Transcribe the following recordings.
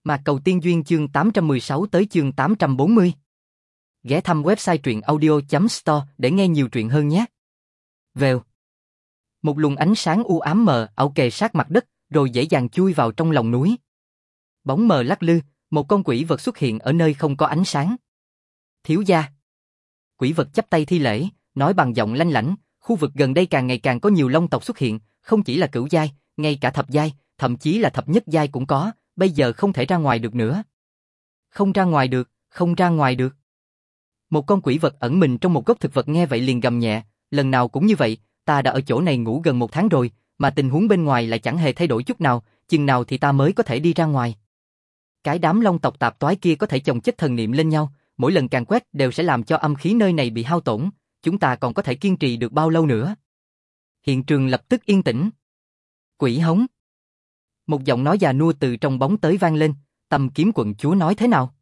Mạc Cầu Tiên Duyên chương 816 tới chương 840. Ghé thăm website truyệnaudio.store để nghe nhiều truyện hơn nhé. Vèo. Một luồng ánh sáng u ám mờ ảo kề sát mặt đất, rồi dễ dàng chui vào trong lòng núi. Bóng mờ lắc lư, một con quỷ vật xuất hiện ở nơi không có ánh sáng. Thiếu gia. Quỷ vật chắp tay thi lễ, nói bằng giọng lanh lảnh, khu vực gần đây càng ngày càng có nhiều long tộc xuất hiện, không chỉ là cửu giai, ngay cả thập giai, thậm chí là thập nhất giai cũng có, bây giờ không thể ra ngoài được nữa. Không ra ngoài được, không ra ngoài được. Một con quỷ vật ẩn mình trong một gốc thực vật nghe vậy liền gầm nhẹ, lần nào cũng như vậy, ta đã ở chỗ này ngủ gần 1 tháng rồi, mà tình huống bên ngoài lại chẳng hề thay đổi chút nào, chừng nào thì ta mới có thể đi ra ngoài. Cái đám long tộc tạp toái kia có thể chồng chất thần niệm lên nhau, mỗi lần càn quét đều sẽ làm cho âm khí nơi này bị hao tổn, chúng ta còn có thể kiên trì được bao lâu nữa? Hiện trường lập tức yên tĩnh. Quỷ hống. Một giọng nói già nua từ trong bóng tới vang lên, Tâm Kiếm quận chúa nói thế nào?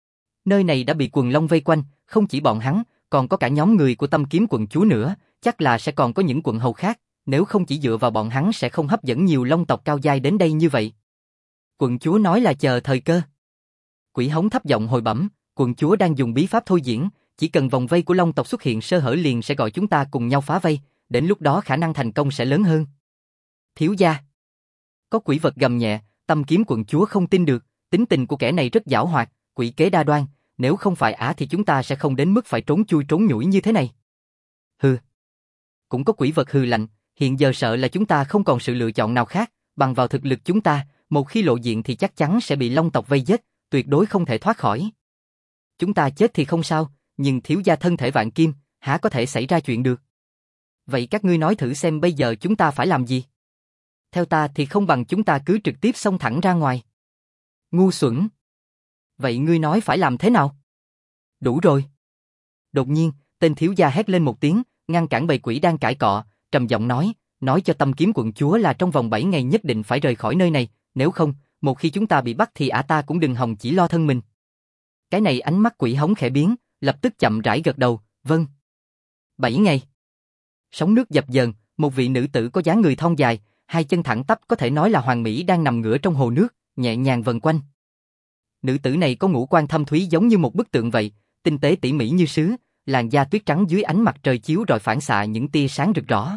Nơi này đã bị quần long vây quanh, không chỉ bọn hắn, còn có cả nhóm người của Tâm Kiếm quận chúa nữa, chắc là sẽ còn có những quận hầu khác, nếu không chỉ dựa vào bọn hắn sẽ không hấp dẫn nhiều long tộc cao giai đến đây như vậy. Quận chúa nói là chờ thời cơ. Quỷ hống thấp giọng hồi bẩm, quận chúa đang dùng bí pháp thôi diễn, chỉ cần vòng vây của long tộc xuất hiện sơ hở liền sẽ gọi chúng ta cùng nhau phá vây, đến lúc đó khả năng thành công sẽ lớn hơn. Thiếu gia. Có quỷ vật gầm nhẹ, Tâm Kiếm quận chúa không tin được, tính tình của kẻ này rất giảo hoạt, quỷ kế đa đoan, nếu không phải ả thì chúng ta sẽ không đến mức phải trốn chui trốn nhủi như thế này. Hừ. Cũng có quỷ vật hừ lạnh, hiện giờ sợ là chúng ta không còn sự lựa chọn nào khác, bằng vào thực lực chúng ta, một khi lộ diện thì chắc chắn sẽ bị long tộc vây giết, tuyệt đối không thể thoát khỏi. Chúng ta chết thì không sao, nhưng thiếu gia thân thể vạn kim, há có thể xảy ra chuyện được. Vậy các ngươi nói thử xem bây giờ chúng ta phải làm gì? Theo ta thì không bằng chúng ta cứ trực tiếp xông thẳng ra ngoài. Ngu xuẩn. Vậy ngươi nói phải làm thế nào? Đủ rồi. Đột nhiên, tên thiếu gia hét lên một tiếng, ngăn cản bầy quỷ đang cãi cọ, trầm giọng nói cho Tâm Kiếm quận chúa là trong vòng 7 ngày nhất định phải rời khỏi nơi này, nếu không, một khi chúng ta bị bắt thì ả ta cũng đừng hòng chỉ lo thân mình. Cái này ánh mắt quỷ hống khẽ biến, lập tức chậm rãi gật đầu, vâng. 7 ngày. Sóng nước dập dờn, một vị nữ tử có dáng người thon dài, hai chân thẳng tắp có thể nói là hoàn mỹ đang nằm ngửa trong hồ nước, nhẹ nhàng vần quanh. Nữ tử này có ngũ quan thâm thúy giống như một bức tượng vậy, tinh tế tỉ mỉ như sứ, làn da tuyết trắng dưới ánh mặt trời chiếu rọi phản xạ những tia sáng rực rỡ.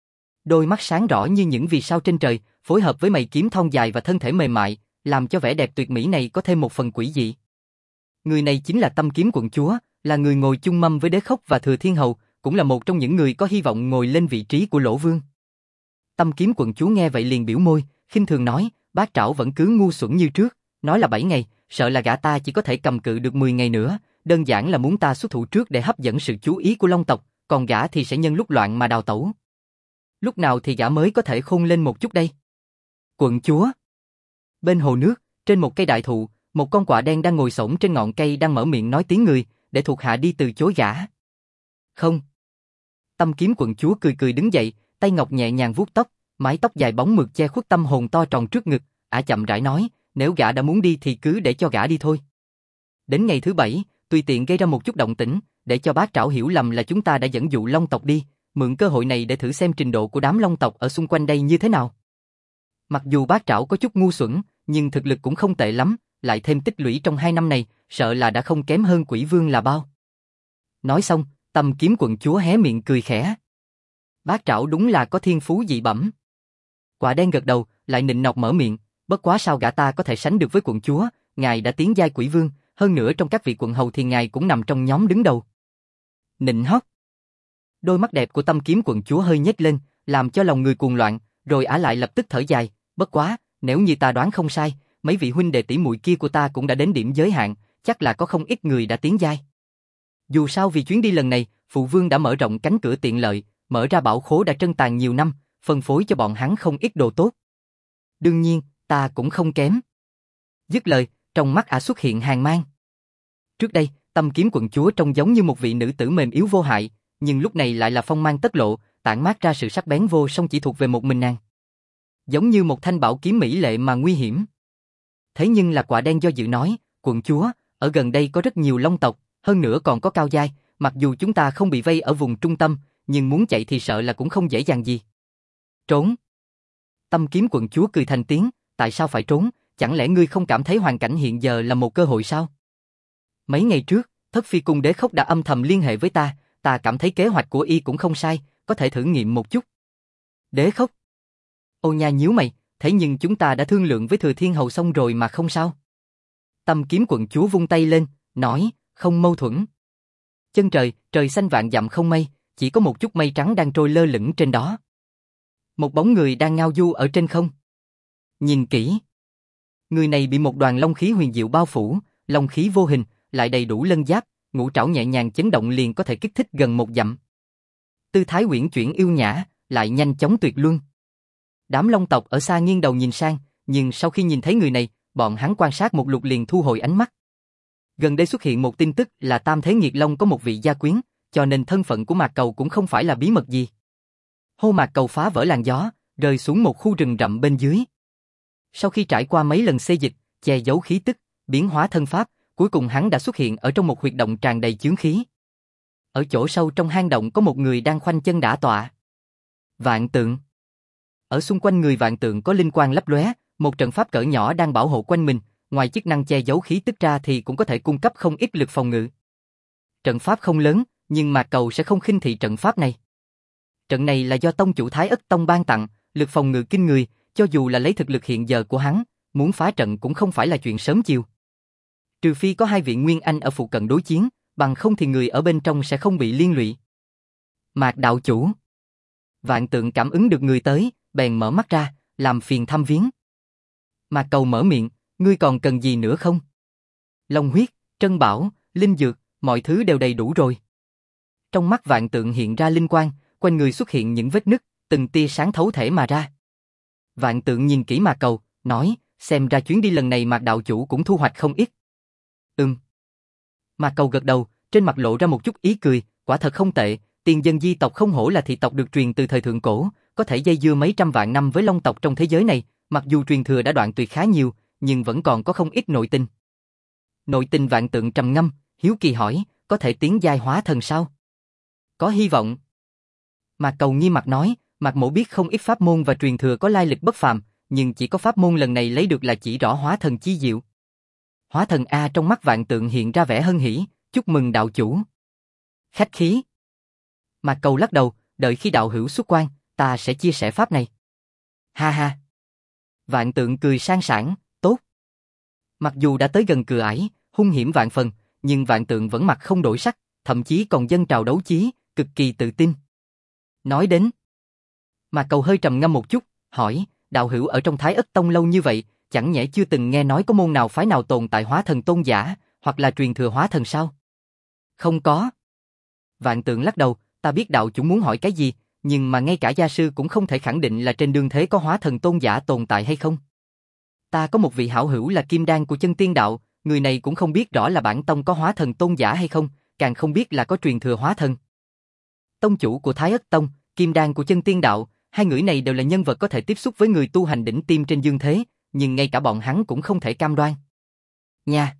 Đôi mắt sáng rõ như những vì sao trên trời, phối hợp với mày kiếm thon dài và thân thể mềm mại, làm cho vẻ đẹp tuyệt mỹ này có thêm một phần quỷ dị. Người này chính là Tâm Kiếm quận chúa, là người ngồi chung mâm với Đế Khốc và Thừa Thiên Hầu, cũng là một trong những người có hy vọng ngồi lên vị trí của Lỗ Vương. Tâm Kiếm quận chúa nghe vậy liền biểu môi, khinh thường nói, bác trảo vẫn cứ ngu xuẩn như trước, nói là 7 ngày, sợ là gã ta chỉ có thể cầm cự được 10 ngày nữa, đơn giản là muốn ta xuất thủ trước để hấp dẫn sự chú ý của long tộc, còn gã thì sẽ nhân lúc loạn mà đào tẩu. Lúc nào thì gã mới có thể khôn lên một chút đây? Quận chúa. Bên hồ nước, trên một cây đại thụ, một con quạ đen đang ngồi xổm trên ngọn cây đang mở miệng nói tiếng người, để thuộc hạ đi từ chối gã. Không. Tâm Kiếm quận chúa cười cười đứng dậy, tay ngọc nhẹ nhàng vuốt tóc, mái tóc dài bóng mượt che khuất tâm hồn to tròn trước ngực, ả chậm rãi nói, nếu gã đã muốn đi thì cứ để cho gã đi thôi. Đến ngày thứ 7, tùy tiện gây ra một chút động tĩnh, để cho bác trảo hiểu lầm là chúng ta đã dẫn dụ long tộc đi, mượn cơ hội này để thử xem trình độ của đám long tộc ở xung quanh đây như thế nào. Mặc dù bác trảo có chút ngu xuẩn, nhưng thực lực cũng không tệ lắm, lại thêm tích lũy trong 2 năm này, sợ là đã không kém hơn Quỷ Vương là bao. Nói xong, Tâm Kiếm quận chúa hé miệng cười khẽ. Bác trảo đúng là có thiên phú dị bẩm. Quạ đen gật đầu, lại nịnh nọt mở miệng, bất quá sao gã ta có thể sánh được với quận chúa, ngài đã tiến giai Quỷ Vương, hơn nữa trong các vị quận hầu thì ngài cũng nằm trong nhóm đứng đầu. Nịnh hót. Đôi mắt đẹp của Tâm Kiếm quận chúa hơi nhếch lên, làm cho lòng người cuồng loạn, rồi ả lại lập tức thở dài, bất quá, nếu như ta đoán không sai, mấy vị huynh đệ tỷ muội kia của ta cũng đã đến điểm giới hạn, chắc là có không ít người đã tiến giai. Dù sao vì chuyến đi lần này, phụ vương đã mở rộng cánh cửa tiện lợi, mở ra bảo khố đã trân tàn nhiều năm, phân phối cho bọn hắn không ít đồ tốt. Đương nhiên, ta cũng không kém. Dứt lời, trong mắt ả xuất hiện hàn mang. Trước đây, Tâm Kiếm quận chúa trông giống như một vị nữ tử mềm yếu vô hại, nhưng lúc này lại là phong mang tất lộ, tản mát ra sự sắc bén vô song chỉ thuộc về một mình nàng. Giống như một thanh bảo kiếm mỹ lệ mà nguy hiểm. Thế nhưng là Quạ đen do dự nói, quận chúa, ở gần đây có rất nhiều long tộc, hơn nữa còn có cao giai, mặc dù chúng ta không bị vây ở vùng trung tâm, nhưng muốn chạy thì sợ là cũng không dễ dàng gì. Trốn. Tâm Kiếm quận chúa cười thành tiếng, tại sao phải trốn, chẳng lẽ ngươi không cảm thấy hoàn cảnh hiện giờ là một cơ hội sao? Mấy ngày trước, Thất Phi Cung Đế Khốc đã âm thầm liên hệ với ta cảm thấy kế hoạch của y cũng không sai, có thể thử nghiệm một chút. Đế Khốc? Ô Nha nhíu mày, thế nhưng chúng ta đã thương lượng với Thừa Thiên Hầu xong rồi mà không sao. Tâm Kiếm quận chúa vung tay lên, nói, không mâu thuẫn. Chân trời, trời xanh vạn dặm không mây, chỉ có một chút mây trắng đang trôi lơ lửng trên đó. Một bóng người đang ngao du ở trên không. Nhìn kỹ. Người này bị một đoàn long khí huyền diệu bao phủ, long khí vô hình, lại đầy đủ lân giáp, ngũ trảo nhẹ nhàng chấn động liền có thể kích thích gần một dặm. Tư thái uyển chuyển yêu nhã, lại nhanh chóng tuyệt luân. Đám long tộc ở xa nghiêng đầu nhìn sang, nhưng sau khi nhìn thấy người này, bọn hắn quan sát một lượt liền thu hồi ánh mắt. Gần đây xuất hiện một tin tức là Tam Thế Nghiệt Long có một vị gia quyến, cho nên thân phận của Mạc Cầu cũng không phải là bí mật gì. Hô Mạc Cầu phá vỡ làn gió, rơi xuống một khu rừng rậm bên dưới. Sau khi trải qua mấy lần xê dịch, che giấu khí tức, biến hóa thân pháp, cuối cùng hắn đã xuất hiện ở trong một huyệt động tràn đầy chướng khí. Ở chỗ sâu trong hang động có một người đang khoanh chân đả tọa. Vạn Tượng. Ở xung quanh người Vạn Tượng có linh quang lấp lóe, một trận pháp cỡ nhỏ đang bảo hộ quanh mình, ngoài chức năng che giấu khí tức ra thì cũng có thể cung cấp không ít lực phòng ngự. Trận pháp không lớn, nhưng Mạc Cầu sẽ không khinh thị trận pháp này. Trận này là do tông chủ Thái Ất Tông ban tặng, lực phòng ngự kinh người, cho dù là lấy thực lực hiện giờ của hắn, muốn phá trận cũng không phải là chuyện sớm chiều. Trừ phi có hai vị Nguyên Anh ở phụ cận đối chiến, bằng không thì người ở bên trong sẽ không bị liên lụy. Mạc đạo chủ. Vạn Tượng cảm ứng được người tới, bèn mở mắt ra, làm phiền thăm viếng. Mạc Cầu mở miệng, ngươi còn cần gì nữa không? Long huyết, trân bảo, linh dược, mọi thứ đều đầy đủ rồi. Trong mắt Vạn Tượng hiện ra linh quang, quanh người xuất hiện những vết nứt, từng tia sáng thấu thể mà ra. Vạn Tượng nhìn kỹ Mạc Cầu, nói, xem ra chuyến đi lần này Mạc đạo chủ cũng thu hoạch không ít. Mạc Cầu gật đầu, trên mặt lộ ra một chút ý cười, quả thật không tệ, tiền dân di tộc không hổ là thị tộc được truyền từ thời thượng cổ, có thể dây dưa mấy trăm vạn năm với long tộc trong thế giới này, mặc dù truyền thừa đã đoạn tuyệt khá nhiều, nhưng vẫn còn có không ít nội tình. Nội tình Vạn Tượng trầm ngâm, hiếu kỳ hỏi, có thể tiến giai hóa thần sao? Có hy vọng. Mạc Cầu nghiêm mặt nói, Mạc Mỗ biết không ít pháp môn và truyền thừa có lai lịch bất phàm, nhưng chỉ có pháp môn lần này lấy được là chỉ rõ hóa thần chi diệu. Hóa thần A, trong mắt Vạn Tượng hiện ra vẻ hân hỉ, chúc mừng đạo chủ. Khách khí. Mạc Cầu lắc đầu, đợi khi đạo hữu xuất quan, ta sẽ chia sẻ pháp này. Ha ha. Vạn Tượng cười sang sảng, tốt. Mặc dù đã tới gần cửa ải, hung hiểm vạn phần, nhưng Vạn Tượng vẫn mặt không đổi sắc, thậm chí còn dâng trào đấu chí, cực kỳ tự tin. Nói đến, Mạc Cầu hơi trầm ngâm một chút, hỏi, đạo hữu ở trong Thái Ất Tông lâu như vậy, chẳng nhẽ chưa từng nghe nói có môn nào phái nào tồn tại hóa thần tôn giả, hoặc là truyền thừa hóa thần sao? Không có. Vạn Tượng lắc đầu, ta biết đạo chủ muốn hỏi cái gì, nhưng mà ngay cả gia sư cũng không thể khẳng định là trên đương thế có hóa thần tôn giả tồn tại hay không. Ta có một vị hảo hữu là Kim Đan của Chân Tiên Đạo, người này cũng không biết rõ là bản tông có hóa thần tôn giả hay không, càng không biết là có truyền thừa hóa thần. Tông chủ của Thái Ất Tông, Kim Đan của Chân Tiên Đạo, hai người này đều là nhân vật có thể tiếp xúc với người tu hành đỉnh tiêm trên dương thế, nhưng ngay cả bọn hắn cũng không thể cam đoan. Nha.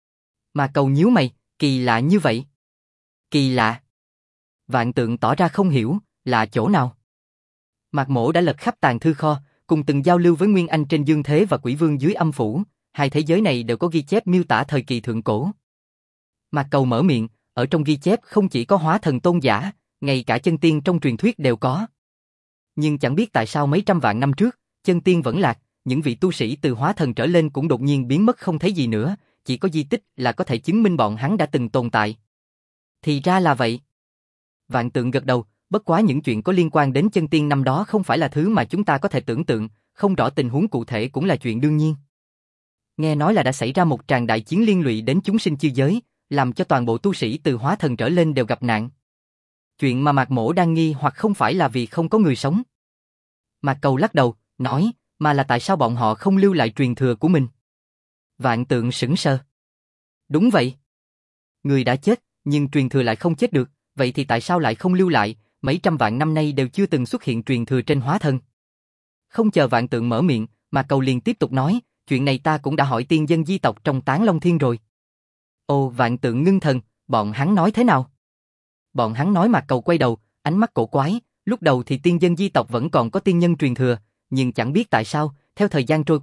Mà Cầu nhíu mày, kỳ lạ như vậy. Kỳ lạ. Vạn Tượng tỏ ra không hiểu, là chỗ nào? Mạc Mỗ đã lật khắp tàng thư kho, cùng từng giao lưu với Nguyên Anh trên dương thế và Quỷ Vương dưới âm phủ, hai thế giới này đều có ghi chép miêu tả thời kỳ thượng cổ. Mạc Cầu mở miệng, ở trong ghi chép không chỉ có hóa thần tôn giả, ngay cả chân tiên trong truyền thuyết đều có. Nhưng chẳng biết tại sao mấy trăm vạn năm trước, chân tiên vẫn lạc, những vị tu sĩ từ hóa thần trở lên cũng đột nhiên biến mất không thấy gì nữa, chỉ có di tích là có thể chứng minh bọn hắn đã từng tồn tại. Thì ra là vậy. Vạn Tượng gật đầu, bất quá những chuyện có liên quan đến chân tiên năm đó không phải là thứ mà chúng ta có thể tưởng tượng, không rõ tình huống cụ thể cũng là chuyện đương nhiên. Nghe nói là đã xảy ra một tràng đại chiến liên lụy đến chúng sinh chư giới, làm cho toàn bộ tu sĩ từ hóa thần trở lên đều gặp nạn. Chuyện mà Mạc Mỗ đang nghi hoặc không phải là vì không có người sống. Mạc Cầu lắc đầu, nói, mà là tại sao bọn họ không lưu lại truyền thừa của mình. Vạn Tượng sững sờ. Đúng vậy. Người đã chết, nhưng truyền thừa lại không chết được, vậy thì tại sao lại không lưu lại, mấy trăm vạn năm nay đều chưa từng xuất hiện truyền thừa trên hóa thân. Không chờ Vạn Tượng mở miệng, Mạc Cầu liền tiếp tục nói, chuyện này ta cũng đã hỏi tiên dân di tộc trong Tán Long Thiên rồi. Ồ, Vạn Tượng ngưng thần, bọn hắn nói thế nào? Bọn hắn nói Mạc Cầu quay đầu, ánh mắt cổ quái, lúc đầu thì tiên dân di tộc vẫn còn có tiên nhân truyền thừa, nhưng chẳng biết tại sao, theo thời gian trôi qua,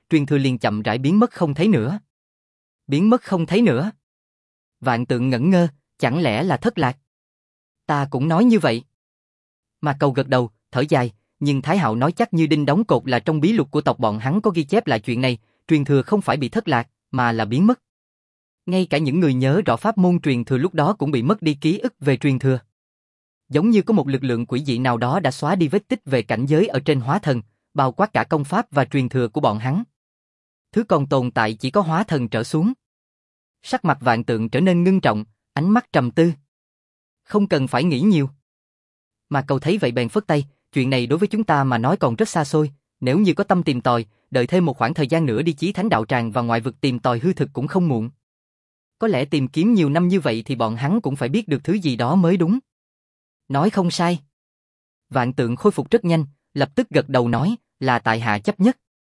truyền thừa liền chậm rãi biến mất không thấy nữa. Biến mất không thấy nữa. Vạn Tượng ngẩn ngơ, chẳng lẽ là thất lạc? Ta cũng nói như vậy. Mà Cầu gật đầu, thở dài, nhưng Thái Hạo nói chắc như đinh đóng cột là trong bí lục của tộc bọn hắn có ghi chép lại chuyện này, truyền thừa không phải bị thất lạc, mà là biến mất. Ngay cả những người nhớ rõ pháp môn truyền thừa lúc đó cũng bị mất đi ký ức về truyền thừa. Giống như có một lực lượng quỷ dị nào đó đã xóa đi vết tích về cảnh giới ở trên hóa thần, bao quát cả công pháp và truyền thừa của bọn hắn. Thứ còn tồn tại chỉ có hóa thần trở xuống. Sắc mặt Vạn Tượng trở nên ngưng trọng, ánh mắt trầm tư. Không cần phải nghĩ nhiều. Mà Cầu thấy vậy bèn phất tay, chuyện này đối với chúng ta mà nói còn rất xa xôi, nếu như có tâm tìm tòi, đợi thêm một khoảng thời gian nữa đi Chí Thánh đạo tràng và ngoại vực tìm tòi hư thực cũng không muộn. Có lẽ tìm kiếm nhiều năm như vậy thì bọn hắn cũng phải biết được thứ gì đó mới đúng. Nói không sai. Vạn Tượng khôi phục rất nhanh, lập tức gật đầu nói, là tại hạ chấp nhất.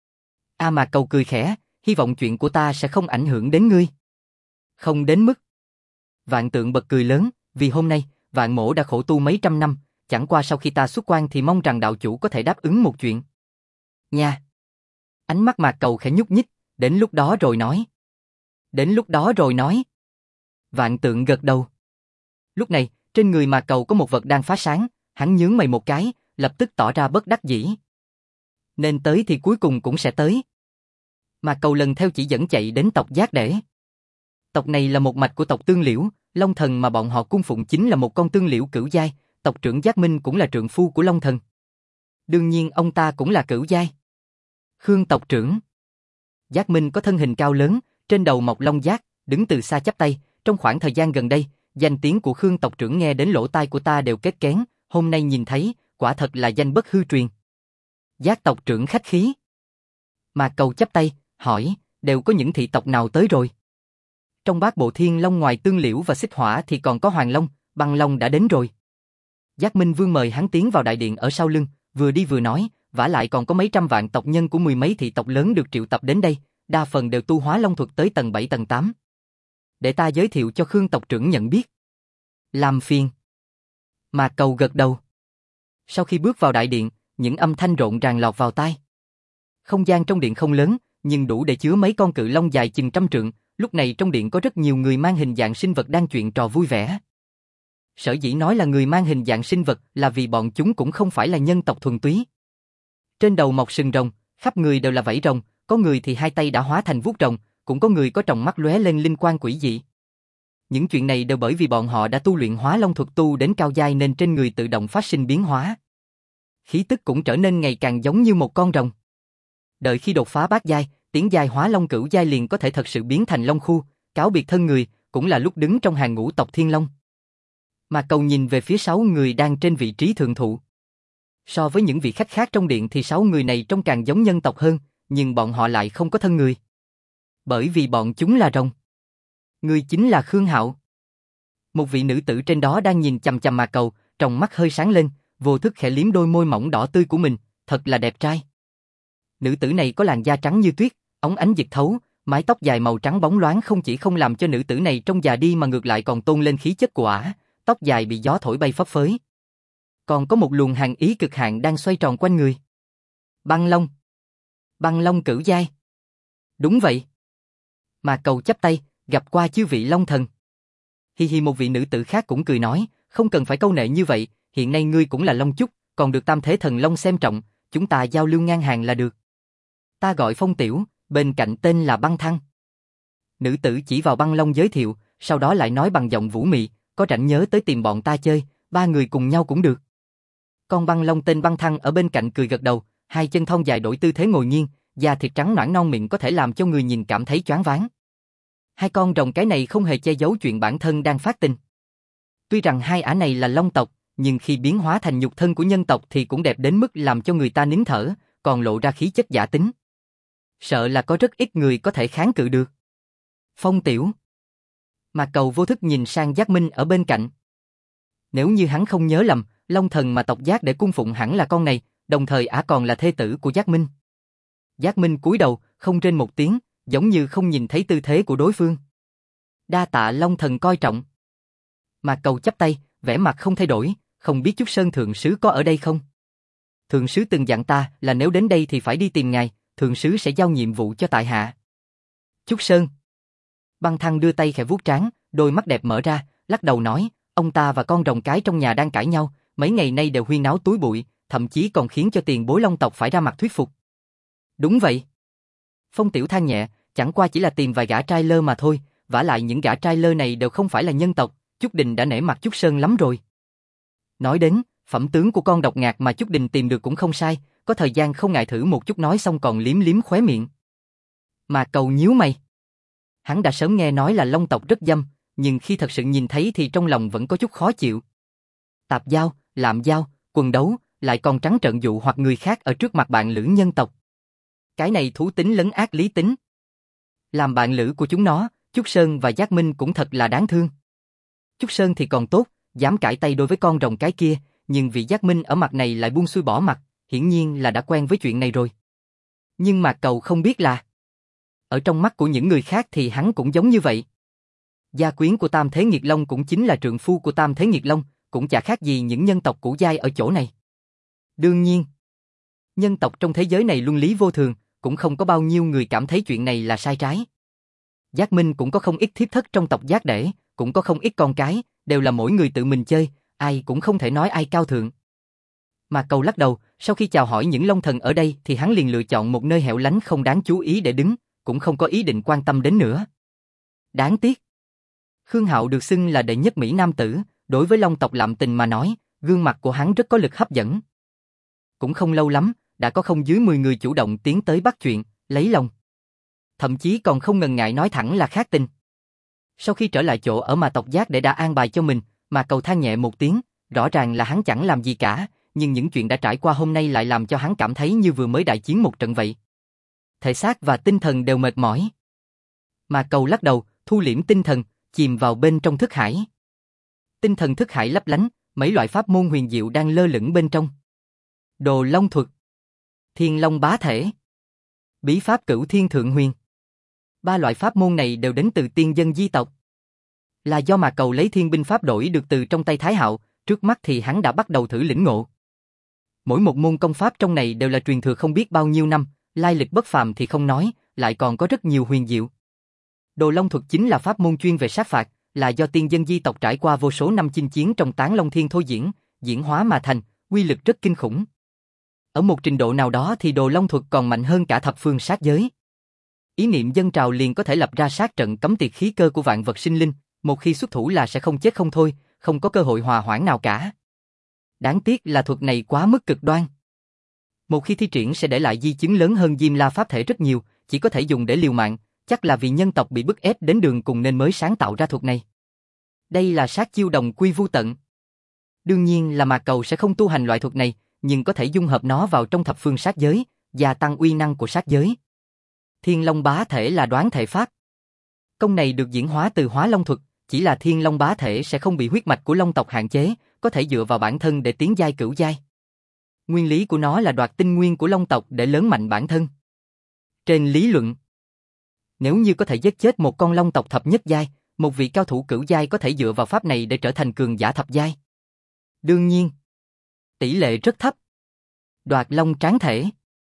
Mà Cầu cười khẽ, hy vọng chuyện của ta sẽ không ảnh hưởng đến ngươi. Không đến mức. Vạn Tượng bật cười lớn, vì hôm nay, Vạn Mỗ đã khổ tu mấy trăm năm, chẳng qua sau khi ta xuất quan thì mong rằng đạo chủ có thể đáp ứng một chuyện. Nha. Ánh mắt Mạc Cầu khẽ nhúc nhích, đến lúc đó rồi nói. Đến lúc đó rồi nói. Vạn Tượng gật đầu. Lúc này, trên người Mạc Cầu có một vật đang phá sáng, hắn nhướng mày một cái, lập tức tỏ ra bất đắc dĩ. Nên tới thì cuối cùng cũng sẽ tới. Mạc Cầu lần theo chỉ dẫn chạy đến tộc Giác Để. Tộc này là một mạch của tộc Tương Liễu, Long Thần mà bọn họ cung phụng chính là một con tương liễu cửu giai, tộc trưởng Giác Minh cũng là trượng phu của Long Thần. Đương nhiên ông ta cũng là cửu giai. Khương tộc trưởng. Giác Minh có thân hình cao lớn, trên đầu mọc long giác, đứng từ xa chắp tay, trong khoảng thời gian gần đây, danh tiếng của Khương tộc trưởng nghe đến lỗ tai của ta đều kết kén, hôm nay nhìn thấy, quả thật là danh bất hư truyền. Giác tộc trưởng khách khí. Mà Cầu chắp tay, hỏi, đều có những thị tộc nào tới rồi? Trong Bát Bộ Thiên Long ngoài Tương Liễu và Xích Hỏa thì còn có Hoàng Long, Băng Long đã đến rồi. Giác Minh Vương mời hắn tiến vào đại điện ở sau lưng, vừa đi vừa nói, vả lại còn có mấy trăm vạn tộc nhân của mười mấy thị tộc lớn được triệu tập đến đây, đa phần đều tu hóa long thuật tới tầng 7 tầng 8. Để ta giới thiệu cho Khương tộc trưởng nhận biết. Làm phiền. Mà Cầu gật đầu. Sau khi bước vào đại điện, những âm thanh rộn ràng lọt vào tai. Không gian trong điện không lớn, nhưng đủ để chứa mấy con cự long dài chừng trăm trượng, lúc này trong điện có rất nhiều người mang hình dạng sinh vật đang chuyện trò vui vẻ. Sở dĩ nói là người mang hình dạng sinh vật là vì bọn chúng cũng không phải là nhân tộc thuần túy. Trên đầu mọc sừng rồng, khắp người đều là vảy rồng, có người thì hai tay đã hóa thành vuốt rồng, cũng có người có tròng mắt lóe lên linh quang quỷ dị. Những chuyện này đều bởi vì bọn họ đã tu luyện hóa long thuật tu đến cao giai nên trên người tự động phát sinh biến hóa. Khí tức cũng trở nên ngày càng giống như một con rồng. Đợi khi đột phá bát giai, tiến giai hóa long cửu giai liền có thể thật sự biến thành long khu, cáo biệt thân người, cũng là lúc đứng trong hàng ngũ tộc Thiên Long. Mà Cầu nhìn về phía 6 người đang trên vị trí thượng thụ. So với những vị khách khác trong điện thì 6 người này trông càng giống nhân tộc hơn, nhưng bọn họ lại không có thân người. Bởi vì bọn chúng là rồng. Người chính là Khương Hạo. Một vị nữ tử trên đó đang nhìn chằm chằm Mà Cầu, trong mắt hơi sáng lên, vô thức khẽ liếm đôi môi mỏng đỏ tươi của mình, thật là đẹp trai. Nữ tử này có làn da trắng như tuyết, óng ánh dịch thấu, mái tóc dài màu trắng bóng loáng không chỉ không làm cho nữ tử này trông già đi mà ngược lại còn tôn lên khí chất của ả, tóc dài bị gió thổi bay phấp phới. Còn có một luồng hàn ý cực hạn đang xoay tròn quanh người. Băng Long. Băng Long cửu giai. Đúng vậy. Mà Cầu chắp tay, gặp qua chư vị Long Thần. Hi hi, một vị nữ tử khác cũng cười nói, không cần phải câu nệ như vậy, hiện nay ngươi cũng là Long Chúc, còn được Tam Thế Thần Long xem trọng, chúng ta giao lưu ngang hàng là được. Ta gọi Phong Tiểu, bên cạnh tên là Băng Thăng. Nữ tử chỉ vào Băng Long giới thiệu, sau đó lại nói bằng giọng vũ mị, có rảnh nhớ tới tìm bọn ta chơi, ba người cùng nhau cũng được. Con Băng Long tên Băng Thăng ở bên cạnh cười gật đầu, hai chân thon dài đổi tư thế ngồi nghiêng, da thịt trắng nõn non mịn có thể làm cho người nhìn cảm thấy choáng váng. Hai con rồng cái này không hề che giấu chuyện bản thân đang phát tình. Tuy rằng hai ả này là Long tộc, nhưng khi biến hóa thành nhục thân của nhân tộc thì cũng đẹp đến mức làm cho người ta nín thở, còn lộ ra khí chất giả tính. Sợ là có rất ít người có thể kháng cự được. Phong Tiểu. Mà Cầu vô thức nhìn sang Giác Minh ở bên cạnh. Nếu như hắn không nhớ lầm, Long Thần mà tộc Giác để cung phụng hẳn là con này, đồng thời ả còn là thê tử của Giác Minh. Giác Minh cúi đầu, không rên một tiếng, giống như không nhìn thấy tư thế của đối phương. Đa tạ Long Thần coi trọng. Mà Cầu chắp tay, vẻ mặt không thay đổi, không biết Trúc Sơn Thượng Sứ có ở đây không? Thượng Sứ từng dặn ta là nếu đến đây thì phải đi tìm ngài, thường sứ sẽ giao nhiệm vụ cho tại hạ. Chúc Sơn. Băng Thăng đưa tay khẽ vuốt trán, đôi mắt đẹp mở ra, lắc đầu nói, ông ta và con rồng cái trong nhà đang cãi nhau, mấy ngày nay đều huyên náo túi bụi, thậm chí còn khiến cho tiền bối Long tộc phải ra mặt thuyết phục. Đúng vậy. Phong Tiểu than nhẹ, chẳng qua chỉ là tìm vài gã trai lơ mà thôi, vả lại những gã trai lơ này đều không phải là nhân tộc, Chúc Đình đã nể mặt Chúc Sơn lắm rồi. Nói đến, phẩm tướng của con độc ngạc mà Chúc Đình tìm được cũng không sai, có thời gian không ngại thử một chút, nói xong còn liếm liếm khóe miệng. Mà Cầu nhíu mày. Hắn đã sớm nghe nói là Long tộc rất dâm, nhưng khi thật sự nhìn thấy thì trong lòng vẫn có chút khó chịu. Tạp giao, lạm giao, quần đấu, lại còn trắng trợn dụ hoặc người khác ở trước mặt bạn lữ nhân tộc. Cái này thú tính lấn át lý tính. Làm bạn lữ của chúng nó, Chúc Sơn và Giác Minh cũng thật là đáng thương. Chúc Sơn thì còn tốt, dám cãi tay đối với con rồng cái kia, nhưng vị Giác Minh ở mặt này lại buông xuôi bỏ mặt, hiển nhiên là đã quen với chuyện này rồi. Nhưng mà Cầu không biết là, ở trong mắt của những người khác thì hắn cũng giống như vậy. Gia quyến của Tam Thế Nghiệt Long cũng chính là trượng phu của Tam Thế Nghiệt Long, cũng chả khác gì những nhân tộc cũ giai ở chỗ này. Đương nhiên, nhân tộc trong thế giới này luân lý vô thường, cũng không có bao nhiêu người cảm thấy chuyện này là sai trái. Giác Minh cũng có không ít thiếp thất trong tộc Giác Đễ, cũng có không ít con cái, đều là mỗi người tự mình chơi, ai cũng không thể nói ai cao thượng. Mà Cầu lắc đầu, sau khi chào hỏi những Long Thần ở đây thì hắn liền lựa chọn một nơi hẻo lánh không đáng chú ý để đứng, cũng không có ý định quan tâm đến nữa. Đáng tiếc. Khương Hạo được xưng là đệ nhất Mỹ Nam tử, đối với Long tộc Lạm Tình mà nói, gương mặt của hắn rất có lực hấp dẫn. Cũng không lâu lắm, đã có không dưới 10 người chủ động tiến tới bắt chuyện, lấy lòng. Thậm chí còn không ngần ngại nói thẳng là khác tình. Sau khi trở lại chỗ ở mà tộc Giác để đã an bài cho mình, mà Cầu than nhẹ một tiếng, rõ ràng là hắn chẳng làm gì cả, nhưng những chuyện đã trải qua hôm nay lại làm cho hắn cảm thấy như vừa mới đại chiến một trận vậy. Thể xác và tinh thần đều mệt mỏi. Mà Cầu lắc đầu, thu liễm tinh thần, chìm vào bên trong thức hải. Tinh thần thức hải lấp lánh, mấy loại pháp môn huyền diệu đang lơ lửng bên trong. Đồ Long thuật, Thiên Long bá thể, bí pháp Cửu Thiên Thượng Huyền. Ba loại pháp môn này đều đến từ tiên dân di tộc. Là do mà Cầu lấy thiên binh pháp đổi được từ trong tay Thái Hạo, trước mắt thì hắn đã bắt đầu thử lĩnh ngộ. Mỗi một môn công pháp trong này đều là truyền thừa không biết bao nhiêu năm, lai lịch bất phàm thì không nói, lại còn có rất nhiều huyền diệu. Đồ Long thuật chính là pháp môn chuyên về sát phạt, là do tiên dân di tộc trải qua vô số năm chinh chiến trong Tán Long Thiên thôi diễn hóa mà thành, uy lực rất kinh khủng. Ở một trình độ nào đó thì Đồ Long thuật còn mạnh hơn cả thập phương sát giới. Ý niệm dâng trào liền có thể lập ra sát trận cấm tiệt khí cơ của vạn vật sinh linh, một khi xuất thủ là sẽ không chết không thôi, không có cơ hội hòa hoãn nào cả. Đáng tiếc là thuật này quá mức cực đoan. Một khi thi triển sẽ để lại di chứng lớn hơn Diêm La pháp thể rất nhiều, chỉ có thể dùng để liều mạng, chắc là vì nhân tộc bị bức ép đến đường cùng nên mới sáng tạo ra thuật này. Đây là sát chiêu đồng quy vu tận. Đương nhiên là Mạc Cầu sẽ không tu hành loại thuật này, nhưng có thể dung hợp nó vào trong thập phương sát giới, gia tăng uy năng của sát giới. Thiên Long bá thể là đoán thể pháp. Công này được diễn hóa từ Hóa Long thuật, chỉ là Thiên Long bá thể sẽ không bị huyết mạch của Long tộc hạn chế, có thể dựa vào bản thân để tiến giai cửu giai. Nguyên lý của nó là đoạt tinh nguyên của Long tộc để lớn mạnh bản thân. Trên lý luận, nếu như có thể giết chết một con Long tộc thập nhất giai, một vị cao thủ cửu giai có thể dựa vào pháp này để trở thành cường giả thập giai. Đương nhiên, tỷ lệ rất thấp. Đoạt Long tráng thể.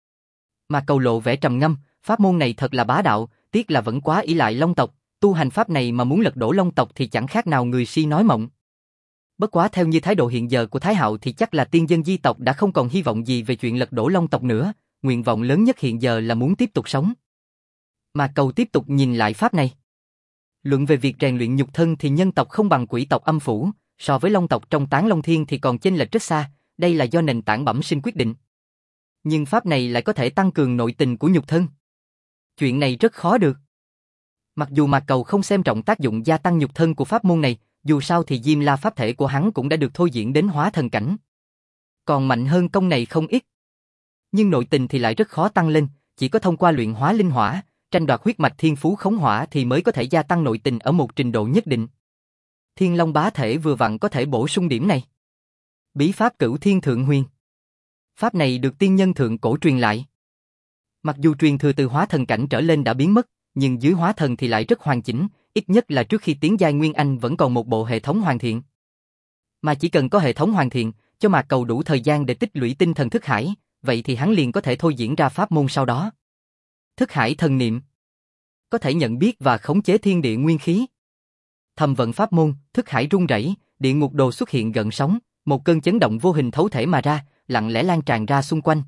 Mà Cầu lộ vẻ trầm ngâm, pháp môn này thật là bá đạo, tiếc là vẫn quá ỷ lại Long tộc, tu hành pháp này mà muốn lật đổ Long tộc thì chẳng khác nào người si nói mộng. Bất quá theo như thái độ hiện giờ của Thái Hạo thì chắc là tiên dân di tộc đã không còn hy vọng gì về chuyện lật đổ Long tộc nữa, nguyện vọng lớn nhất hiện giờ là muốn tiếp tục sống. Mà Cầu tiếp tục nhìn lại pháp này. Luận về việc rèn luyện nhục thân thì nhân tộc không bằng quỷ tộc âm phủ, so với Long tộc trong Tán Long Thiên thì còn chênh lệch rất xa, đây là do nền tảng bẩm sinh quyết định. Nhưng pháp này lại có thể tăng cường nội tình của nhục thân. Chuyện này rất khó được. Mặc dù Mạc Cầu không xem trọng tác dụng gia tăng nhục thân của pháp môn này, dù sao thì Diêm La pháp thể của hắn cũng đã được thôi diễn đến hóa thần cảnh. Còn mạnh hơn công này không ít. Nhưng nội tình thì lại rất khó tăng lên, chỉ có thông qua luyện hóa linh hỏa, tranh đoạt huyết mạch thiên phú khống hỏa thì mới có thể gia tăng nội tình ở một trình độ nhất định. Thiên Long bá thể vừa vặn có thể bổ sung điểm này. Bí pháp Cửu Thiên Thượng Huyền. Pháp này được tiên nhân thượng cổ truyền lại. Mặc dù truyền thừa từ hóa thần cảnh trở lên đã biến mất, nhưng dưới hóa thần thì lại rất hoàn chỉnh, ít nhất là trước khi tiến giai Nguyên Anh vẫn còn một bộ hệ thống hoàn thiện. Mà chỉ cần có hệ thống hoàn thiện, cho Mạc Cầu đủ thời gian để tích lũy tinh thần thức hải, vậy thì hắn liền có thể thôi diễn ra pháp môn sau đó. Thức hải thần niệm. Có thể nhận biết và khống chế thiên địa nguyên khí. Thầm vận pháp môn, thức hải rung rẩy, địa ngục đồ xuất hiện gợn sóng, một cơn chấn động vô hình thấu thể mà ra, lặng lẽ lan tràn ra xung quanh.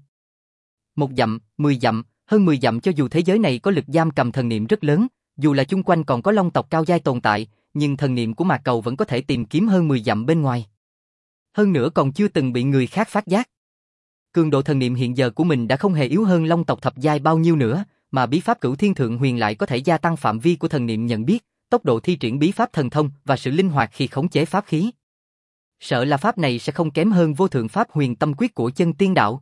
1 dặm, 10 dặm, hơn 10 dặm cho dù thế giới này có lực giam cầm thần niệm rất lớn, dù là chung quanh còn có long tộc cao giai tồn tại, nhưng thần niệm của Mạc Cầu vẫn có thể tìm kiếm hơn 10 dặm bên ngoài. Hơn nữa còn chưa từng bị người khác phát giác. Cường độ thần niệm hiện giờ của mình đã không hề yếu hơn long tộc thập giai bao nhiêu nữa, mà bí pháp Cửu Thiên Thượng Huyền lại có thể gia tăng phạm vi của thần niệm nhận biết, tốc độ thi triển bí pháp thần thông và sự linh hoạt khi khống chế pháp khí. Sợ là pháp này sẽ không kém hơn vô thượng pháp Huyền Tâm Quyết của chân tiên đạo.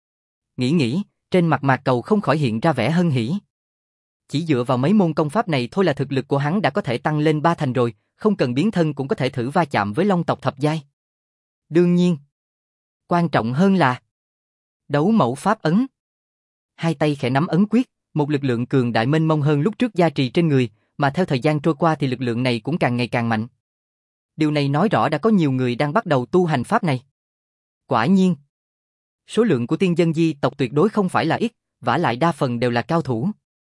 Nghĩ, trên mặt Mạc Cầu không khỏi hiện ra vẻ hân hỉ. Chỉ dựa vào mấy môn công pháp này thôi là thực lực của hắn đã có thể tăng lên 3 thành rồi, không cần biến thân cũng có thể thử va chạm với long tộc thập giai. Đương nhiên, quan trọng hơn là đấu mẫu pháp ấn. Hai tay khẽ nắm ấn quyết, một lực lượng cường đại mênh mông hơn lúc trước gia trì trên người, mà theo thời gian trôi qua thì lực lượng này cũng càng ngày càng mạnh. Điều này nói rõ đã có nhiều người đang bắt đầu tu hành pháp này. Quả nhiên, số lượng của tiên dân di tộc tuyệt đối không phải là ít, vả lại đa phần đều là cao thủ.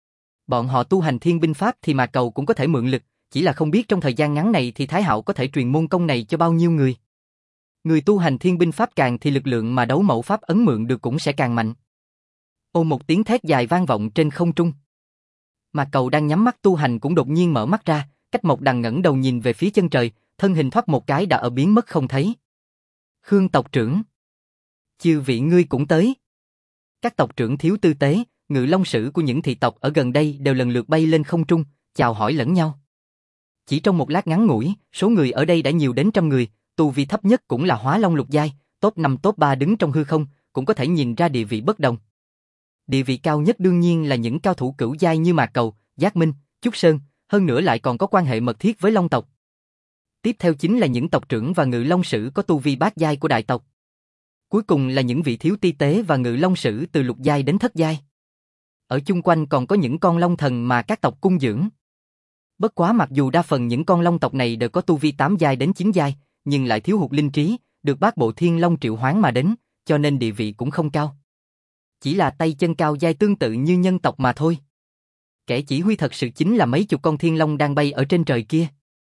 Bọn họ tu hành thiên binh pháp thì Mạc Cầu cũng có thể mượn lực, chỉ là không biết trong thời gian ngắn này thì Thái Hạo có thể truyền môn công này cho bao nhiêu người. Người tu hành thiên binh pháp càng thì lực lượng mà đấu mẫu pháp ấn mượn được cũng sẽ càng mạnh. Ồ, một tiếng thét dài vang vọng trên không trung. Mạc Cầu đang nhắm mắt tu hành cũng đột nhiên mở mắt ra, cách Mộc Đằng ngẩng đầu nhìn về phía chân trời, thân hình thoát một cái đã ở biến mất không thấy. Khương tộc trưởng, chư vị ngươi cũng tới. Các tộc trưởng Thiếu Tư Tế, Ngự Long Sử của những thị tộc ở gần đây đều lần lượt bay lên không trung, chào hỏi lẫn nhau. Chỉ trong một lát ngắn ngủi, số người ở đây đã nhiều đến trăm người, tu vi thấp nhất cũng là Hóa Long lục giai, top 5 top 3 đứng trong hư không, cũng có thể nhìn ra địa vị bất đồng. Địa vị cao nhất đương nhiên là những cao thủ cửu giai như Mạc Cầu, Giác Minh, Trúc Sơn, hơn nữa lại còn có quan hệ mật thiết với Long tộc. Tiếp theo chính là những tộc trưởng và Ngự Long Sử có tu vi bát giai của đại tộc. Cuối cùng là những vị Thiếu Ti Tế và Ngự Long Sử từ lục giai đến thất giai. Ở chung quanh còn có những con long thần mà các tộc cung dưỡng. Bất quá mặc dù đa phần những con long tộc này đều có tu vi 8 giai đến 9 giai, nhưng lại thiếu hụt linh trí, được bát bộ thiên long triệu hoán mà đến, cho nên địa vị cũng không cao. Chỉ là tay chân cao giai tương tự như nhân tộc mà thôi. Kẻ chỉ huy thật sự chính là mấy chục con thiên long đang bay ở trên trời kia.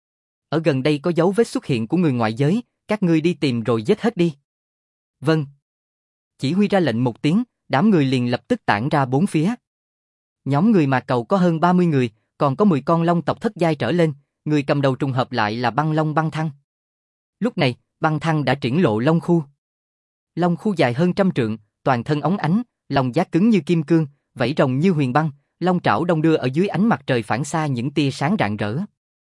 Ở gần đây có dấu vết xuất hiện của người ngoại giới, các ngươi đi tìm rồi giết hết đi. Vâng. Chỉ huy ra lệnh một tiếng, đám người liền lập tức tản ra bốn phía. Nhóm người Mạc Cầu có hơn 30 người, còn có 10 con long tộc thất giai trở lên, người cầm đầu trùng hợp lại là Băng Long Băng Thăng. Lúc này, Băng Thăng đã triển lộ long khu. Long khu dài hơn 100 trượng, toàn thân óng ánh, lòng giác cứng như kim cương, vảy rồng như huyền băng, long trảo đong đưa ở dưới ánh mặt trời phản xa những tia sáng rạng rỡ.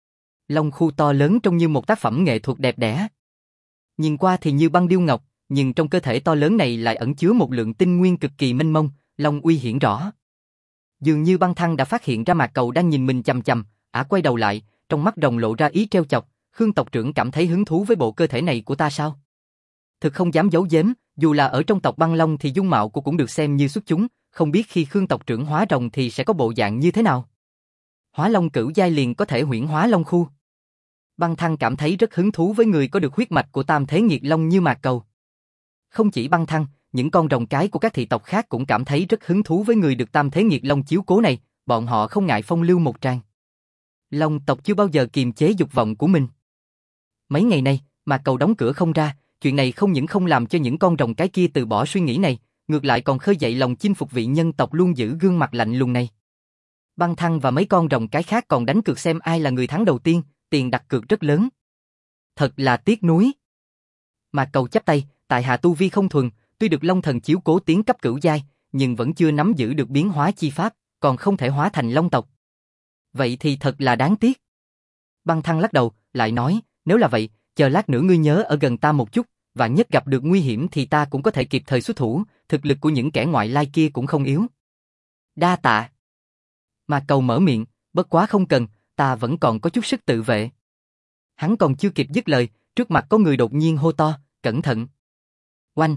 Long khu to lớn trông như một tác phẩm nghệ thuật đẹp đẽ. Nhìn qua thì như băng điêu ngọc, nhưng trong cơ thể to lớn này lại ẩn chứa một lượng tinh nguyên cực kỳ mênh mông, long uy hiển rõ. Dường như Băng Thăng đã phát hiện ra Mạc Cầu đang nhìn mình chằm chằm, ả quay đầu lại, trong mắt rồng lộ ra ý trêu chọc, Khương tộc trưởng cảm thấy hứng thú với bộ cơ thể này của ta sao? Thực không dám giấu giếm, dù là ở trong tộc Băng Long thì dung mạo của cũng được xem như xuất chúng, không biết khi Khương tộc trưởng hóa rồng thì sẽ có bộ dạng như thế nào. Hóa Long cửu giai liền có thể huyễn hóa Long khu. Băng Thăng cảm thấy rất hứng thú với người có được huyết mạch của Tam Thế Nghiệt Long như Mạc Cầu. Không chỉ Băng Thăng, những con rồng cái của các thị tộc khác cũng cảm thấy rất hứng thú với người được Tam Thế Nghiệt Long chiếu cố này, bọn họ không ngại phong lưu một tràng. Long tộc chưa bao giờ kiềm chế dục vọng của mình. Mấy ngày nay, Mạc Cầu đóng cửa không ra, chuyện này không những không làm cho những con rồng cái kia từ bỏ suy nghĩ này, ngược lại còn khơi dậy lòng chinh phục vị nhân tộc luôn giữ gương mặt lạnh lùng này. Băng Thăng và mấy con rồng cái khác còn đánh cược xem ai là người thắng đầu tiên, tiền đặt cược rất lớn. Thật là tiếc nuối. Mạc Cầu chắp tay, tại hạ tu vi không thuần, tuy được Long Thần chiếu cố tiến cấp cửu giai, nhưng vẫn chưa nắm giữ được biến hóa chi pháp, còn không thể hóa thành Long tộc. Vậy thì thật là đáng tiếc. Băng Thăng lắc đầu, lại nói, nếu là vậy, chờ lát nữa ngươi nhớ ở gần ta một chút, vạn nhất gặp được nguy hiểm thì ta cũng có thể kịp thời xuất thủ, thực lực của những kẻ ngoại lai kia cũng không yếu. Đa tạ. Mạc Cầu mở miệng, bất quá không cần, ta vẫn còn có chút sức tự vệ. Hắn còn chưa kịp dứt lời, trước mặt có người đột nhiên hô to, cẩn thận. Oanh.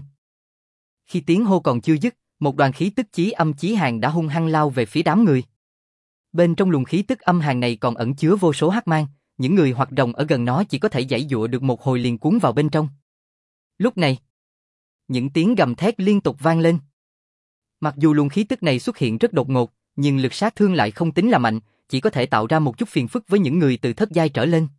Khi tiếng hô còn chưa dứt, một đoàn khí tức chí âm chí hàn đã hung hăng lao về phía đám người. Bên trong luồng khí tức âm hàn này còn ẩn chứa vô số hắc mang, những người hoặc rồng ở gần nó chỉ có thể giãy giụa được một hồi liền cuốn vào bên trong. Lúc này, những tiếng gầm thét liên tục vang lên. Mặc dù luồng khí tức này xuất hiện rất đột ngột, nhưng lực sát thương lại không tính là mạnh, chỉ có thể tạo ra một chút phiền phức với những người từ thất giai trở lên.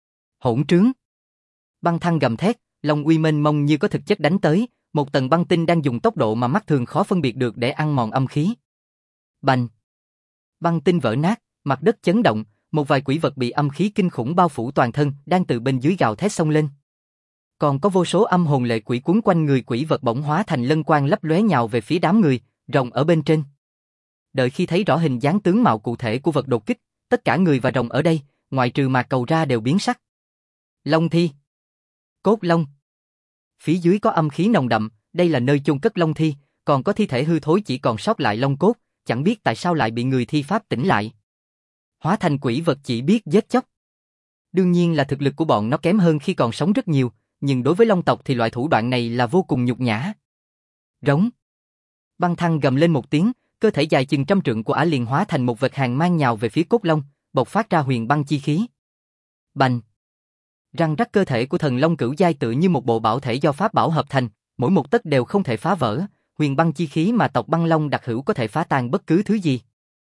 Hỗn trướng! Băng Thăng gầm thét, long uy mênh mông như có thực chất đánh tới, một tầng băng tinh đang dùng tốc độ mà mắt thường khó phân biệt được để ăn mòn âm khí. Bành! Băng tinh vỡ nát, mặt đất chấn động, một vài quỷ vật bị âm khí kinh khủng bao phủ toàn thân, đang từ bên dưới gào thét xông lên. Còn có vô số âm hồn lệ quỷ cuốn quanh người quỷ vật bỗng hóa thành lân quang lấp lóe nhào về phía đám người, rồng ở bên trên. Đợi khi thấy rõ hình dáng tướng mạo cụ thể của vật đột kích, tất cả người và rồng ở đây, ngoại trừ Mạc Cầu ra đều biến sắc. Long thi. Cốt long. Phía dưới có âm khí nồng đậm, đây là nơi chôn cất long thi, còn có thi thể hư thối chỉ còn sót lại long cốt, chẳng biết tại sao lại bị người thi pháp tỉnh lại. Hóa thành quỷ vật chỉ biết giết chóc. Đương nhiên là thực lực của bọn nó kém hơn khi còn sống rất nhiều, nhưng đối với long tộc thì loại thủ đoạn này là vô cùng nhục nhã. Rống. Băng Thăng gầm lên một tiếng, cơ thể dài chừng trăm trượng của ả liền hóa thành một vệt hàng mang nhào về phía cốt long, bộc phát ra huyền băng chi khí. Bành. Răng rắc cơ thể của thần long cửu giai tự như một bộ bảo thể do pháp bảo hợp thành, mỗi một tấc đều không thể phá vỡ, huyền băng chi khí mà tộc băng long đặc hữu có thể phá tan bất cứ thứ gì.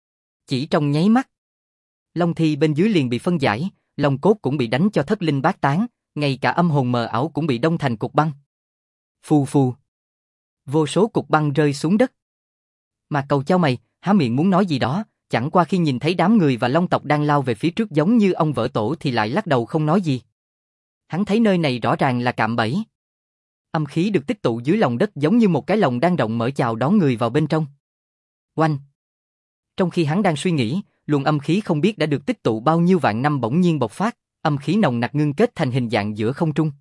Chỉ trong nháy mắt, long thi bên dưới liền bị phân giải, long cốt cũng bị đánh cho thất linh bát tán, ngay cả âm hồn mờ ảo cũng bị đông thành cục băng. Phù phù. Vô số cục băng rơi xuống đất. Mà Cầu chau mày, há miệng muốn nói gì đó, chẳng qua khi nhìn thấy đám người và long tộc đang lao về phía trước giống như ông vỡ tổ thì lại lắc đầu không nói gì. Hắn thấy nơi này rõ ràng là cạm bẫy. Âm khí được tích tụ dưới lòng đất giống như một cái lồng đang rộng mở chào đón người vào bên trong. Oanh! Trong khi hắn đang suy nghĩ, luồng âm khí không biết đã được tích tụ bao nhiêu vạn năm bỗng nhiên bộc phát, âm khí nồng nặc ngưng kết thành hình dạng giữa không trung.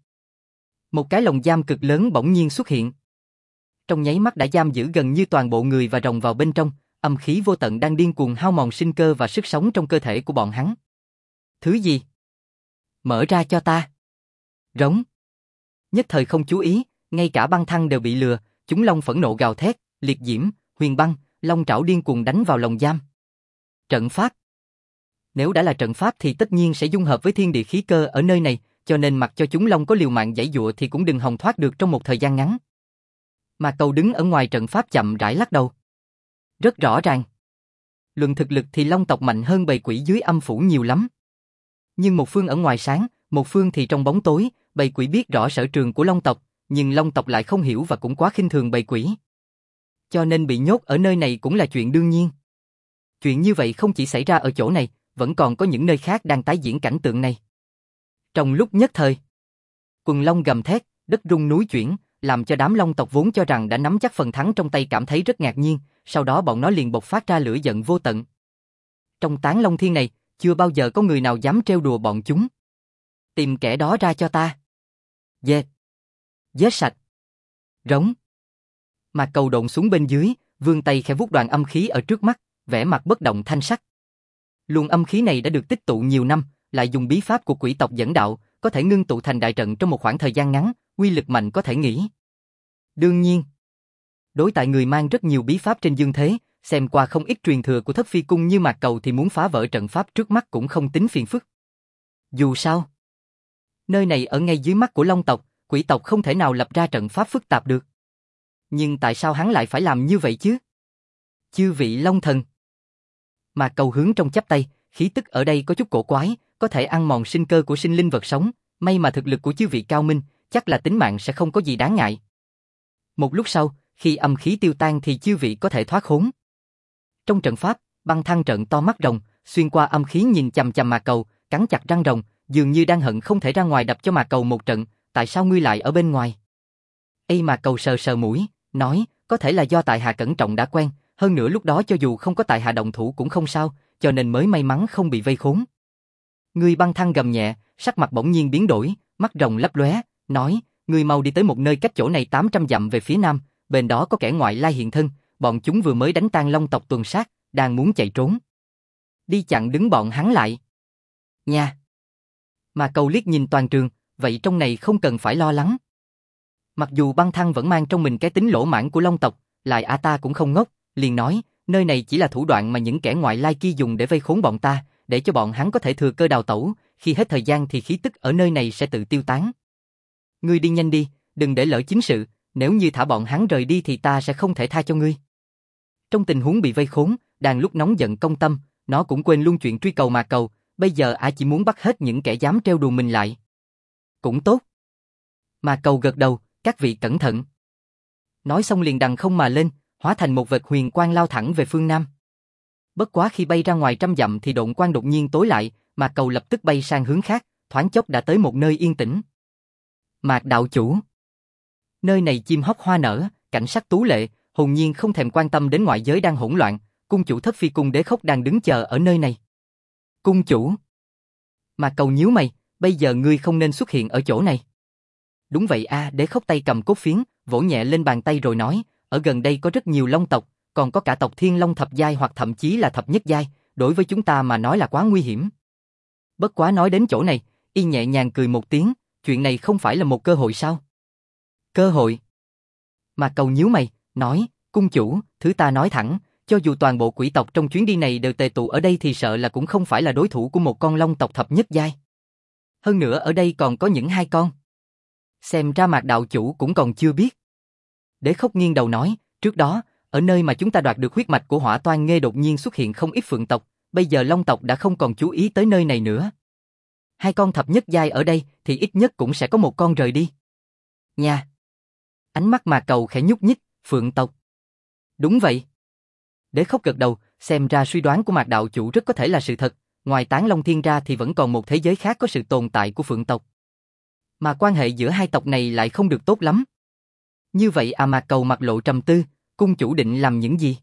Một cái lồng giam cực lớn bỗng nhiên xuất hiện. Trong nháy mắt đã giam giữ gần như toàn bộ người và rồng vào bên trong, âm khí vô tận đang điên cuồng hao mòn sinh cơ và sức sống trong cơ thể của bọn hắn. Thứ gì? Mở ra cho ta! Rống! Nhất thời không chú ý, ngay cả Băng Thăng đều bị lừa, chúng long phẫn nộ gào thét, liệt diễm, huyền băng, long trảo điên cuồng đánh vào lồng giam. Trận pháp! Nếu đã là trận pháp thì tất nhiên sẽ dung hợp với thiên địa khí cơ ở nơi này, cho nên mặc cho chúng long có liều mạng giãy giụa thì cũng đừng hòng thoát được trong một thời gian ngắn. Mà Cầu đứng ở ngoài trận pháp chậm rãi lắc đầu. Rất rõ ràng. Luận thực lực thì long tộc mạnh hơn bầy quỷ dưới âm phủ nhiều lắm. Nhưng một phương ở ngoài sáng, một phương thì trong bóng tối, bầy quỷ biết rõ sở trường của long tộc, nhưng long tộc lại không hiểu và cũng quá khinh thường bầy quỷ. Cho nên bị nhốt ở nơi này cũng là chuyện đương nhiên. Chuyện như vậy không chỉ xảy ra ở chỗ này, vẫn còn có những nơi khác đang tái diễn cảnh tượng này. Trong lúc nhất thời, quần long gầm thét, đất rung núi chuyển, làm cho đám long tộc vốn cho rằng đã nắm chắc phần thắng trong tay cảm thấy rất ngạc nhiên, sau đó bọn nó liền bộc phát ra lửa giận vô tận. Trong tán long thiên này, chưa bao giờ có người nào dám trêu đùa bọn chúng. Tìm kẻ đó ra cho ta. Dệt. Giết sạch. Rống. Mà Cầu độn xuống bên dưới, vươn tay khẽ vuốt đoàn âm khí ở trước mắt, vẻ mặt bất động thanh sắc. Luồng âm khí này đã được tích tụ nhiều năm, lại dùng bí pháp của quỷ tộc dẫn đạo, có thể ngưng tụ thành đại trận trong một khoảng thời gian ngắn, uy lực mạnh có thể nghĩ. Đương nhiên, đối tại người mang rất nhiều bí pháp trên dương thế, xem qua không ít truyền thừa của Thất Phi Cung như Mạc Cầu thì muốn phá vỡ trận pháp trước mắt cũng không tính phiền phức. Dù sao, nơi này ở ngay dưới mắt của long tộc, quỷ tộc không thể nào lập ra trận pháp phức tạp được. Nhưng tại sao hắn lại phải làm như vậy chứ? Chư vị long thần. Mạc Cầu hướng trong chắp tay, khí tức ở đây có chút cổ quái, có thể ăn mòn sinh cơ của sinh linh vật sống, may mà thực lực của chư vị cao minh, chắc là tính mạng sẽ không có gì đáng ngại. Một lúc sau, khi âm khí tiêu tan thì chư vị có thể thoát khốn. Trong trận pháp, Băng Thăng trợn to mắt rồng, xuyên qua âm khí nhìn chằm chằm Mạc Cầu, cắn chặt răng rồng, dường như đang hận không thể ra ngoài đập cho Mạc Cầu một trận, tại sao ngươi lại ở bên ngoài? Ê, Mạc Cầu sờ sờ mũi, nói, có thể là do tại hạ cẩn trọng đã quen, hơn nữa lúc đó cho dù không có tại hạ động thủ cũng không sao, cho nên mới may mắn không bị vây khốn. Ngươi Băng Thăng gầm nhẹ, sắc mặt bỗng nhiên biến đổi, mắt rồng lấp lóe, nói, ngươi mau đi tới một nơi cách chỗ này 800 dặm về phía nam, bên đó có kẻ ngoại lai hiện thân, bọn chúng vừa mới đánh tan long tộc tuần sát, đang muốn chạy trốn. Đi chặn đứng bọn hắn lại. Nha. Mà Cầu liếc nhìn toàn trường, vậy trong này không cần phải lo lắng. Mặc dù Băng Thăng vẫn mang trong mình cái tính lỗ mãng của long tộc, lại ta cũng không ngốc, liền nói, nơi này chỉ là thủ đoạn mà những kẻ ngoại lai kia dùng để vây khốn bọn ta, để cho bọn hắn có thể thừa cơ đào tẩu, khi hết thời gian thì khí tức ở nơi này sẽ tự tiêu tán. Ngươi đi nhanh đi, đừng để lỡ chính sự, nếu như thả bọn hắn rời đi thì ta sẽ không thể tha cho ngươi. Trong tình huống bị vây khốn, đang lúc nóng giận công tâm, nó cũng quên luôn chuyện truy cầu Mạc Cầu, bây giờ ả chỉ muốn bắt hết những kẻ dám trêu đùa mình lại. Cũng tốt. Mạc Cầu gật đầu, các vị cẩn thận. Nói xong liền đằng không mà lên, hóa thành một vệt huyền quang lao thẳng về phương Nam. Bất quá khi bay ra ngoài 100 dặm thì độn quang đột nhiên tối lại, Mạc Cầu lập tức bay sang hướng khác, thoáng chốc đã tới một nơi yên tĩnh. Mạc đạo chủ. Nơi này chim hót hoa nở, cảnh sắc tú lệ, hồn nhiên không thèm quan tâm đến ngoại giới đang hỗn loạn, cung chủ Thất Phi cung Đế Khốc đang đứng chờ ở nơi này. Cung chủ. Mạc Cầu nhíu mày, bây giờ ngươi không nên xuất hiện ở chỗ này. Đúng vậy a, Đế Khốc tay cầm cốt phiến, vỗ nhẹ lên bàn tay rồi nói, ở gần đây có rất nhiều long tộc, còn có cả tộc Thiên Long thập giai hoặc thậm chí là thập nhất giai, đối với chúng ta mà nói là quá nguy hiểm. Bất quá nói đến chỗ này, y nhẹ nhàng cười một tiếng, chuyện này không phải là một cơ hội sao? Cơ hội? Mạc Cầu nhíu mày, nói, cung chủ, thứ ta nói thẳng, cho dù toàn bộ quỷ tộc trong chuyến đi này đều tề tụ ở đây thì sợ là cũng không phải là đối thủ của một con long tộc thập nhất giai. Hơn nữa ở đây còn có những 2 con. Xem ra Mạc đạo chủ cũng còn chưa biết. Đế Khốc nghiêng đầu nói, trước đó, ở nơi mà chúng ta đoạt được huyết mạch của Hỏa Toan Nghê đột nhiên xuất hiện không ít phượng tộc, bây giờ long tộc đã không còn chú ý tới nơi này nữa. 2 con thập nhất giai ở đây thì ít nhất cũng sẽ có một con rời đi. Nha. Ánh mắt Mạc Cầu khẽ nhúc nhích, phượng tộc. Đúng vậy. Đế Khốc gật đầu, xem ra suy đoán của Mạc đạo chủ rất có thể là sự thật, ngoài Tán Long Thiên ra thì vẫn còn một thế giới khác có sự tồn tại của phượng tộc. Mà quan hệ giữa 2 tộc này lại không được tốt lắm. Như vậy à, Mạc Cầu mặt lộ trầm tư, cung chủ định làm những gì?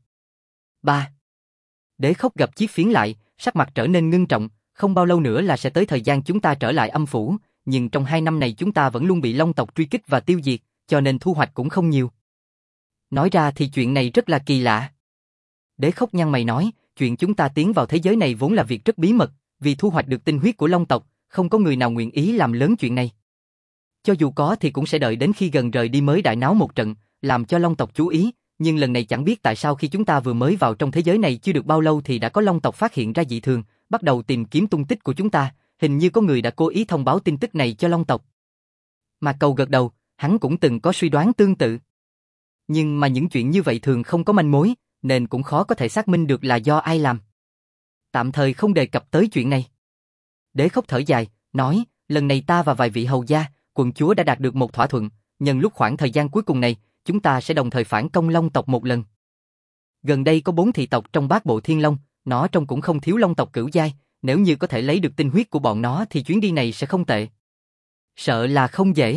3. Đế Khốc gập chiếc phiến lại, sắc mặt trở nên ngưng trọng, không bao lâu nữa là sẽ tới thời gian chúng ta trở lại âm phủ, nhưng trong 2 năm này chúng ta vẫn luôn bị long tộc truy kích và tiêu diệt, cho nên thu hoạch cũng không nhiều. Nói ra thì chuyện này rất là kỳ lạ. Đế Khốc nhăn mày nói, chuyện chúng ta tiến vào thế giới này vốn là việc rất bí mật, vì thu hoạch được tinh huyết của long tộc, không có người nào nguyện ý làm lớn chuyện này. Cho dù có thì cũng sẽ đợi đến khi gần rời đi mới đại náo một trận, làm cho long tộc chú ý, nhưng lần này chẳng biết tại sao khi chúng ta vừa mới vào trong thế giới này chưa được bao lâu thì đã có long tộc phát hiện ra dị thường, bắt đầu tìm kiếm tung tích của chúng ta, hình như có người đã cố ý thông báo tin tức này cho long tộc. Mạc Cầu gật đầu, hắn cũng từng có suy đoán tương tự. Nhưng mà những chuyện như vậy thường không có manh mối, nên cũng khó có thể xác minh được là do ai làm. Tạm thời không đề cập tới chuyện này. Đế Khốc thở dài, nói, lần này ta và vài vị hầu gia, quận chúa đã đạt được một thỏa thuận, nhân lúc khoảng thời gian cuối cùng này, chúng ta sẽ đồng thời phản công long tộc một lần. Gần đây có 4 thị tộc trong bát bộ Thiên Long, nó trong cũng không thiếu long tộc cửu giai, nếu như có thể lấy được tinh huyết của bọn nó thì chuyến đi này sẽ không tệ. Sợ là không dễ.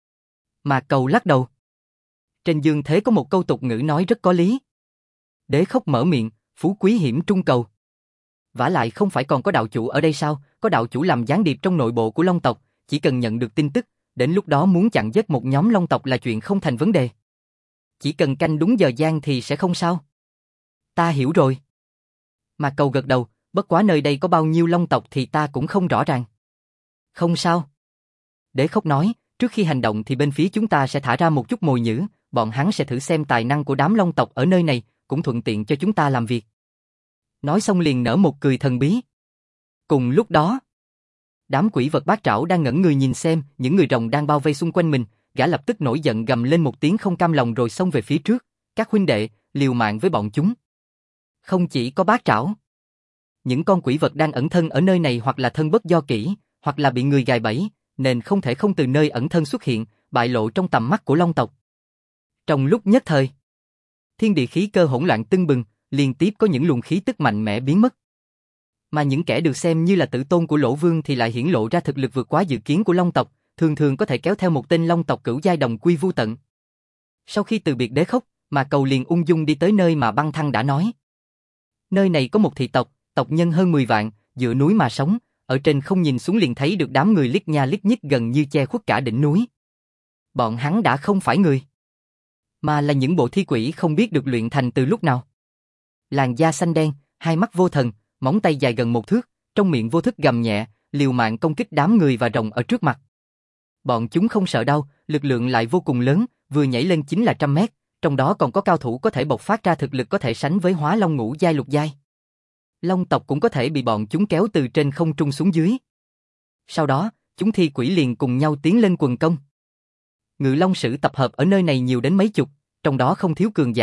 Mạc Cầu lắc đầu. Trên dương thế có một câu tục ngữ nói rất có lý. Đế Khốc mở miệng, phú quý hiểm trung cầu. Vả lại không phải còn có đạo chủ ở đây sao, có đạo chủ làm gián điệp trong nội bộ của long tộc, chỉ cần nhận được tin tức, đến lúc đó muốn chặn giết một nhóm long tộc là chuyện không thành vấn đề. Chỉ cần canh đúng giờ gian thì sẽ không sao. Ta hiểu rồi. Mạc Cầu gật đầu, bất quá nơi đây có bao nhiêu long tộc thì ta cũng không rõ ràng. Không sao. Đế Khốc nói, trước khi hành động thì bên phía chúng ta sẽ thả ra một chút mồi nhử, bọn hắn sẽ thử xem tài năng của đám long tộc ở nơi này, cũng thuận tiện cho chúng ta làm việc. Nói xong liền nở một cười thần bí. Cùng lúc đó, đám quỷ vật bát trảo đang ngẩn người nhìn xem những người rồng đang bao vây xung quanh mình, gã lập tức nổi giận gầm lên một tiếng không cam lòng rồi xông về phía trước, các huynh đệ, liều mạng với bọn chúng. Không chỉ có bát trảo, những con quỷ vật đang ẩn thân ở nơi này hoặc là thân bất do kỹ, hoặc là bị người gài bẫy, nên không thể không từ nơi ẩn thân xuất hiện, bại lộ trong tầm mắt của long tộc. Trong lúc nhất thời, thiên địa khí cơ hỗn loạn tưng bừng, liên tiếp có những luồng khí tức mạnh mẽ biến mất. Mà những kẻ được xem như là tử tôn của Lỗ Vương thì lại hiển lộ ra thực lực vượt quá dự kiến của long tộc, thường thường có thể kéo theo một tên long tộc cửu giai đồng quy vu tận. Sau khi từ biệt Đế Khốc, Mạc Cầu liền ung dung đi tới nơi mà Băng Thăng đã nói. Nơi này có một thị tộc, tộc nhân hơn 10 vạn, dựa núi mà sống, ở trên không nhìn xuống liền thấy được đám người liếc nha liếc nhích gần như che khuất cả đỉnh núi. Bọn hắn đã không phải người, mà là những bộ thi quỷ không biết được luyện thành từ lúc nào. Làn da xanh đen, hai mắt vô thần, móng tay dài gần 1 thước, trong miệng vô thức gầm nhẹ, liều mạng công kích đám người và rồng ở trước mặt. Bọn chúng không sợ đau, lực lượng lại vô cùng lớn, vừa nhảy lên chính là 100 mét, trong đó còn có cao thủ có thể bộc phát ra thực lực có thể sánh với Hóa Long ngũ giai lục giai. Long tộc cũng có thể bị bọn chúng kéo từ trên không trung xuống dưới. Sau đó, chúng thi quỷ liền cùng nhau tiến lên quần công. Ngự Long Sử tập hợp ở nơi này nhiều đến mấy chục, trong đó không thiếu cường giả,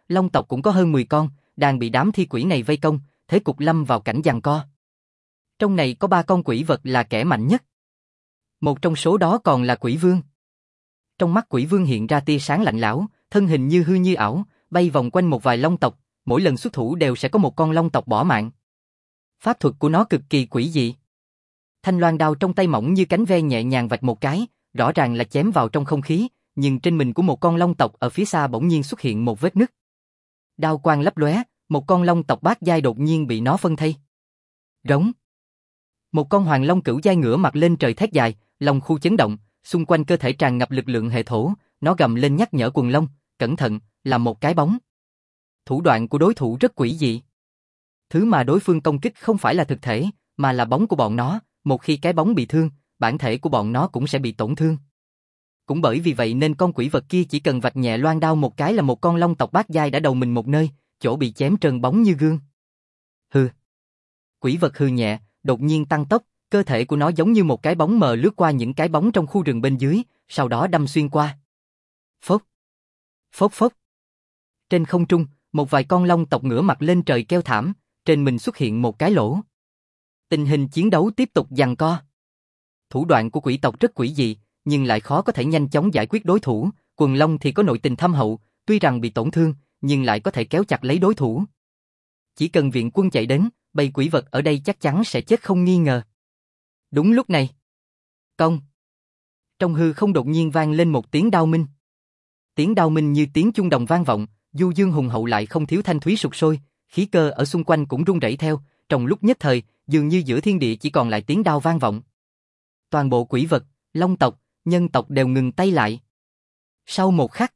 long tộc cũng có hơn 10 con, đang bị đám thi quỷ này vây công, thế cục lâm vào cảnh giằng co. Trong này có 3 con quỷ vật là kẻ mạnh nhất. Một trong số đó còn là quỷ vương. Trong mắt quỷ vương hiện ra tia sáng lạnh lẽo, thân hình như hư như ảo, bay vòng quanh một vài long tộc, mỗi lần xuất thủ đều sẽ có một con long tộc bỏ mạng. Pháp thuật của nó cực kỳ quỷ dị. Thanh loan đao trong tay mỏng như cánh ve nhẹ nhàng vạch một cái, rõ ràng là chém vào trong không khí, nhưng trên mình của một con long tộc ở phía xa bỗng nhiên xuất hiện một vết nứt. Đao quang lấp lóe, một con long tộc bát giai đột nhiên bị nó phân thây. Rống. Một con hoàng long cửu giai ngửa mặt lên trời thét dài, long khu chấn động, xung quanh cơ thể tràn ngập lực lượng hệ thổ, nó gầm lên nhắc nhở quần long, cẩn thận, là một cái bóng. Thủ đoạn của đối thủ rất quỷ dị. Thứ mà đối phương công kích không phải là thực thể, mà là bóng của bọn nó, một khi cái bóng bị thương, bản thể của bọn nó cũng sẽ bị tổn thương. Cũng bởi vì vậy nên con quỷ vật kia chỉ cần vạch nhẹ loan đao một cái là một con long tộc bát giai đã đầu mình một nơi, chỗ bị chém trơn bóng như gương. Hừ. Quỷ vật hừ nhẹ, đột nhiên tăng tốc, cơ thể của nó giống như một cái bóng mờ lướt qua những cái bóng trong khu rừng bên dưới, sau đó đâm xuyên qua. Phốc. Phốc phốc. Trên không trung, một vài con long tộc ngửa mặt lên trời kêu thảm, trên mình xuất hiện một cái lỗ. Tình hình chiến đấu tiếp tục giằng co. Thủ đoạn của quỷ tộc rất quỷ dị, nhưng lại khó có thể nhanh chóng giải quyết đối thủ, quần long thì có nội tình thâm hậu, tuy rằng bị tổn thương, nhưng lại có thể kéo chặt lấy đối thủ. Chỉ cần viện quân chạy đến, bầy quỷ vật ở đây chắc chắn sẽ chết không nghi ngờ. Đúng lúc này, cong. Trong hư không đột nhiên vang lên một tiếng đao minh. Tiếng đao minh như tiếng chuông đồng vang vọng, du dương hùng hậu lại không thiếu thanh thúy sục sôi, khí cơ ở xung quanh cũng rung rẩy theo, trong lúc nhất thời, dường như giữa thiên địa chỉ còn lại tiếng đao vang vọng. Toàn bộ quỷ vật, long tộc, nhân tộc đều ngừng tay lại. Sau một khắc,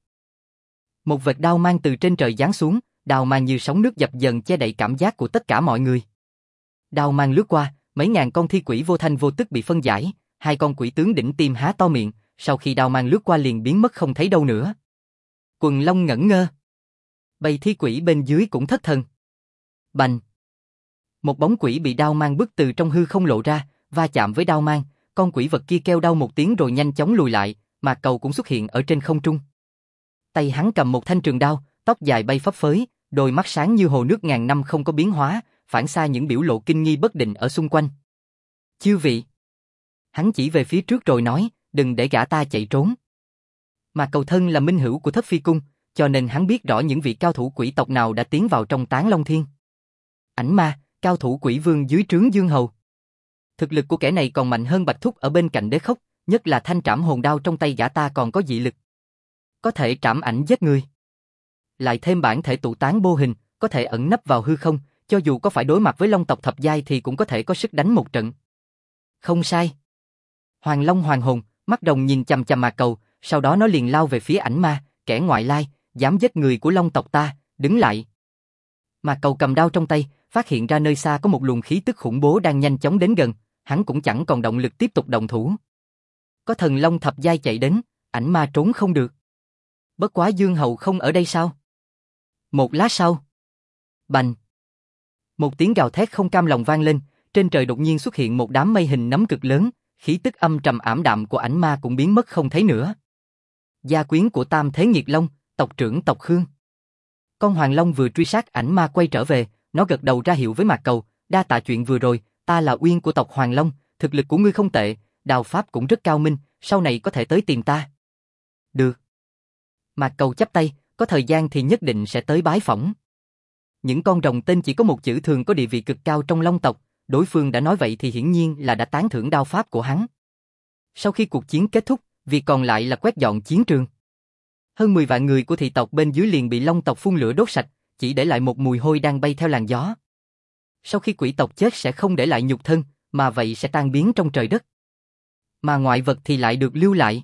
một vệt đao mang từ trên trời giáng xuống, đao mang như sóng nước dập dần che đậy cảm giác của tất cả mọi người. Đao mang lướt qua, mấy ngàn con thi quỷ vô thanh vô tức bị phân giải, hai con quỷ tướng đỉnh tim há to miệng, sau khi đao mang lướt qua liền biến mất không thấy đâu nữa. Quần long ngẩn ngơ. Bầy thi quỷ bên dưới cũng thất thần. Bành. Một bóng quỷ bị đao mang bức từ trong hư không lộ ra, va chạm với đao mang, con quỷ vật kia kêu đau một tiếng rồi nhanh chóng lùi lại, Mạc Cầu cũng xuất hiện ở trên không trung. Tay hắn cầm một thanh trường đao, tóc dài bay phấp phới, đôi mắt sáng như hồ nước ngàn năm không có biến hóa, phản xa những biểu lộ kinh nghi bất định ở xung quanh. Chư vị. Hắn chỉ về phía trước rồi nói, đừng để gã ta chạy trốn. Mạc Cầu thân là minh hữu của Thất Phi Cung, cho nên hắn biết rõ những vị cao thủ quỷ tộc nào đã tiến vào trong Tán Long Thiên. Ảnh Ma, cao thủ quỷ vương dưới trướng Dương Hầu. Thực lực của kẻ này còn mạnh hơn Bạch Thúc ở bên cạnh Đế Khốc, nhất là thanh trảm hồn đao trong tay gã ta còn có dị lực. Có thể trảm ảnh giết người. Lại thêm bản thể tụ tán vô hình, có thể ẩn nấp vào hư không, cho dù có phải đối mặt với long tộc thập giai thì cũng có thể có sức đánh một trận. Không sai. Hoàng Long hoàng hồn, mắt rồng nhìn chằm chằm Mạc Cầu, sau đó nó liền lao về phía Ảnh Ma, kẻ ngoại lai, dám giết người của long tộc ta, đứng lại. Mạc Cầu cầm đao trong tay, phát hiện ra nơi xa có một luồng khí tức khủng bố đang nhanh chóng đến gần, hắn cũng chẳng còn động lực tiếp tục động thủ. Có thần long thập giai chạy đến, Ảnh Ma trốn không được. Bất quá Dương Hầu không ở đây sao? Một lát sau, bành. Một tiếng gào thét không cam lòng vang lên, trên trời đột nhiên xuất hiện một đám mây hình nấm cực lớn, khí tức âm trầm ảm đạm của Ảnh Ma cũng biến mất không thấy nữa. Gia quyến của Tam Thế Nghiệt Long, tộc trưởng tộc Khương. Con Hoàng Long vừa truy sát Ảnh Ma quay trở về, nó gật đầu ra hiệu với Mạc Cầu, đa tạ chuyện vừa rồi, ta là Uyên của tộc Hoàng Long, thực lực của ngươi không tệ, đao pháp cũng rất cao minh, sau này có thể tới tìm ta. Được. Mạc Cầu chắp tay, có thời gian thì nhất định sẽ tới bái phỏng. Những con rồng tên chỉ có một chữ thường có địa vị cực cao trong Long tộc, đối phương đã nói vậy thì hiển nhiên là đã tán thưởng đao pháp của hắn. Sau khi cuộc chiến kết thúc, việc còn lại là quét dọn chiến trường. Hơn 10 vạn người của thị tộc bên dưới liền bị Long tộc phun lửa đốt sạch, chỉ để lại một mùi hôi đang bay theo làn gió. Sau khi quỷ tộc chết sẽ không để lại nhục thân, mà vậy sẽ tan biến trong trời đất. Mà ngoại vật thì lại được lưu lại.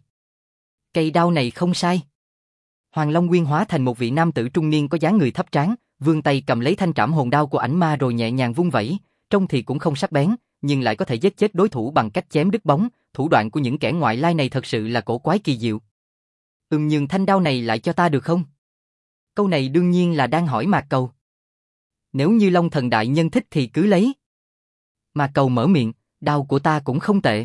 Cây đao này không sai. Hoàng Long nguyên hóa thành một vị nam tử trung niên có dáng người thấp tráng, vươn tay cầm lấy thanh trảm hồn đao của Ảnh Ma rồi nhẹ nhàng vung vẩy, trông thì cũng không sắc bén, nhưng lại có thể giết chết đối thủ bằng cách chém đứt bóng, thủ đoạn của những kẻ ngoại lai này thật sự là cổ quái kỳ diệu. Nhưng thanh đao này lại cho ta được không? Câu này đương nhiên là đang hỏi Mạc Cầu. Nếu như Long Thần đại nhân thích thì cứ lấy. Mạc Cầu mở miệng, đao của ta cũng không tệ.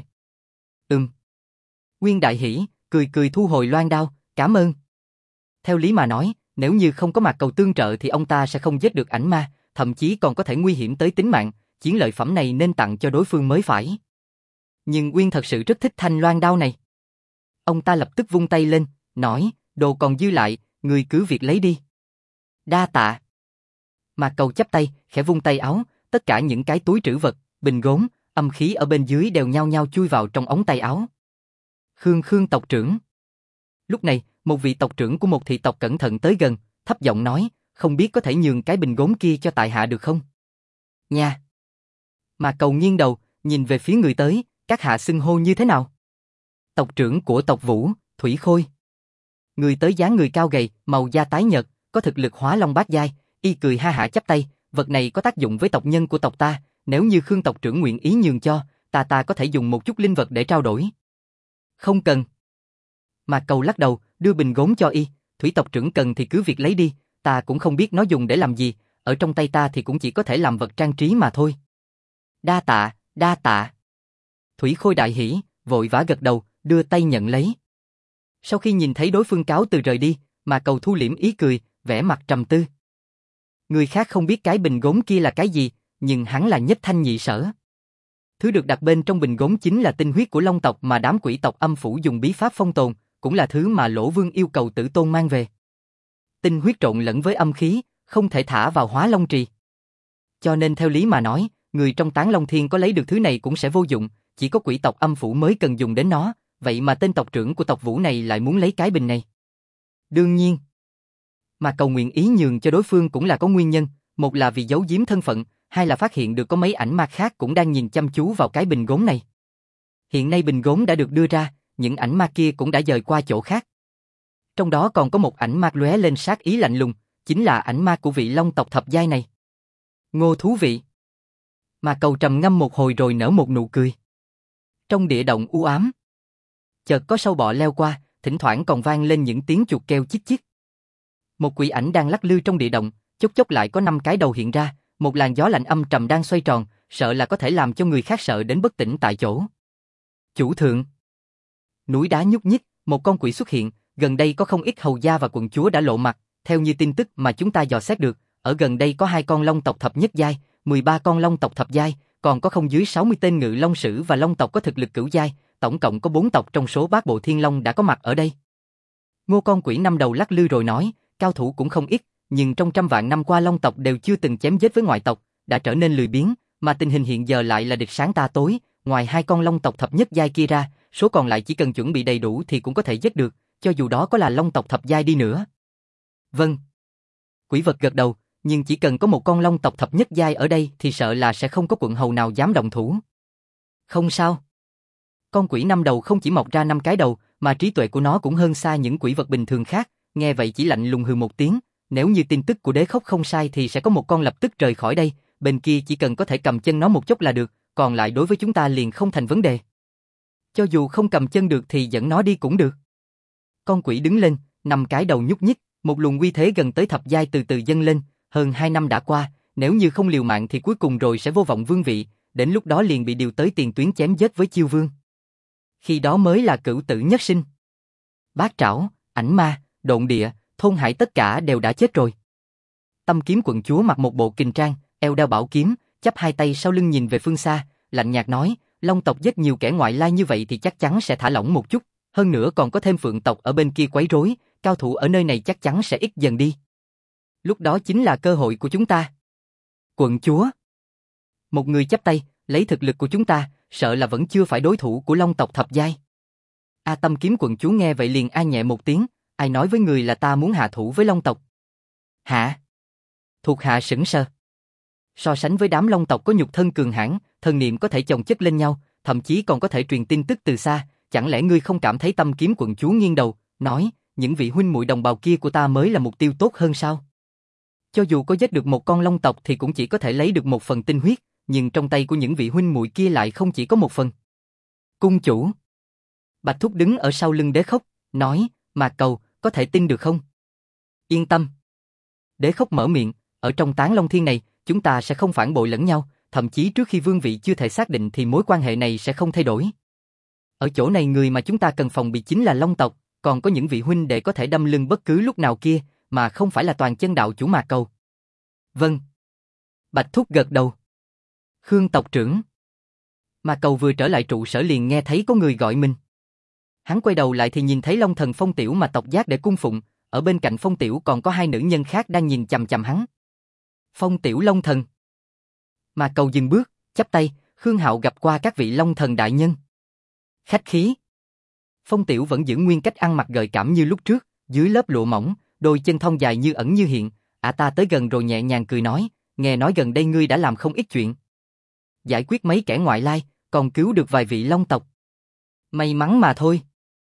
Nguyên đại hỉ, cười cười thu hồi loan đao, cảm ơn. Theo lý mà nói, nếu như không có Mạc Cầu tương trợ thì ông ta sẽ không giết được ảnh ma, thậm chí còn có thể nguy hiểm tới tính mạng, chiến lợi phẩm này nên tặng cho đối phương mới phải. Nhưng Uyên thật sự rất thích thanh loan đao này. Ông ta lập tức vung tay lên, nói, đồ còn dư lại, người cứ việc lấy đi. Đa tạ. Mạc Cầu chắp tay, khẽ vung tay áo, tất cả những cái túi trữ vật, bình gốm, âm khí ở bên dưới đều nhao nhao chui vào trong ống tay áo. Khương tộc trưởng. Lúc này, một vị tộc trưởng của một thị tộc cẩn thận tới gần, thấp giọng nói, không biết có thể nhường cái bình gốm kia cho tại hạ được không? Nha. Mạc Cầu nghiêng đầu, nhìn về phía người tới, các hạ xưng hô như thế nào? Tộc trưởng của tộc Vũ, Thủy Khôi. Người tới dáng người cao gầy, màu da tái nhợt, có thực lực hóa long bát giai, y cười ha hả chắp tay, vật này có tác dụng với tộc nhân của tộc ta, nếu như Khương tộc trưởng nguyện ý nhường cho, ta có thể dùng một chút linh vật để trao đổi. Không cần. Mạc Cầu lắc đầu, đưa bình gốm cho y, Thủy tộc trưởng cần thì cứ việc lấy đi, ta cũng không biết nó dùng để làm gì, ở trong tay ta thì cũng chỉ có thể làm vật trang trí mà thôi. Đa tạ, đa tạ. Thủy Khôi đại hỉ, vội vã gật đầu, đưa tay nhận lấy. Sau khi nhìn thấy đối phương cáo từ rời đi, Mạc Cầu thu liễm ý cười, vẻ mặt trầm tư. Người khác không biết cái bình gốm kia là cái gì, nhưng hắn là nhất thanh nhị sở. Thứ được đặt bên trong bình gốm chính là tinh huyết của Long tộc mà đám quỷ tộc âm phủ dùng bí pháp phong tồn, cũng là thứ mà Lỗ Vương yêu cầu Tử Tôn mang về. Tinh huyết trộn lẫn với âm khí, không thể thả vào Hóa Long Trì. Cho nên theo lý mà nói, người trong Tán Long Thiên có lấy được thứ này cũng sẽ vô dụng, chỉ có quỷ tộc âm phủ mới cần dùng đến nó, vậy mà tên tộc trưởng của tộc Vũ này lại muốn lấy cái bình này. Đương nhiên, mà cầu nguyện ý nhường cho đối phương cũng là có nguyên nhân, một là vì giấu giếm thân phận, hai là phát hiện được có mấy ảnh ma khác cũng đang nhìn chăm chú vào cái bình gốm này. Hiện nay bình gốm đã được đưa ra, những ảnh ma kia cũng đã dời qua chỗ khác. Trong đó còn có một ảnh ma lóe lên sát ý lạnh lùng, chính là ảnh ma của vị Long tộc thập giai này. Ngô thú vị. Mà cầu trầm ngâm một hồi rồi nở một nụ cười. Trong địa động u ám, chợt có sâu bọ leo qua, thỉnh thoảng còn vang lên những tiếng chuột kêu chích chích. Một quỷ ảnh đang lắc lư trong địa động, chốc chốc lại có 5 cái đầu hiện ra, một làn gió lạnh âm trầm đang xoay tròn, sợ là có thể làm cho người khác sợ đến bất tỉnh tại chỗ. Chủ thượng. Núi đá nhúc nhích, một con quỷ xuất hiện, gần đây có không ít hầu gia và quận chúa đã lộ mặt, theo như tin tức mà chúng ta dò xét được, ở gần đây có 2 con Long tộc thập nhất giai, 13 con Long tộc thập giai, còn có không dưới 60 tên ngự long sử và Long tộc có thực lực cửu giai, tổng cộng có 4 tộc trong số bát bộ thiên long đã có mặt ở đây. Ngô con quỷ 5 đầu lắc lư rồi nói, cao thủ cũng không ít, nhưng trong trăm vạn năm qua Long tộc đều chưa từng chém giết với ngoại tộc, đã trở nên lười biếng, mà tình hình hiện giờ lại là địch sáng ta tối, ngoài 2 con Long tộc thập nhất giai kia ra, số còn lại chỉ cần chuẩn bị đầy đủ thì cũng có thể giết được, cho dù đó có là Long tộc thập giai đi nữa. Vâng. Quỷ vật gật đầu, nhưng chỉ cần có một con Long tộc thập nhất giai ở đây thì sợ là sẽ không có quận hầu nào dám động thủ. Không sao. Con quỷ 5 đầu không chỉ mọc ra 5 cái đầu, mà trí tuệ của nó cũng hơn xa những quỷ vật bình thường khác, nghe vậy chỉ lạnh lùng hừ một tiếng, nếu như tin tức của đế khốc không sai thì sẽ có một con lập tức rời khỏi đây, bên kia chỉ cần có thể cầm chân nó một chút là được, còn lại đối với chúng ta liền không thành vấn đề. Cho dù không cầm chân được thì dẫn nó đi cũng được. Con quỷ đứng lên, 5 cái đầu nhúc nhích, một luồng uy thế gần tới thập giai từ từ dâng lên, hơn 2 năm đã qua, nếu như không liều mạng thì cuối cùng rồi sẽ vô vọng vương vị, đến lúc đó liền bị điều tới tiền tuyến chém giết với Chiêu Vương. Khi đó mới là cửu tử nhất sinh. Bát trảo, ảnh ma, độn địa, thôn hải tất cả đều đã chết rồi. Tâm kiếm quận chúa mặc một bộ kình trang, eo đeo bảo kiếm, chắp hai tay sau lưng nhìn về phương xa, lạnh nhạt nói, Long tộc giết nhiều kẻ ngoại lai như vậy thì chắc chắn sẽ thả lỏng một chút, hơn nữa còn có thêm Phượng tộc ở bên kia quấy rối, cao thủ ở nơi này chắc chắn sẽ ít dần đi. Lúc đó chính là cơ hội của chúng ta. Quận chúa. Một người chắp tay, lấy thực lực của chúng ta, sợ là vẫn chưa phải đối thủ của Long tộc thập giai. Tâm kiếm quận chúa nghe vậy liền a nhẹ một tiếng, ai nói với người là ta muốn hạ thủ với Long tộc? Hả? Thuộc hạ sững sờ. So sánh với đám Long tộc có nhục thân cường hãn, thần niệm có thể chồng chất lên nhau, thậm chí còn có thể truyền tin tức từ xa, chẳng lẽ ngươi không cảm thấy tâm kiếm quận chúa nghiêng đầu, nói, những vị huynh muội đồng bào kia của ta mới là mục tiêu tốt hơn sao? Cho dù có giết được một con Long tộc thì cũng chỉ có thể lấy được một phần tinh huyết, nhưng trong tay của những vị huynh muội kia lại không chỉ có một phần. Cung chủ. Bạch Thúc đứng ở sau lưng Đế Khốc, nói, Mạc Cầu, có thể tin được không? Yên tâm. Đế Khốc mở miệng, ở trong Tán Long Thiên này, chúng ta sẽ không phản bội lẫn nhau, thậm chí trước khi vương vị chưa thể xác định thì mối quan hệ này sẽ không thay đổi. Ở chỗ này người mà chúng ta cần phòng bị chính là Long tộc, còn có những vị huynh đệ có thể đâm lưng bất cứ lúc nào kia, mà không phải là toàn chân đạo chủ Mạc Cầu. Vâng. Bạch Thúc gật đầu. Khương tộc trưởng. Mạc Cầu vừa trở lại trụ sở liền nghe thấy có người gọi mình. Hắn quay đầu lại thì nhìn thấy Long Thần Phong Tiểu mà tộc giác để cung phụng, ở bên cạnh Phong Tiểu còn có hai nữ nhân khác đang nhìn chằm chằm hắn. Phong Tiểu Long Thần. Mạc Cầu dừng bước, chắp tay, Khương Hạo gặp qua các vị Long Thần đại nhân. Khách khí. Phong Tiểu vẫn giữ nguyên cách ăn mặc gợi cảm như lúc trước, dưới lớp lụa mỏng, đôi chân thon dài như ẩn như hiện. Ta tới gần rồi nhẹ nhàng cười nói, nghe nói gần đây ngươi đã làm không ít chuyện. Giải quyết mấy kẻ ngoại lai, còn cứu được vài vị Long tộc. May mắn mà thôi.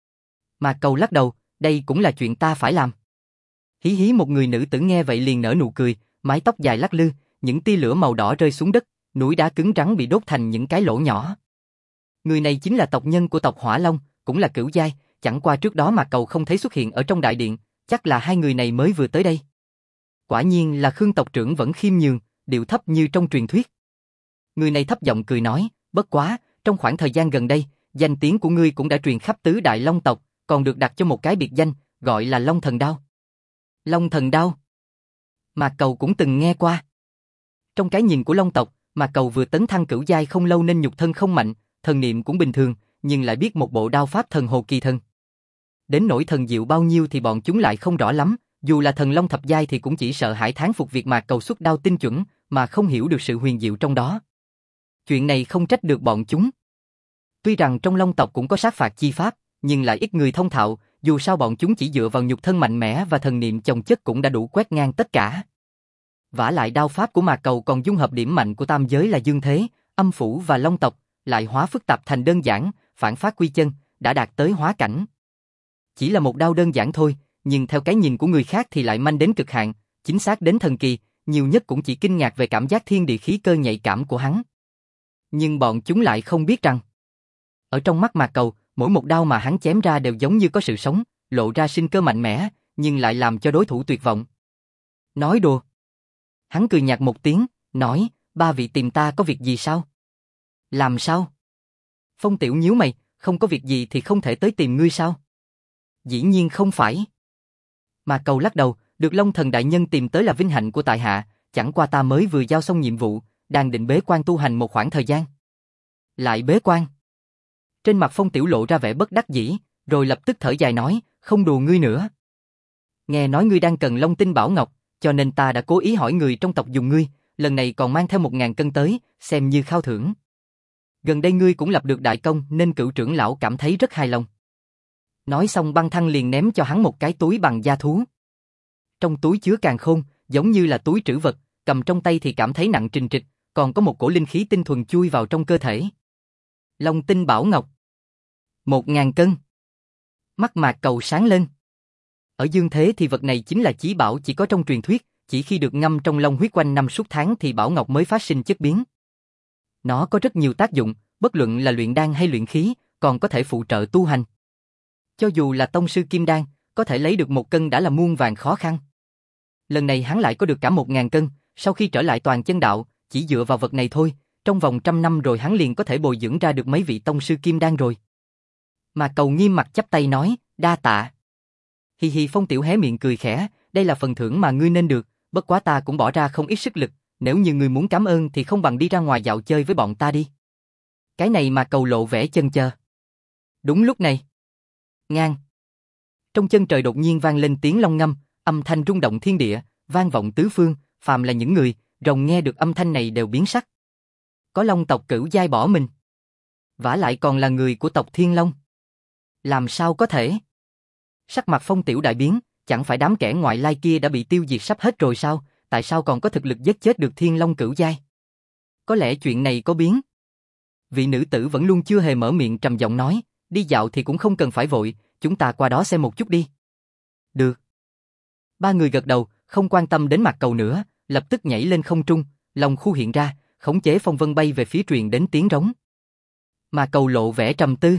Mạc Cầu lắc đầu, đây cũng là chuyện ta phải làm. Hí hí, một người nữ tử nghe vậy liền nở nụ cười, mái tóc dài lắc lư, những tia lửa màu đỏ rơi xuống đất, núi đá cứng rắn bị đốt thành những cái lỗ nhỏ. Người này chính là tộc nhân của tộc Hỏa Long, cũng là cửu giai, chẳng qua trước đó Mạc Cầu không thấy xuất hiện ở trong đại điện, chắc là hai người này mới vừa tới đây. Quả nhiên là Khương tộc trưởng vẫn khiêm nhường, điệu thấp như trong truyền thuyết. Người này thấp giọng cười nói, bất quá, trong khoảng thời gian gần đây, danh tiếng của ngươi cũng đã truyền khắp tứ đại Long tộc, còn được đặt cho một cái biệt danh, gọi là Long Thần Đao. Long Thần Đao. Mạc Cầu cũng từng nghe qua. Trong cái nhìn của Long tộc, Mạc Cầu vừa tấn thăng cửu giai không lâu nên nhục thân không mạnh, thần niệm cũng bình thường, nhưng lại biết một bộ đao pháp thần hồ kỳ thần. Đến nỗi thần diệu bao nhiêu thì bọn chúng lại không rõ lắm, dù là thần long thập giai thì cũng chỉ sợ hãi thán phục việc Mạc Cầu xuất đao tinh chuẩn, mà không hiểu được sự huyền diệu trong đó. Chuyện này không trách được bọn chúng. Tuy rằng trong Long tộc cũng có sát phạt chi pháp, nhưng lại ít người thông thạo, dù sao bọn chúng chỉ dựa vào nhục thân mạnh mẽ và thần niệm chồng chất cũng đã đủ quét ngang tất cả. Vả lại đao pháp của Mạc Cầu còn dung hợp điểm mạnh của tam giới là dương thế, âm phủ và Long tộc, lại hóa phức tạp thành đơn giản, phản phát quy chân, đã đạt tới hóa cảnh. Chỉ là một đao đơn giản thôi, nhưng theo cái nhìn của người khác thì lại manh đến cực hạn, chính xác đến thần kỳ, nhiều nhất cũng chỉ kinh ngạc về cảm giác thiên địa khí cơ nhạy cảm của hắn. Nhưng bọn chúng lại không biết rằng, ở trong mắt Mạc Cầu, mỗi một đao mà hắn chém ra đều giống như có sự sống, lộ ra sinh cơ mạnh mẽ, nhưng lại làm cho đối thủ tuyệt vọng. Nói đùa. Hắn cười nhạt một tiếng, nói, ba vị tìm ta có việc gì sao? Làm sao? Phong Tiểu nhíu mày, không có việc gì thì không thể tới tìm ngươi sao? Dĩ nhiên không phải. Mạc Cầu lắc đầu, được Long Thần đại nhân tìm tới là vinh hạnh của tại hạ, chẳng qua ta mới vừa giao xong nhiệm vụ, đang định bế quan tu hành một khoảng thời gian. Lại bế quan? Trên mặt Phong Tiểu lộ ra vẻ bất đắc dĩ, rồi lập tức thở dài nói, không đùa ngươi nữa. Nghe nói ngươi đang cần Long Tinh Bảo Ngọc, cho nên ta đã cố ý hỏi người trong tộc dùng ngươi, lần này còn mang theo 1000 cân tới, xem như khao thưởng. Gần đây ngươi cũng lập được đại công nên cựu trưởng lão cảm thấy rất hài lòng. Nói xong Băng Thăng liền ném cho hắn một cái túi bằng da thú. Trong túi chứa càn khôn, giống như là túi trữ vật, cầm trong tay thì cảm thấy nặng trịch trịch, còn có một cổ linh khí tinh thuần chui vào trong cơ thể. Long Tinh Bảo Ngọc. 1000 cân. Mắt Mạc Cầu sáng lên. Ở dương thế thì vật này chính là chí bảo chỉ có trong truyền thuyết, chỉ khi được ngâm trong long huyết quanh năm suốt tháng thì bảo ngọc mới phát sinh chất biến. Nó có rất nhiều tác dụng, bất luận là luyện đan hay luyện khí, còn có thể phụ trợ tu hành. Cho dù là tông sư kim đan, có thể lấy được 1 cân đã là muôn vàn khó khăn. Lần này hắn lại có được cả 1000 cân, sau khi trở lại toàn chân đạo, chỉ dựa vào vật này thôi, trong vòng 100 năm rồi hắn liền có thể bồi dưỡng ra được mấy vị tông sư kim đan rồi. Mà Cầu nghiêm mặt chắp tay nói, đa tạ. Hi hi, Phong Tiểu hé miệng cười khẽ, đây là phần thưởng mà ngươi nên được, bất quá ta cũng bỏ ra không ít sức lực, nếu như ngươi muốn cảm ơn thì không bằng đi ra ngoài dạo chơi với bọn ta đi. Cái này mà Cầu lộ vẻ chần chờ. Đúng lúc này. Ngang. Trong chân trời đột nhiên vang lên tiếng long ngâm, âm thanh rung động thiên địa, vang vọng tứ phương, phàm là những người, rồng nghe được âm thanh này đều biến sắc. Có Long tộc cửu giai bỏ mình. Vả lại còn là người của tộc Thiên Long. Làm sao có thể? Sắc mặt Phong Tiểu đại biến, chẳng phải đám kẻ ngoại lai kia đã bị tiêu diệt sắp hết rồi sao, tại sao còn có thực lực giết chết được Thiên Long cửu giai? Có lẽ chuyện này có biến. Vị nữ tử vẫn luôn chưa hề mở miệng trầm giọng nói, đi dạo thì cũng không cần phải vội, chúng ta qua đó xem một chút đi. Được. Ba người gật đầu, không quan tâm đến Mạc Cầu nữa, lập tức nhảy lên không trung, long khu hiện ra, khống chế phong vân bay về phía truyền đến tiếng rống. Mạc Cầu lộ vẻ trầm tư.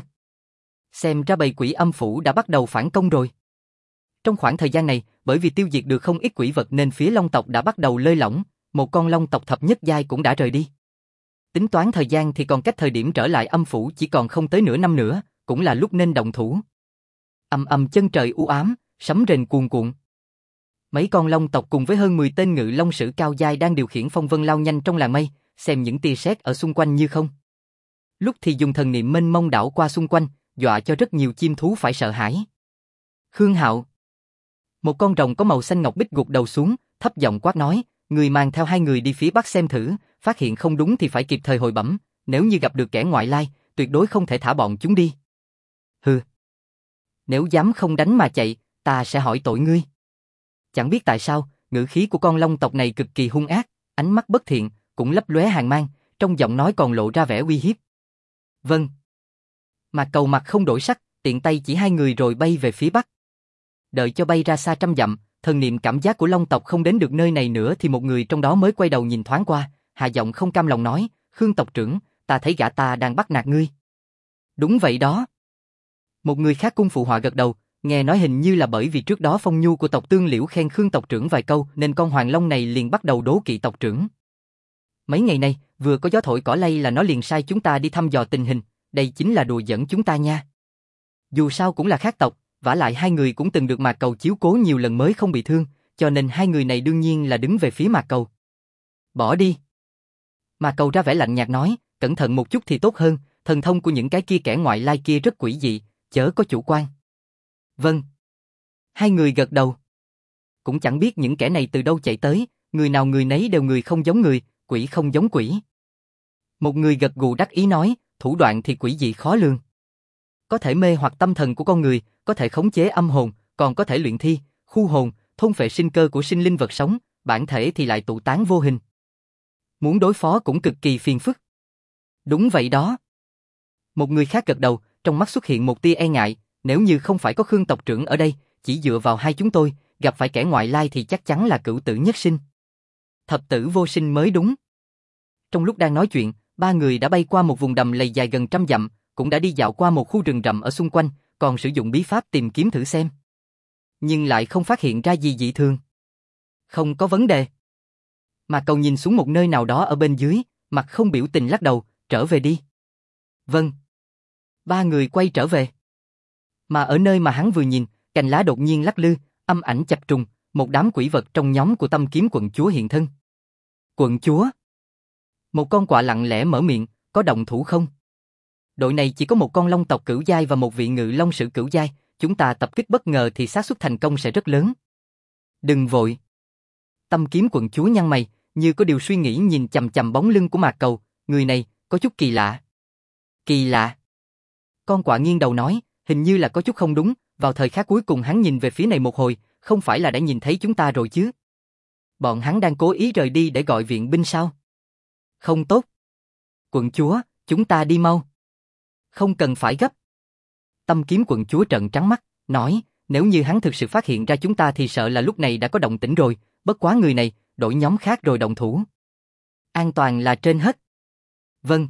Xem ra bầy quỷ âm phủ đã bắt đầu phản công rồi. Trong khoảng thời gian này, bởi vì tiêu diệt được không ít quỷ vật nên phía Long tộc đã bắt đầu lơi lỏng, một con Long tộc thập nhất giai cũng đã rời đi. Tính toán thời gian thì còn cách thời điểm trở lại âm phủ chỉ còn không tới nửa năm nữa, cũng là lúc nên động thủ. Ầm ầm, chân trời u ám, sấm rền cuồn cuộn. Mấy con long tộc cùng với hơn 10 tên ngự long sử cao giai đang điều khiển phong vân lao nhanh trong làn mây, xem những tia sét ở xung quanh như không. Lúc thì dùng thần niệm mênh mông đảo qua xung quanh, dọa cho rất nhiều chim thú phải sợ hãi. Khương Hạo. Một con rồng có màu xanh ngọc bích gục đầu xuống, thấp giọng quát nói, người mang theo 2 người đi phía bắc xem thử, phát hiện không đúng thì phải kịp thời hồi bẩm, nếu như gặp được kẻ ngoại lai, tuyệt đối không thể thả bọn chúng đi. Hừ. Nếu dám không đánh mà chạy, ta sẽ hỏi tội ngươi. Chẳng biết tại sao, ngữ khí của con long tộc này cực kỳ hung ác, ánh mắt bất thiện, cũng lấp lóe hàn mang, trong giọng nói còn lộ ra vẻ uy hiếp. Vâng. Mạc Cầu mặt không đổi sắc, tiện tay chỉ 2 người rồi bay về phía bắc. Đợi cho bay ra xa trăm dặm, thần niệm cảm giác của long tộc không đến được nơi này nữa thì một người trong đó mới quay đầu nhìn thoáng qua, hạ giọng không cam lòng nói, Khương tộc trưởng, ta thấy gã ta đang bắt nạt ngươi. Đúng vậy đó. Một người khác cung phụ họa gật đầu, nghe nói hình như là bởi vì trước đó Phong Nhu của tộc Tương Liễu khen Khương tộc trưởng vài câu nên con hoàng long này liền bắt đầu đố kỵ tộc trưởng. Mấy ngày nay, vừa có gió thổi cỏ lay là nó liền sai chúng ta đi thăm dò tình hình, đây chính là đùa giỡn chúng ta nha. Dù sao cũng là khác tộc, vả lại 2 người cũng từng được Mạc Cầu chiếu cố nhiều lần mới không bị thương, cho nên 2 người này đương nhiên là đứng về phía Mạc Cầu. Bỏ đi. Mạc Cầu ra vẻ lạnh nhạt nói, cẩn thận một chút thì tốt hơn, thần thông của những cái kia kẻ ngoại lai kia rất quỷ dị, chớ có chủ quan. Vâng. 2 người gật đầu. Cũng chẳng biết những kẻ này từ đâu chạy tới, người nào người nấy đều người không giống người, quỷ không giống quỷ. Một người gật gù đắc ý nói, thủ đoạn thì quỷ dị khó lường. Có thể mê hoặc tâm thần của con người, có thể khống chế âm hồn, còn có thể luyện thi, khu hồn, thôn phệ sinh cơ của sinh linh vật sống, bản thể thì lại tụ tán vô hình. Muốn đối phó cũng cực kỳ phiền phức. Đúng vậy đó. Một người khác gật đầu, trong mắt xuất hiện một tia e ngại, nếu như không phải có Khương tộc trưởng ở đây, chỉ dựa vào 2 chúng tôi, gặp phải kẻ ngoại lai thì chắc chắn là cửu tử nhất sinh. Thập tử vô sinh mới đúng. Trong lúc đang nói chuyện, 3 người đã bay qua một vùng đầm lầy dài gần 100 dặm, cũng đã đi dạo qua một khu rừng rậm ở xung quanh, còn sử dụng bí pháp tìm kiếm thử xem. Nhưng lại không phát hiện ra gì dị thường. Không có vấn đề. Mà Cầu nhìn xuống một nơi nào đó ở bên dưới, mặt không biểu tình lắc đầu, trở về đi. Vâng. 3 người quay trở về. Mà ở nơi mà hắn vừa nhìn, cành lá đột nhiên lắc lư, âm ảnh chập trùng, một đám quỷ vật trong nhóm của Tâm Kiếm quận chúa hiện thân. Quận chúa? Một con quạ lặng lẽ mở miệng, có động thủ không? Đội này chỉ có một con long tộc cửu giai và một vị ngự long sử cửu giai, chúng ta tập kích bất ngờ thì xác suất thành công sẽ rất lớn. Đừng vội. Tâm Kiếm quận chúa nhăn mày, như có điều suy nghĩ nhìn chằm chằm bóng lưng của Mạc Cầu, người này có chút kỳ lạ. Kỳ lạ? Con quạ nghiêng đầu nói, hình như là có chút không đúng, vào thời khắc cuối cùng hắn nhìn về phía này một hồi, không phải là đã nhìn thấy chúng ta rồi chứ? Bọn hắn đang cố ý rời đi để gọi viện binh sao? Không tốt. Quận chúa, chúng ta đi mau. Không cần phải gấp. Tâm Kiếm quận chúa trợn trắng mắt, nói, nếu như hắn thực sự phát hiện ra chúng ta thì sợ là lúc này đã có động tĩnh rồi, bất quá người này, đổi nhóm khác rồi động thủ. An toàn là trên hết. Vâng.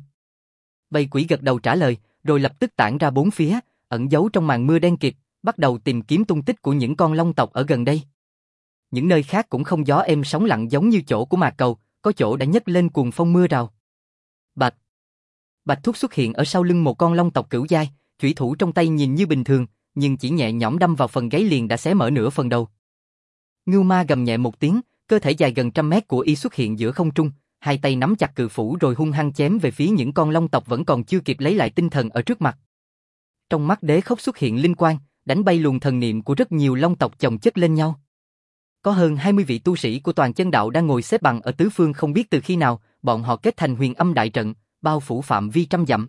Bầy quỷ gật đầu trả lời, rồi lập tức tản ra bốn phía, ẩn giấu trong màn mưa đen kịt, bắt đầu tìm kiếm tung tích của những con long tộc ở gần đây. Những nơi khác cũng không gió êm sóng lặng giống như chỗ của Mạc Cầu, có chỗ đã nhấc lên cuồng phong mưa rào. Bạch. Bạch Thúc xuất hiện ở sau lưng một con long tộc cửu giai, chủy thủ trong tay nhìn như bình thường, nhưng chỉ nhẹ nhõm đâm vào phần gáy liền đã xé mở nửa phần đầu. Ngưu Ma gầm nhẹ một tiếng, cơ thể dài gần 100 mét của y xuất hiện giữa không trung, hai tay nắm chặt cự phủ rồi hung hăng chém về phía những con long tộc vẫn còn chưa kịp lấy lại tinh thần ở trước mặt. Trong mắt Đế Khốc xuất hiện linh quang, đánh bay luồng thần niệm của rất nhiều long tộc chồng chất lên nhau. Có hơn 20 vị tu sĩ của Toàn Chân Đạo đang ngồi xếp bằng ở tứ phương không biết từ khi nào, bọn họ kết thành huyền âm đại trận, bao phủ phạm vi 100 dặm.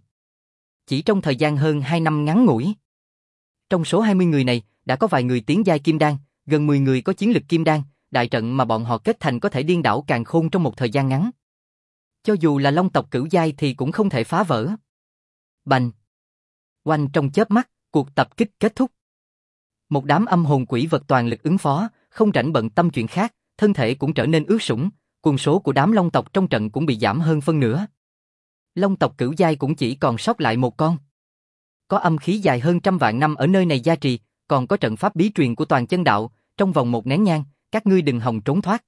Chỉ trong thời gian hơn 2 năm ngắn ngủi. Trong số 20 người này, đã có vài người tiến giai kim đan, gần 10 người có chiến lực kim đan, đại trận mà bọn họ kết thành có thể điên đảo càn khôn trong một thời gian ngắn. Cho dù là long tộc cửu giai thì cũng không thể phá vỡ. Bành! Oanh trong chớp mắt, cuộc tập kích kết thúc. Một đám âm hồn quỷ vật toàn lực ứng phó, không rảnh bận tâm chuyện khác, thân thể cũng trở nên ướt sũng, quân số của đám long tộc trong trận cũng bị giảm hơn phân nửa. Long tộc cửu giai cũng chỉ còn sót lại một con. Có âm khí dài hơn 100 vạn năm ở nơi này gia trì, còn có trận pháp bí truyền của Toàn Chân Đạo, trong vòng một nén nhang, các ngươi đừng hòng trốn thoát.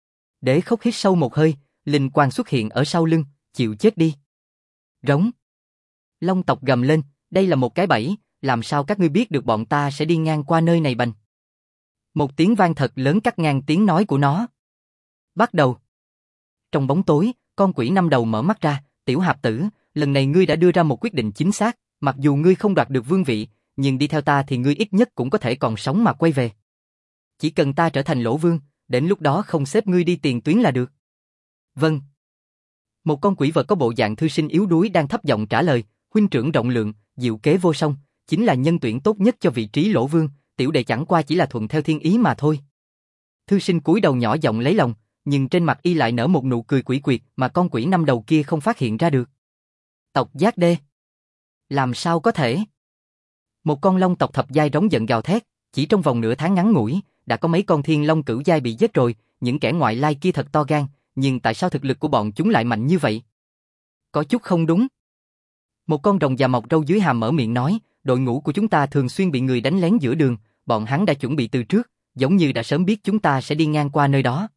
Đế Khốc hít sâu một hơi, linh quang xuất hiện ở sau lưng, chịu chết đi. Rống. Long tộc gầm lên, đây là một cái bẫy, làm sao các ngươi biết được bọn ta sẽ đi ngang qua nơi này bành. Một tiếng vang thật lớn cắt ngang tiếng nói của nó. Bắt đầu. Trong bóng tối, con quỷ năm đầu mở mắt ra, tiểu hạp tử, lần này ngươi đã đưa ra một quyết định chính xác, mặc dù ngươi không đoạt được vương vị, nhưng đi theo ta thì ngươi ít nhất cũng có thể còn sống mà quay về. Chỉ cần ta trở thành lỗ vương, đến lúc đó không xếp ngươi đi tiền tuyến là được. Vâng. Một con quỷ vật có bộ dạng thư sinh yếu đuối đang thấp giọng trả lời, huynh trưởng rộng lượng, diệu kế vô song, chính là nhân tuyển tốt nhất cho vị trí lỗ vương, tiểu đệ chẳng qua chỉ là thuận theo thiên ý mà thôi. Thư sinh cúi đầu nhỏ giọng lấy lòng, nhưng trên mặt y lại nở một nụ cười quỷ quyệt mà con quỷ năm đầu kia không phát hiện ra được. Tộc giác đê. Làm sao có thể? Một con long tộc thập giai rống giận gào thét, chỉ trong vòng nửa tháng ngắn ngủi, đã có mấy con thiên long cửu giai bị giết rồi, những kẻ ngoại lai kia thật to gan, nhưng tại sao thực lực của bọn chúng lại mạnh như vậy? Có chút không đúng. Một con rồng già mọc râu dưới hàm mở miệng nói, đội ngũ của chúng ta thường xuyên bị người đánh lén giữa đường, bọn hắn đã chuẩn bị từ trước, giống như đã sớm biết chúng ta sẽ đi ngang qua nơi đó.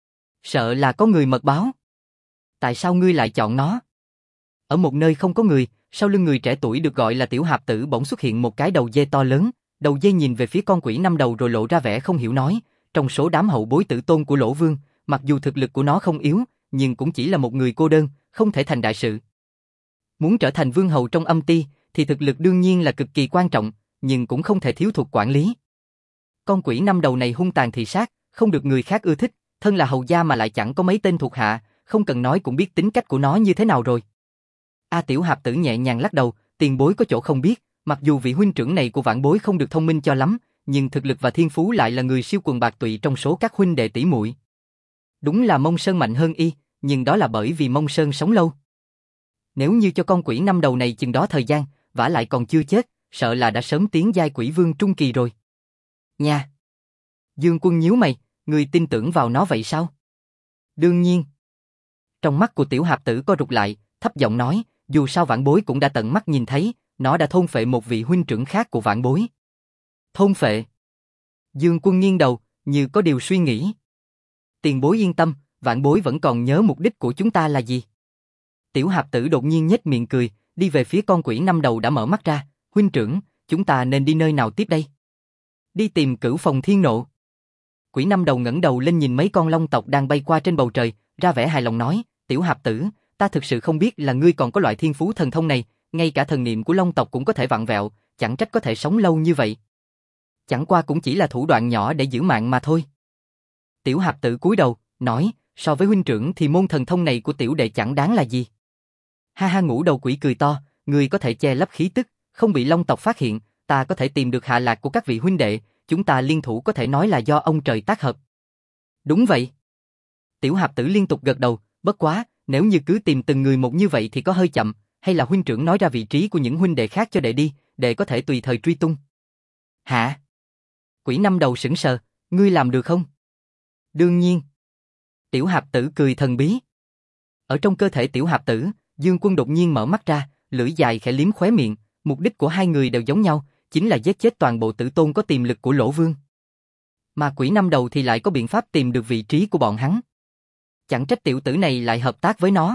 Sợ là có người mật báo. Tại sao ngươi lại chọn nó? Ở một nơi không có người, sau lưng người trẻ tuổi được gọi là tiểu hạp tử bỗng xuất hiện một cái đầu dê to lớn, đầu dê nhìn về phía con quỷ năm đầu rồi lộ ra vẻ không hiểu nói, trong số đám hậu bối tử tôn của Lỗ Vương, mặc dù thực lực của nó không yếu, nhưng cũng chỉ là một người cô đơn, không thể thành đại sự. Muốn trở thành vương hầu trong âm ti, thì thực lực đương nhiên là cực kỳ quan trọng, nhưng cũng không thể thiếu thuộc quản lý. Con quỷ năm đầu này hung tàn thị sát, không được người khác ưa thích, thân là hầu gia mà lại chẳng có mấy tên thuộc hạ, không cần nói cũng biết tính cách của nó như thế nào rồi. Tiểu hạp tử nhẹ nhàng lắc đầu, tiền bối có chỗ không biết, mặc dù vị huynh trưởng này của vãn bối không được thông minh cho lắm, nhưng thực lực và thiên phú lại là người siêu quần bạc tụy trong số các huynh đệ tỷ muội. Đúng là Mông Sơn mạnh hơn y, nhưng đó là bởi vì Mông Sơn sống lâu. Nếu như cho con quỷ năm đầu này chừng đó thời gian, vả lại còn chưa chết, sợ là đã sớm tiến giai quỷ vương trung kỳ rồi. Nha! Dương Quân nhíu mày, ngươi tin tưởng vào nó vậy sao? Đương nhiên. Trong mắt của tiểu hạp tử co rụt lại, thấp giọng nói, dù sao vãn bối cũng đã tận mắt nhìn thấy, nó đã thôn phệ một vị huynh trưởng khác của vãn bối. Thôn phệ? Dương Quân nghiêng đầu, như có điều suy nghĩ. Tiền bối yên tâm, vãn bối vẫn còn nhớ mục đích của chúng ta là gì. Tiểu hạp tử đột nhiên nhếch miệng cười, đi về phía con quỷ năm đầu đã mở mắt ra, huynh trưởng, chúng ta nên đi nơi nào tiếp đây? Đi tìm Cửu Phòng Thiên Nộ. Quỷ năm đầu ngẩng đầu lên nhìn mấy con long tộc đang bay qua trên bầu trời, ra vẻ hài lòng nói, tiểu hạp tử, ta thực sự không biết là ngươi còn có loại thiên phú thần thông này, ngay cả thần niệm của long tộc cũng có thể vặn vẹo, chẳng trách có thể sống lâu như vậy. Chẳng qua cũng chỉ là thủ đoạn nhỏ để giữ mạng mà thôi. Tiểu hạp tử cúi đầu, nói, so với huynh trưởng thì môn thần thông này của tiểu đệ chẳng đáng là gì. Ha ha, ngũ đầu quỷ cười to, ngươi có thể che lấp khí tức, không bị long tộc phát hiện, ta có thể tìm được hạ lạc của các vị huynh đệ, chúng ta liên thủ có thể nói là do ông trời tác hợp. Đúng vậy. Tiểu hạp tử liên tục gật đầu, bất quá, nếu như cứ tìm từng người một như vậy thì có hơi chậm, hay là huynh trưởng nói ra vị trí của những huynh đệ khác cho đệ đi, đệ có thể tùy thời truy tung. Hả? Quỷ năm đầu sững sờ, ngươi làm được không? Đương nhiên. Tiểu hạp tử cười thần bí. Ở trong cơ thể tiểu hạp tử, Dương Quân đột nhiên mở mắt ra, lưỡi dài khẽ liếm khóe miệng, mục đích của hai người đều giống nhau, chính là giết chết toàn bộ tử tôn có tiềm lực của Lỗ Vương. Mà quỷ năm đầu thì lại có biện pháp tìm được vị trí của bọn hắn. Chẳng trách tiểu tử này lại hợp tác với nó.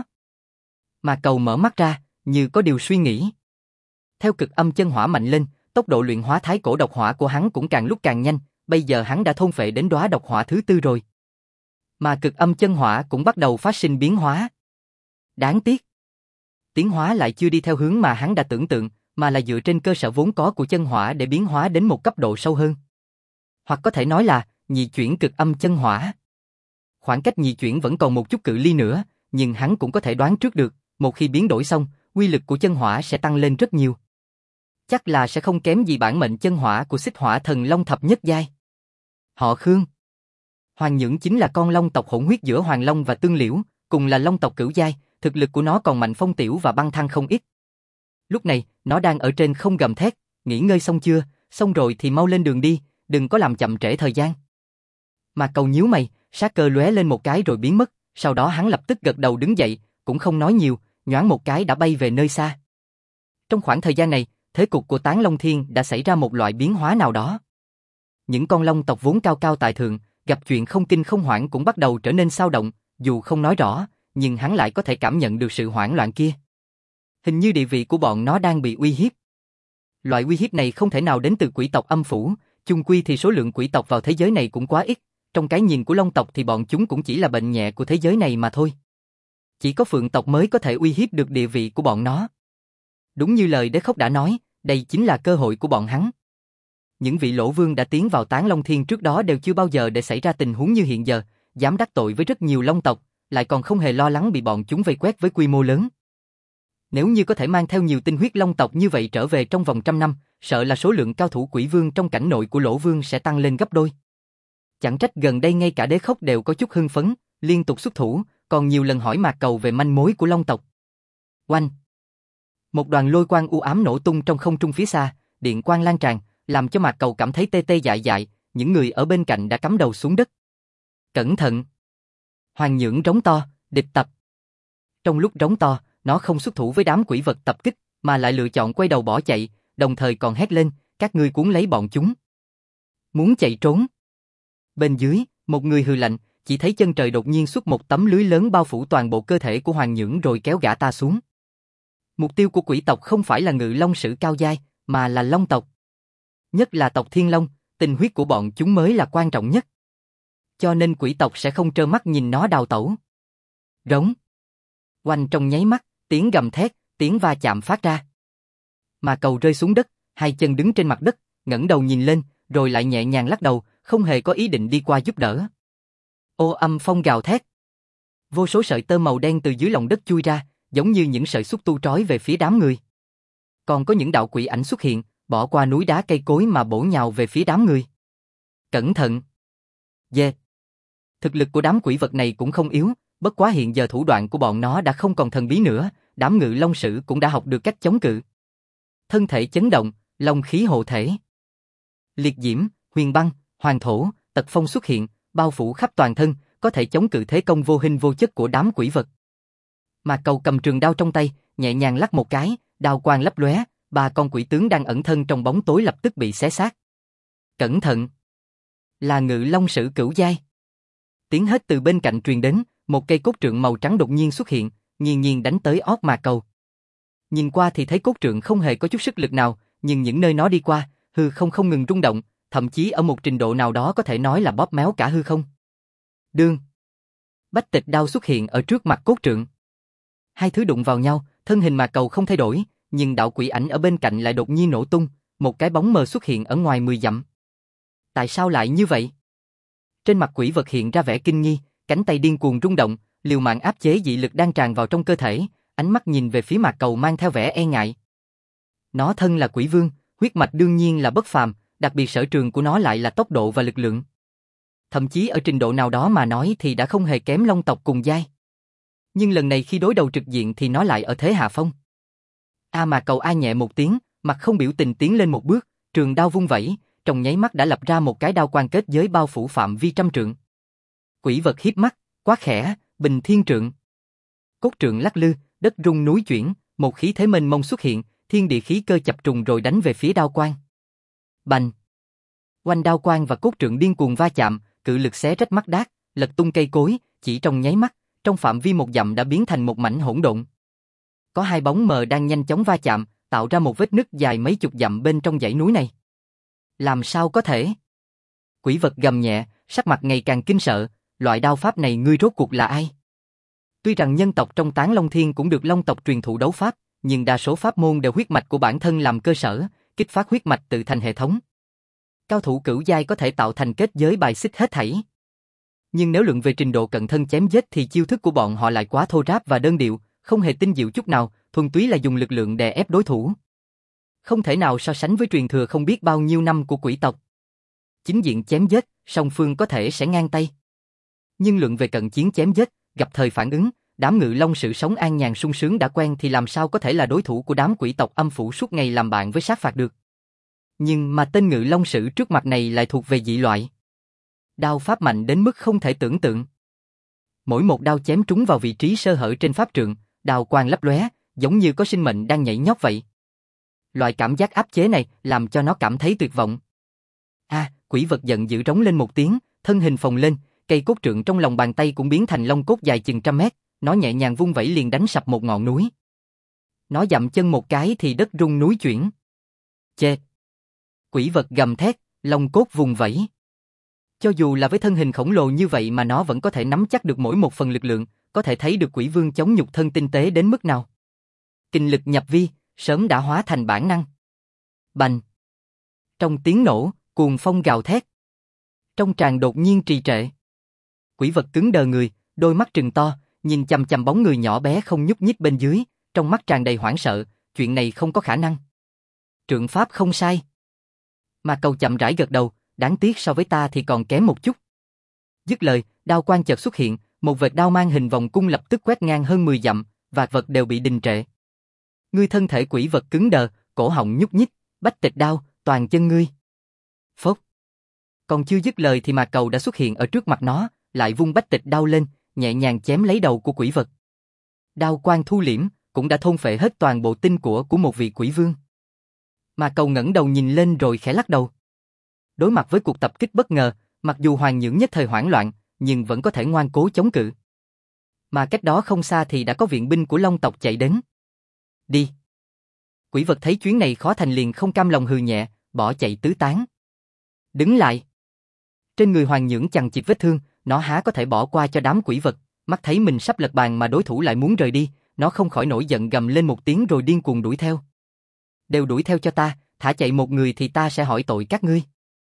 Mà Cầu mở mắt ra, như có điều suy nghĩ. Theo cực âm chân hỏa mạnh lên, tốc độ luyện hóa thái cổ độc hỏa của hắn cũng càng lúc càng nhanh, bây giờ hắn đã thôn phệ đến đóa độc hỏa thứ 4 rồi. Mà cực âm chân hỏa cũng bắt đầu phát sinh biến hóa. Đáng tiếc. Tiến hóa lại chưa đi theo hướng mà hắn đã tưởng tượng, mà là dựa trên cơ sở vốn có của chân hỏa để biến hóa đến một cấp độ sâu hơn. Hoặc có thể nói là, nhị chuyển cực âm chân hỏa. Khoảng cách nhị chuyển vẫn còn một chút cự ly nữa, nhưng hắn cũng có thể đoán trước được, một khi biến đổi xong, uy lực của chân hỏa sẽ tăng lên rất nhiều. Chắc là sẽ không kém gì bản mệnh chân hỏa của Xích Hỏa Thần Long thập nhất giai. Họ Khương. Hoàng Nhưỡng chính là con long tộc hỗn huyết giữa Hoàng Long và Tương Liễu, cùng là long tộc cửu giai, thực lực của nó còn mạnh Phong Tiểu và Băng Thăng không ít. Lúc này, nó đang ở trên không gầm thét, nghỉ ngơi xong chưa, xong rồi thì mau lên đường đi, đừng có làm chậm trễ thời gian. Mà Cầu nhíu mày, sát cơ lóe lên một cái rồi biến mất, sau đó hắn lập tức gật đầu đứng dậy, cũng không nói nhiều, nhoáng một cái đã bay về nơi xa. Trong khoảng thời gian này, thế cục của Tán Long Thiên đã xảy ra một loại biến hóa nào đó. Những con long tộc vốn cao cao tại thượng, gặp chuyện không kinh không hoảng cũng bắt đầu trở nên xao động, dù không nói rõ, nhưng hắn lại có thể cảm nhận được sự hoảng loạn kia. Hình như địa vị của bọn nó đang bị uy hiếp. Loại uy hiếp này không thể nào đến từ quỷ tộc âm phủ, Chung quy thì số lượng quỷ tộc vào thế giới này cũng quá ít, trong cái nhìn của Long tộc thì bọn chúng cũng chỉ là bệnh nhẹ của thế giới này mà thôi. Chỉ có Phượng tộc mới có thể uy hiếp được địa vị của bọn nó. Đúng như lời Đế Khốc đã nói, đây chính là cơ hội của bọn hắn. Những vị Lỗ Vương đã tiến vào Tán Long Thiên trước đó đều chưa bao giờ để xảy ra tình huống như hiện giờ, dám đắc tội với rất nhiều Long tộc, lại còn không hề lo lắng bị bọn chúng vây quét với quy mô lớn. Nếu như có thể mang theo nhiều tinh huyết Long tộc như vậy trở về trong vòng 100 năm, sợ là số lượng cao thủ Quỷ Vương trong cảnh nội của Lỗ Vương sẽ tăng lên gấp đôi. Chẳng trách gần đây ngay cả Đế Khốc đều có chút hưng phấn, liên tục xuất thủ, còn nhiều lần hỏi Mạc Cầu về manh mối của Long tộc. Oanh! Một đoàn lôi quang u ám nổ tung trong không trung phía xa, điện quang lan tràn, làm cho Mạc Cầu cảm thấy tê tê dại dại, những người ở bên cạnh đã cắm đầu xuống đất. Cẩn thận! Hoàng Nhưỡng rống to, địch tập. Trong lúc rống to, nó không xuất thủ với đám quỷ vật tập kích, mà lại lựa chọn quay đầu bỏ chạy, đồng thời còn hét lên, các ngươi cuốn lấy bọn chúng. Muốn chạy trốn. Bên dưới, một người hừ lạnh, chỉ thấy chân trời đột nhiên xuất một tấm lưới lớn bao phủ toàn bộ cơ thể của Hoàng Nhưỡng rồi kéo gã ta xuống. Mục tiêu của quỷ tộc không phải là Ngự Long Sử cao giai, mà là Long tộc. Nhất là tộc Thiên Long, tình huyết của bọn chúng mới là quan trọng nhất. Cho nên quỷ tộc sẽ không trơ mắt nhìn nó đào tẩu. Rống. Oanh trong nháy mắt, tiếng gầm thét, tiếng va chạm phát ra. Mà Cầu rơi xuống đất, hai chân đứng trên mặt đất, ngẩng đầu nhìn lên, rồi lại nhẹ nhàng lắc đầu, không hề có ý định đi qua giúp đỡ. Ô âm phong gào thét. Vô số sợi tơ màu đen từ dưới lòng đất chui ra, giống như những sợi xúc tu trói về phía đám người. Còn có những đạo quỷ ảnh xuất hiện, bỏ qua núi đá cây cối mà bổ nhào về phía đám người. Cẩn thận! Yeah. Thực lực của đám quỷ vật này cũng không yếu, bất quá hiện giờ thủ đoạn của bọn nó đã không còn thần bí nữa, đám Ngự Long Sử cũng đã học được cách chống cự. Thân thể chấn động, long khí hộ thể. Liệt diễm, huyền băng, hoàng thổ, tật phong xuất hiện, bao phủ khắp toàn thân, có thể chống cự thế công vô hình vô chất của đám quỷ vật. Mà Cầu cầm trường đao trong tay, nhẹ nhàng lắc một cái, đao quang lấp lóe, ba con quỷ tướng đang ẩn thân trong bóng tối lập tức bị xé xác. Cẩn thận! Là Ngự Long Sử cửu giai. Tiếng hét từ bên cạnh truyền đến, một cây cốt trượng màu trắng đột nhiên xuất hiện, nghiền nghiền đánh tới ót Mạc Cầu. Nhìn qua thì thấy cốt trượng không hề có chút sức lực nào, nhưng những nơi nó đi qua, hư không ngừng rung động, thậm chí ở một trình độ nào đó có thể nói là bóp méo cả hư không. Đương! Bách Tịch đao xuất hiện ở trước mặt cốt trượng. Hai thứ đụng vào nhau, thân hình Mạc Cầu không thay đổi, nhưng đạo quỷ ảnh ở bên cạnh lại đột nhiên nổ tung, một cái bóng mờ xuất hiện ở ngoài 10 dặm. Tại sao lại như vậy? Trên mặt quỷ vật hiện ra vẻ kinh nghi, cánh tay điên cuồng rung động, liều mạng áp chế dị lực đang tràn vào trong cơ thể, ánh mắt nhìn về phía Mạc Cầu mang theo vẻ e ngại. Nó thân là quỷ vương, huyết mạch đương nhiên là bất phàm, đặc biệt sở trường của nó lại là tốc độ và lực lượng. Thậm chí ở trình độ nào đó mà nói thì đã không hề kém Long tộc cùng giai. Nhưng lần này khi đối đầu trực diện thì nó lại ở thế hạ phong. Mạc Cầu a nhẹ một tiếng, mặt không biểu tình tiến lên một bước, trường đao vung vẩy, trong nháy mắt đã lập ra một cái đao quan kết giới bao phủ phạm vi 100 trượng. Quỷ vật híp mắt, quát khẽ, Bình Thiên Trượng. Cốt trượng lắc lư, đất rung núi chuyển, một khí thế mênh mông xuất hiện, thiên địa khí cơ chập trùng rồi đánh về phía đao quan. Bành! Oanh đao quan và cốt trượng điên cuồng va chạm, cự lực xé rách mắt đát, lật tung cây cối, chỉ trong nháy mắt, trong phạm vi 1 dặm đã biến thành một mảnh hỗn độn. Có hai bóng mờ đang nhanh chóng va chạm, tạo ra một vết nứt dài mấy chục dặm bên trong dãy núi này. Làm sao có thể? Quỷ vật gầm nhẹ, sắc mặt ngày càng kinh sợ, loại đao pháp này ngươi rốt cuộc là ai? Tuy rằng nhân tộc trong Tán Long Thiên cũng được Long tộc truyền thụ đấu pháp, nhưng đa số pháp môn đều huyết mạch của bản thân làm cơ sở, kích phát huyết mạch tự thành hệ thống. Cao thủ cửu giai có thể tạo thành kết giới bài xích hết thảy. Nhưng nếu luận về trình độ cận thân chém giết thì chiêu thức của bọn họ lại quá thô ráp và đơn điệu, không hề tinh diệu chút nào, thuần túy là dùng lực lượng đè ép đối thủ. Không thể nào so sánh với truyền thừa không biết bao nhiêu năm của quỷ tộc. Chính diện chém giết, song phương có thể sẽ ngang tay. Nhưng luận về cận chiến chém giết, gặp thời phản ứng, đám Ngự Long Sử sống an nhàn sung sướng đã quen thì làm sao có thể là đối thủ của đám quỷ tộc âm phủ suốt ngày làm bạn với sát phạt được. Nhưng mà tên Ngự Long Sử trước mặt này lại thuộc về dị loại. Đao pháp mạnh đến mức không thể tưởng tượng. Mỗi một đao chém trúng vào vị trí sơ hở trên pháp trượng, đao quang lấp lóe, giống như có sinh mệnh đang nhảy nhót vậy. Loại cảm giác áp chế này làm cho nó cảm thấy tuyệt vọng. Quỷ vật giận dữ rống lên một tiếng, thân hình phồng lên, cây cốt trượng trong lòng bàn tay cũng biến thành long cốt dài chừng 100 mét, nó nhẹ nhàng vung vẩy liền đánh sập một ngọn núi. Nó dậm chân một cái thì đất rung núi chuyển. Chê! Quỷ vật gầm thét, Long cốt vùng vẫy. Cho dù là với thân hình khổng lồ như vậy mà nó vẫn có thể nắm chắc được mỗi một phần lực lượng, có thể thấy được quỷ vương chống nhục thân tinh tế đến mức nào. Kình lực nhập vi, sớm đã hóa thành bản năng. Bành! Trong tiếng nổ, cuồng phong gào thét. Trong tràng đột nhiên trì trệ. Quỷ vật cứng đờ người, đôi mắt trừng to, nhìn chằm chằm bóng người nhỏ bé không nhúc nhích bên dưới, trong mắt tràn đầy hoảng sợ, chuyện này không có khả năng. Trượng pháp không sai. Mà Cầu chậm rãi gật đầu, đáng tiếc so với ta thì còn kém một chút. Dứt lời, đao quang chợt xuất hiện, một vệt đao mang hình vòng cung lập tức quét ngang hơn 10 dặm, vạn vật đều bị đình trệ. Ngươi thân thể quỷ vật cứng đờ, cổ họng nhúc nhích, bách tịch đao, toàn chân ngươi. Phốc. Còn chưa dứt lời thì mà Cầu đã xuất hiện ở trước mặt nó, lại vung bách tịch đao lên, nhẹ nhàng chém lấy đầu của quỷ vật. Đao quang thu liễm, cũng đã thôn phệ hết toàn bộ tinh của một vị quỷ vương. Mà Cầu ngẩng đầu nhìn lên rồi khẽ lắc đầu. Đối mặt với cuộc tập kích bất ngờ, mặc dù Hoàng Nhưỡng nhất thời hoảng loạn, nhưng vẫn có thể ngoan cố chống cự. Mà cách đó không xa thì đã có viện binh của Long tộc chạy đến. Đi. Quỷ vật thấy chuyến này khó thành liền không cam lòng hừ nhẹ, bỏ chạy tứ tán. Đứng lại. Trên người Hoàng Nhưỡng chằng chịt vết thương, nó há có thể bỏ qua cho đám quỷ vật, mắt thấy mình sắp lật bàn mà đối thủ lại muốn rời đi, nó không khỏi nổi giận gầm lên một tiếng rồi điên cuồng đuổi theo. Đều đuổi theo cho ta, thả chạy một người thì ta sẽ hỏi tội các ngươi.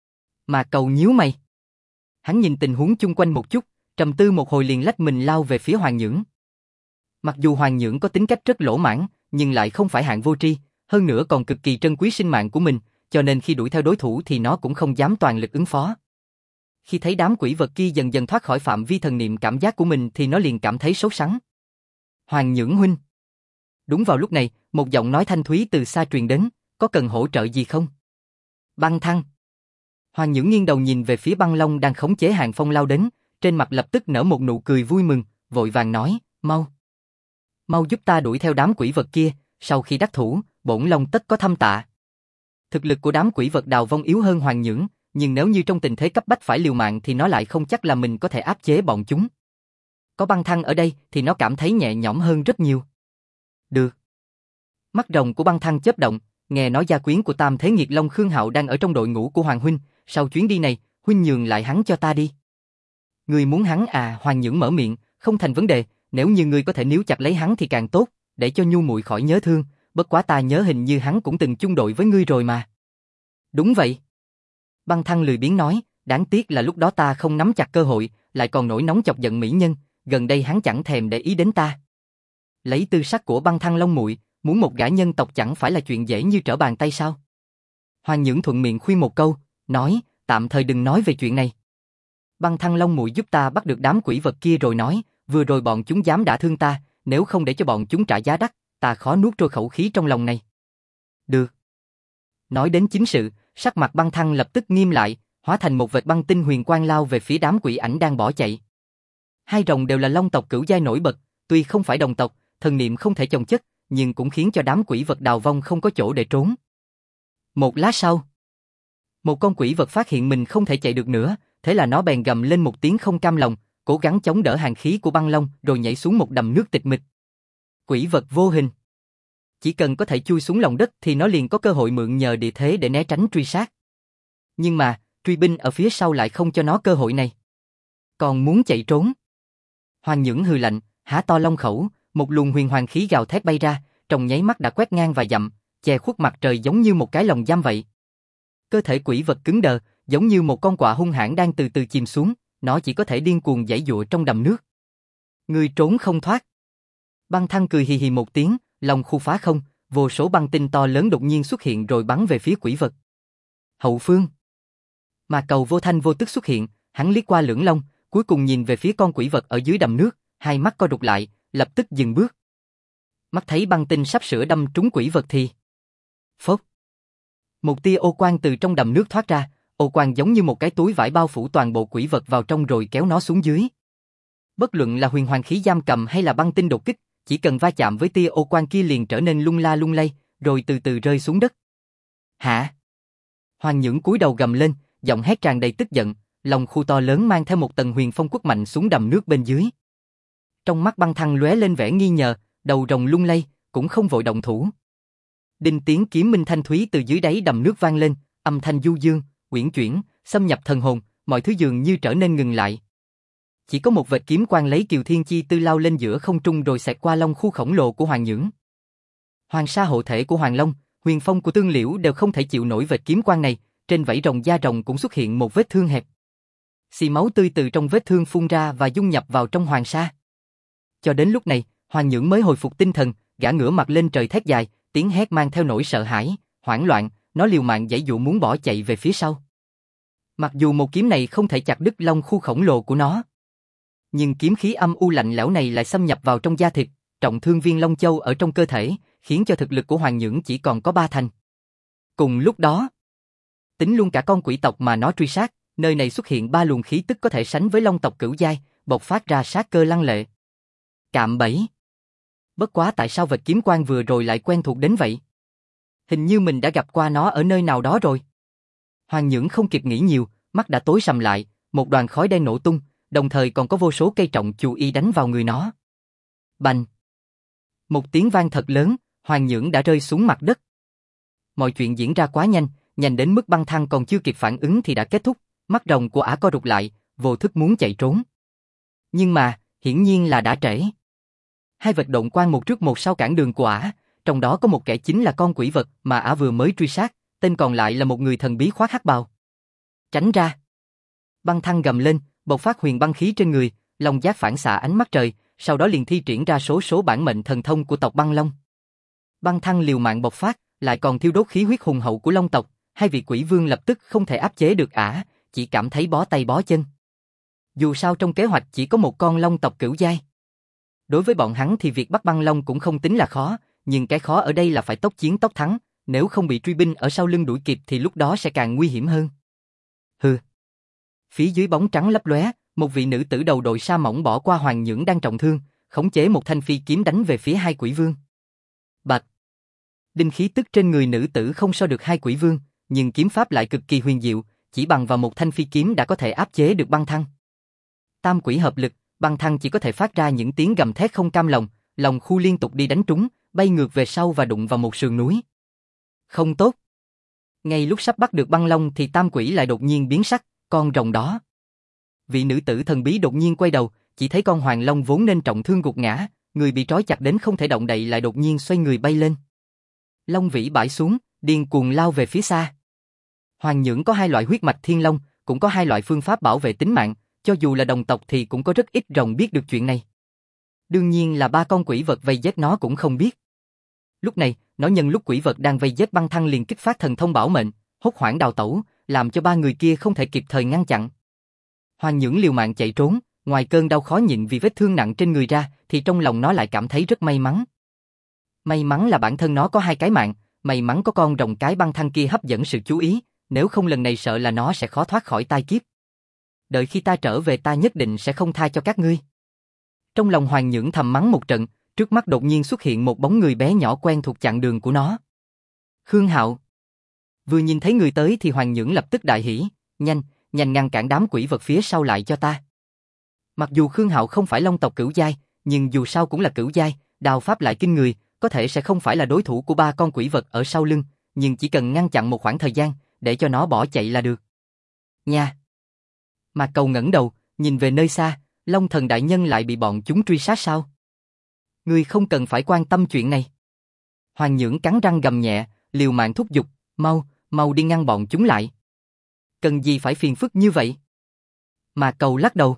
Mà Cầu nhíu mày. Hắn nhìn tình huống chung quanh một chút, trầm tư một hồi liền lách mình lao về phía Hoàng Nhưỡng. Mặc dù Hoàng Nhưỡng có tính cách rất lỗ mãng, nhưng lại không phải hạng vô tri, hơn nữa còn cực kỳ trân quý sinh mạng của mình, cho nên khi đuổi theo đối thủ thì nó cũng không dám toàn lực ứng phó. Khi thấy đám quỷ vật kia dần dần thoát khỏi phạm vi thần niệm cảm giác của mình thì nó liền cảm thấy sốt sắng. Hoàng Nhưỡng huynh. Đúng vào lúc này, một giọng nói thanh thúy từ xa truyền đến, có cần hỗ trợ gì không? Băng Thăng. Hoàng Nhưỡng nghiêng đầu nhìn về phía Băng Long đang khống chế Hàng Phong lao đến, trên mặt lập tức nở một nụ cười vui mừng, vội vàng nói, mau. Mau giúp ta đuổi theo đám quỷ vật kia, sau khi đắc thủ, bổn Long tất có thâm tạ. Thực lực của đám quỷ vật Đào Vong yếu hơn Hoàng Nhưỡng, nhưng nếu như trong tình thế cấp bách phải liều mạng thì nó lại không chắc là mình có thể áp chế bọn chúng. Có Băng Thăng ở đây thì nó cảm thấy nhẹ nhõm hơn rất nhiều. Được. Mắt rồng của Băng Thăng chớp động, nghe nói gia quyến của Tam Thế Nghiệt Long Khương Hạo đang ở trong đội ngũ của Hoàng huynh, sau chuyến đi này, huynh nhường lại hắn cho ta đi. Ngươi muốn hắn à? Hoàng Nhưỡng mở miệng, không thành vấn đề, nếu như ngươi có thể níu chặt lấy hắn thì càng tốt, để cho Nhu muội khỏi nhớ thương, bất quá ta nhớ hình như hắn cũng từng chung đội với ngươi rồi mà. Đúng vậy. Băng Thăng lười biếng nói, đáng tiếc là lúc đó ta không nắm chặt cơ hội, lại còn nổi nóng chọc giận mỹ nhân, gần đây hắn chẳng thèm để ý đến ta. Lấy tư sắc của Băng Thăng Long muội, muốn một gã nhân tộc chẳng phải là chuyện dễ như trở bàn tay sao? Hoàng Nhưỡng thuận miệng khuyên một câu, nói, tạm thời đừng nói về chuyện này. Băng Thăng Long muội giúp ta bắt được đám quỷ vật kia rồi nói, vừa rồi bọn chúng dám đả thương ta, nếu không để cho bọn chúng trả giá đắt, ta khó nuốt trôi khẩu khí trong lòng này. Được. Nói đến chính sự, sắc mặt Băng Thăng lập tức nghiêm lại, hóa thành một vệt băng tinh huyền quang lao về phía đám quỷ ảnh đang bỏ chạy. Hai rồng đều là Long tộc cửu giai nổi bật, tuy không phải đồng tộc, thần niệm không thể chồng chất, nhưng cũng khiến cho đám quỷ vật Đào Vong không có chỗ để trốn. Một lát sau, một con quỷ vật phát hiện mình không thể chạy được nữa, thế là nó bèn gầm lên một tiếng không cam lòng, cố gắng chống đỡ hàn khí của băng long rồi nhảy xuống một đầm nước tịch mịch. Quỷ vật vô hình. Chỉ cần có thể chui xuống lòng đất thì nó liền có cơ hội mượn nhờ địa thế để né tránh truy sát. Nhưng mà, truy binh ở phía sau lại không cho nó cơ hội này. Còn muốn chạy trốn. Hoàng Nhưỡng hừ lạnh, há to long khẩu, một luồng huyền hoàng khí gào thét bay ra, trong nháy mắt đã quét ngang và dặm, che khuất mặt trời giống như một cái lồng giam vậy. Cơ thể quỷ vật cứng đờ, giống như một con quạ hung hãn đang từ từ chìm xuống, nó chỉ có thể điên cuồng giãy giụa trong đầm nước. Ngươi trốn không thoát. Băng Thăng cười hì hì một tiếng, lòng khu phá không, vô số băng tinh to lớn đột nhiên xuất hiện rồi bắn về phía quỷ vật. Hậu phương. Mà Cầu vô thanh vô tức xuất hiện, hắn liếc qua lưỡng long, cuối cùng nhìn về phía con quỷ vật ở dưới đầm nước, hai mắt co rụt lại, lập tức dừng bước. Mắt thấy băng tinh sắp sửa đâm trúng quỷ vật thì phốc. Một tia ô quang từ trong đầm nước thoát ra, ô quang giống như một cái túi vải bao phủ toàn bộ quỷ vật vào trong rồi kéo nó xuống dưới. Bất luận là huyền hoàng khí giam cầm hay là băng tinh đột kích, chỉ cần va chạm với tia ô quang kia liền trở nên lung la lung lay, rồi từ từ rơi xuống đất. Hả? Hoàng Nhưỡng cúi đầu gầm lên, giọng hét tràn đầy tức giận, lòng khu to lớn mang theo một tầng huyền phong quất mạnh xuống đầm nước bên dưới. Trong mắt Băng Thăng lóe lên vẻ nghi ngờ, đầu rồng lung lay, cũng không vội động thủ. Đinh tiếng kiếm minh thanh thúy từ dưới đáy đầm nước vang lên, âm thanh du dương, uyển chuyển, xâm nhập thần hồn, mọi thứ dường như trở nên ngừng lại. Chỉ có một vệt kiếm quang lấy Kiều Thiên Chi Tư lao lên giữa không trung rồi xẹt qua long khu khổng lồ của Hoàng Nhưỡng. Hoàng sa hộ thể của Hoàng Long, huyền phong của Tương Liễu đều không thể chịu nổi vệt kiếm quang này, trên vảy rồng da rồng cũng xuất hiện một vết thương hẹp. Xì máu tươi từ trong vết thương phun ra và dung nhập vào trong hoàng sa. Cho đến lúc này, Hoàng Nhưỡng mới hồi phục tinh thần, gã ngửa mặt lên trời thét dài, tiếng hét mang theo nỗi sợ hãi, hoảng loạn, nó liều mạng giãy giụa muốn bỏ chạy về phía sau. Mặc dù một kiếm này không thể chặt đứt long khu khổng lồ của nó, nhưng kiếm khí âm u lạnh lẽo này lại xâm nhập vào trong da thịt, trọng thương viên long châu ở trong cơ thể, khiến cho thực lực của Hoàng Nhưỡng chỉ còn có 3 thành. Cùng lúc đó, tính luôn cả con quỷ tộc mà nó truy sát, nơi này xuất hiện 3 luồng khí tức có thể sánh với long tộc cửu giai, bộc phát ra sát cơ lăng lệ. Cạm bẫy. Bất quá tại sao vệt kiếm quang vừa rồi lại quen thuộc đến vậy? Hình như mình đã gặp qua nó ở nơi nào đó rồi. Hoàng Nhưỡng không kịp nghĩ nhiều, mắt đã tối sầm lại, một đoàn khói đen nổ tung, đồng thời còn có vô số cây trọng chù y đánh vào người nó. Bành! Một tiếng vang thật lớn, Hoàng Nhưỡng đã rơi xuống mặt đất. Mọi chuyện diễn ra quá nhanh, nhanh đến mức Băng Thăng còn chưa kịp phản ứng thì đã kết thúc, mắt rồng của ả co rụt lại, vô thức muốn chạy trốn. Nhưng mà, hiển nhiên là đã trễ. Hai vệt độn quang một trước một sau cản đường của ả, trong đó có một kẻ chính là con quỷ vật mà ả vừa mới truy sát, tên còn lại là một người thần bí khoác hắc bào. Tránh ra! Băng Thăng gầm lên, bộc phát huyền băng khí trên người, long giác phản xạ ánh mắt trời, sau đó liền thi triển ra số bản mệnh thần thông của tộc Băng Long. Băng Thăng liều mạng bộc phát, lại còn thiêu đốt khí huyết hùng hậu của long tộc, hai vị quỷ vương lập tức không thể áp chế được ả, chỉ cảm thấy bó tay bó chân. Dù sao trong kế hoạch chỉ có một con long tộc cửu giai. Đối với bọn hắn thì việc bắt Băng Long cũng không tính là khó, nhưng cái khó ở đây là phải tốc chiến tốc thắng, nếu không bị truy binh ở sau lưng đuổi kịp thì lúc đó sẽ càng nguy hiểm hơn. Hừ. Phía dưới bóng trắng lấp lóe, một vị nữ tử đầu đội sa mỏng bỏ qua Hoàng Nhưỡng đang trọng thương, khống chế một thanh phi kiếm đánh về phía hai quỷ vương. Bạch. Đinh khí tức trên người nữ tử không so được hai quỷ vương, nhưng kiếm pháp lại cực kỳ huyền diệu, chỉ bằng vào một thanh phi kiếm đã có thể áp chế được Băng Thăng. Tam quỷ hợp lực, Băng Thăng chỉ có thể phát ra những tiếng gầm thét không cam lòng, lòng khu liên tục đi đánh trúng, bay ngược về sau và đụng vào một sườn núi. Không tốt. Ngay lúc sắp bắt được Băng Long thì tam quỷ lại đột nhiên biến sắc, con rồng đó. Vị nữ tử thần bí đột nhiên quay đầu, chỉ thấy con Hoàng Long vốn nên trọng thương gục ngã, người bị trói chặt đến không thể động đậy lại đột nhiên xoay người bay lên. Long vĩ bãi xuống, điên cuồng lao về phía xa. Hoàng Nhưỡng có hai loại huyết mạch thiên long, cũng có hai loại phương pháp bảo vệ tính mạng, cho dù là đồng tộc thì cũng có rất ít rồng biết được chuyện này. Đương nhiên là 3 con quỷ vật vây giết nó cũng không biết. Lúc này, nó nhân lúc quỷ vật đang vây giết Băng Thăng liền kích phát thần thông bảo mệnh, hốt hoảng đào tẩu, làm cho 3 người kia không thể kịp thời ngăn chặn. Hoàng Nhưỡng liều mạng chạy trốn, ngoài cơn đau khó nhịn vì vết thương nặng trên người ra, thì trong lòng nó lại cảm thấy rất may mắn. May mắn là bản thân nó có 2 cái mạng, may mắn có con rồng cái Băng Thăng kia hấp dẫn sự chú ý, nếu không lần này sợ là nó sẽ khó thoát khỏi tai kiếp. Đợi khi ta trở về ta nhất định sẽ không tha cho các ngươi. Trong lòng Hoàng Nhưỡng thầm mắng một trận, trước mắt đột nhiên xuất hiện một bóng người bé nhỏ quen thuộc chặn đường của nó. Khương Hạo. Vừa nhìn thấy người tới thì Hoàng Nhưỡng lập tức đại hỉ, nhanh ngăn cản đám quỷ vật phía sau lại cho ta. Mặc dù Khương Hạo không phải long tộc cửu giai, nhưng dù sao cũng là cửu giai, đao pháp lại kinh người, có thể sẽ không phải là đối thủ của 3 con quỷ vật ở sau lưng, nhưng chỉ cần ngăn chặn một khoảng thời gian, để cho nó bỏ chạy là được. Nha. Mạc Cầu ngẩng đầu, nhìn về nơi xa, Long Thần đại nhân lại bị bọn chúng truy sát sao? Ngươi không cần phải quan tâm chuyện này. Hoàng Nhưỡng cắn răng gầm nhẹ, liều mạng thúc giục, mau đi ngăn bọn chúng lại. Cần gì phải phiền phức như vậy? Mạc Cầu lắc đầu.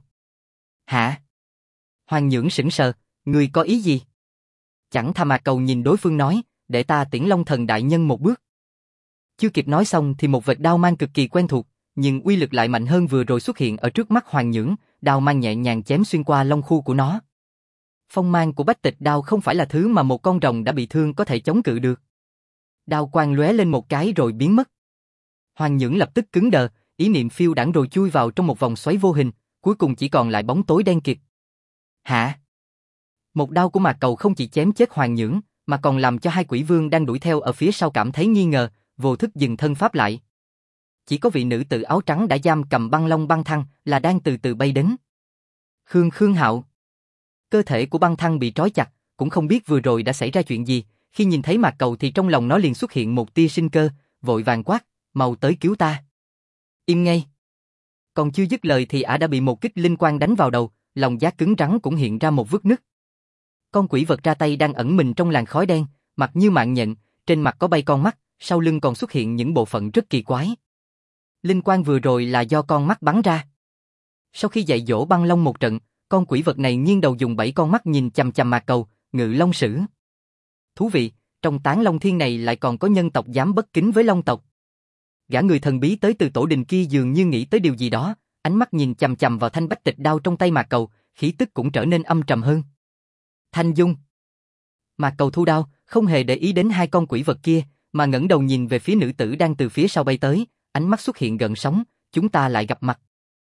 Hả? Hoàng Nhưỡng sững sờ, ngươi có ý gì? Chẳng thà Mạc Cầu nhìn đối phương nói, để ta tiễn Long Thần đại nhân một bước. Chưa kịp nói xong thì một vệt đao mang cực kỳ quen thuộc, nhưng uy lực lại mạnh hơn vừa rồi xuất hiện ở trước mắt Hoàng Nhưỡng, đao mang nhẹ nhàng chém xuyên qua long khu của nó. Phong mang của Bách Tịch đao không phải là thứ mà một con rồng đã bị thương có thể chống cự được. Đao quang lóe lên một cái rồi biến mất. Hoàng Nhưỡng lập tức cứng đờ, ý niệm phiêu đãng rồi chui vào trong một vòng xoáy vô hình, cuối cùng chỉ còn lại bóng tối đen kịt. Hả? Một đao của Mạc Cầu không chỉ chém chết Hoàng Nhưỡng, mà còn làm cho hai quỷ vương đang đuổi theo ở phía sau cảm thấy nghi ngờ, vô thức dừng thân pháp lại. Chỉ có vị nữ tử áo trắng đã giam cầm Băng Long Băng Thăng là đang từ từ bay đến. Khương Hạo. Cơ thể của Băng Thăng bị trói chặt, cũng không biết vừa rồi đã xảy ra chuyện gì, khi nhìn thấy Mạc Cầu thì trong lòng nó liền xuất hiện một tia sinh cơ, vội vàng quát, mau tới cứu ta. Im ngay. Còn chưa dứt lời thì ả đã bị một kích linh quang đánh vào đầu, lòng giá cứng rắn cũng hiện ra một vết nứt. Con quỷ vật ra tay đang ẩn mình trong làn khói đen, mặt như mạng nhện, trên mặt có bay con mắt, sau lưng còn xuất hiện những bộ phận rất kỳ quái. Linh quang vừa rồi là do con mắt bắn ra. Sau khi dạy dỗ băng long một trận, con quỷ vật này nghiêng đầu dùng 7 con mắt nhìn chằm chằm Mạc Cầu, Ngự Long Sử. Thú vị, trong Tán Long Thiên này lại còn có nhân tộc dám bất kính với Long tộc. Gã người thần bí tới từ tổ đình kia dường như nghĩ tới điều gì đó, ánh mắt nhìn chằm chằm vào thanh bách tịch đao trong tay Mạc Cầu, khí tức cũng trở nên âm trầm hơn. Thanh Dung. Mạc Cầu thu đao, không hề để ý đến hai con quỷ vật kia, mà ngẩng đầu nhìn về phía nữ tử đang từ phía sau bay tới, ánh mắt xuất hiện gợn sóng, chúng ta lại gặp mặt.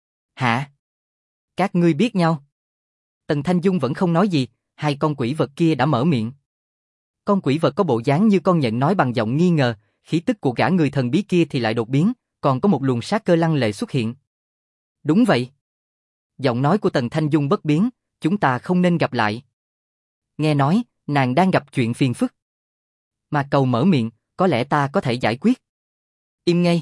Hả? Các ngươi biết nhau? Tần Thanh Dung vẫn không nói gì, hai con quỷ vật kia đã mở miệng. Con quỷ vật có bộ dáng như con nhện nói bằng giọng nghi ngờ, khí tức của gã người thần bí kia thì lại đột biến, còn có một luồng sát cơ lăng lệ xuất hiện. Đúng vậy. Giọng nói của Tần Thanh Dung bất biến, chúng ta không nên gặp lại. Nghe nói, nàng đang gặp chuyện phiền phức. Mạc Cầu mở miệng, có lẽ ta có thể giải quyết. Im ngay.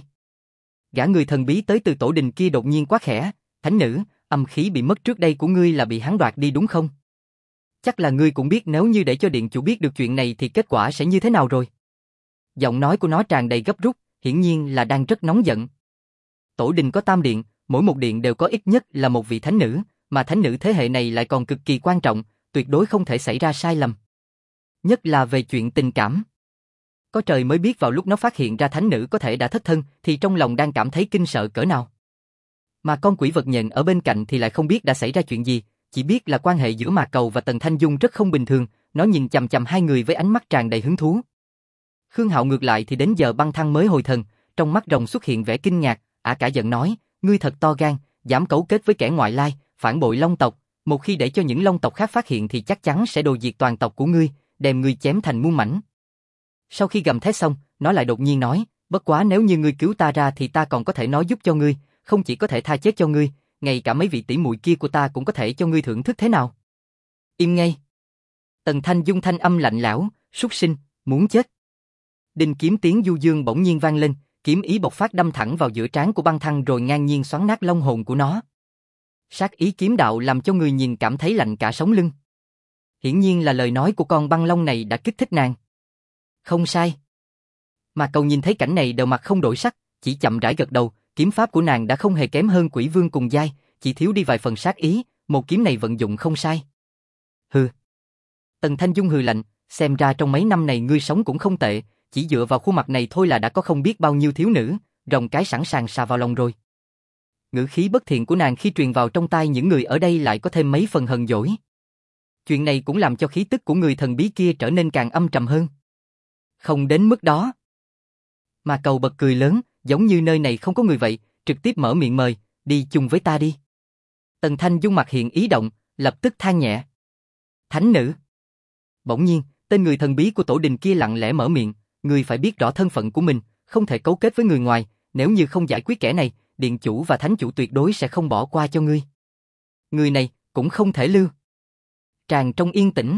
Gã người thần bí tới từ tổ đình kia đột nhiên quát khẽ, thánh nữ, âm khí bị mất trước đây của ngươi là bị hắn đoạt đi đúng không? Chắc là ngươi cũng biết nếu như để cho điện chủ biết được chuyện này thì kết quả sẽ như thế nào rồi. Giọng nói của nó tràn đầy gấp rút, hiển nhiên là đang rất nóng giận. Tổ đình có tam điện, mỗi một điện đều có ít nhất là một vị thánh nữ, mà thánh nữ thế hệ này lại còn cực kỳ quan trọng, tuyệt đối không thể xảy ra sai lầm. Nhất là về chuyện tình cảm. Có trời mới biết vào lúc nó phát hiện ra thánh nữ có thể đã thất thân thì trong lòng đang cảm thấy kinh sợ cỡ nào. Mà con quỷ vật nhện ở bên cạnh thì lại không biết đã xảy ra chuyện gì, chỉ biết là quan hệ giữa Mạc Cầu và Tần Thanh Dung rất không bình thường, nó nhìn chằm chằm hai người với ánh mắt tràn đầy hứng thú. Khương Hạo ngược lại thì đến giờ băng thăng mới hồi thần, trong mắt rồng xuất hiện vẻ kinh ngạc, ả cả giận nói, ngươi thật to gan, dám cấu kết với kẻ ngoại lai, phản bội Long tộc, một khi để cho những Long tộc khác phát hiện thì chắc chắn sẽ đồ diệt toàn tộc của ngươi, đem ngươi chém thành muôn mảnh. Sau khi gầm thét xong, nó lại đột nhiên nói, bất quá nếu như ngươi cứu ta ra thì ta còn có thể nói giúp cho ngươi, không chỉ có thể tha chết cho ngươi, ngay cả mấy vị tỷ muội kia của ta cũng có thể cho ngươi thưởng thức thế nào. Im ngay. Tần Thanh Dung thanh âm lạnh lẽo, súc sinh, muốn chết. Đinh kiếm tiếng du dương bỗng nhiên vang lên, kiếm ý bộc phát đâm thẳng vào giữa trán của băng thăng rồi ngang nhiên xoắn nát long hồn của nó. Sát ý kiếm đạo làm cho người nhìn cảm thấy lạnh cả sống lưng. Hiển nhiên là lời nói của con băng long này đã kích thích nàng. Không sai. Mà Cầu nhìn thấy cảnh này đều mặt không đổi sắc, chỉ chậm rãi gật đầu, kiếm pháp của nàng đã không hề kém hơn Quỷ Vương cùng giai, chỉ thiếu đi vài phần sát ý, một kiếm này vận dụng không sai. Hừ. Tần Thanh Dung hừ lạnh, xem ra trong mấy năm này ngươi sống cũng không tệ, chỉ dựa vào khuôn mặt này thôi là đã có không biết bao nhiêu thiếu nữ, rồng cái sẵn sàng xà vào lòng rồi. Ngữ khí bất thiện của nàng khi truyền vào trong tai những người ở đây lại có thêm mấy phần hờn dỗi. Chuyện này cũng làm cho khí tức của người thần bí kia trở nên càng âm trầm hơn. Không đến mức đó. Mà Cầu bật cười lớn, giống như nơi này không có người vậy, trực tiếp mở miệng mời, đi chung với ta đi. Tần Thanh Dung mặt hiện ý động, lập tức than nhẹ. Thánh nữ. Bỗng nhiên, tên người thần bí của tổ đình kia lặng lẽ mở miệng, ngươi phải biết rõ thân phận của mình, không thể cấu kết với người ngoài, nếu như không giải quyết kẻ này, điện chủ và thánh chủ tuyệt đối sẽ không bỏ qua cho ngươi. Người này cũng không thể lưu. Tràn trong yên tĩnh.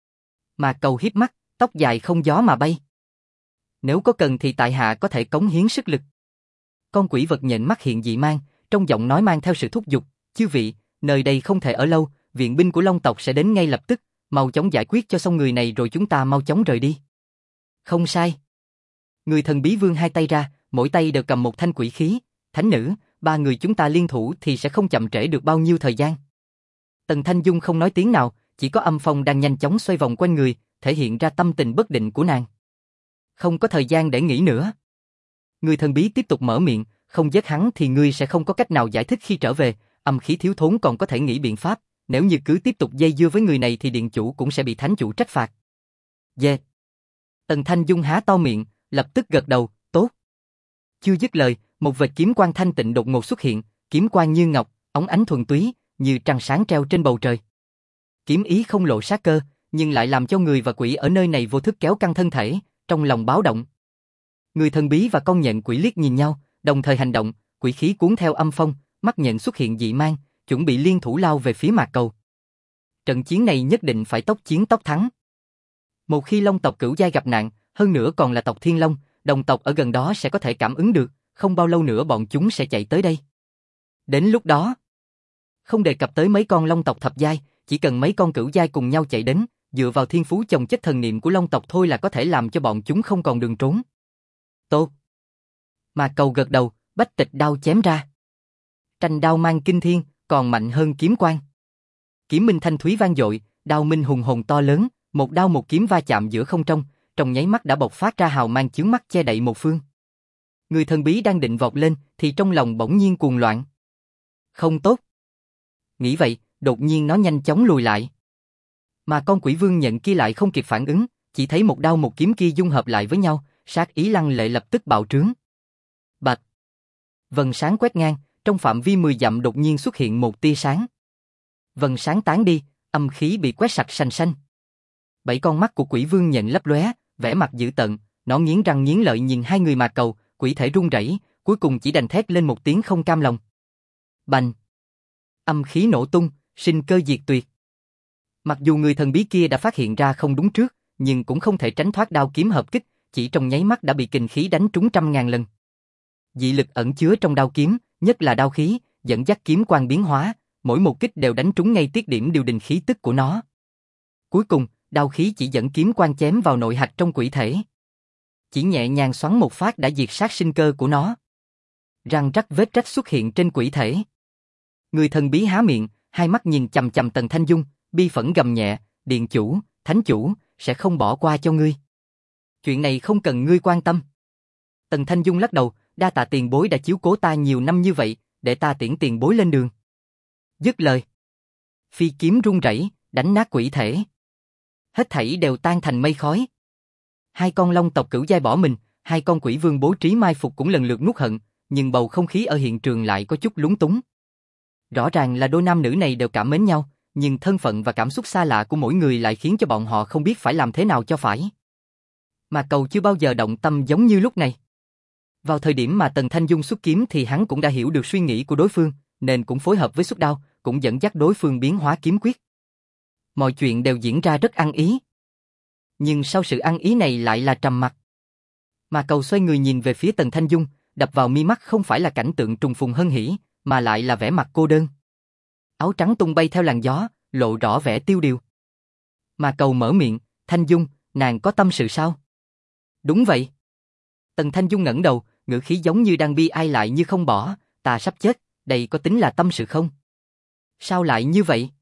Mà Cầu híp mắt, tóc dài không gió mà bay. Nếu có cần thì tại hạ có thể cống hiến sức lực. Con quỷ vật nhện mắt hiện dị mang, trong giọng nói mang theo sự thúc giục, chư vị, nơi đây không thể ở lâu, viện binh của Long tộc sẽ đến ngay lập tức, mau chóng giải quyết cho xong người này rồi chúng ta mau chóng rời đi. Không sai. Người thần bí vươn hai tay ra, mỗi tay đều cầm một thanh quỷ khí, thánh nữ, ba người chúng ta liên thủ thì sẽ không chậm trễ được bao nhiêu thời gian. Tần Thanh Dung không nói tiếng nào, chỉ có âm phong đang nhanh chóng xoay vòng quanh người, thể hiện ra tâm tình bất định của nàng. Không có thời gian để nghĩ nữa. Người thần bí tiếp tục mở miệng, không giết hắn thì ngươi sẽ không có cách nào giải thích khi trở về, âm khí thiếu thốn còn có thể nghĩ biện pháp, nếu như cứ tiếp tục dây dưa với người này thì điện chủ cũng sẽ bị thánh chủ trách phạt. Yeah. Tần Thanh Dung há to miệng, lập tức gật đầu, tốt. Chưa dứt lời, một vệt kiếm quang thanh tịnh đột ngột xuất hiện, kiếm quang như ngọc, óng ánh thuần túy, như trăng sáng treo trên bầu trời. Kiếm ý không lộ sát cơ, nhưng lại làm cho người và quỷ ở nơi này vô thức kéo căng thân thể, trong lòng báo động. Người thần bí và con nhện quỷ liếc nhìn nhau, đồng thời hành động, quỷ khí cuốn theo âm phong, mắt nhện xuất hiện dị mang, chuẩn bị liên thủ lao về phía Mạc Cầu. Trận chiến này nhất định phải tốc chiến tốc thắng. Một khi Long tộc cửu giai gặp nạn, hơn nữa còn là tộc Thiên Long, đồng tộc ở gần đó sẽ có thể cảm ứng được, không bao lâu nữa bọn chúng sẽ chạy tới đây. Đến lúc đó, không đề cập tới mấy con long tộc thập giai, chỉ cần mấy con cửu giai cùng nhau chạy đến, dựa vào thiên phú chồng chất thần niệm của long tộc thôi là có thể làm cho bọn chúng không còn đường trốn. Tốt. Mà Cầu gật đầu, bách tịch đao chém ra. Tranh đao mang kinh thiên, còn mạnh hơn kiếm quang. Kiếm minh thanh thúy vang dội, đao minh hùng hồn to lớn, một đao một kiếm va chạm giữa không trung, trong nháy mắt đã bộc phát ra hào mang chướng mắt che đậy một phương. Người thần bí đang định vọt lên, thì trong lòng bỗng nhiên cuồng loạn. Không tốt. Nghĩ vậy, đột nhiên nó nhanh chóng lùi lại. Mà con quỷ vương nhận kia lại không kịp phản ứng, chỉ thấy một đao một kiếm kia dung hợp lại với nhau, sát ý lăng lệ lập tức bạo trướng. Bạch. Vầng sáng quét ngang, trong phạm vi 10 dặm đột nhiên xuất hiện một tia sáng. Vầng sáng tán đi, âm khí bị quét sạch sành sanh. 7 con mắt của quỷ vương nhận lấp lóe, vẻ mặt dữ tợn, nó nghiến răng nghiến lợi nhìn hai người mà Cầu, quỷ thể run rẩy, cuối cùng chỉ đành thét lên một tiếng không cam lòng. Bành! Âm khí nổ tung, sinh cơ diệt tuyệt. Mặc dù người thần bí kia đã phát hiện ra không đúng trước, nhưng cũng không thể tránh thoát đao kiếm hợp kích, chỉ trong nháy mắt đã bị kình khí đánh trúng trăm ngàn lần. Dị lực ẩn chứa trong đao kiếm, nhất là đao khí, dẫn dắt kiếm quang biến hóa, mỗi một kích đều đánh trúng ngay tiết điểm điều đình khí tức của nó. Cuối cùng, đao khí chỉ dẫn kiếm quang chém vào nội hạch trong quỷ thể. Chỉ nhẹ nhàng xoắn một phát đã diệt sát sinh cơ của nó. Răng rắc vết rách xuất hiện trên quỷ thể. Người thần bí há miệng, hai mắt nhìn chằm chằm Tần Thanh Dung, bi phẫn gầm nhẹ, điện chủ, thánh chủ, sẽ không bỏ qua cho ngươi. Chuyện này không cần ngươi quan tâm. Tần Thanh Dung lắc đầu, đa tạ tiền bối đã chiếu cố ta nhiều năm như vậy, để ta tiễn tiền bối lên đường. Dứt lời. Phi kiếm rung rẩy, đánh nát quỷ thể. Hết thảy đều tan thành mây khói. Hai con long tộc cửu giai bỏ mình, hai con quỷ vương bố trí mai phục cũng lần lượt nuốt hận, nhưng bầu không khí ở hiện trường lại có chút lúng túng. Rõ ràng là đôi nam nữ này đều cảm mến nhau, nhưng thân phận và cảm xúc xa lạ của mỗi người lại khiến cho bọn họ không biết phải làm thế nào cho phải. Mà Cầu chưa bao giờ động tâm giống như lúc này. Vào thời điểm mà Tần Thanh Dung xuất kiếm thì hắn cũng đã hiểu được suy nghĩ của đối phương, nên cũng phối hợp với xuất đao, cũng dẫn dắt đối phương biến hóa kiếm quyết. Mọi chuyện đều diễn ra rất ăn ý. Nhưng sau sự ăn ý này lại là trầm mặc. Mà Cầu xoay người nhìn về phía Tần Thanh Dung, đập vào mi mắt không phải là cảnh tượng trùng phùng hân hỉ, mà lại là vẻ mặt cô đơn. Áo trắng tung bay theo làn gió, lộ rõ vẻ tiêu điều. Mà Cầu mở miệng, Thanh Dung, nàng có tâm sự sao? Đúng vậy. Tần Thanh Dung ngẩng đầu, ngữ khí giống như đang bi ai lại như không bỏ, ta sắp chết, đây có tính là tâm sự không? Sao lại như vậy?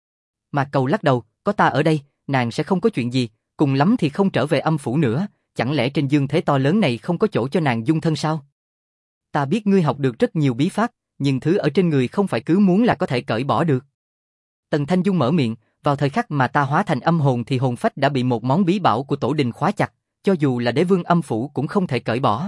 Mà Cầu lắc đầu, có ta ở đây, nàng sẽ không có chuyện gì, cùng lắm thì không trở về âm phủ nữa, chẳng lẽ trên dương thế to lớn này không có chỗ cho nàng dung thân sao? Ta biết ngươi học được rất nhiều bí pháp, nhưng thứ ở trên người không phải cứ muốn là có thể cởi bỏ được. Tần Thanh Dung mở miệng, vào thời khắc mà ta hóa thành âm hồn thì hồn phách đã bị một món bí bảo của tổ đình khóa chặt, cho dù là đế vương âm phủ cũng không thể cởi bỏ.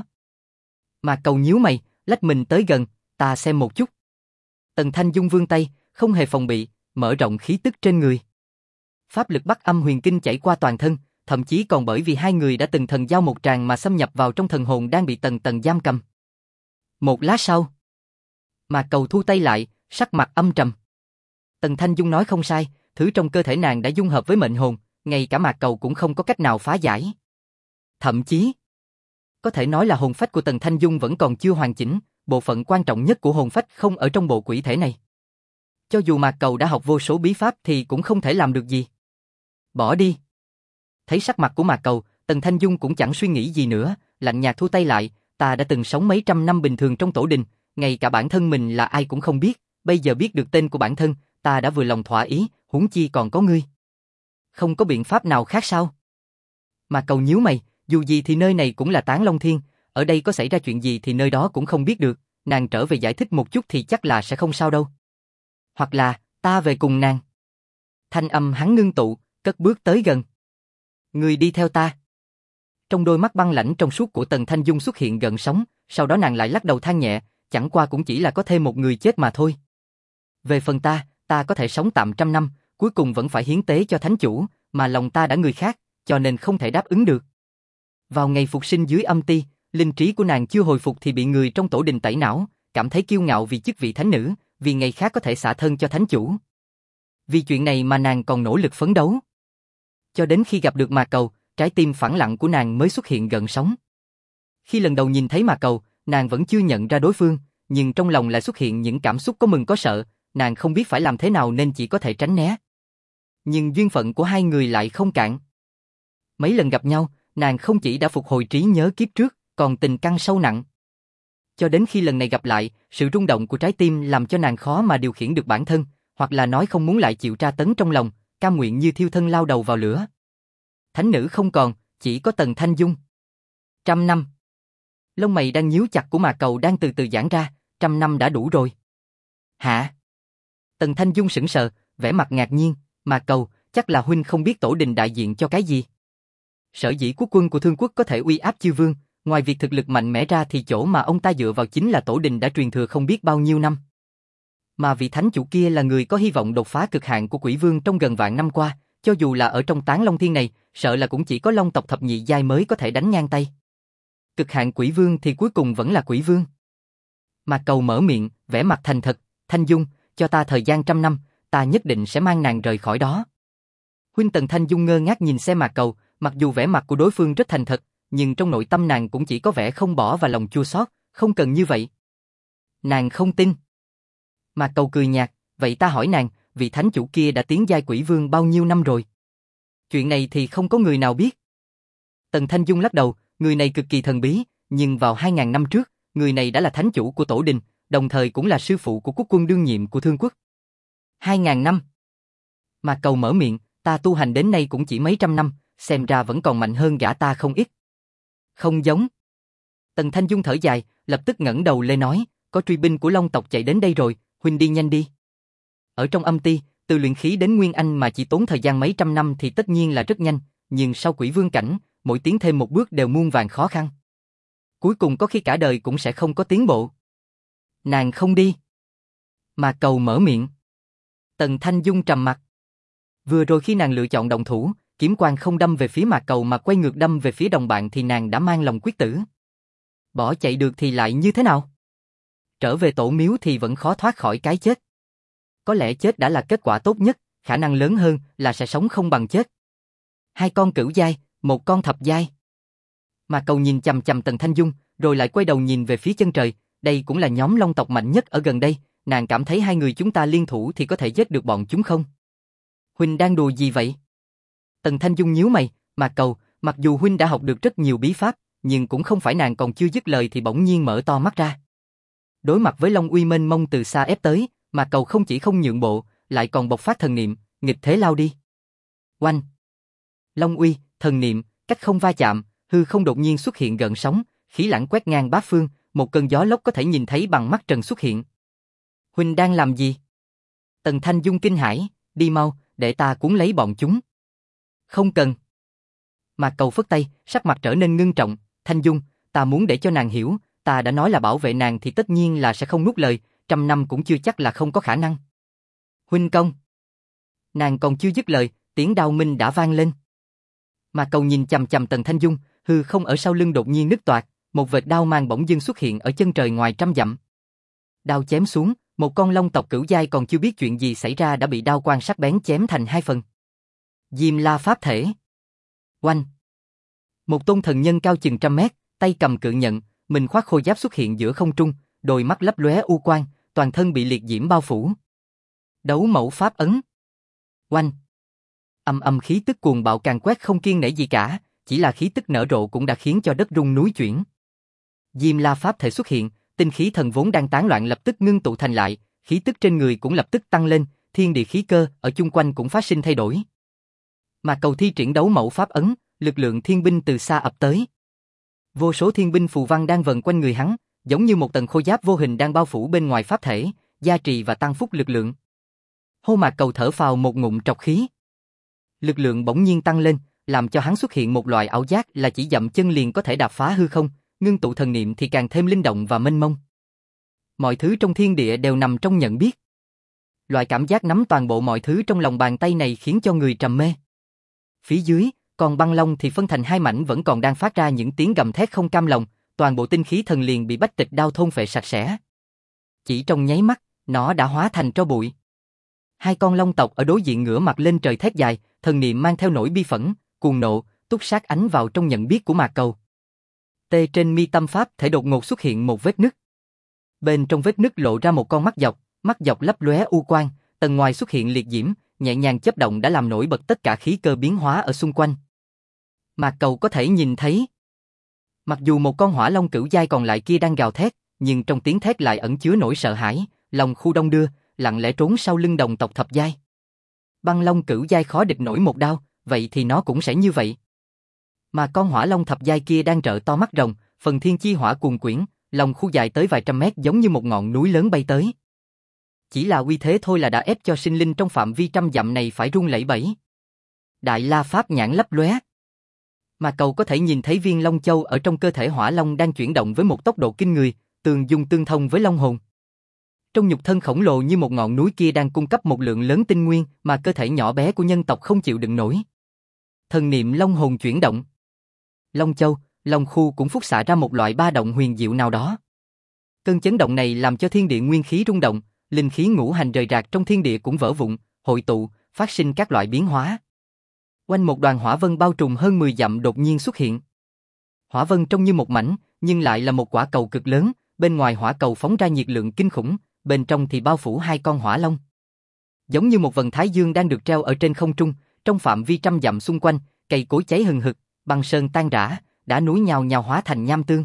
Mà Cầu nhíu mày, lách mình tới gần, ta xem một chút. Tần Thanh Dung vươn tay, không hề phòng bị, mở rộng khí tức trên người. Pháp lực Bắc Âm Huyền Kinh chảy qua toàn thân, thậm chí còn bởi vì hai người đã từng thần giao một tràng mà xâm nhập vào trong thần hồn đang bị tầng tầng giam cầm. Một lát sau, mà Cầu thu tay lại, sắc mặt âm trầm. Tần Thanh Dung nói không sai, thứ trong cơ thể nàng đã dung hợp với mệnh hồn, ngay cả Mạc Cầu cũng không có cách nào phá giải. Thậm chí, có thể nói là hồn phách của Tần Thanh Dung vẫn còn chưa hoàn chỉnh, bộ phận quan trọng nhất của hồn phách không ở trong bộ quỷ thể này. Cho dù Mạc Cầu đã học vô số bí pháp thì cũng không thể làm được gì. Bỏ đi. Thấy sắc mặt của Mạc Cầu, Tần Thanh Dung cũng chẳng suy nghĩ gì nữa, lạnh nhạt thu tay lại, ta đã từng sống mấy trăm năm bình thường trong tổ đình, ngay cả bản thân mình là ai cũng không biết, bây giờ biết được tên của bản thân, ta đã vừa lòng thỏa ý, huống chi còn có ngươi. Không có biện pháp nào khác sao? Mạc Cầu nhíu mày, dù gì thì nơi này cũng là Tán Long Thiên, ở đây có xảy ra chuyện gì thì nơi đó cũng không biết được, nàng trở về giải thích một chút thì chắc là sẽ không sao đâu. Hoặc là, ta về cùng nàng. Thanh âm hắn ngưng tụ, cất bước tới gần. Ngươi đi theo ta. Trong đôi mắt băng lãnh trong suốt của Tần Thanh Dung xuất hiện gợn sóng, sau đó nàng lại lắc đầu than nhẹ, chẳng qua cũng chỉ là có thêm một người chết mà thôi. Về phần ta có thể sống tạm trăm năm, cuối cùng vẫn phải hiến tế cho thánh chủ, mà lòng ta đã người khác, cho nên không thể đáp ứng được. Vào ngày phục sinh dưới âm ti, linh trí của nàng chưa hồi phục thì bị người trong tổ đình tẩy não, cảm thấy kiêu ngạo vì chức vị thánh nữ, vì ngày khác có thể xả thân cho thánh chủ. Vì chuyện này mà nàng còn nỗ lực phấn đấu. Cho đến khi gặp được Mạc Cầu, trái tim phẳng lặng của nàng mới xuất hiện gợn sóng. Khi lần đầu nhìn thấy Mạc Cầu, nàng vẫn chưa nhận ra đối phương, nhưng trong lòng lại xuất hiện những cảm xúc có mừng có sợ, nàng không biết phải làm thế nào nên chỉ có thể tránh né. Nhưng duyên phận của hai người lại không cạn. Mấy lần gặp nhau, nàng không chỉ đã phục hồi trí nhớ kiếp trước, còn tình căng sâu nặng. Cho đến khi lần này gặp lại, sự rung động của trái tim làm cho nàng khó mà điều khiển được bản thân, hoặc là nói không muốn lại chịu tra tấn trong lòng, cam nguyện như thiêu thân lao đầu vào lửa. Thánh nữ không còn, chỉ có Tần Thanh Dung. 100 năm. Lông mày đang nhíu chặt của Mạc Cầu đang từ từ giãn ra, 100 năm đã đủ rồi. Hả? Tần Thanh Dung sững sờ, vẻ mặt ngạc nhiên, Mạc Cầu, chắc là huynh không biết tổ đình đại diện cho cái gì. Sở dĩ quốc quân của Thương quốc có thể uy áp chư vương, ngoài việc thực lực mạnh mẽ ra thì chỗ mà ông ta dựa vào chính là tổ đình đã truyền thừa không biết bao nhiêu năm. Mà vị thánh chủ kia là người có hy vọng đột phá cực hạn của Quỷ Vương trong gần vạn năm qua, cho dù là ở trong Tán Long Thiên này, sợ là cũng chỉ có Long tộc thập nhị giai mới có thể đánh ngang tay. Cực hạn Quỷ Vương thì cuối cùng vẫn là Quỷ Vương. Mạc Cầu mở miệng, vẻ mặt thành thật, Thanh Dung, cho ta thời gian 100 năm, ta nhất định sẽ mang nàng rời khỏi đó. Huynh Tần Thanh Dung ngơ ngác nhìn xem Mạc Cầu, mặc dù vẻ mặt của đối phương rất thành thật, nhưng trong nội tâm nàng cũng chỉ có vẻ không bỏ và lòng chua xót, không cần như vậy. Nàng không tin. Mạc Cầu cười nhạt, vậy ta hỏi nàng, vị thánh chủ kia đã tiến giai Quỷ Vương bao nhiêu năm rồi? Chuyện này thì không có người nào biết. Tần Thanh Dung lắc đầu, người này cực kỳ thần bí, nhưng vào 2000 năm trước, người này đã là thánh chủ của tổ đình, đồng thời cũng là sư phụ của quốc quân đương nhiệm của Thương quốc. 2000 năm. Mạc Cầu mở miệng, ta tu hành đến nay cũng chỉ mấy trăm năm, xem ra vẫn còn mạnh hơn gã ta không ít. Không giống. Tần Thanh Dung thở dài, lập tức ngẩng đầu lên nói, có truy binh của Long tộc chạy đến đây rồi, huynh đi nhanh đi. Ở trong âm ti, từ luyện khí đến Nguyên Anh mà chỉ tốn thời gian mấy trăm năm thì tất nhiên là rất nhanh, nhưng sau Quỷ Vương cảnh, mỗi tiến thêm một bước đều muôn vàn khó khăn. Cuối cùng có khi cả đời cũng sẽ không có tiến bộ. Nàng không đi. Mạc Cầu mở miệng. Tần Thanh Dung trầm mặt. Vừa rồi khi nàng lựa chọn động thủ, kiếm quang không đâm về phía Mạc Cầu mà quay ngược đâm về phía đồng bạn thì nàng đã mang lòng quyết tử. Bỏ chạy được thì lại như thế nào? Trở về tổ miếu thì vẫn khó thoát khỏi cái chết. Có lẽ chết đã là kết quả tốt nhất, khả năng lớn hơn là sẽ sống không bằng chết. Hai con cửu giai, một con thập giai. Mạc Cầu nhìn chằm chằm Tần Thanh Dung, rồi lại quay đầu nhìn về phía chân trời, đây cũng là nhóm Long tộc mạnh nhất ở gần đây, nàng cảm thấy hai người chúng ta liên thủ thì có thể giết được bọn chúng không? Huynh đang đùa gì vậy? Tần Thanh Dung nhíu mày, Mạc Cầu, mặc dù huynh đã học được rất nhiều bí pháp, nhưng cũng không phải nàng còn chưa dứt lời thì bỗng nhiên mở to mắt ra. Đối mặt với Long uy mênh mông từ xa ép tới, Mạc Cầu không chỉ không nhượng bộ, lại còn bộc phát thần niệm, nghịch thế lao đi. Oanh! Long uy, thần niệm, cách không va chạm, hư không đột nhiên xuất hiện gợn sóng, khí lãng quét ngang bát phương, một cơn gió lốc có thể nhìn thấy bằng mắt trần xuất hiện. Huynh đang làm gì? Tần Thanh Dung kinh hãi, đi mau, để ta cuốn lấy bọn chúng. Không cần. Mạc Cầu phất tay, sắc mặt trở nên ngưng trọng, Thanh Dung, ta muốn để cho nàng hiểu, ta đã nói là bảo vệ nàng thì tất nhiên là sẽ không nuốt lời, 100 năm cũng chưa chắc là không có khả năng. Huynh công. Nàng còn chưa dứt lời, tiếng đao minh đã vang lên. Mạc Cầu nhìn chằm chằm Tần Thanh Dung, hư không ở sau lưng đột nhiên nứt toạc, một vệt đao mang bỗng dưng xuất hiện ở chân trời ngoài trăm dặm. Đao chém xuống, một con long tộc cửu giai còn chưa biết chuyện gì xảy ra đã bị đao quang sắc bén chém thành hai phần. Diêm La pháp thể. Oanh. Một tôn thần nhân cao chừng 100 mét, tay cầm cự nhận, mình khoác khôi giáp xuất hiện giữa không trung, đôi mắt lấp lóe u quang, toàn thân bị liệt diễm bao phủ. Đấu mẫu pháp ấn. Oanh. Âm âm khí tức cuồng bạo càng quét không kiêng nể gì cả, chỉ là khí tức nở rộ cũng đã khiến cho đất rung núi chuyển. Diêm La pháp thể xuất hiện, tinh khí thần vốn đang tán loạn lập tức ngưng tụ thành lại, khí tức trên người cũng lập tức tăng lên, thiên địa khí cơ ở chung quanh cũng phát sinh thay đổi. Mà Cầu thi triển đấu mẫu pháp ấn, lực lượng thiên binh từ xa ập tới. Vô số thiên binh phù văn đang vần quanh người hắn, giống như một tầng khôi giáp vô hình đang bao phủ bên ngoài pháp thể, gia trì và tăng phúc lực lượng. Hô Mạc Cầu thở phào một ngụm trọc khí. Lực lượng bỗng nhiên tăng lên, làm cho hắn xuất hiện một loại ảo giác là chỉ dậm chân liền có thể đạp phá hư không, ngưng tụ thần niệm thì càng thêm linh động và mênh mông. Mọi thứ trong thiên địa đều nằm trong nhận biết. Loại cảm giác nắm toàn bộ mọi thứ trong lòng bàn tay này khiến cho người trầm mê. Phía dưới, còn băng long thì phân thành hai mảnh vẫn còn đang phát ra những tiếng gầm thét không cam lòng, toàn bộ tinh khí thần liền bị bách tịch đao thôn phệ sạch sẽ. Chỉ trong nháy mắt, nó đã hóa thành tro bụi. Hai con long tộc ở đối diện ngửa mặt lên trời thét dài, thần niệm mang theo nỗi bi phẫn, cuồng nộ, túc sát ánh vào trong nhận biết của Mạc Cầu. Tê trên mi tâm pháp thể đột ngột xuất hiện một vết nứt. Bên trong vết nứt lộ ra một con mắt dọc lấp lóe u quang, tầng ngoài xuất hiện liệt diễm, nhẹ nhàng chớp động đã làm nổi bật tất cả khí cơ biến hóa ở xung quanh. Mạc Cầu có thể nhìn thấy. Mặc dù một con hỏa long cửu giai còn lại kia đang gào thét, nhưng trong tiếng thét lại ẩn chứa nỗi sợ hãi, lòng khu đông đưa, lặng lẽ trốn sau lưng đồng tộc thập giai. Băng long cửu giai khó địch nổi một đao, vậy thì nó cũng sẽ như vậy. Mà con hỏa long thập giai kia đang trợn to mắt rồng, phần thiên chi hỏa cuồn quyển, lòng khu dài tới vài trăm mét giống như một ngọn núi lớn bay tới. Chỉ là uy thế thôi là đã ép cho sinh linh trong phạm vi trăm dặm này phải run lẩy bẩy. Đại La Pháp nhãn lấp lóe. Mà Cầu có thể nhìn thấy viên long châu ở trong cơ thể hỏa long đang chuyển động với một tốc độ kinh người, tương dung tương thông với long hồn. Trong nhục thân khổng lồ như một ngọn núi kia đang cung cấp một lượng lớn tinh nguyên mà cơ thể nhỏ bé của nhân tộc không chịu đựng nổi. Thần niệm long hồn chuyển động. Long châu, long khu cũng phúc xạ ra một loại ba động huyền diệu nào đó. Cơn chấn động này làm cho thiên địa nguyên khí rung động, linh khí ngũ hành rời rạc trong thiên địa cũng vỡ vụn, hội tụ, phát sinh các loại biến hóa. Quanh một đoàn hỏa vân bao trùm hơn 10 dặm đột nhiên xuất hiện. Hỏa vân trông như một mảnh, nhưng lại là một quả cầu cực lớn, bên ngoài hỏa cầu phóng ra nhiệt lượng kinh khủng, bên trong thì bao phủ hai con hỏa long. Giống như một vầng thái dương đang được treo ở trên không trung, trong phạm vi trăm dặm xung quanh, cây cối cháy hừng hực, băng sơn tan rã, đá núi nhào nhào hóa thành nham tương.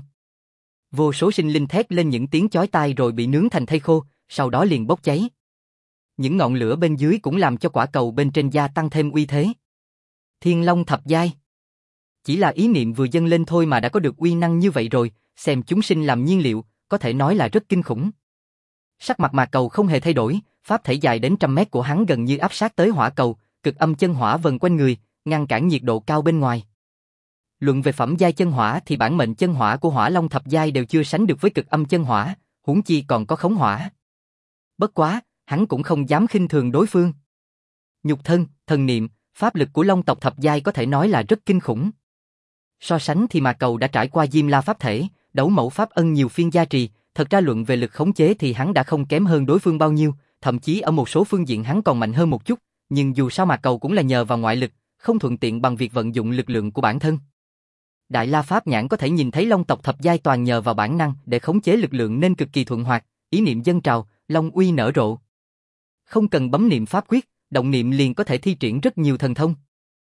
Vô số sinh linh thét lên những tiếng chói tai rồi bị nướng thành thây khô, sau đó liền bốc cháy. Những ngọn lửa bên dưới cũng làm cho quả cầu bên trên gia tăng thêm uy thế. Thiên Long thập giai. Chỉ là ý niệm vừa dâng lên thôi mà đã có được uy năng như vậy rồi, xem chúng sinh làm nhiên liệu, có thể nói là rất kinh khủng. Sắc mặt Mạc Cầu không hề thay đổi, pháp thể dài đến trăm mét của hắn gần như áp sát tới hỏa cầu, cực âm chân hỏa vần quanh người, ngăn cản nhiệt độ cao bên ngoài. Luận về phẩm giai chân hỏa thì bản mệnh chân hỏa của Hỏa Long thập giai đều chưa sánh được với cực âm chân hỏa, huống chi còn có khống hỏa. Bất quá, hắn cũng không dám khinh thường đối phương. Nhục thân, thần niệm, pháp lực của Long tộc thập giai có thể nói là rất kinh khủng. So sánh thì Mạc Cầu đã trải qua Diêm La pháp thể, Đấu Mẫu pháp ân nhiều phiên gia trì, thật ra luận về lực khống chế thì hắn đã không kém hơn đối phương bao nhiêu, thậm chí ở một số phương diện hắn còn mạnh hơn một chút, nhưng dù sao Mạc Cầu cũng là nhờ vào ngoại lực, không thuận tiện bằng việc vận dụng lực lượng của bản thân. Đại La Pháp nhãn có thể nhìn thấy Long tộc thập giai toàn nhờ vào bản năng để khống chế lực lượng nên cực kỳ thuận hoạt, ý niệm dâng trào, Long uy nở rộ. Không cần bấm niệm pháp quyết, động niệm liền có thể thi triển rất nhiều thần thông.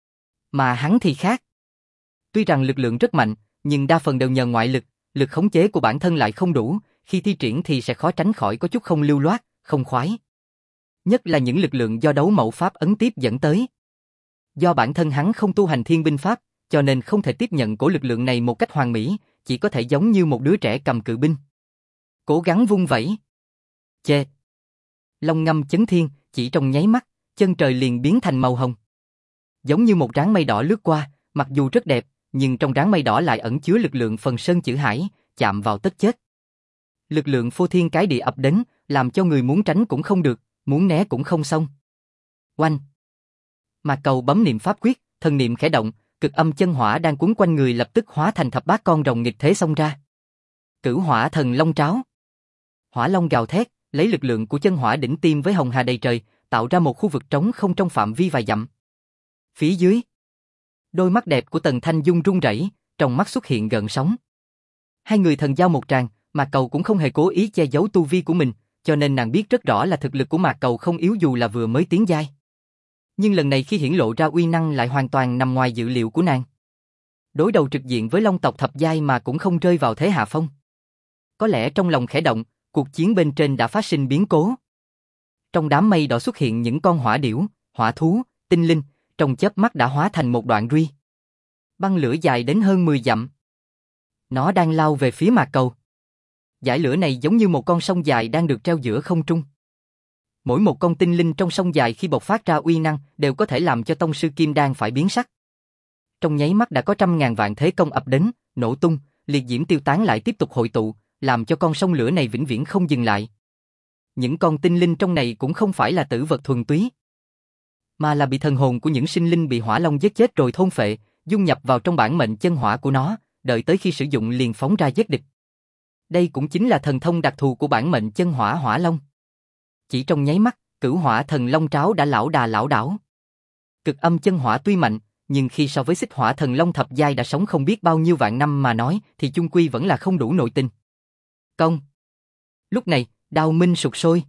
Mà hắn thì khác. Tuy rằng lực lượng rất mạnh, nhưng đa phần đều nhờ ngoại lực, lực khống chế của bản thân lại không đủ, khi thi triển thì sẽ khó tránh khỏi có chút không lưu loát, không khoái. Nhất là những lực lượng do Đấu Mẫu pháp ấn tiếp dẫn tới. Do bản thân hắn không tu hành thiên binh pháp, cho nên không thể tiếp nhận cổ lực lượng này một cách hoàn mỹ, chỉ có thể giống như một đứa trẻ cầm cự binh. Cố gắng vung vẩy. Chê. Long ngâm chấn thiên, chỉ trong nháy mắt, chân trời liền biến thành màu hồng. Giống như một ráng mây đỏ lướt qua, mặc dù rất đẹp, nhưng trong ráng mây đỏ lại ẩn chứa lực lượng phần sơn chữ hải, chạm vào tất chết. Lực lượng phô thiên cái địa ập đến, làm cho người muốn tránh cũng không được, muốn né cũng không xong. Oanh. Mạc Cầu bấm niệm pháp quyết, thần niệm khẽ động, cực âm chân hỏa đang cuốn quanh người lập tức hóa thành thập bát con rồng nghịch thế xông ra. Cửu hỏa thần long tráo. Hỏa long gào thét, lấy lực lượng của chân hỏa đỉnh tiêm với hồng hà đầy trời, tạo ra một khu vực trống không trong phạm vi vài dặm. Phía dưới, đôi mắt đẹp của Tần Thanh Dung run rẩy, trong mắt xuất hiện gợn sóng. Hai người thần giao một tràng, Mạc Cầu cũng không hề cố ý che giấu tu vi của mình, cho nên nàng biết rất rõ là thực lực của Mạc Cầu không yếu dù là vừa mới tiến giai. Nhưng lần này khi hiển lộ ra uy năng lại hoàn toàn nằm ngoài dự liệu của nàng. Đối đầu trực diện với Long tộc thập giai mà cũng không rơi vào thế hạ phong. Có lẽ trong lòng khẽ động, cuộc chiến bên trên đã phát sinh biến cố. Trong đám mây đỏ xuất hiện những con hỏa điểu, hỏa thú, tinh linh, trong chớp mắt đã hóa thành một đoạn ruy. Băng lửa dài đến hơn 10 dặm. Nó đang lao về phía Mạc Cầu. Dải lửa này giống như một con sông dài đang được treo giữa không trung. Mỗi một con tinh linh trong sông dài khi bộc phát ra uy năng đều có thể làm cho tông sư kim đan phải biến sắc. Trong nháy mắt đã có trăm ngàn vạn thế công ập đến, nổ tung, liệt diễm tiêu tán lại tiếp tục hội tụ, làm cho con sông lửa này vĩnh viễn không dừng lại. Những con tinh linh trong này cũng không phải là tử vật thuần túy, mà là bị thần hồn của những sinh linh bị hỏa long giết chết rồi thôn phệ, dung nhập vào trong bản mệnh chân hỏa của nó, đợi tới khi sử dụng liền phóng ra giết địch. Đây cũng chính là thần thông đặc thù của bản mệnh chân hỏa hỏa long. Chỉ trong nháy mắt, cửu hỏa thần long tráo đã lão đà lão đảo. Cực âm chân hỏa tuy mạnh, nhưng khi so với Xích Hỏa Thần Long thập giai đã sống không biết bao nhiêu vạn năm mà nói thì chung quy vẫn là không đủ nội tình. Công. Lúc này, đao minh sục sôi.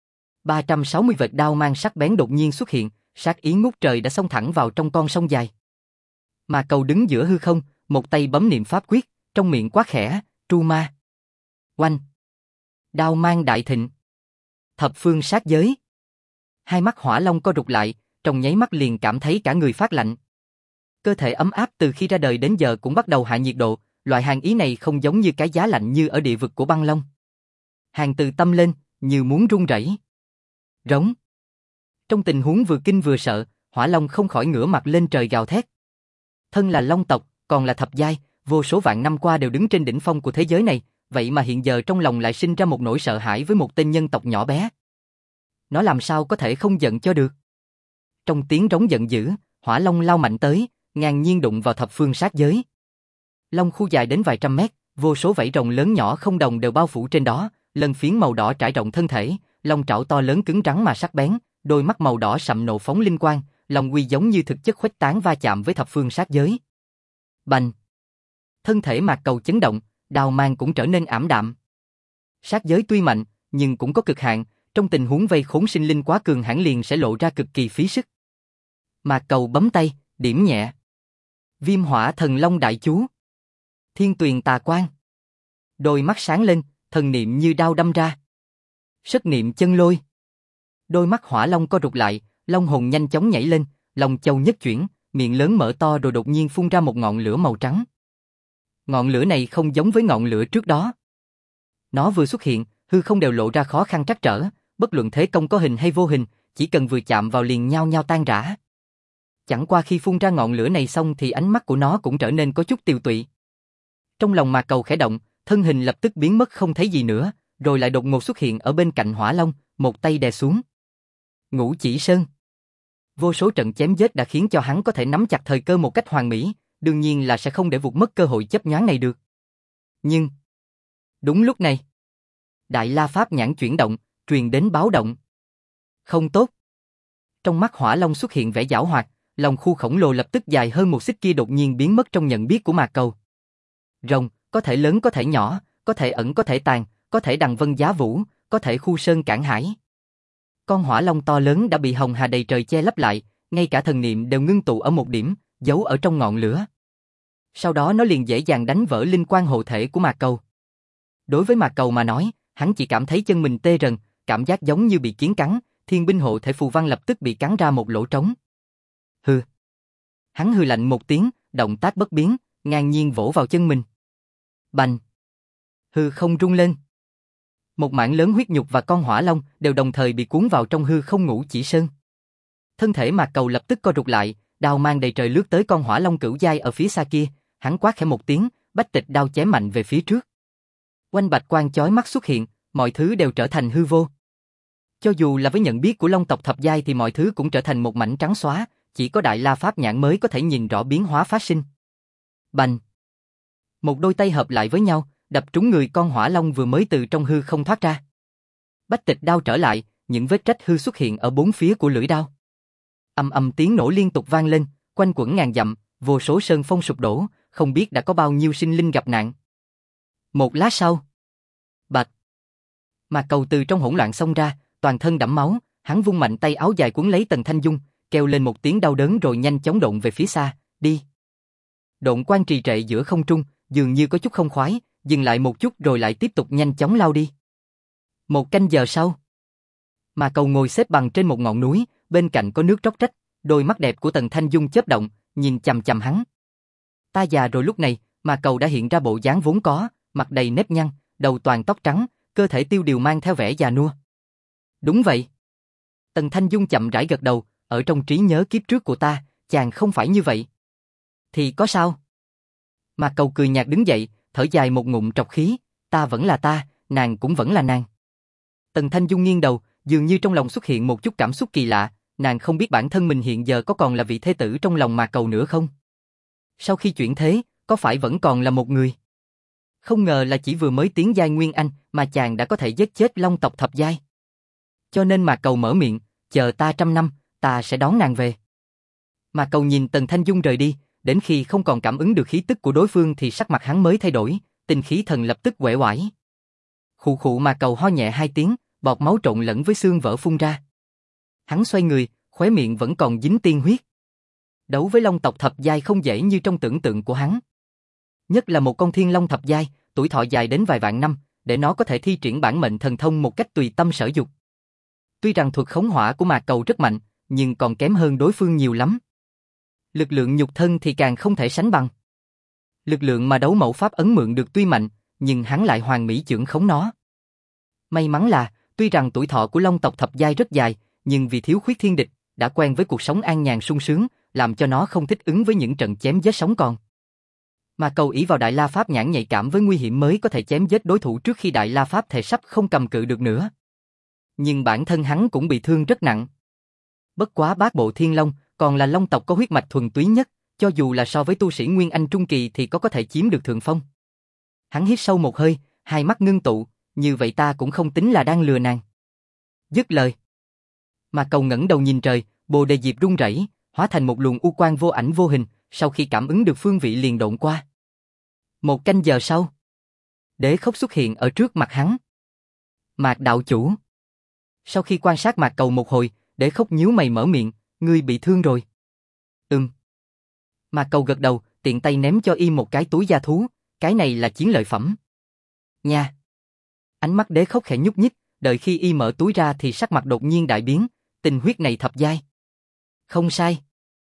360 vệt đao mang sắc bén đột nhiên xuất hiện, sát ý ngút trời đã xông thẳng vào trong con sông dài. Mà Cầu đứng giữa hư không, một tay bấm niệm pháp quyết, trong miệng quát khẽ, tru ma. Oanh. Đao mang đại thịnh. Thập phương sát giới. Hai mắt Hỏa Long co rụt lại, trong nháy mắt liền cảm thấy cả người phát lạnh. Cơ thể ấm áp từ khi ra đời đến giờ cũng bắt đầu hạ nhiệt độ, loại hàn ý này không giống như cái giá lạnh như ở địa vực của băng long. Hàn từ tâm lên, như muốn run rẩy. Rống. Trong tình huống vừa kinh vừa sợ, Hỏa Long không khỏi ngửa mặt lên trời gào thét. Thân là long tộc, còn là thập giai, vô số vạn năm qua đều đứng trên đỉnh phong của thế giới này, vậy mà hiện giờ trong lòng lại sinh ra một nỗi sợ hãi với một tên nhân tộc nhỏ bé. Nó làm sao có thể không giận cho được? Trong tiếng rống giận dữ, Hỏa Long lao mạnh tới, ngang nhiên đụng vào thập phương sát giới. Long khu dài đến vài trăm mét, vô số vảy rồng lớn nhỏ không đồng đều bao phủ trên đó, lân phiến màu đỏ trải rộng thân thể, long trảo to lớn cứng rắn mà sắc bén, đôi mắt màu đỏ sậm nộ phóng linh quang, long uy giống như thực chất khuếch tán va chạm với thập phương sát giới. Bành! Thân thể Mạc Cầu chấn động, đao mang cũng trở nên ảm đạm. Sát giới tuy mạnh, nhưng cũng có cực hạn, trong tình huống vây khốn sinh linh quá cường hãn liền sẽ lộ ra cực kỳ phí sức. Mạc Cầu bấm tay, điểm nhẹ. Viêm Hỏa Thần Long đại chú. Thiên Tuyền Tà Quang. Đôi mắt sáng lên, thần niệm như đao đâm ra. Sất niệm chân lôi. Đôi mắt Hỏa Long co rụt lại, long hồn nhanh chóng nhảy lên, long châu nhất chuyển, miệng lớn mở to rồi đột nhiên phun ra một ngọn lửa màu trắng. Ngọn lửa này không giống với ngọn lửa trước đó. Nó vừa xuất hiện, hư không đều lộ ra khó khăn trắc trở, bất luận thế công có hình hay vô hình, chỉ cần vừa chạm vào liền nhao nhao tan rã. Chẳng qua khi phun ra ngọn lửa này xong thì ánh mắt của nó cũng trở nên có chút tiều tụy. Trong lòng Mạc Cầu khẽ động, thân hình lập tức biến mất không thấy gì nữa, rồi lại đột ngột xuất hiện ở bên cạnh Hỏa Long, một tay đè xuống. Ngũ Chỉ Sơn. Vô số trận chém giết đã khiến cho hắn có thể nắm chặt thời cơ một cách hoàn mỹ, đương nhiên là sẽ không để vụt mất cơ hội chớp nhoáng này được. Nhưng đúng lúc này, Đại La Pháp nhãn chuyển động, truyền đến báo động. Không tốt. Trong mắt Hỏa Long xuất hiện vẻ giảo hoạt, lòng khu khổng lồ lập tức dài hơn một xích kia đột nhiên biến mất trong nhận biết của Mạc Cầu. Rồng, có thể lớn có thể nhỏ, có thể ẩn có thể tàng, có thể đằng vân giá vũ, có thể khu sơn cản hải. Con Hỏa Long to lớn đã bị hồng hà đầy trời che lấp lại, ngay cả thần niệm đều ngưng tụ ở một điểm, giấu ở trong ngọn lửa. Sau đó nó liền dễ dàng đánh vỡ linh quang hộ thể của Mạc Cầu. Đối với Mạc Cầu mà nói, hắn chỉ cảm thấy chân mình tê rần, cảm giác giống như bị kiến cắn, thiên binh hộ thể phù văn lập tức bị cắn ra một lỗ trống. Hừ. Hắn hừ lạnh một tiếng, động tác bất biến, ngang nhiên vỗ vào chân mình. Bành. Hư không rung lên. Một mảng lớn huyết nhục và con Hỏa Long đều đồng thời bị cuốn vào trong hư không Ngũ Chỉ Sơn. Thân thể Mạc Cầu lập tức co rụt lại, đao mang đầy trời lướt tới con Hỏa Long cửu giai ở phía xa kia, hắn quát khẽ một tiếng, bách tịch đao chém mạnh về phía trước. Oanh bạch quang chói mắt xuất hiện, mọi thứ đều trở thành hư vô. Cho dù là với nhận biết của Long tộc thập giai thì mọi thứ cũng trở thành một mảnh trắng xóa, chỉ có Đại La Pháp nhãn mới có thể nhìn rõ biến hóa phát sinh. Bành! Một đôi tay hợp lại với nhau, đập trúng người con Hỏa Long vừa mới từ trong hư không thoát ra. Bách tịch đao trở lại, những vết rách hư xuất hiện ở bốn phía của lưỡi đao. Ầm ầm tiếng nổ liên tục vang lên, quanh quẩn ngàn dặm, vô số sơn phong sụp đổ, không biết đã có bao nhiêu sinh linh gặp nạn. Một lát sau, bạch, Mạc Cầu từ trong hỗn loạn xông ra, toàn thân đẫm máu, hắn vung mạnh tay áo dài cuốn lấy Tần Thanh Dung, kêu lên một tiếng đau đớn rồi nhanh chóng độn về phía xa, đi. Độn quang trì trệ giữa không trung, dường như có chút không khoái, dừng lại một chút rồi lại tiếp tục nhanh chóng lao đi. Một canh giờ sau, Mạc Cầu ngồi xếp bằng trên một ngọn núi, bên cạnh có nước róc rách, đôi mắt đẹp của Tần Thanh Dung chớp động, nhìn chằm chằm hắn. Ta già rồi lúc này, Mạc Cầu đã hiện ra bộ dáng vốn có, mặt đầy nếp nhăn, đầu toàn tóc trắng, cơ thể tiêu điều mang theo vẻ già nua. Đúng vậy. Tần Thanh Dung chậm rãi gật đầu, ở trong trí nhớ kiếp trước của ta, chàng không phải như vậy. Thì có sao? Mạc Cầu cười nhạt đứng dậy, thở dài một ngụm trọc khí, ta vẫn là ta, nàng cũng vẫn là nàng. Tần Thanh Dung nghiêng đầu, dường như trong lòng xuất hiện một chút cảm xúc kỳ lạ, nàng không biết bản thân mình hiện giờ có còn là vị thế tử trong lòng Mạc Cầu nữa không? Sau khi chuyển thế, có phải vẫn còn là một người? Không ngờ là chỉ vừa mới tiến giai Nguyên Anh mà chàng đã có thể giết chết Long tộc thập giai. Cho nên Mạc Cầu mở miệng, chờ ta 100 năm, ta sẽ đón nàng về. Mà Cầu nhìn Tần Thanh Dung rời đi, đến khi không còn cảm ứng được khí tức của đối phương thì sắc mặt hắn mới thay đổi, tinh khí thần lập tức uể oải. Khụ khụ Mà Cầu ho nhẹ hai tiếng, bọt máu trộn lẫn với xương vỡ phun ra. Hắn xoay người, khóe miệng vẫn còn dính tiên huyết. Đấu với long tộc thập giai không dễ như trong tưởng tượng của hắn. Nhất là một con thiên long thập giai, tuổi thọ dài đến vài vạn năm, để nó có thể thi triển bản mệnh thần thông một cách tùy tâm sở dục. Tuy rằng thuật khống hỏa của Mạc Cầu rất mạnh, nhưng còn kém hơn đối phương nhiều lắm. Lực lượng nhục thân thì càng không thể sánh bằng. Lực lượng mà đấu mẫu pháp ấn mượn được tuy mạnh, nhưng hắn lại hoàn mỹ chưởng khống nó. May mắn là, tuy rằng tuổi thọ của long tộc thập giai rất dài, nhưng vì thiếu khuyết thiên địch, đã quen với cuộc sống an nhàn sung sướng, làm cho nó không thích ứng với những trận chém giết sống còn. Mà Cầu ỷ vào Đại La Pháp nhãn nhạy cảm với nguy hiểm mới có thể chém giết đối thủ trước khi Đại La Pháp thể sắp không cầm cự được nữa. Nhưng bản thân hắn cũng bị thương rất nặng. Bất quá Bát Bộ Thiên Long, còn là long tộc có huyết mạch thuần túy nhất, cho dù là so với tu sĩ Nguyên Anh Trung Kỳ thì có thể chiếm được thượng phong. Hắn hít sâu một hơi, hai mắt ngưng tụ, như vậy ta cũng không tính là đang lừa nàng. Dứt lời. Mà Cầu ngẩng đầu nhìn trời, bồ đề diệp rung rẩy, hóa thành một luồng u quang vô ảnh vô hình, sau khi cảm ứng được phương vị liền độn qua. Một canh giờ sau, Đế Khốc xuất hiện ở trước mặt hắn. Mạc đạo chủ. Sau khi quan sát Mạc Cầu một hồi, Đế Khốc nhíu mày mở miệng, ngươi bị thương rồi. Mạc Cầu gật đầu, tiện tay ném cho y một cái túi da thú, cái này là chiến lợi phẩm. Nha. Ánh mắt Đế Khốc khẽ nhúc nhích, đợi khi y mở túi ra thì sắc mặt đột nhiên đại biến, tinh huyết này thập giai. Không sai.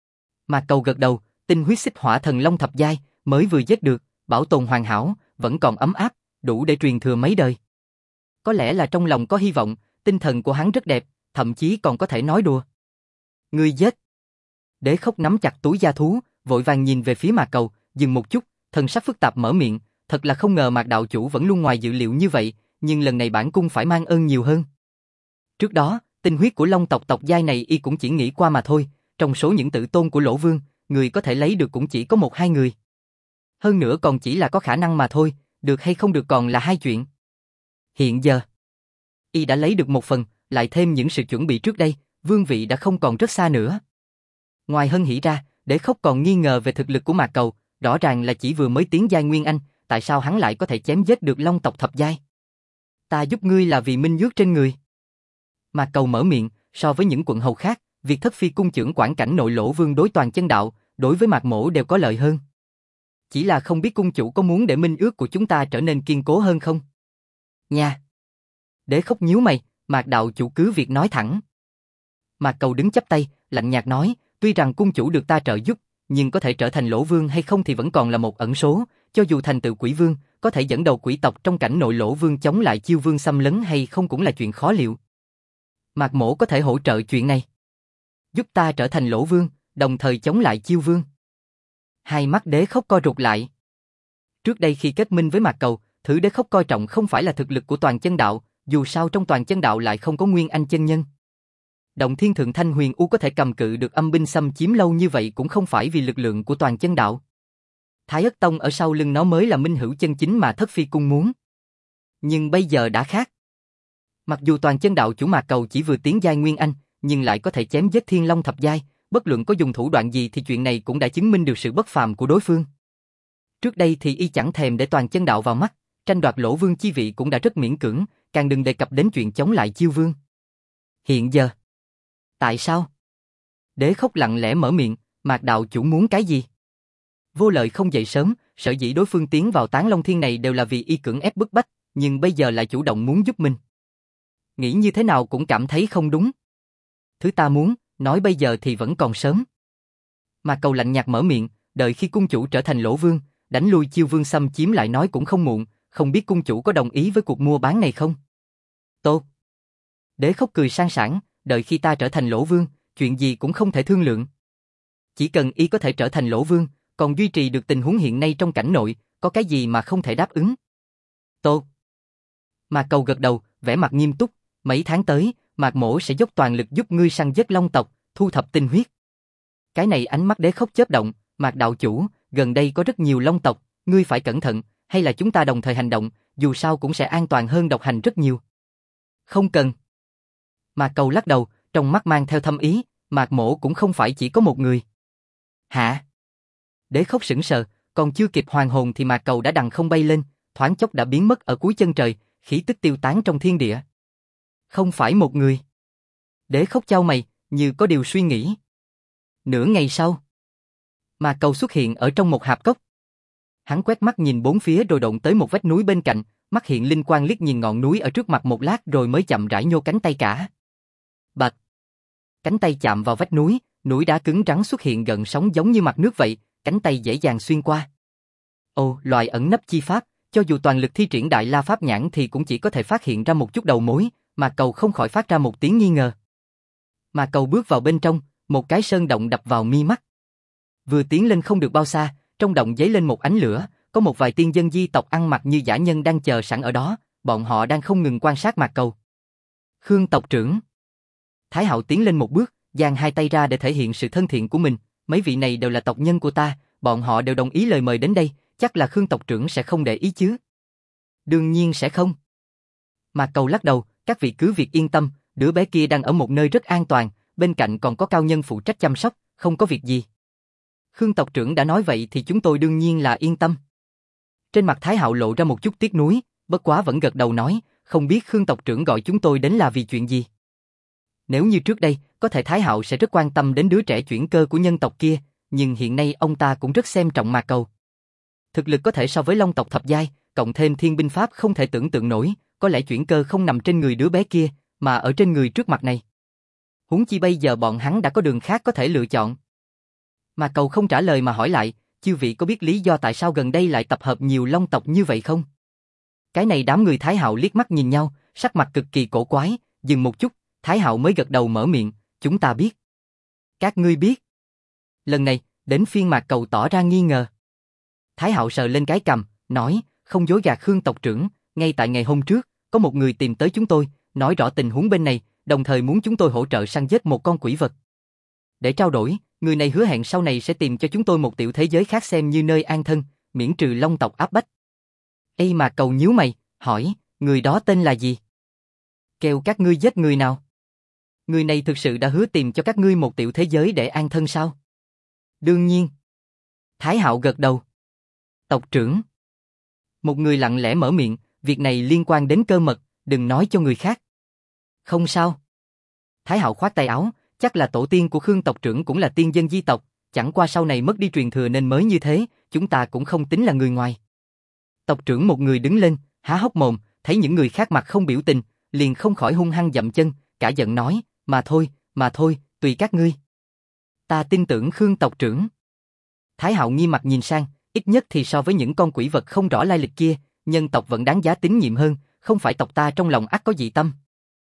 Mạc Cầu gật đầu, tinh huyết xích hỏa thần long thập giai, mới vừa giết được, bảo tồn hoàn hảo, vẫn còn ấm áp, đủ để truyền thừa mấy đời. Có lẽ là trong lòng có hy vọng, tinh thần của hắn rất đẹp, thậm chí còn có thể nói đùa. Ngươi giết. Đế Khốc nắm chặt túi da thú, vội vàng nhìn về phía Mạc Cầu, dừng một chút, thần sắc phức tạp mở miệng, thật là không ngờ Mạc đạo chủ vẫn luôn ngoài dự liệu như vậy, nhưng lần này bản cung phải mang ơn nhiều hơn. Trước đó, tinh huyết của long tộc tộc giai này y cũng chỉ nghĩ qua mà thôi, trong số những tử tôn của Lỗ Vương, người có thể lấy được cũng chỉ có một hai người. Hơn nữa còn chỉ là có khả năng mà thôi, được hay không được còn là hai chuyện. Hiện giờ, y đã lấy được một phần, lại thêm những sự chuẩn bị trước đây, vương vị đã không còn rất xa nữa. Ngoài hân hỉ ra, Đế Khốc còn nghi ngờ về thực lực của Mạc Cầu, rõ ràng là chỉ vừa mới tiến giai Nguyên Anh, tại sao hắn lại có thể chém giết được long tộc thập giai? Ta giúp ngươi là vì minh dước trên người. Mạc Cầu mở miệng, so với những quận hầu khác, việc Thất Phi cung trưởng quản cảnh nội Lỗ Vương đối toàn chân đạo, đối với Mạc Mỗ đều có lợi hơn. Chỉ là không biết cung chủ có muốn để minh ước của chúng ta trở nên kiên cố hơn không? Nha. Đế Khốc nhíu mày, Mạc đạo chủ cứ việc nói thẳng. Mạc Cầu đứng chắp tay, lạnh nhạt nói, tuy rằng cung chủ được ta trợ giúp, nhưng có thể trở thành Lỗ Vương hay không thì vẫn còn là một ẩn số, cho dù thành tựu Quỷ Vương, có thể dẫn đầu quỷ tộc trong cảnh nội Lỗ Vương chống lại Chiêu Vương xâm lấn hay không cũng là chuyện khó liệu. Mạc Mỗ có thể hỗ trợ chuyện này. Giúp ta trở thành Lỗ Vương, đồng thời chống lại Chiêu Vương. Hai mắt Đế Khốc co rụt lại. Trước đây khi kết minh với Mạc Cầu, thứ Đế Khốc coi trọng không phải là thực lực của toàn chân đạo, dù sao trong toàn chân đạo lại không có Nguyên Anh chân nhân. Động Thiên Thượng Thanh Huyền U có thể cầm cự được âm binh xâm chiếm lâu như vậy cũng không phải vì lực lượng của toàn chân đạo. Thái Ất Tông ở sau lưng nó mới là minh hữu chân chính mà Thất Phi cung muốn. Nhưng bây giờ đã khác. Mặc dù toàn chân đạo chủ Mạc Cầu chỉ vừa tiến giai Nguyên Anh, nhưng lại có thể chém giết Thiên Long thập giai, bất luận có dùng thủ đoạn gì thì chuyện này cũng đã chứng minh được sự bất phàm của đối phương. Trước đây thì y chẳng thèm để toàn chân đạo vào mắt, tranh đoạt Lỗ Vương chi vị cũng đã rất miễn cưỡng, càng đừng đề cập đến chuyện chống lại Chiêu Vương. Hiện giờ, tại sao? Đế Khốc lặng lẽ mở miệng, Mạc đạo chủ muốn cái gì? Vô Lợi không dậy sớm, sở dĩ đối phương tiến vào Tán Long Thiên này đều là vì y cưỡng ép bức bách, nhưng bây giờ lại chủ động muốn giúp mình. Nghĩ như thế nào cũng cảm thấy không đúng. Thứ ta muốn, nói bây giờ thì vẫn còn sớm. Mạc Cầu lạnh nhạt mở miệng, đợi khi cung chủ trở thành Lỗ Vương, đánh lui Chiêu Vương xâm chiếm lại nói cũng không muộn, không biết cung chủ có đồng ý với cuộc mua bán này không? Tốt. Đế Khốc cười sang sảng, đợi khi ta trở thành Lỗ Vương, chuyện gì cũng không thể thương lượng. Chỉ cần y có thể trở thành Lỗ Vương, còn duy trì được tình huống hiện nay trong cảnh nội, có cái gì mà không thể đáp ứng? Tốt. Mạc Cầu gật đầu, vẻ mặt nghiêm túc, mấy tháng tới, Mạc Mỗ sẽ dốc toàn lực giúp ngươi săn giết long tộc, thu thập tinh huyết. Cái này ánh mắt Đế Khốc chớp động, Mạc đạo chủ, gần đây có rất nhiều long tộc, ngươi phải cẩn thận, hay là chúng ta đồng thời hành động, dù sao cũng sẽ an toàn hơn độc hành rất nhiều. Không cần. Mạc Cầu lắc đầu, trong mắt mang theo thâm ý, Mạc Mỗ cũng không phải chỉ có một người. Hả? Đế Khốc sững sờ, còn chưa kịp hoàn hồn thì Mạc Cầu đã đằng không bay lên, thoáng chốc đã biến mất ở cuối chân trời, khí tức tiêu tán trong thiên địa. Không phải một người. Đế Khốc chau mày, như có điều suy nghĩ. Nửa ngày sau, Mạc Cầu xuất hiện ở trong một hạp cốc. Hắn quét mắt nhìn bốn phía rồi độn tới một vách núi bên cạnh, mắt hiện linh quang liếc nhìn ngọn núi ở trước mặt một lát rồi mới chậm rãi nhô cánh tay cả. Bạch! Cánh tay chạm vào vách núi, núi đá cứng rắn xuất hiện gợn sóng giống như mặt nước vậy, cánh tay dễ dàng xuyên qua. Ồ, loại ẩn nấp chi pháp, cho dù toàn lực thi triển Đại La Pháp Nhãn thì cũng chỉ có thể phát hiện ra một chút đầu mối, mà Cầu không khỏi phát ra một tiếng nghi ngờ. Mà Cầu bước vào bên trong, một cái sơn động đập vào mi mắt. Vừa tiến lên không được bao xa, trong động giấy lên một ánh lửa, có một vài tiên dân di tộc ăn mặc như dã nhân đang chờ sẵn ở đó, bọn họ đang không ngừng quan sát Mạc Cầu. Khương tộc trưởng. Thái Hạo tiến lên một bước, giang hai tay ra để thể hiện sự thân thiện của mình, mấy vị này đều là tộc nhân của ta, bọn họ đều đồng ý lời mời đến đây, chắc là Khương tộc trưởng sẽ không để ý chứ. Đương nhiên sẽ không. Mạc Cầu lắc đầu, các vị cứ việc yên tâm, đứa bé kia đang ở một nơi rất an toàn, bên cạnh còn có cao nhân phụ trách chăm sóc, không có việc gì. Khương tộc trưởng đã nói vậy thì chúng tôi đương nhiên là yên tâm. Trên mặt Thái Hạo lộ ra một chút tiếc nuối, bất quá vẫn gật đầu nói, không biết Khương tộc trưởng gọi chúng tôi đến là vì chuyện gì. Nếu như trước đây, có thể Thái Hạo sẽ rất quan tâm đến đứa trẻ chuyển cơ của nhân tộc kia, nhưng hiện nay ông ta cũng rất xem trọng Mạc Cầu. Thực lực có thể so với Long tộc thập giai, cộng thêm thiên binh pháp không thể tưởng tượng nổi, có lẽ chuyển cơ không nằm trên người đứa bé kia, mà ở trên người trước mặt này. Huống chi bây giờ bọn hắn đã có đường khác có thể lựa chọn. Mạc Cầu không trả lời mà hỏi lại, chư vị có biết lý do tại sao gần đây lại tập hợp nhiều Long tộc như vậy không? Cái này đám người Thái Hạo liếc mắt nhìn nhau, sắc mặt cực kỳ cổ quái, dừng một chút, Thái Hạo mới gật đầu mở miệng, chúng ta biết. Các ngươi biết. Lần này, đến phiên Mạc Cầu tỏ ra nghi ngờ. Thái Hạo sờ lên cái cằm, nói, không dối gạt Khương tộc trưởng, ngay tại ngày hôm trước, có một người tìm tới chúng tôi, nói rõ tình huống bên này, đồng thời muốn chúng tôi hỗ trợ săn giết một con quỷ vật. Để trao đổi, người này hứa hẹn sau này sẽ tìm cho chúng tôi một tiểu thế giới khác xem như nơi an thân, miễn trừ Long tộc áp bách. Ê Mạc Cầu nhíu mày, hỏi, người đó tên là gì? Kêu các ngươi giết người nào? Người này thực sự đã hứa tìm cho các ngươi một tiểu thế giới để an thân sao? Đương nhiên. Thái Hạo gật đầu. Tộc trưởng. Một người lặng lẽ mở miệng, việc này liên quan đến cơ mật, đừng nói cho người khác. Không sao. Thái Hạo khoát tay áo, chắc là tổ tiên của Khương tộc trưởng cũng là tiên dân di tộc, chẳng qua sau này mất đi truyền thừa nên mới như thế, chúng ta cũng không tính là người ngoài. Tộc trưởng một người đứng lên, há hốc mồm, thấy những người khác mặt không biểu tình, liền không khỏi hung hăng dậm chân, cả giận nói, mà thôi, tùy các ngươi. Ta tin tưởng Khương tộc trưởng. Thái Hạo nghiêm mặt nhìn sang, ít nhất thì so với những con quỷ vật không rõ lai lịch kia, nhân tộc vẫn đáng giá tín nhiệm hơn, không phải tộc ta trong lòng ắt có dị tâm.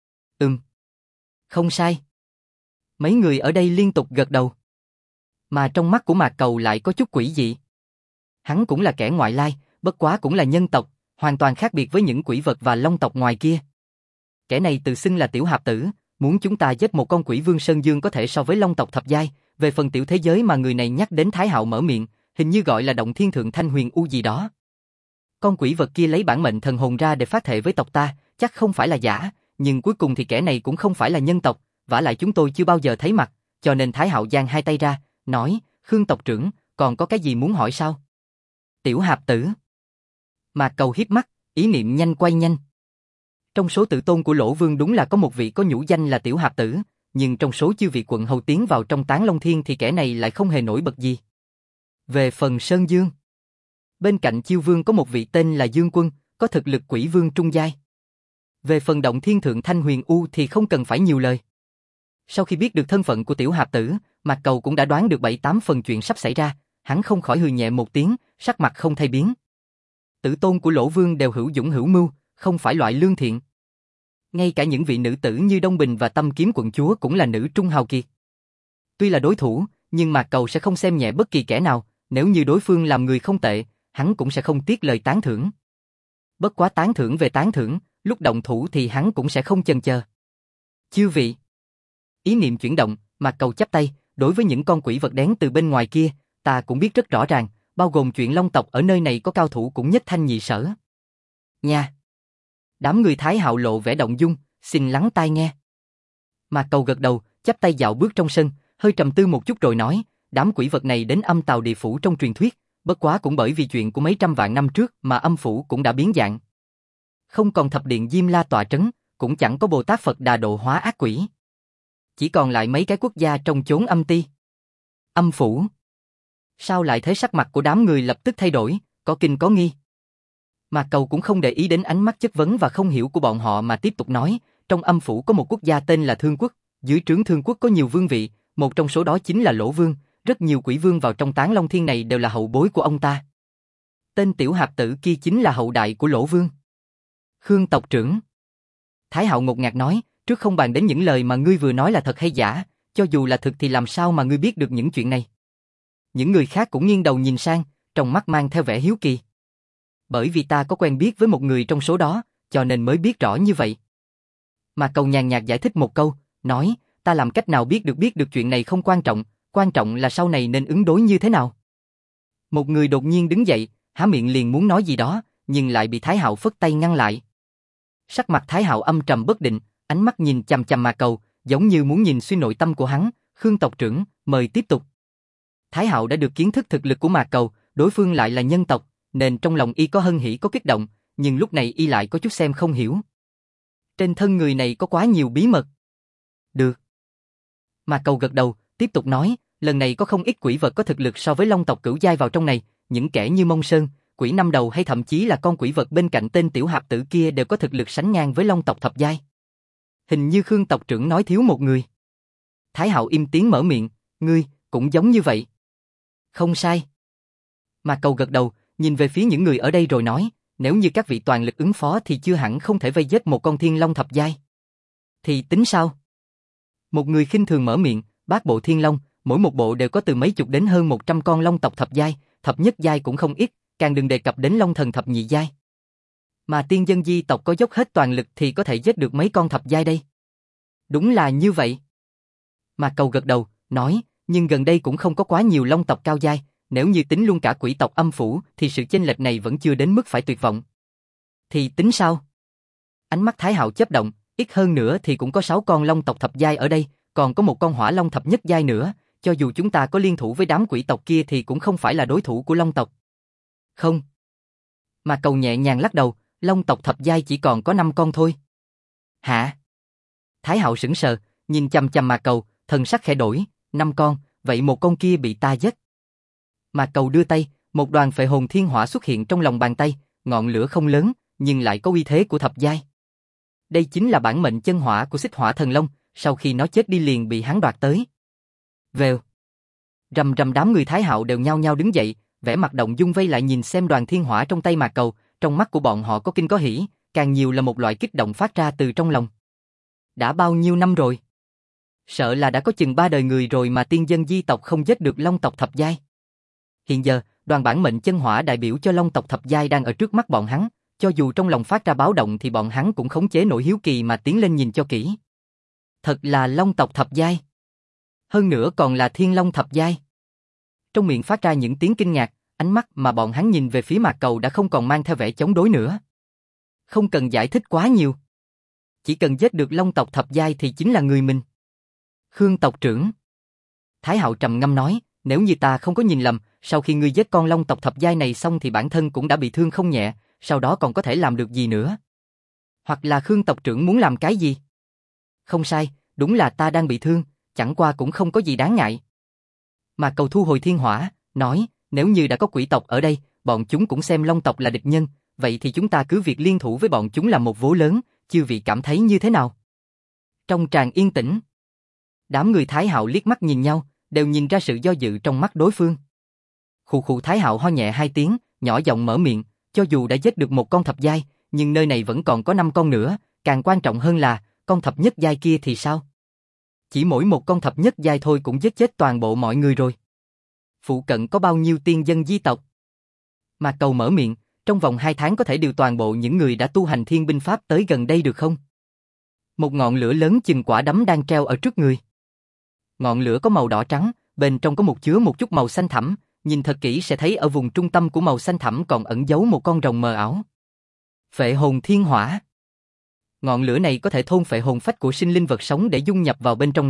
Không sai. Mấy người ở đây liên tục gật đầu. Mà trong mắt của Mạc Cầu lại có chút quỷ dị. Hắn cũng là kẻ ngoại lai, bất quá cũng là nhân tộc, hoàn toàn khác biệt với những quỷ vật và long tộc ngoài kia. Kẻ này tự xưng là tiểu hạp tử, muốn chúng ta giết một con quỷ vương Sơn Dương có thể so với long tộc thập giai, về phần tiểu thế giới mà người này nhắc đến Thái Hạo mở miệng, hình như gọi là động thiên thượng thanh huyền u gì đó. Con quỷ vật kia lấy bản mệnh thần hồn ra để phát thệ với tộc ta, chắc không phải là giả, nhưng cuối cùng thì kẻ này cũng không phải là nhân tộc, vả lại chúng tôi chưa bao giờ thấy mặt, cho nên Thái Hạo giang hai tay ra, nói, Khương tộc trưởng, còn có cái gì muốn hỏi sao? Tiểu hạp tử. Mạc Cầu hiếp mắt, ý niệm nhanh quay nhanh. Trong số tử tôn của Lỗ Vương đúng là có một vị có nhũ danh là tiểu hạp tử, nhưng trong số chư vị quận hầu tiến vào trong Tán Long Thiên thì kẻ này lại không hề nổi bật gì. Về phần Sơn Dương, bên cạnh Chiêu Vương có một vị tên là Dương Quân, có thực lực quỷ vương trung giai. Về phần động thiên thượng thanh huyền u thì không cần phải nhiều lời. Sau khi biết được thân phận của tiểu hạp tử, Mạc Cầu cũng đã đoán được 7-8 phần chuyện sắp xảy ra, hắn không khỏi hừ nhẹ một tiếng, sắc mặt không thay biến. Tử tôn của Lỗ Vương đều hữu dũng hữu mưu, không phải loại lương thiện. Ngay cả những vị nữ tử như Đông Bình và Tâm Kiếm quận chúa cũng là nữ trung hào kiệt. Tuy là đối thủ, nhưng Mạc Cầu sẽ không xem nhẹ bất kỳ kẻ nào, nếu như đối phương làm người không tệ, hắn cũng sẽ không tiếc lời tán thưởng. Bất quá tán thưởng về tán thưởng, lúc động thủ thì hắn cũng sẽ không chần chờ. Chư vị. Ý niệm chuyển động, Mạc Cầu chắp tay, đối với những con quỷ vật đén từ bên ngoài kia, ta cũng biết rất rõ ràng, bao gồm chuyện Long tộc ở nơi này có cao thủ cũng nhất thanh nhị sở. Nha. Đám người Thái Hạo lộ vẻ động dung, xin lắng tai nghe. Mạc Cầu gật đầu, chắp tay dạo bước trong sân, hơi trầm tư một chút rồi nói, đám quỷ vật này đến âm tào địa phủ trong truyền thuyết, bất quá cũng bởi vì chuyện của mấy trăm vạn năm trước mà âm phủ cũng đã biến dạng. Không còn thập điện Diêm La tọa trấn, cũng chẳng có Bồ Tát Phật Đà độ hóa ác quỷ. Chỉ còn lại mấy cái quốc gia trong chốn âm ti. Âm phủ. Sao lại thế? Sắc mặt của đám người lập tức thay đổi, có kinh có nghi. Mà Cầu cũng không để ý đến ánh mắt chất vấn và không hiểu của bọn họ mà tiếp tục nói, trong âm phủ có một quốc gia tên là Thương Quốc, dưới trướng Thương Quốc có nhiều vương vị, một trong số đó chính là Lỗ Vương, rất nhiều quỷ vương vào trong Tán Long Thiên này đều là hậu bối của ông ta. Tên tiểu hạp tử kia chính là hậu đại của Lỗ Vương. Khương tộc trưởng. Thái Hạo ngột ngạt nói, trước không bàn đến những lời mà ngươi vừa nói là thật hay giả, cho dù là thực thì làm sao mà ngươi biết được những chuyện này. Những người khác cũng nghiêng đầu nhìn sang, trong mắt mang theo vẻ hiếu kỳ. Bởi vì ta có quen biết với một người trong số đó, cho nên mới biết rõ như vậy. Mà Cầu nhàn nhạt giải thích một câu, nói, ta làm cách nào biết được chuyện này không quan trọng là sau này nên ứng đối như thế nào. Một người đột nhiên đứng dậy, há miệng liền muốn nói gì đó, nhưng lại bị Thái Hạo phất tay ngăn lại. Sắc mặt Thái Hạo âm trầm bất định, ánh mắt nhìn chằm chằm Mà Cầu, giống như muốn nhìn xuyên nội tâm của hắn. Khương tộc trưởng, mời tiếp tục. Thái Hạo đã được kiến thức thực lực của Mà Cầu, đối phương lại là nhân tộc, nên trong lòng y có hân hỉ có kích động, nhưng lúc này y lại có chút xem không hiểu. Trên thân người này có quá nhiều bí mật. Được. Mà Cầu gật đầu, tiếp tục nói, lần này có không ít quỷ vật có thực lực so với Long tộc cửu giai vào trong này, những kẻ như Mông Sơn, quỷ năm đầu hay thậm chí là con quỷ vật bên cạnh tên tiểu hạp tử kia đều có thực lực sánh ngang với Long tộc thập giai. Hình như Khương tộc trưởng nói thiếu một người. Thái Hạo im tiếng mở miệng, ngươi, cũng giống như vậy. Không sai. Mà Cầu gật đầu, nhìn về phía những người ở đây rồi nói, nếu như các vị toàn lực ứng phó thì chưa hẳn không thể vây giết một con thiên long thập giai. Thì tính sao? Một người khinh thường mở miệng, bát bộ thiên long, mỗi một bộ đều có từ mấy chục đến hơn 100 con long tộc thập giai, thập nhất giai cũng không ít, càng đừng đề cập đến long thần thập nhị giai. Mà tiên dân di tộc có dốc hết toàn lực thì có thể giết được mấy con thập giai đây. Đúng là như vậy. Mà Cầu gật đầu, nói, nhưng gần đây cũng không có quá nhiều long tộc cao giai, nếu như tính luôn cả quỷ tộc âm phủ thì sự chênh lệch này vẫn chưa đến mức phải tuyệt vọng. Thì tính sao? Ánh mắt Thái Hạo chớp động, ít hơn nữa thì cũng có 6 con long tộc thập giai ở đây, còn có một con hỏa long thập nhất giai nữa, cho dù chúng ta có liên thủ với đám quỷ tộc kia thì cũng không phải là đối thủ của long tộc. Không. Mà Cầu nhẹ nhàng lắc đầu, long tộc thập giai chỉ còn có 5 con thôi. Hả? Thái Hạo sững sờ, nhìn chằm chằm Mà Cầu, thần sắc khẽ đổi, 5 con, vậy một con kia bị ta giết. Mà Cầu đưa tay, một đoàn phệ hồn thiên hỏa xuất hiện trong lòng bàn tay, ngọn lửa không lớn, nhưng lại có uy thế của thập giai. Đây chính là bản mệnh chân hỏa của Xích Hỏa Thần Long, sau khi nó chết đi liền bị hắn đoạt tới. Vèo. Rầm rầm đám người Thái Hạo đều nhao nhao đứng dậy, vẻ mặt động dung vây lại nhìn xem đoàn thiên hỏa trong tay Mà Cầu, trong mắt của bọn họ có kinh có hỉ, càng nhiều là một loại kích động phát ra từ trong lòng. Đã bao nhiêu năm rồi? Sợ là đã có chừng 3 đời người rồi mà tiên dân di tộc không giết được long tộc thập giai. Hiện giờ, đoàn bản mệnh chân hỏa đại biểu cho long tộc thập giai đang ở trước mắt bọn hắn, cho dù trong lòng phát ra báo động thì bọn hắn cũng khống chế nỗi hiếu kỳ mà tiến lên nhìn cho kỹ. Thật là long tộc thập giai. Hơn nữa còn là thiên long thập giai. Trong miệng phát ra những tiếng kinh ngạc, ánh mắt mà bọn hắn nhìn về phía Mạc Cầu đã không còn mang theo vẻ chống đối nữa. Không cần giải thích quá nhiều. Chỉ cần giết được long tộc thập giai thì chính là người mình. Khương tộc trưởng. Thái Hạo trầm ngâm nói, nếu như ta không có nhìn lầm, sau khi ngươi giết con long tộc thập giai này xong thì bản thân cũng đã bị thương không nhẹ, sau đó còn có thể làm được gì nữa? Hoặc là Khương tộc trưởng muốn làm cái gì? Không sai, đúng là ta đang bị thương, chẳng qua cũng không có gì đáng ngại. Mà Cầu thu hồi thiên hỏa, nói, nếu như đã có quỷ tộc ở đây, bọn chúng cũng xem long tộc là địch nhân, vậy thì chúng ta cứ việc liên thủ với bọn chúng là một vố lớn, chư vị cảm thấy như thế nào? Trong tràng yên tĩnh, đám người Thái Hạo liếc mắt nhìn nhau, đều nhìn ra sự do dự trong mắt đối phương. Khụ khụ Thái Hạo ho nhẹ 2 tiếng, nhỏ giọng mở miệng, cho dù đã giết được một con thập giai, nhưng nơi này vẫn còn có 5 con nữa, càng quan trọng hơn là, con thập nhất giai kia thì sao? Chỉ mỗi một con thập nhất giai thôi cũng giết chết toàn bộ mọi người rồi. Phụ cận có bao nhiêu tiên dân di tộc? Mà Cầu mở miệng, trong vòng 2 tháng có thể điều toàn bộ những người đã tu hành thiên binh pháp tới gần đây được không? Một ngọn lửa lớn chừng quả đấm đang treo ở trước người. Ngọn lửa có màu đỏ trắng, bên trong có chứa một chút màu xanh thẳm, nhìn thật kỹ sẽ thấy ở vùng trung tâm của màu xanh thẳm còn ẩn giấu một con rồng mờ ảo. Phệ hồn thiên hỏa. Ngọn lửa này có thể thôn phệ hồn phách của sinh linh vật sống để dung nhập vào bên trong nó,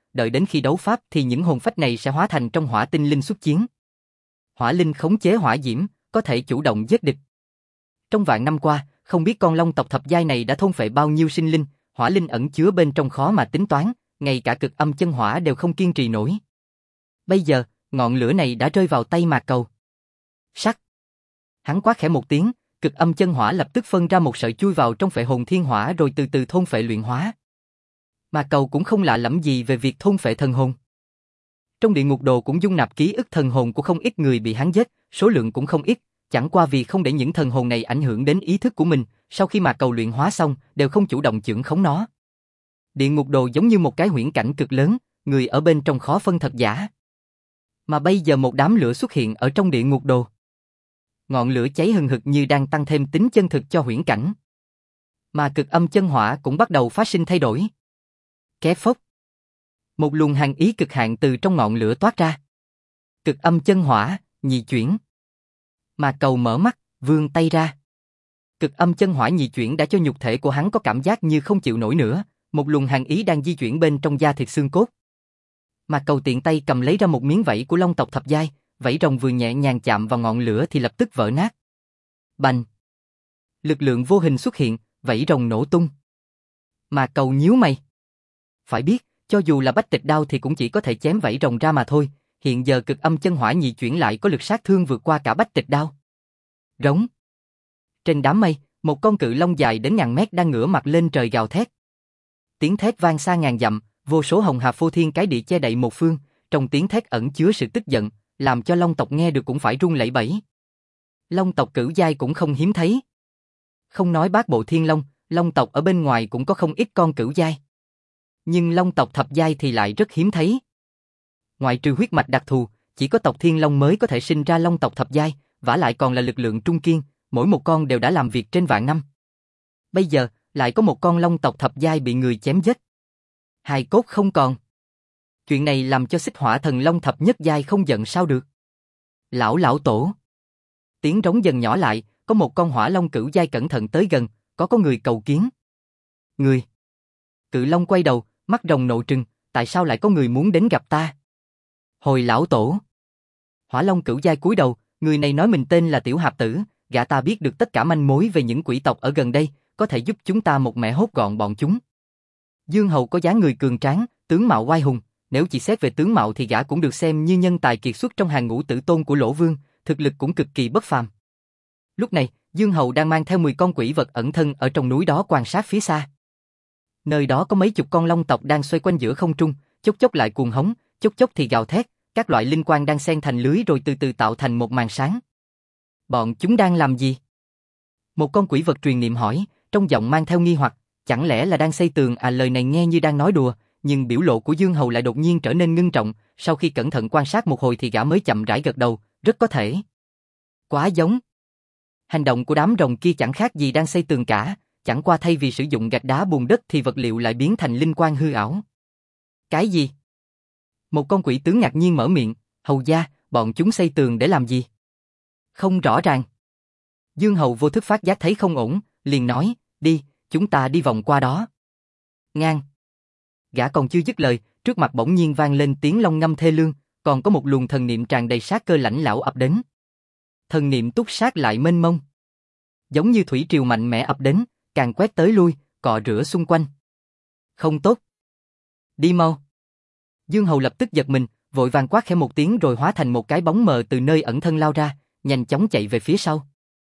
đợi đến khi đấu pháp thì những hồn phách này sẽ hóa thành trong hỏa tinh linh xuất chiến. Hỏa linh khống chế hỏa diễm, có thể chủ động giết địch. Trong vạn năm qua, không biết con long tộc thập giai này đã thôn phệ bao nhiêu sinh linh, hỏa linh ẩn chứa bên trong khó mà tính toán, ngay cả cực âm chân hỏa đều không kiên trì nổi. Bây giờ, ngọn lửa này đã rơi vào tay Mạc Cầu. Sắc. Hắn quát khẽ một tiếng, cực âm chân hỏa lập tức phân ra một sợi chui vào trong phệ hồn thiên hỏa rồi từ từ thôn phệ luyện hóa. Mạc Cầu cũng không lạ lẫm gì về việc thôn phệ thần hồn. Trong địa ngục đồ cũng dung nạp ký ức thần hồn của không ít người bị hắn giết, số lượng cũng không ít, chẳng qua vì không để những thần hồn này ảnh hưởng đến ý thức của mình, sau khi Mạc Cầu luyện hóa xong, đều không chủ động chưởng khống nó. Địa ngục đồ giống như một cái huyễn cảnh cực lớn, người ở bên trong khó phân thật giả. Mà bây giờ một đám lửa xuất hiện ở trong địa ngục đồ. Ngọn lửa cháy hừng hực như đang tăng thêm tính chân thực cho huyễn cảnh. Mà cực âm chân hỏa cũng bắt đầu phát sinh thay đổi. Ké phốc. Một luồng hàn ý cực hạn từ trong ngọn lửa toát ra. Cực âm chân hỏa, nhị chuyển. Mạc Cầu mở mắt, vươn tay ra. Cực âm chân hỏa nhị chuyển đã cho nhục thể của hắn có cảm giác như không chịu nổi nữa, một luồng hàn ý đang di chuyển bên trong da thịt xương cốt. Mạc Cầu tiện tay cầm lấy ra một miếng vảy của long tộc thập giai, vảy rồng vừa nhẹ nhàng chạm vào ngọn lửa thì lập tức vỡ nát. Bành! Lực lượng vô hình xuất hiện, vảy rồng nổ tung. Mạc Cầu nhíu mày. Phải biết, cho dù là bách tịch đao thì cũng chỉ có thể chém vảy rồng ra mà thôi, hiện giờ cực âm chân hỏa nhị chuyển lại có lực sát thương vượt qua cả bách tịch đao. Rống! Trên đám mây, một con cự long dài đến ngàn mét đang ngửa mặt lên trời gào thét. Tiếng thét vang xa ngàn dặm, vô số hồng hà phô thiên cái địa che đậy một phương, trong tiếng thét ẩn chứa sự tức giận, làm cho long tộc nghe được cũng phải run lẩy bẩy. Long tộc cửu giai cũng không hiếm thấy. Không nói bát bộ thiên long, long tộc ở bên ngoài cũng có không ít con cửu giai. Nhưng long tộc thập giai thì lại rất hiếm thấy. Ngoại trừ huyết mạch đặc thù, chỉ có tộc thiên long mới có thể sinh ra long tộc thập giai, vả lại còn là lực lượng trung kiên, mỗi một con đều đã làm việc trên vạn năm. Bây giờ, lại có một con long tộc thập giai bị người chém giết. Hài cốt không còn. Chuyện này làm cho Xích Hỏa Thần Long thập nhất giai không giận sao được. Lão tổ. Tiếng rống dần nhỏ lại, có một con hỏa long cửu giai cẩn thận tới gần, có người cầu kiến. Người. Cự long quay đầu, mắt rồng nộ trừng, tại sao lại có người muốn đến gặp ta? Hồi lão tổ. Hỏa long cửu giai cúi đầu, người này nói mình tên là Tiểu Hạp Tử, gã ta biết được tất cả manh mối về những quỷ tộc ở gần đây, có thể giúp chúng ta một mẻ hốt gọn bọn chúng. Dương Hầu có dáng người cường tráng, tướng mạo oai hùng, nếu chỉ xét về tướng mạo thì gã cũng được xem như nhân tài kiệt xuất trong hàng ngũ tử tôn của Lỗ Vương, thực lực cũng cực kỳ bất phàm. Lúc này, Dương Hầu đang mang theo 10 con quỷ vật ẩn thân ở trong núi đó quan sát phía xa. Nơi đó có mấy chục con long tộc đang xoay quanh giữa không trung, chốc chốc lại cuồng hống, chốc chốc thì gào thét, các loại linh quang đang xen thành lưới rồi từ từ tạo thành một màn sáng. Bọn chúng đang làm gì? Một con quỷ vật truyền niệm hỏi, trong giọng mang theo nghi hoặc, chẳng lẽ là đang xây tường à? Lời này nghe như đang nói đùa, nhưng biểu lộ của Dương Hầu lại đột nhiên trở nên ngưng trọng, sau khi cẩn thận quan sát một hồi thì gã mới chậm rãi gật đầu, rất có thể. Quá giống. Hành động của đám rồng kia chẳng khác gì đang xây tường cả, chẳng qua thay vì sử dụng gạch đá bùn đất thì vật liệu lại biến thành linh quang hư ảo. Cái gì? Một con quỷ tướng ngạc nhiên mở miệng, hầu gia, bọn chúng xây tường để làm gì? Không rõ ràng. Dương Hầu vô thức phát giác thấy không ổn, liền nói, đi, chúng ta đi vòng qua đó. Ngang. Gã còn chưa dứt lời, trước mặt bỗng nhiên vang lên tiếng long ngâm thê lương, còn có một luồng thần niệm tràn đầy sát cơ lãnh lão ập đến. Thần niệm túc sát lại mênh mông. Giống như thủy triều mạnh mẽ ập đến, càng quét tới lui, cọ rửa xung quanh. Không tốt. Đi mau. Dương Hầu lập tức giật mình, vội vàng quát khẽ một tiếng rồi hóa thành một cái bóng mờ từ nơi ẩn thân lao ra, nhanh chóng chạy về phía sau.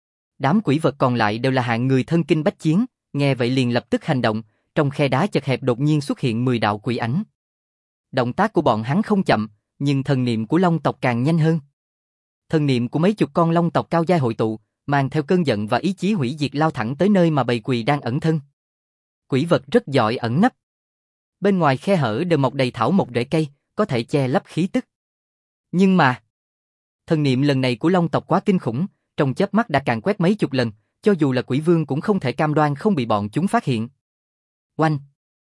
Đám quỷ vật còn lại đều là hạng người thân kinh bách chiến, nghe vậy liền lập tức hành động, trong khe đá chật hẹp đột nhiên xuất hiện 10 đạo quỷ ảnh. Động tác của bọn hắn không chậm, nhưng thần niệm của long tộc càng nhanh hơn. Thần niệm của mấy chục con long tộc cao giai hội tụ, mang theo cơn giận và ý chí hủy diệt lao thẳng tới nơi mà bầy quỷ đang ẩn thân. Quỷ vật rất giỏi ẩn nấp. Bên ngoài khe hở đều mọc đầy thảo mộc rễ cây, có thể che lấp khí tức. Nhưng mà, thần niệm lần này của long tộc quá kinh khủng, trong chớp mắt đã càn quét mấy chục lần, cho dù là quỷ vương cũng không thể cam đoan không bị bọn chúng phát hiện. Oanh!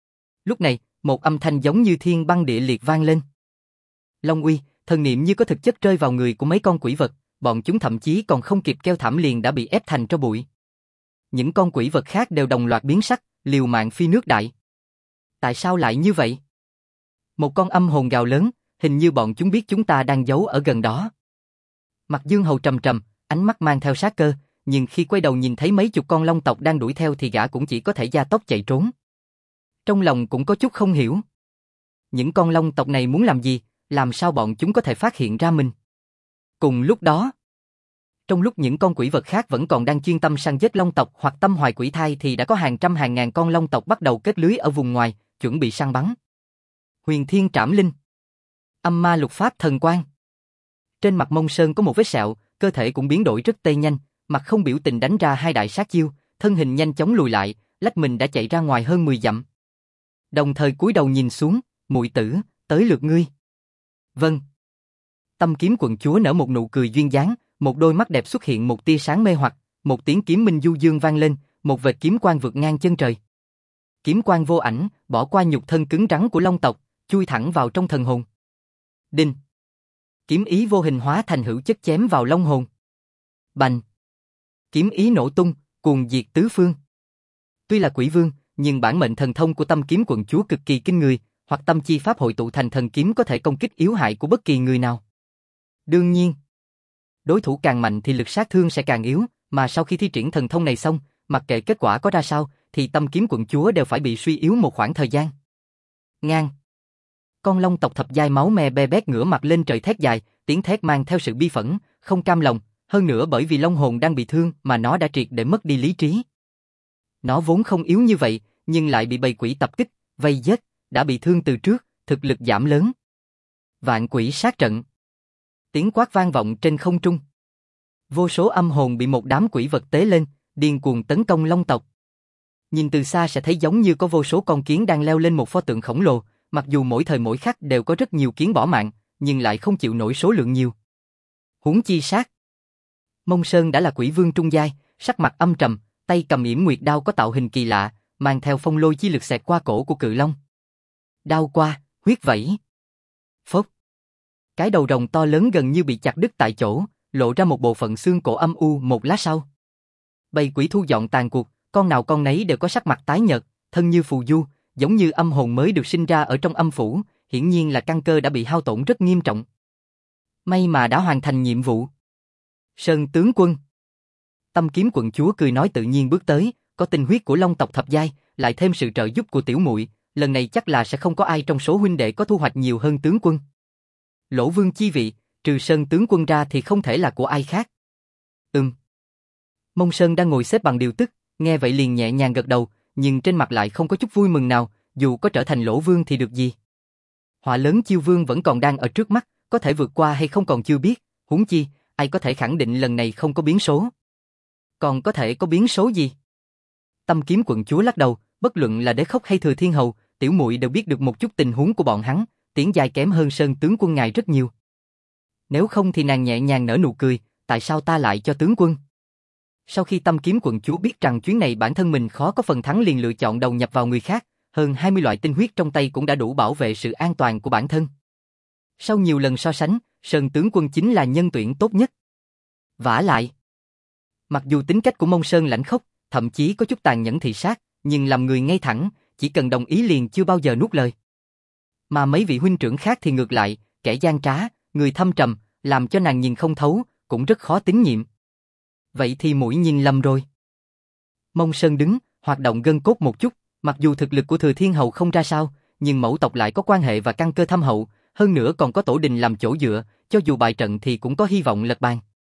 Lúc này, một âm thanh giống như thiên băng địa liệt vang lên. Long uy, thần niệm như có thực chất rơi vào người của mấy con quỷ vật, bọn chúng thậm chí còn không kịp kêu thảm liền đã bị ép thành tro bụi. Những con quỷ vật khác đều đồng loạt biến sắc, liều mạng phi nước đại. Tại sao lại như vậy? Một con âm hồn gào lớn, hình như bọn chúng biết chúng ta đang giấu ở gần đó. Mặt Dương Hầu trầm trầm, ánh mắt mang theo sát cơ, nhưng khi quay đầu nhìn thấy mấy chục con long tộc đang đuổi theo thì gã cũng chỉ có thể gia tốc chạy trốn. Trong lòng cũng có chút không hiểu. Những con long tộc này muốn làm gì, làm sao bọn chúng có thể phát hiện ra mình? Cùng lúc đó, trong lúc những con quỷ vật khác vẫn còn đang chuyên tâm săn giết long tộc hoặc tâm hoài quỷ thai thì đã có hàng trăm hàng ngàn con long tộc bắt đầu kết lưới ở vùng ngoài, chuẩn bị săn bắn. Huyền Thiên Trảm Linh, Âm Ma Lục Pháp Thần Quang. Trên mặt Mông Sơn có một vết sẹo, cơ thể cũng biến đổi rất tê nhanh, mặt không biểu tình đánh ra hai đại sát chiêu, thân hình nhanh chóng lùi lại, lách mình đã chạy ra ngoài hơn 10 dặm. Đồng thời cúi đầu nhìn xuống, muội tử, tới lượt ngươi. Vâng. Tâm Kiếm Quận Chúa nở một nụ cười duyên dáng, một đôi mắt đẹp xuất hiện một tia sáng mê hoặc, một tiếng kiếm minh du dương vang lên, một vệt kiếm quang vượt ngang chân trời. Kiếm quang vô ảnh, bỏ qua nhục thân cứng rắn của long tộc, chui thẳng vào trong thần hồn. Đinh. Kiếm ý vô hình hóa thành hữu chất chém vào long hồn. Bành. Kiếm ý nổ tung, cuồng diệt tứ phương. Tuy là quỷ vương, nhưng bản mệnh thần thông của Tâm Kiếm Quận Chúa cực kỳ kinh người, hoặc tâm chi pháp hội tụ thành thần kiếm có thể công kích yếu hại của bất kỳ người nào. Đương nhiên, đối thủ càng mạnh thì lực sát thương sẽ càng yếu, mà sau khi thi triển thần thông này xong, mặc kệ kết quả có ra sao, thì Tâm Kiếm Quận Chúa đều phải bị suy yếu một khoảng thời gian. Ngang. Con long tộc thập giai máu me be bét ngửa mặt lên trời thét dài, tiếng thét mang theo sự bi phẫn, không cam lòng, hơn nữa bởi vì long hồn đang bị thương mà nó đã triệt để mất đi lý trí. Nó vốn không yếu như vậy, nhưng lại bị bầy quỷ tập kích, vây giết, đã bị thương từ trước, thực lực giảm lớn. Vạn quỷ sát trận. Tiếng quát vang vọng trên không trung. Vô số âm hồn bị một đám quỷ vật tế lên, điên cuồng tấn công long tộc. Nhìn từ xa sẽ thấy giống như có vô số con kiến đang leo lên một pho tượng khổng lồ, mặc dù mỗi thời mỗi khắc đều có rất nhiều kiến bỏ mạng, nhưng lại không chịu nổi số lượng nhiều. Huống chi sát. Mông Sơn đã là quỷ vương trung giai, sắc mặt âm trầm, tay cầm yểm nguyệt đao có tạo hình kỳ lạ, mang theo phong lôi chi lực xẹt qua cổ của cự long. Đao qua, huyết vẩy. Phốc. Cái đầu rồng to lớn gần như bị chặt đứt tại chỗ, lộ ra một bộ phận xương cổ âm u. Một lát sau, bầy quỷ thu dọn tàn cuộc, con nào con nấy đều có sắc mặt tái nhợt, thân như phù du, giống như âm hồn mới được sinh ra ở trong âm phủ, hiển nhiên là căn cơ đã bị hao tổn rất nghiêm trọng. May mà đã hoàn thành nhiệm vụ. Sơn tướng quân. Tâm Kiếm Quận Chúa cười nói tự nhiên bước tới, có tinh huyết của long tộc thập giai, lại thêm sự trợ giúp của tiểu muội, lần này chắc là sẽ không có ai trong số huynh đệ có thu hoạch nhiều hơn tướng quân. Lỗ vương chi vị, trừ Sơn tướng quân ra thì không thể là của ai khác. Mông Sơn đang ngồi xếp bằng điều tức, nghe vậy liền nhẹ nhàng gật đầu, nhưng trên mặt lại không có chút vui mừng nào, dù có trở thành Lỗ vương thì được gì. Họa lớn Chiêu Vương vẫn còn đang ở trước mắt, có thể vượt qua hay không còn chưa biết, huống chi, ai có thể khẳng định lần này không có biến số. Còn có thể có biến số gì? Tâm Kiếm Quận Chúa lắc đầu, bất luận là Đế Khốc hay Thừa Thiên Hầu, tiểu muội đều biết được một chút tình huống của bọn hắn, tiến giai kém hơn Sơn tướng quân ngài rất nhiều. Nếu không thì nàng nhẹ nhàng nở nụ cười, tại sao ta lại cho tướng quân? Sau khi Tâm Kiếm Quận Chúa biết rằng chuyến này bản thân mình khó có phần thắng liền lựa chọn đầu nhập vào người khác, hơn 20 loại tinh huyết trong tay cũng đã đủ bảo vệ sự an toàn của bản thân. Sau nhiều lần so sánh, Sơn tướng quân chính là nhân tuyển tốt nhất. Vả lại, mặc dù tính cách của Mông Sơn lãnh khốc, thậm chí có chút tàn nhẫn thị sát, nhưng làm người ngay thẳng, chỉ cần đồng ý liền chưa bao giờ nuốt lời. Mà mấy vị huynh trưởng khác thì ngược lại, kẻ gian trá, người thâm trầm, làm cho nàng nhìn không thấu, cũng rất khó tín nhiệm. Vậy thì muội nhìn lầm rồi. Mông Sơn đứng, hoạt động gân cốt một chút, mặc dù thực lực của Thừa Thiên Hầu không ra sao, nhưng mẫu tộc lại có quan hệ và căn cơ thâm hậu, hơn nữa còn có tổ đình làm chỗ dựa, cho dù bại trận thì cũng có hy vọng lật bàn.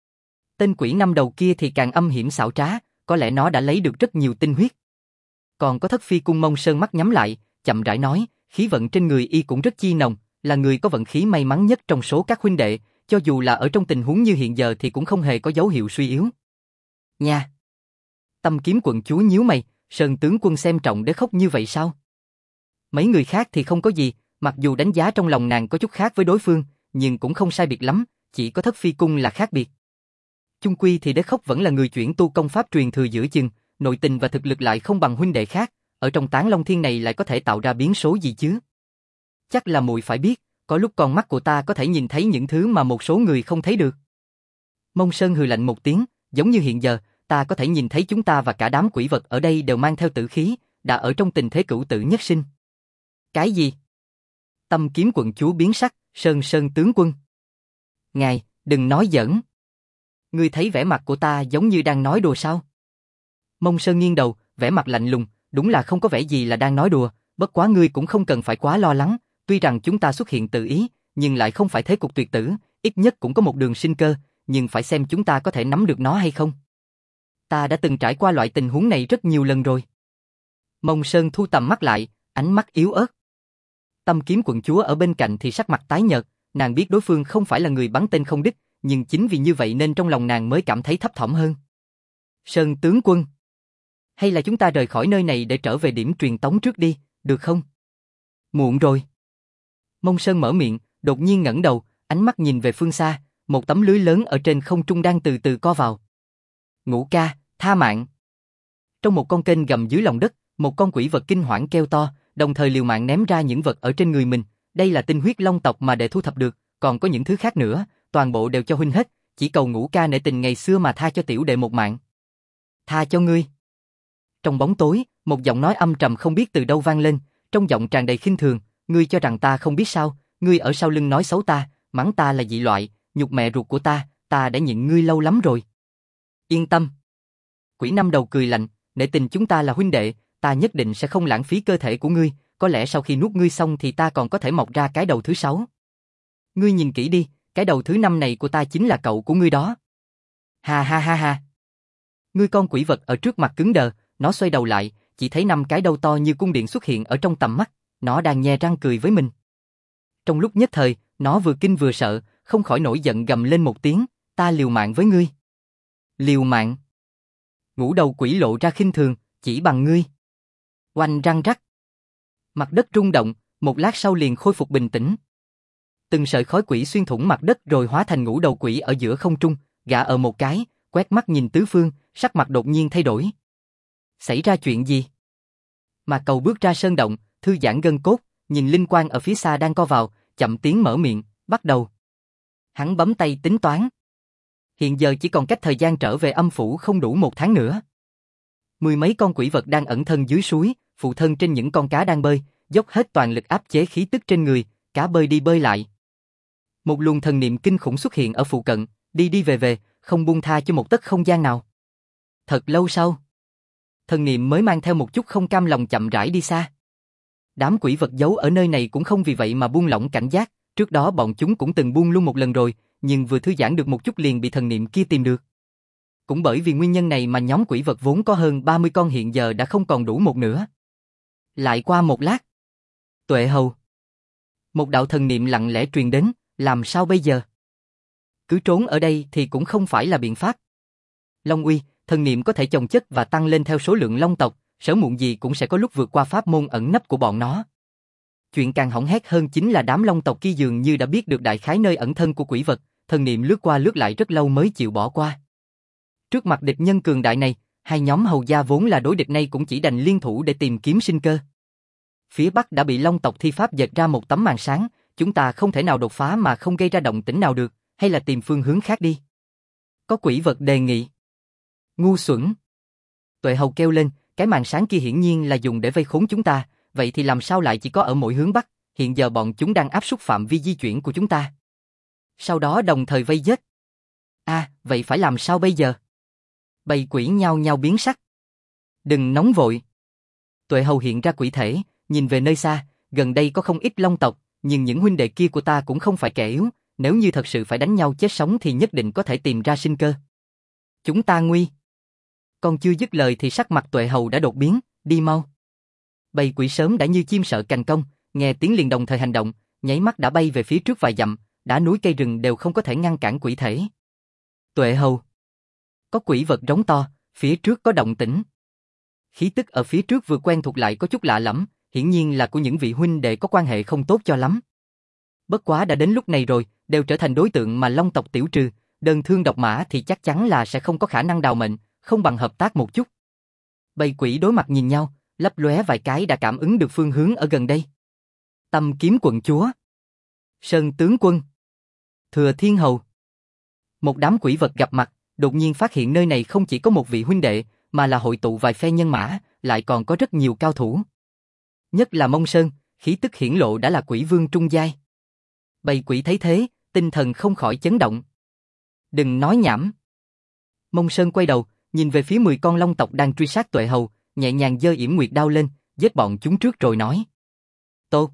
Tên quỷ năm đầu kia thì càng âm hiểm xảo trá, có lẽ nó đã lấy được rất nhiều tinh huyết. Còn có Thất Phi Cung. Mông Sơn mắt nhắm lại, chậm rãi nói, khí vận trên người y cũng rất chi nồng, là người có vận khí may mắn nhất trong số các huynh đệ, cho dù là ở trong tình huống như hiện giờ thì cũng không hề có dấu hiệu suy yếu. Nha. Tâm Kiếm Quận Chúa nhíu mày, Sơn tướng quân xem trọng Đế Khốc như vậy sao? Mấy người khác thì không có gì, mặc dù đánh giá trong lòng nàng có chút khác với đối phương, nhưng cũng không sai biệt lắm, chỉ có Thất Phi Cung là khác biệt. Chung quy thì Đế Khốc vẫn là người chuyển tu công pháp truyền thừa giữa chừng, nội tình và thực lực lại không bằng huynh đệ khác, ở trong Tán Long Thiên này lại có thể tạo ra biến số gì chứ? Chắc là muội phải biết, có lúc con mắt của ta có thể nhìn thấy những thứ mà một số người không thấy được. Mông Sơn hừ lạnh một tiếng, giống như hiện giờ, ta có thể nhìn thấy chúng ta và cả đám quỷ vật ở đây đều mang theo tử khí, đã ở trong tình thế cửu tử nhất sinh. Cái gì? Tâm kiếm quận chúa biến sắc, Sơn tướng quân. Ngài, đừng nói giỡn. Ngươi thấy vẻ mặt của ta giống như đang nói đùa sao? Mông Sơn nghiêng đầu, vẻ mặt lạnh lùng, đúng là không có vẻ gì là đang nói đùa, bất quá ngươi cũng không cần phải quá lo lắng, tuy rằng chúng ta xuất hiện tự ý, nhưng lại không phải thế cục tuyệt tử, ít nhất cũng có một đường sinh cơ, nhưng phải xem chúng ta có thể nắm được nó hay không. Ta đã từng trải qua loại tình huống này rất nhiều lần rồi. Mông Sơn thu tầm mắt lại, ánh mắt yếu ớt. Tâm kiếm quận chúa ở bên cạnh thì sắc mặt tái nhợt, nàng biết đối phương không phải là người bắn tên không đích, nhưng chính vì như vậy nên trong lòng nàng mới cảm thấy thấp thỏm hơn. Sơn tướng quân, hay là chúng ta rời khỏi nơi này để trở về điểm truyền tống trước đi, được không? Muộn rồi. Mông Sơn mở miệng, đột nhiên ngẩng đầu, ánh mắt nhìn về phương xa, một tấm lưới lớn ở trên không trung đang từ từ co vào. Ngũ ca, tha mạng. Trong một con kênh gầm dưới lòng đất, một con quỷ vật kinh hoảng kêu to, đồng thời liều mạng ném ra những vật ở trên người mình. Đây là tinh huyết long tộc mà đệ thu thập được, còn có những thứ khác nữa, toàn bộ đều cho huynh hết, chỉ cầu Ngũ ca nể tình ngày xưa mà tha cho tiểu đệ một mạng. Tha cho ngươi. Trong bóng tối, một giọng nói âm trầm không biết từ đâu vang lên, trong giọng tràn đầy khinh thường, ngươi cho rằng ta không biết sao, ngươi ở sau lưng nói xấu ta, mắng ta là dị loại, nhục mẹ ruột của ta đã nhịn ngươi lâu lắm rồi. Yên tâm. Quỷ năm đầu cười lạnh, nể tình chúng ta là huynh đệ, ta nhất định sẽ không lãng phí cơ thể của ngươi, có lẽ sau khi nuốt ngươi xong thì ta còn có thể mọc ra cái đầu thứ 6. Ngươi nhìn kỹ đi, cái đầu thứ 5 này của ta chính là cậu của ngươi đó. Ha ha ha ha. Ngươi con quỷ vật ở trước mặt cứng đờ, nó xoay đầu lại, chỉ thấy 5 cái đầu to như cung điện xuất hiện ở trong tầm mắt, nó đang nhe răng cười với mình. Trong lúc nhất thời, nó vừa kinh vừa sợ, không khỏi nổi giận gầm lên một tiếng, ta liều mạng với ngươi. Liều mạng. Ngũ đầu quỷ lộ ra khinh thường, chỉ bằng ngươi. Oanh răng rắc. Mặt đất rung động, một lát sau liền khôi phục bình tĩnh. Từng sợi khói quỷ xuyên thủng mặt đất rồi hóa thành ngũ đầu quỷ ở giữa không trung, gã ở một cái, quét mắt nhìn tứ phương, sắc mặt đột nhiên thay đổi. Xảy ra chuyện gì? Mà Cầu bước ra sơn động, thư giãn gân cốt, nhìn linh quang ở phía xa đang co vào, chậm tiếng mở miệng, bắt đầu. Hắn bấm tay tính toán. Hiện giờ chỉ còn cách thời gian trở về âm phủ không đủ 1 tháng nữa. 10 mấy con quỷ vật đang ẩn thân dưới suối, phụ thân trên những con cá đang bơi, dốc hết toàn lực áp chế khí tức trên người, cá bơi đi bơi lại. Một luồng thần niệm kinh khủng xuất hiện ở phụ cận, đi đi về về, không buông tha cho một tấc không gian nào. Thật lâu sau, thần niệm mới mang theo một chút không cam lòng chậm rãi đi xa. Đám quỷ vật giấu ở nơi này cũng không vì vậy mà buông lỏng cảnh giác, trước đó bọn chúng cũng từng buông luôn một lần rồi, nhưng vừa thư giãn được một chút liền bị thần niệm kia tìm được. Cũng bởi vì nguyên nhân này mà nhóm quỷ vật vốn có hơn 30 con hiện giờ đã không còn đủ một nữa. Lại qua một lát, Tuệ Hầu. Một đạo thần niệm lặng lẽ truyền đến, làm sao bây giờ? Cứ trốn ở đây thì cũng không phải là biện pháp. Long uy, thần niệm có thể chồng chất và tăng lên theo số lượng long tộc, sớm muộn gì cũng sẽ có lúc vượt qua pháp môn ẩn nấp của bọn nó. Chuyện càng hỏng hét hơn chính là đám long tộc kia dường như đã biết được đại khái nơi ẩn thân của quỷ vật, thần niệm lướt qua lướt lại rất lâu mới chịu bỏ qua. Trước mặt địch nhân cường đại này, hai nhóm hầu gia vốn là đối địch này cũng chỉ đành liên thủ để tìm kiếm sinh cơ. Phía Bắc đã bị long tộc thi pháp dệt ra một tấm màn sáng, chúng ta không thể nào đột phá mà không gây ra động tĩnh nào được, hay là tìm phương hướng khác đi. Có quỷ vật đề nghị. Ngu xuẩn. Tuệ Hầu kêu lên, cái màn sáng kia hiển nhiên là dùng để vây khốn chúng ta, vậy thì làm sao lại chỉ có ở mỗi hướng Bắc, hiện giờ bọn chúng đang áp suất phạm vi di chuyển của chúng ta. Sau đó đồng thời vây giết. Vậy phải làm sao bây giờ? Bầy quỷ nhao nhao biến sắc. Đừng nóng vội. Tuệ Hầu hiện ra quỷ thể, nhìn về nơi xa, gần đây có không ít long tộc, nhưng những huynh đệ kia của ta cũng không phải kẻ yếu, nếu như thật sự phải đánh nhau chết sống thì nhất định có thể tìm ra sinh cơ. Chúng ta nguy. Còn chưa dứt lời thì sắc mặt Tuệ Hầu đã đột biến, đi mau. Bầy quỷ sớm đã như chim sợ cành cong, nghe tiếng liền đồng thời hành động, nháy mắt đã bay về phía trước vài dặm, đá núi cây rừng đều không có thể ngăn cản quỷ thể. Tuệ Hầu. Có quỷ vật rống to, phía trước có động tĩnh. Khí tức ở phía trước vừa quen thuộc lại có chút lạ lẫm, hiển nhiên là của những vị huynh đệ có quan hệ không tốt cho lắm. Bất quá đã đến lúc này rồi, đều trở thành đối tượng mà long tộc tiểu trừ, đơn thương độc mã thì chắc chắn là sẽ không có khả năng đào mệnh, không bằng hợp tác một chút. Bầy quỷ đối mặt nhìn nhau, lấp lóe vài cái đã cảm ứng được phương hướng ở gần đây. Tâm kiếm quận chúa, Sơn tướng quân, Thừa Thiên Hầu. Một đám quỷ vật gặp mặt, đột nhiên phát hiện nơi này không chỉ có một vị huynh đệ, mà là hội tụ vài phe nhân mã, lại còn có rất nhiều cao thủ. Nhất là Mông Sơn, khí tức hiển lộ đã là quỷ vương trung giai. Bầy quỷ thấy thế, tinh thần không khỏi chấn động. Đừng nói nhảm. Mông Sơn quay đầu, nhìn về phía 10 con long tộc đang truy sát Tuệ Hầu, nhẹ nhàng giơ yểm nguyệt đao lên, giết bọn chúng trước rồi nói. Tốt.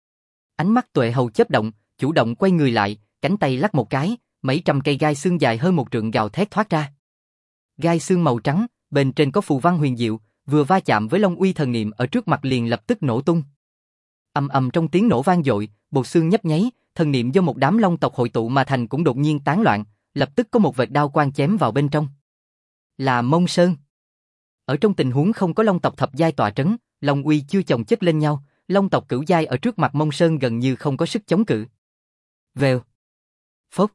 Ánh mắt Tuệ Hầu chớp động, chủ động quay người lại, cánh tay lắc một cái, mấy trăm cây gai xương dài hơn một trượng gào thét thoát ra. Gai xương màu trắng, bên trên có phù văn huyền diệu, vừa va chạm với long uy thần niệm ở trước mặt liền lập tức nổ tung. Ầm ầm trong tiếng nổ vang dội, bột xương nhấp nháy, thần niệm do một đám long tộc hội tụ mà thành cũng đột nhiên tán loạn, lập tức có một vệt đao quang chém vào bên trong. Là Mông Sơn. Ở trong tình huống không có long tộc thập giai tọa trấn, long uy chưa chồng chất lên nhau, long tộc cửu giai ở trước mặt Mông Sơn gần như không có sức chống cự. Vèo. Phốc.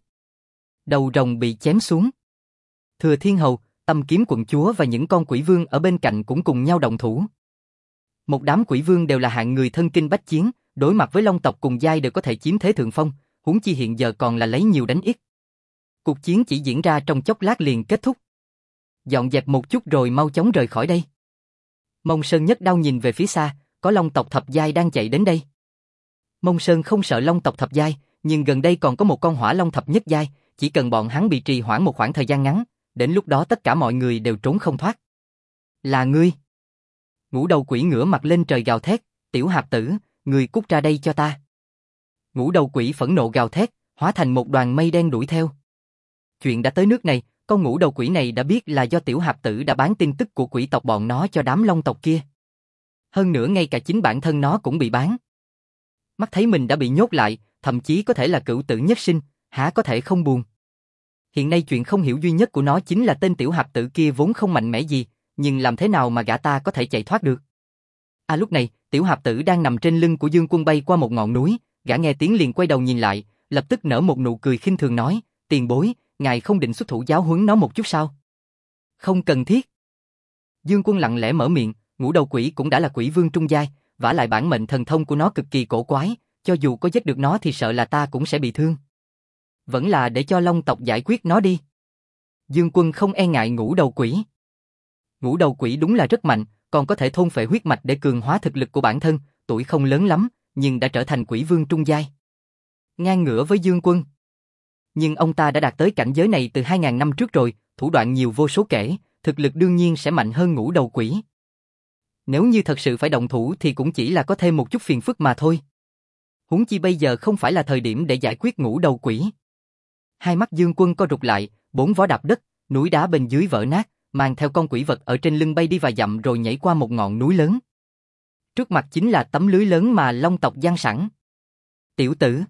Đầu rồng bị chém xuống. Thừa Thiên Hầu, Tâm Kiếm Quận Chúa và những con quỷ vương ở bên cạnh cũng cùng nhau động thủ. Một đám quỷ vương đều là hạng người thân kinh bách chiến, đối mặt với long tộc cùng giai đều có thể chiếm thế thượng phong, huống chi hiện giờ còn là lấy nhiều đánh ít. Cuộc chiến chỉ diễn ra trong chốc lát liền kết thúc. Dọn dẹp một chút rồi mau chóng rời khỏi đây. Mông Sơn nhất đao nhìn về phía xa, có long tộc thập giai đang chạy đến đây. Mông Sơn không sợ long tộc thập giai, nhưng gần đây còn có một con hỏa long thập nhất giai, chỉ cần bọn hắn bị trì hoãn một khoảng thời gian ngắn, đến lúc đó tất cả mọi người đều trốn không thoát. Là ngươi. Ngũ đầu quỷ ngửa mặt lên trời gào thét, tiểu hạp tử, ngươi cút ra đây cho ta. Ngũ đầu quỷ phẫn nộ gào thét, hóa thành một đoàn mây đen đuổi theo. Chuyện đã tới nước này, con ngũ đầu quỷ này đã biết là do tiểu hạp tử đã bán tin tức của quỷ tộc bọn nó cho đám long tộc kia. Hơn nữa ngay cả chính bản thân nó cũng bị bán. Mắt thấy mình đã bị nhốt lại, thậm chí có thể là cửu tử nhất sinh, há có thể không buồn. Hiện nay chuyện không hiểu duy nhất của nó chính là tên tiểu hạp tử kia vốn không mạnh mẽ gì, nhưng làm thế nào mà gã ta có thể chạy thoát được. Lúc này, tiểu hạp tử đang nằm trên lưng của Dương Quân bay qua một ngọn núi, gã nghe tiếng liền quay đầu nhìn lại, lập tức nở một nụ cười khinh thường nói, tiền bối, ngài không định xuất thủ giáo huấn nó một chút sao? Không cần thiết. Dương Quân lặng lẽ mở miệng, ngũ đầu quỷ cũng đã là quỷ vương trung giai, vả lại bản mệnh thần thông của nó cực kỳ cổ quái, cho dù có giết được nó thì sợ là ta cũng sẽ bị thương. Vẫn là để cho long tộc giải quyết nó đi. Dương Quân không e ngại ngũ đầu quỷ. Ngũ đầu quỷ đúng là rất mạnh, còn có thể thôn phệ huyết mạch để cường hóa thực lực của bản thân, tuổi không lớn lắm, nhưng đã trở thành quỷ vương trung giai. Ngang ngửa với Dương Quân. Nhưng ông ta đã đạt tới cảnh giới này từ 2000 năm trước rồi, thủ đoạn nhiều vô số kể, thực lực đương nhiên sẽ mạnh hơn ngũ đầu quỷ. Nếu như thật sự phải động thủ thì cũng chỉ là có thêm một chút phiền phức mà thôi. Huống chi bây giờ không phải là thời điểm để giải quyết ngũ đầu quỷ. Hai mắt Dương Quân co rụt lại, bốn vó đạp đất, núi đá bên dưới vỡ nát, mang theo con quỷ vật ở trên lưng bay đi vài dặm rồi nhảy qua một ngọn núi lớn. Trước mặt chính là tấm lưới lớn mà long tộc giăng sẵn. Tiểu tử.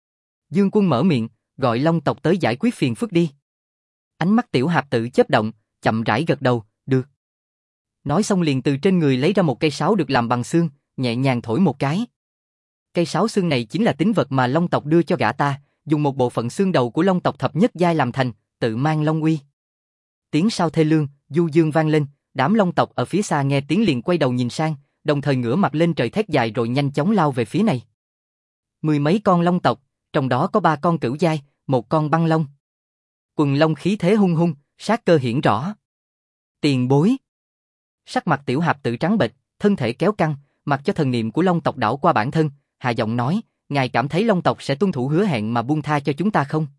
Dương Quân mở miệng, gọi long tộc tới giải quyết phiền phức đi. Ánh mắt tiểu hạp tử chớp động, chậm rãi gật đầu, được. Nói xong liền từ trên người lấy ra một cây sáo được làm bằng xương, nhẹ nhàng thổi một cái. Cây sáo xương này chính là tín vật mà long tộc đưa cho gã ta, dùng một bộ phận xương đầu của long tộc thập nhất giai làm thành, tự mang long uy. Tiếng sao thê lương, du dương vang lên, đám long tộc ở phía xa nghe tiếng liền quay đầu nhìn sang, đồng thời ngửa mặt lên trời thét dài rồi nhanh chóng lao về phía này. Mười mấy con long tộc, trong đó có 3 con cửu giai, một con băng long. Quần long khí thế hung hung, sát cơ hiển rõ. Tiền bối. Sắc mặt tiểu hạp tự trắng bệch, thân thể kéo căng, mặc cho thần niệm của long tộc đảo qua bản thân, hạ giọng nói, ngài cảm thấy long tộc sẽ tuân thủ hứa hẹn mà buông tha cho chúng ta không?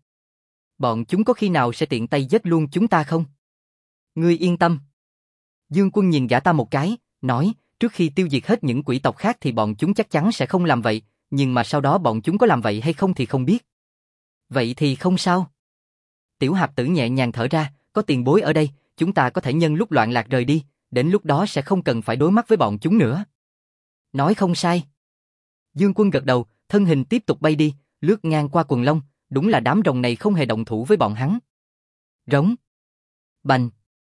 Bọn chúng có khi nào sẽ tiện tay giết luôn chúng ta không? Ngươi yên tâm. Dương Quân nhìn gã ta một cái, nói, trước khi tiêu diệt hết những quỷ tộc khác thì bọn chúng chắc chắn sẽ không làm vậy, nhưng mà sau đó bọn chúng có làm vậy hay không thì không biết. Vậy thì không sao. Tiểu hạp tử nhẹ nhàng thở ra, có tiền bối ở đây, chúng ta có thể nhân lúc loạn lạc rời đi, đến lúc đó sẽ không cần phải đối mặt với bọn chúng nữa. Nói không sai. Dương Quân gật đầu, thân hình tiếp tục bay đi, lướt ngang qua quần long, đúng là đám rồng này không hề động thủ với bọn hắn. Rống. Bành.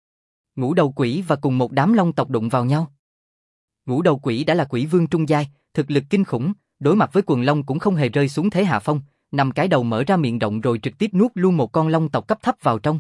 Ngũ đầu quỷ và cùng một đám long tộc đụng vào nhau. Ngũ đầu quỷ đã là quỷ vương trung giai, thực lực kinh khủng, đối mặt với quần long cũng không hề rơi xuống thế hạ phong, 5 cái đầu mở ra miệng rộng rồi trực tiếp nuốt luôn một con long tộc cấp thấp vào trong.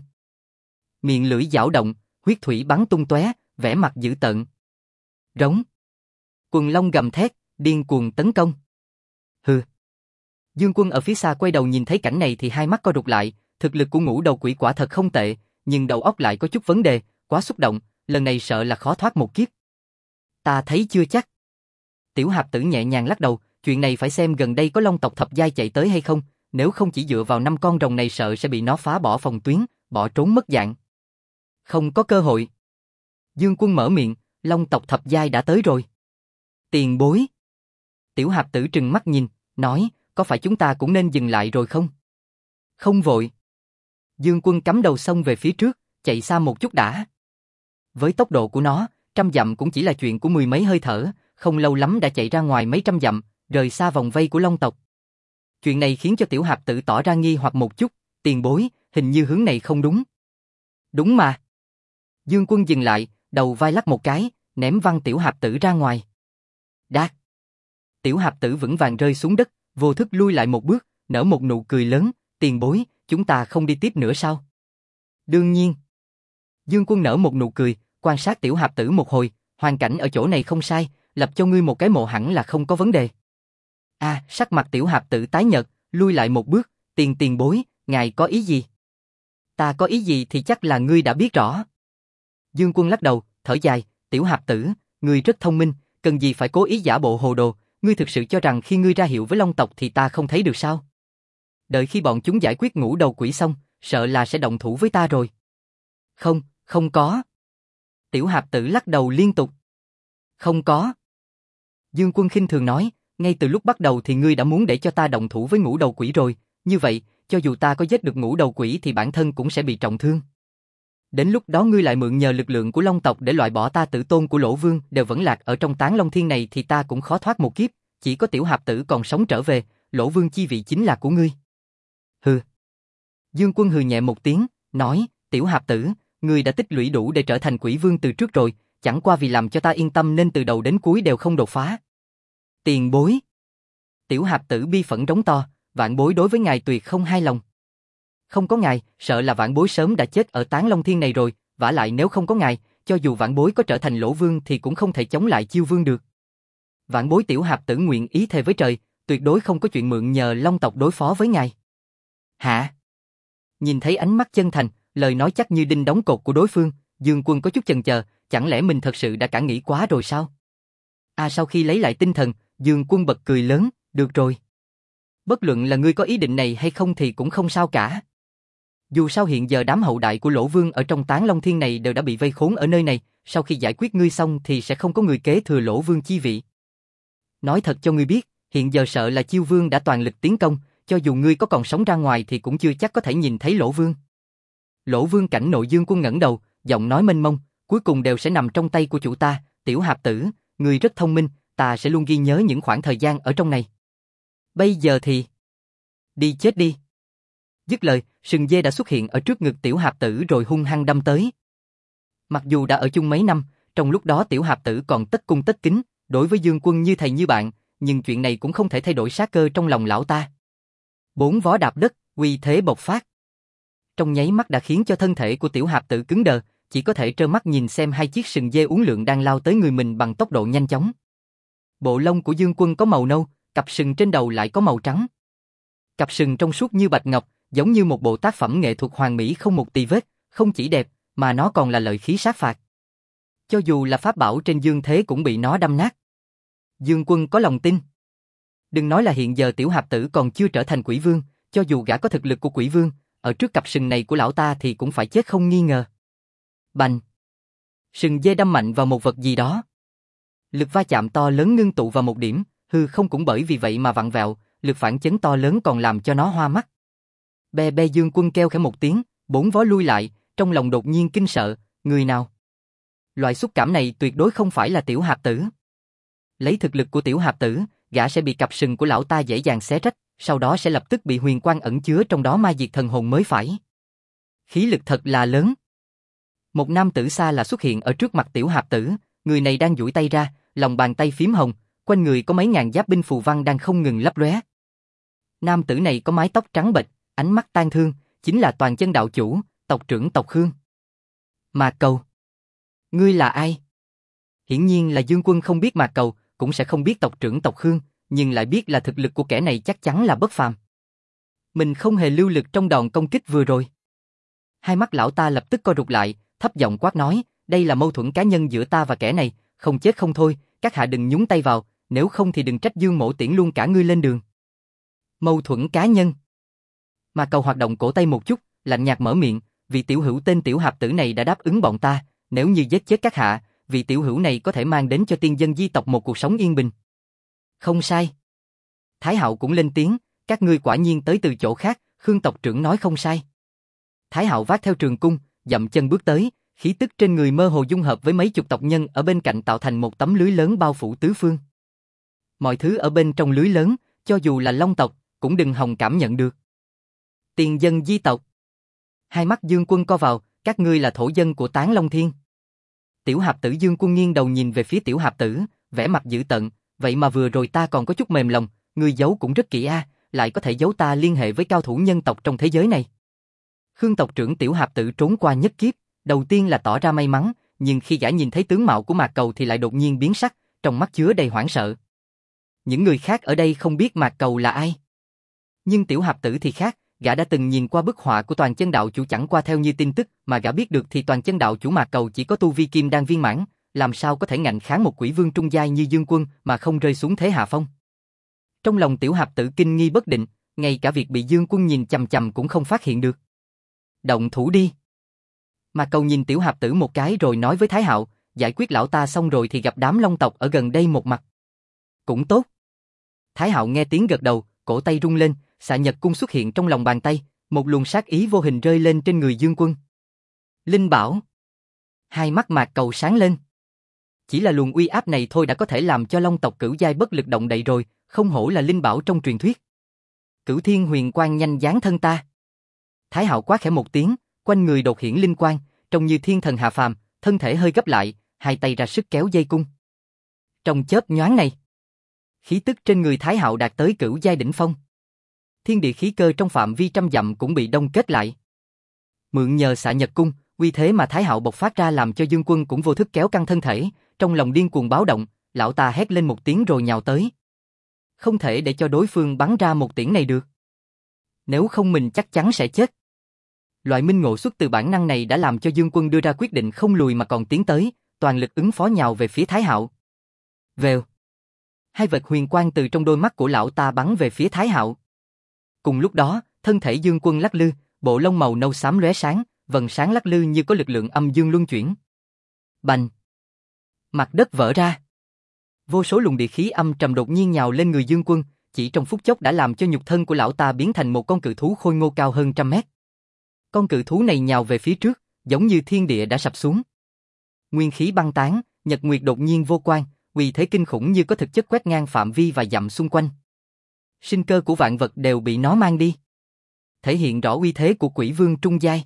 Miệng lưỡi dao động, huyết thủy bắn tung tóe, vẻ mặt dữ tợn. Rống. Quần long gầm thét, điên cuồng tấn công. Hừ. Dương Quân ở phía xa quay đầu nhìn thấy cảnh này thì hai mắt co rụt lại, thực lực của ngũ đầu quỷ quả thật không tệ, nhưng đầu óc lại có chút vấn đề, quá xúc động, lần này sợ là khó thoát một kiếp. Ta thấy chưa chắc. Tiểu hạp tử nhẹ nhàng lắc đầu, chuyện này phải xem gần đây có long tộc thập giai chạy tới hay không, nếu không chỉ dựa vào 5 con rồng này sợ sẽ bị nó phá bỏ phòng tuyến, bỏ trốn mất dạng. Không có cơ hội. Dương Quân mở miệng, long tộc thập giai đã tới rồi. Tiền bối. Tiểu Hạp Tử trừng mắt nhìn, nói, có phải chúng ta cũng nên dừng lại rồi không? Không vội. Dương Quân cắm đầu xông về phía trước, chạy xa một chút đã. Với tốc độ của nó, 100 dặm cũng chỉ là chuyện của mười mấy hơi thở, không lâu lắm đã chạy ra ngoài mấy trăm dặm, rời xa vòng vây của long tộc. Chuyện này khiến cho Tiểu Hạp Tử tỏ ra nghi hoặc một chút, tiền bối, hình như hướng này không đúng. Đúng mà. Dương Quân dừng lại, đầu vai lắc một cái, ném văng Tiểu Hạp Tử ra ngoài. Đát. Tiểu Hạp Tử vững vàng rơi xuống đất, vô thức lui lại một bước, nở một nụ cười lớn, tiền bối, chúng ta không đi tiếp nữa sao? Đương nhiên. Dương Quân nở một nụ cười, quan sát Tiểu Hạp Tử một hồi, hoàn cảnh ở chỗ này không sai, lập cho ngươi một cái mộ hẳn là không có vấn đề. Sắc mặt Tiểu Hạp Tử tái nhợt, lui lại một bước, tiền bối, ngài có ý gì? Ta có ý gì thì chắc là ngươi đã biết rõ. Dương Quân lắc đầu, thở dài, Tiểu Hạp Tử, ngươi rất thông minh, cần gì phải cố ý giả bộ hồ đồ, ngươi thực sự cho rằng khi ngươi ra hiệu với long tộc thì ta không thấy được sao? Đợi khi bọn chúng giải quyết ngũ đầu quỷ xong, sợ là sẽ động thủ với ta rồi. Không có. Tiểu Hạp Tử lắc đầu liên tục. Không có. Dương Quân khinh thường nói, ngay từ lúc bắt đầu thì ngươi đã muốn để cho ta động thủ với ngũ đầu quỷ rồi, như vậy, cho dù ta có giết được ngũ đầu quỷ thì bản thân cũng sẽ bị trọng thương. Đến lúc đó ngươi lại mượn nhờ lực lượng của long tộc để loại bỏ ta tử tôn của Lỗ Vương đều vẫn lạc ở trong Tán Long Thiên này thì ta cũng khó thoát một kiếp, chỉ có Tiểu Hạp Tử còn sống trở về, Lỗ Vương chi vị chính là của ngươi. Hừ. Dương Quân hừ nhẹ một tiếng, nói, Tiểu Hạp Tử, ngươi đã tích lũy đủ để trở thành quỷ vương từ trước rồi, chẳng qua vì làm cho ta yên tâm nên từ đầu đến cuối đều không đột phá. Tiền bối. Tiểu Hạp Tử bi phẫn rống to, vạn bối đối với ngài tuyệt không hài lòng. Không có ngài, sợ là vạn bối sớm đã chết ở Tán Long Thiên này rồi, vả lại nếu không có ngài, cho dù vạn bối có trở thành Lỗ Vương thì cũng không thể chống lại Chiêu Vương được. Vạn bối Tiểu Hạp Tử nguyện ý thề với trời, tuyệt đối không có chuyện mượn nhờ long tộc đối phó với ngài. Hả? Nhìn thấy ánh mắt chân thành, lời nói chắc như đinh đóng cột của đối phương, Dương Quân có chút chần chờ, chẳng lẽ mình thật sự đã cả nghĩ quá rồi sao? Sau khi lấy lại tinh thần, Dương Quân bật cười lớn, được rồi. Bất luận là ngươi có ý định này hay không thì cũng không sao cả. Dù sao hiện giờ đám hậu đại của Lỗ Vương ở trong Tán Long Thiên này đều đã bị vây khốn ở nơi này, sau khi giải quyết ngươi xong thì sẽ không có người kế thừa Lỗ Vương chi vị. Nói thật cho ngươi biết, hiện giờ sợ là Chiêu Vương đã toàn lực tiến công, cho dù ngươi có còn sống ra ngoài thì cũng chưa chắc có thể nhìn thấy Lỗ Vương. Lỗ Vương cảnh nội. Dương Quân ngẩng đầu, giọng nói mênh mông, cuối cùng đều sẽ nằm trong tay của chủ ta, Tiểu Hạp Tử, ngươi rất thông minh, ta sẽ luôn ghi nhớ những khoảng thời gian ở trong này. Bây giờ thì đi chết đi. Dứt lời, sừng dê đã xuất hiện ở trước ngực Tiểu Hạp Tử rồi hung hăng đâm tới. Mặc dù đã ở chung mấy năm, trong lúc đó Tiểu Hạp Tử còn tất cung tất kính, đối với Dương Quân như thầy như bạn, nhưng chuyện này cũng không thể thay đổi sát cơ trong lòng lão ta. 4 vó đạp đất, uy thế bộc phát. Trong nháy mắt đã khiến cho thân thể của Tiểu Hạp Tử cứng đờ, chỉ có thể trơ mắt nhìn xem hai chiếc sừng dê uốn lượn đang lao tới người mình bằng tốc độ nhanh chóng. Bộ lông của Dương Quân có màu nâu, cặp sừng trên đầu lại có màu trắng. Cặp sừng trong suốt như bạch ngọc, giống như một bộ tác phẩm nghệ thuật hoàn mỹ không một tì vết, không chỉ đẹp, mà nó còn là lợi khí sát phạt. Cho dù là pháp bảo trên dương thế cũng bị nó đâm nát. Dương Quân có lòng tin. Đừng nói là hiện giờ Tiểu Hạp Tử còn chưa trở thành quỷ vương, cho dù gã có thực lực của quỷ vương, ở trước cặp sừng này của lão ta thì cũng phải chết không nghi ngờ. Bành! Sừng dê đâm mạnh vào một vật gì đó. Lực va chạm to lớn ngưng tụ vào một điểm, hư không cũng bởi vì vậy mà vặn vẹo, lực phản chấn to lớn còn làm cho nó hoa mắt. Be be. Dương Quân kêu khẽ một tiếng, 4 vó lui lại, trong lòng đột nhiên kinh sợ, người nào? Loại xúc cảm này tuyệt đối không phải là Tiểu Hạp Tử. Lấy thực lực của Tiểu Hạp Tử, gã sẽ bị cặp sừng của lão ta dễ dàng xé rách, sau đó sẽ lập tức bị huyền quang ẩn chứa trong đó ma diệt thần hồn mới phải. Khí lực thật là lớn. Một nam tử xa lạ xuất hiện ở trước mặt Tiểu Hạp Tử, người này đang duỗi tay ra, lòng bàn tay phím hồng, quanh người có mấy ngàn giáp binh phù văn đang không ngừng lấp lóe. Nam tử này có mái tóc trắng bệch, ánh mắt tang thương, chính là Toàn Chân đạo chủ, tộc trưởng tộc Khương. Mạc Cầu. Ngươi là ai? Hiển nhiên là Dương Quân không biết Mạc Cầu, cũng sẽ không biết tộc trưởng tộc Khương, nhưng lại biết là thực lực của kẻ này chắc chắn là bất phàm. Mình không hề lưu lực trong đòn công kích vừa rồi. Hai mắt lão ta lập tức co rụt lại, thấp giọng quát nói, đây là mâu thuẫn cá nhân giữa ta và kẻ này, không chết không thôi, các hạ đừng nhúng tay vào, nếu không thì đừng trách Dương Mỗ tiễn luôn cả ngươi lên đường. Mâu thuẫn cá nhân. Mà Cầu hoạt động cổ tay một chút, lạnh nhạt mở miệng, vị tiểu hữu tên Tiểu Hạp Tử này đã đáp ứng bọn ta, nếu như giết chết các hạ, vị tiểu hữu này có thể mang đến cho tiên dân di tộc một cuộc sống yên bình. Không sai. Thái Hạo cũng lên tiếng, các ngươi quả nhiên tới từ chỗ khác, Khương tộc trưởng nói không sai. Thái Hạo vác theo trường cung, dậm chân bước tới, khí tức trên người mơ hồ dung hợp với mấy chục tộc nhân ở bên cạnh tạo thành một tấm lưới lớn bao phủ tứ phương. Mọi thứ ở bên trong lưới lớn, cho dù là Long tộc, cũng đừng hòng cảm nhận được. Tiền dân di tộc. Hai mắt Dương Quân co vào, các ngươi là thổ dân của Tán Long Thiên. Tiểu Hạp Tử Dương Quân nghiêng đầu nhìn về phía Tiểu Hạp Tử, vẻ mặt dữ tợn, vậy mà vừa rồi ta còn có chút mềm lòng, ngươi giấu cũng rất kỹ a, lại có thể giấu ta liên hệ với cao thủ nhân tộc trong thế giới này. Khương tộc trưởng Tiểu Hạp Tử trốn qua nhất kiếp, đầu tiên là tỏ ra may mắn, nhưng khi gã nhìn thấy tướng mạo của Mạc Cầu thì lại đột nhiên biến sắc, trong mắt chứa đầy hoảng sợ. Những người khác ở đây không biết Mạc Cầu là ai. Nhưng Tiểu Hạp Tử thì khác, gã đã từng nhìn qua bức họa của Toàn Chân Đạo Chủ, chẳng qua theo như tin tức mà gã biết được thì Toàn Chân Đạo Chủ Mạc Cầu chỉ có tu vi kim đan viên mãn, làm sao có thể ngạnh kháng một quỷ vương trung giai như Dương Quân mà không rơi xuống thế hạ phong. Trong lòng Tiểu Hạp Tử kinh nghi bất định, ngay cả việc bị Dương Quân nhìn chằm chằm cũng không phát hiện được. Động thủ đi. Mạc Cầu nhìn Tiểu Hạp Tử một cái rồi nói với Thái Hạo, giải quyết lão ta xong rồi thì gặp đám Long tộc ở gần đây một mặt. Cũng tốt. Thái Hạo nghe tiếng gật đầu, cổ tay rung lên, xạ nhật cung xuất hiện trong lòng bàn tay, một luồng sát ý vô hình rơi lên trên người Dương Quân. Linh bảo. Hai mắt Mạc Cầu sáng lên. Chỉ là luồng uy áp này thôi đã có thể làm cho Long tộc cửu giai bất lực động đậy rồi, không hổ là linh bảo trong truyền thuyết. Cửu Thiên Huyền Quang nhanh dán thân ta. Thái Hạo quát khẽ một tiếng, quanh người đột hiển linh quang, trông như thiên thần hạ phàm, thân thể hơi gấp lại, hai tay ra sức kéo dây cung. Trong chớp nhoáng này, khí tức trên người Thái Hạo đạt tới cửu giai đỉnh phong. Thiên địa khí cơ trong phạm vi trăm dặm cũng bị đông kết lại. Mượn nhờ xạ nhật cung, uy thế mà Thái Hạo bộc phát ra làm cho Dương Quân cũng vô thức kéo căng thân thể, trong lòng điên cuồng báo động, lão ta hét lên một tiếng rồi nhào tới. Không thể để cho đối phương bắn ra một tiễn này được. Nếu không mình chắc chắn sẽ chết. Loại minh ngộ xuất từ bản năng này đã làm cho Dương Quân đưa ra quyết định không lùi mà còn tiến tới, toàn lực ứng phó nhào về phía Thái Hạo. Vèo. Hai vệt huyền quang từ trong đôi mắt của lão ta bắn về phía Thái Hạo. Cùng lúc đó, thân thể Dương Quân lắc lư, bộ lông màu nâu xám lóe sáng, vầng sáng lắc lư như có lực lượng âm dương luân chuyển. Bành! Mặt đất vỡ ra. Vô số luồng địa khí âm trầm đột nhiên nhào lên người Dương Quân, chỉ trong phút chốc đã làm cho nhục thân của lão ta biến thành một con cự thú khôi ngô cao hơn 100 mét. Con cự thú này nhào về phía trước, giống như thiên địa đã sập xuống. Nguyên khí băng tán, nhật nguyệt đột nhiên vô quang, uy thế kinh khủng như có thực chất quét ngang phạm vi và dặm xung quanh. Sinh cơ của vạn vật đều bị nó mang đi. Thể hiện rõ uy thế của quỷ vương trung giai.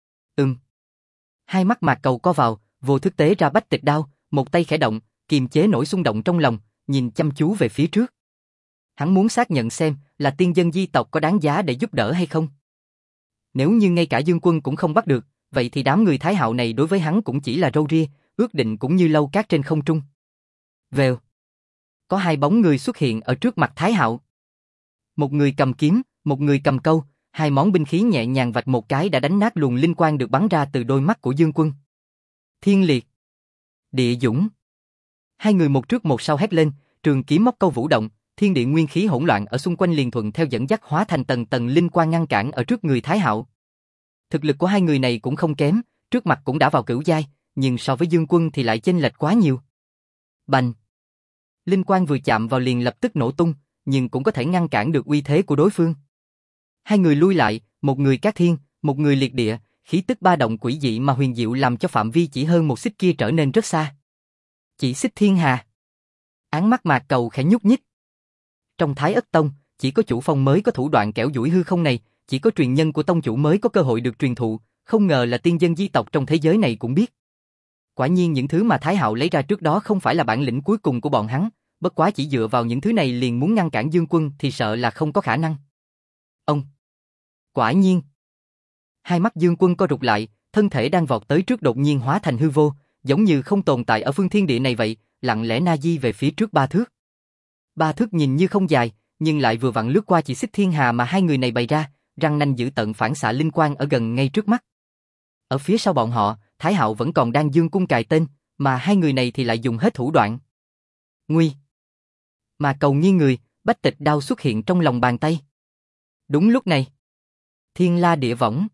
Hai mắt Mạc Cầu co vào, vô thức tế ra bách tịch đao, một tay khẽ động, kiềm chế nỗi xung động trong lòng, nhìn chăm chú về phía trước. Hắn muốn xác nhận xem là tiên dân di tộc có đáng giá để giúp đỡ hay không. Nếu như ngay cả Dương Quân cũng không bắt được, vậy thì đám người Thái Hạo này đối với hắn cũng chỉ là râu ria, ước định cũng như lâu cát trên không trung. Vèo. Có hai bóng người xuất hiện ở trước mặt Thái Hạo. Một người cầm kiếm, một người cầm câu, hai món binh khí nhẹ nhàng vạch một cái đã đánh nát luồng linh quang được bắn ra từ đôi mắt của Dương Quân. Thiên liệt. Địa dũng. Hai người một trước một sau hét lên, trường kiếm móc câu vũ động, thiên địa nguyên khí hỗn loạn ở xung quanh liền thuận theo dẫn dắt hóa thành tầng tầng linh quang ngăn cản ở trước người Thái Hạo. Thực lực của hai người này cũng không kém, trước mặt cũng đã vào cửu giai, nhưng so với Dương Quân thì lại chênh lệch quá nhiều. Bành! Linh quang vừa chạm vào liền lập tức nổ tung, nhưng cũng có thể ngăn cản được uy thế của đối phương. Hai người lui lại, một người cát thiên, một người liệt địa, khí tức ba động quỷ dị mà huyền diệu làm cho phạm vi chỉ hơn một xích kia trở nên rất xa. Chỉ xích thiên hà. Áng mắt Mạc Cầu khẽ nhúc nhích. Trong Thái Ất Tông, chỉ có chủ phong mới có thủ đoạn kẻo duỗi hư không này, chỉ có truyền nhân của tông chủ mới có cơ hội được truyền thụ, không ngờ là tiên dân di tộc trong thế giới này cũng biết. Quả nhiên những thứ mà Thái Hạo lấy ra trước đó không phải là bản lĩnh cuối cùng của bọn hắn, bất quá chỉ dựa vào những thứ này liền muốn ngăn cản Dương Quân thì sợ là không có khả năng. Ông! Quả nhiên! Hai mắt Dương Quân co rụt lại, thân thể đang vọt tới trước đột nhiên hóa thành hư vô, giống như không tồn tại ở phương thiên địa này vậy, lặng lẽ na di về phía trước 3 thước. 3 thước nhìn như không dài, nhưng lại vừa vặn lướt qua chỉ xích thiên hà mà hai người này bày ra, răng nanh dữ tợn phản xạ linh quang ở gần ngay trước mắt. Ở phía sau bọn họ, Thái Hạo vẫn còn đang dương cung cài tên, mà hai người này thì lại dùng hết thủ đoạn. Nguy! Mà cầu nghiêng người, bách tịch đao xuất hiện trong lòng bàn tay. Đúng lúc này, thiên la địa võng.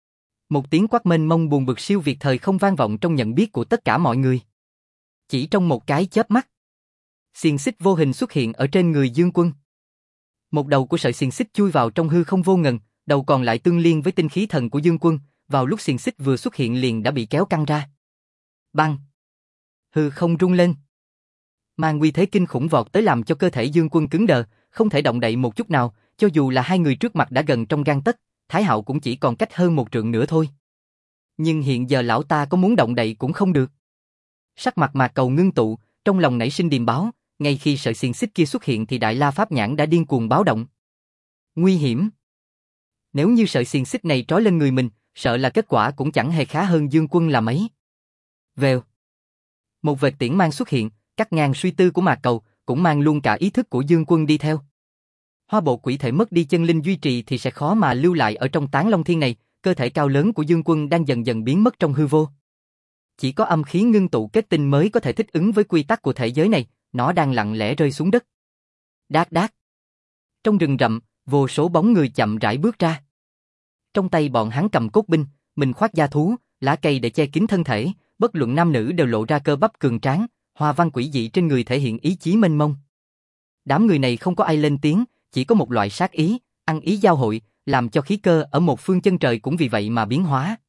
Một tiếng quát mênh mông buồn bực siêu việt thời không vang vọng trong nhận biết của tất cả mọi người. Chỉ trong một cái chớp mắt, xiềng xích vô hình xuất hiện ở trên người Dương Quân. Một đầu của sợi xiềng xích chui vào trong hư không vô ngần, đầu còn lại tương liên với tinh khí thần của Dương Quân, vào lúc xiềng xích vừa xuất hiện liền đã bị kéo căng ra. Bang! Hư không rung lên. Mang uy thế kinh khủng vọt tới làm cho cơ thể Dương Quân cứng đờ, không thể động đậy một chút nào, cho dù là hai người trước mặt đã gần trong gang tấc, Thái Hạo cũng chỉ còn cách hơn một trượng nữa thôi. Nhưng hiện giờ lão ta có muốn động đậy cũng không được. Sắc mặt Mạc Cầu ngưng tụ, trong lòng nảy sinh điềm báo, ngay khi sợi xiềng xích kia xuất hiện thì Đại La Pháp Nhãn đã điên cuồng báo động. Nguy hiểm. Nếu như sợi xiềng xích này trói lên người mình, sợ là kết quả cũng chẳng hề khá hơn Dương Quân là mấy. Vèo. Một vệt tiễn mang xuất hiện, cắt ngang suy tư của Mạc Cầu, cũng mang luôn cả ý thức của Dương Quân đi theo. Hoa bộ quỷ thể mất đi chân linh duy trì thì sẽ khó mà lưu lại ở trong Tán Long Thiên này, cơ thể cao lớn của Dương Quân đang dần dần biến mất trong hư vô. Chỉ có âm khí ngưng tụ kết tinh mới có thể thích ứng với quy tắc của thể giới này, nó đang lặng lẽ rơi xuống đất. Đát đát. Trong rừng rậm, vô số bóng người chậm rãi bước ra. Trong tay bọn hắn cầm cốt binh, mình khoác da thú, lá cây để che kín thân thể, bất luận nam nữ đều lộ ra cơ bắp cường tráng, hoa văn quỷ dị trên người thể hiện ý chí mênh mông. Đám người này không có ai lên tiếng, chỉ có một loại sát ý, ăn ý giao hội, làm cho khí cơ ở một phương chân trời cũng vì vậy mà biến hóa.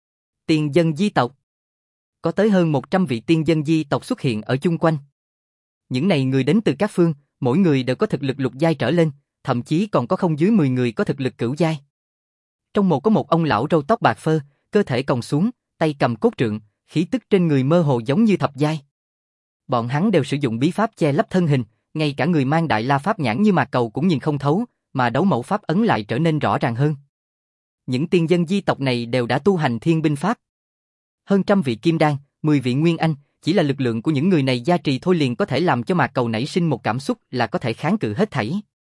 Tiên dân di tộc. Có tới hơn 100 vị tiên dân di tộc xuất hiện ở chung quanh. Những này người đến từ các phương, mỗi người đều có thực lực lục giai trở lên, thậm chí còn có không dưới 10 người có thực lực cửu giai. Trong một có một ông lão râu tóc bạc phơ, cơ thể còng xuống, tay cầm cốt trượng, khí tức trên người mơ hồ giống như thập giai. Bọn hắn đều sử dụng bí pháp che lấp thân hình, ngay cả người mang Đại La Pháp Nhãn như Mạc Cầu cũng nhìn không thấu, mà đấu mẫu pháp ấn lại trở nên rõ ràng hơn. Những tiên dân di tộc này đều đã tu hành thiên binh pháp. Hơn trăm vị kim đan, 10 vị nguyên anh, chỉ là lực lượng của những người này gia trì thôi liền có thể làm cho Mạc Cầu nảy sinh một cảm xúc là có thể kháng cự hết thảy.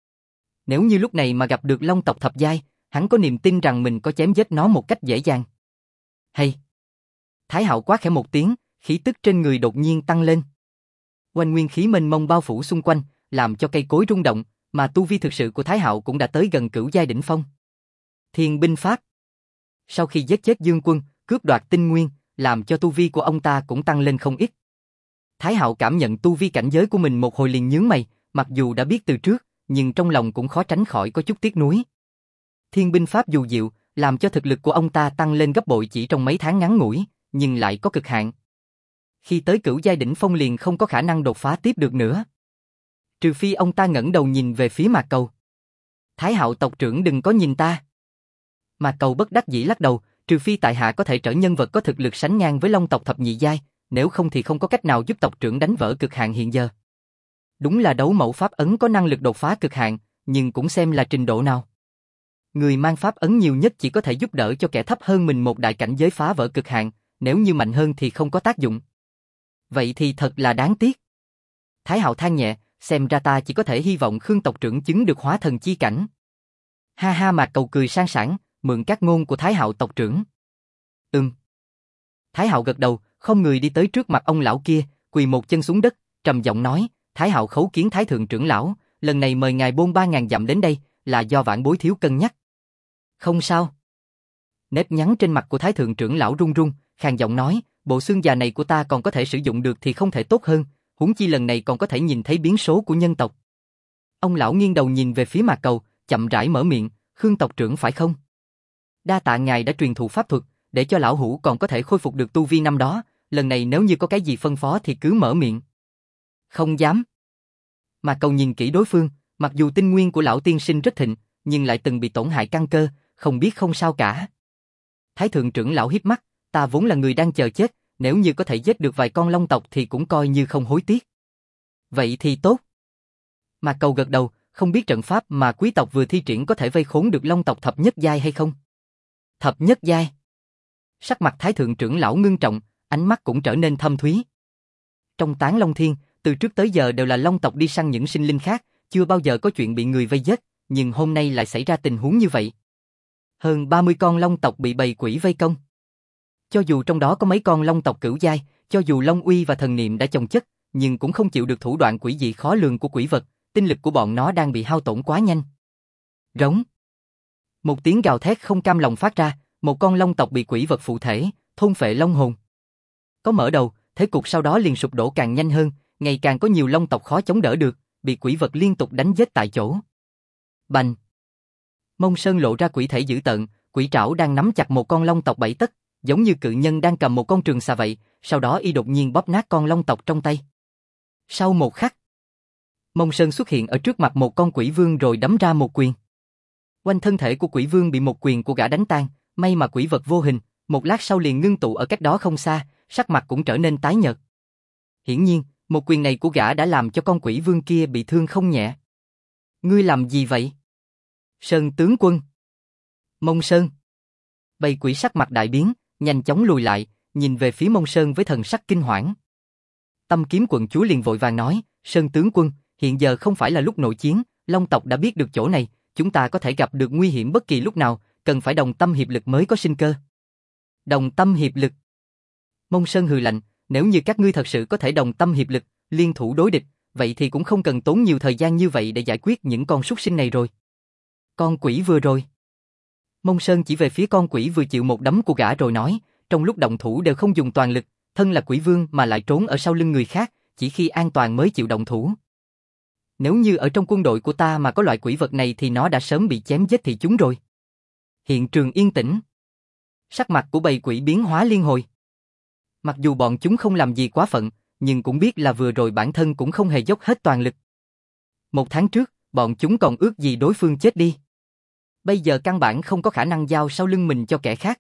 Nếu như lúc này mà gặp được Long tộc thập giai, hắn có niềm tin rằng mình có chém giết nó một cách dễ dàng. Hay! Thái Hạo quát khẽ một tiếng, khí tức trên người đột nhiên tăng lên. Quanh nguyên khí mênh mông bao phủ xung quanh, làm cho cây cối rung động, mà tu vi thực sự của Thái Hạo cũng đã tới gần cửu giai đỉnh phong. Thiên binh pháp. Sau khi giết chết Dương Quân, cướp đoạt tinh nguyên, làm cho tu vi của ông ta cũng tăng lên không ít. Thái Hạo cảm nhận tu vi cảnh giới của mình một hồi liền nhướng mày, mặc dù đã biết từ trước, nhưng trong lòng cũng khó tránh khỏi có chút tiếc nuối. Thiên binh pháp dù diệu, làm cho thực lực của ông ta tăng lên gấp bội chỉ trong mấy tháng ngắn ngủi, nhưng lại có cực hạn. Khi tới cửu giai đỉnh phong liền không có khả năng đột phá tiếp được nữa. Trừ phi ông ta ngẩng đầu nhìn về phía Mạc Cầu. Thái Hạo tộc trưởng đừng có nhìn ta. Mạc Cầu bất đắc dĩ lắc đầu, trừ phi tại hạ có thể trở nhân vật có thực lực sánh ngang với Long tộc thập nhị giai, nếu không thì không có cách nào giúp tộc trưởng đánh vỡ cực hạn hiện giờ. Đúng là đấu mẫu pháp ấn có năng lực đột phá cực hạn, nhưng cũng xem là trình độ nào. Người mang pháp ấn nhiều nhất chỉ có thể giúp đỡ cho kẻ thấp hơn mình một đại cảnh giới phá vỡ cực hạn, nếu như mạnh hơn thì không có tác dụng. Vậy thì thật là đáng tiếc. Thái Hạo than nhẹ, xem ra ta chỉ có thể hy vọng Khương tộc trưởng chứng được hóa thần chi cảnh. Ha ha, Mạc Cầu cười sang sảng, mượn các ngôn của Thái Hạo tộc trưởng. Thái Hạo gật đầu, không người đi tới trước mặt ông lão kia, quỳ một chân xuống đất, trầm giọng nói, Thái Hạo khấu kiến Thái thượng trưởng lão, lần này mời ngài bôn 3.000 dặm đến đây, là do vãn bối thiếu cân nhắc. Không sao. Nếp nhăn trên mặt của Thái thượng trưởng lão run run, khàn giọng nói, bộ xương già này của ta còn có thể sử dụng được thì không thể tốt hơn, huống chi lần này còn có thể nhìn thấy biến số của nhân tộc. Ông lão nghiêng đầu nhìn về phía Mạc Cầu, chậm rãi mở miệng, Khương tộc trưởng phải không? Đa tạ ngài đã truyền thụ pháp thuật, để cho lão hủ còn có thể khôi phục được tu vi năm đó, lần này nếu như có cái gì phân phó thì cứ mở miệng. Không dám. Mạc Cầu nhìn kỹ đối phương, mặc dù tinh nguyên của lão tiên sinh rất thịnh, nhưng lại từng bị tổn hại căn cơ, không biết không sao cả. Thái thượng trưởng lão híp mắt, ta vốn là người đang chờ chết, nếu như có thể giết được vài con long tộc thì cũng coi như không hối tiếc. Vậy thì tốt. Mạc Cầu gật đầu, không biết trận pháp mà quý tộc vừa thi triển có thể vây khốn được long tộc thập nhất giai hay không? Thập nhất giai. Sắc mặt Thái thượng trưởng lão ngưng trọng, ánh mắt cũng trở nên thâm thúy. Trong Tán Long Thiên, từ trước tới giờ đều là long tộc đi săn những sinh linh khác, chưa bao giờ có chuyện bị người vây giết, nhưng hôm nay lại xảy ra tình huống như vậy. Hơn 30 con long tộc bị bầy quỷ vây công. Cho dù trong đó có mấy con long tộc cửu giai, cho dù long uy và thần niệm đã chồng chất, nhưng cũng không chịu được thủ đoạn quỷ dị khó lường của quỷ vật, tinh lực của bọn nó đang bị hao tổn quá nhanh. Rống. Một tiếng gào thét không cam lòng phát ra, một con long tộc bị quỷ vật phụ thể, thôn phệ long hồn. Có mở đầu, thế cục sau đó liền sụp đổ càng nhanh hơn, ngày càng có nhiều long tộc khó chống đỡ được, bị quỷ vật liên tục đánh giết tại chỗ. Bành! Mông Sơn lộ ra quỷ thể dữ tợn, quỷ trảo đang nắm chặt một con long tộc 7 tấc, giống như cự nhân đang cầm một con trường xà vậy, sau đó y đột nhiên bóp nát con long tộc trong tay. Sau một khắc, Mông Sơn xuất hiện ở trước mặt một con quỷ vương rồi đấm ra một quyền. Quanh thân thể của quỷ vương bị một quyền của gã đánh tan, may mà quỷ vật vô hình, một lát sau liền ngưng tụ ở cách đó không xa, sắc mặt cũng trở nên tái nhợt. Hiển nhiên, một quyền này của gã đã làm cho con quỷ vương kia bị thương không nhẹ. Ngươi làm gì vậy? Sơn tướng quân. Mông Sơn. Bầy quỷ sắc mặt đại biến, nhanh chóng lùi lại, nhìn về phía Mông Sơn với thần sắc kinh hoảng. Tâm Kiếm quận chúa liền vội vàng nói, Sơn tướng quân, hiện giờ không phải là lúc nội chiến, Long tộc đã biết được chỗ này, chúng ta có thể gặp được nguy hiểm bất kỳ lúc nào, cần phải đồng tâm hiệp lực mới có sinh cơ. Đồng tâm hiệp lực. Mông Sơn hừ lạnh, nếu như các ngươi thật sự có thể đồng tâm hiệp lực, liên thủ đối địch, vậy thì cũng không cần tốn nhiều thời gian như vậy để giải quyết những con súc sinh này rồi. Con quỷ vừa rồi. Mông Sơn chỉ về phía con quỷ vừa chịu một đấm của gã rồi nói, trong lúc động thủ đều không dùng toàn lực, thân là quỷ vương mà lại trốn ở sau lưng người khác, chỉ khi an toàn mới chịu động thủ. Nếu như ở trong quân đội của ta mà có loại quỷ vật này thì nó đã sớm bị chém giết thì chúng rồi. Hiện trường yên tĩnh. Sắc mặt của bầy quỷ biến hóa liên hồi. Mặc dù bọn chúng không làm gì quá phận, nhưng cũng biết là vừa rồi bản thân cũng không hề dốc hết toàn lực. Một tháng trước, bọn chúng còn ước gì đối phương chết đi. Bây giờ căn bản không có khả năng giao sau lưng mình cho kẻ khác.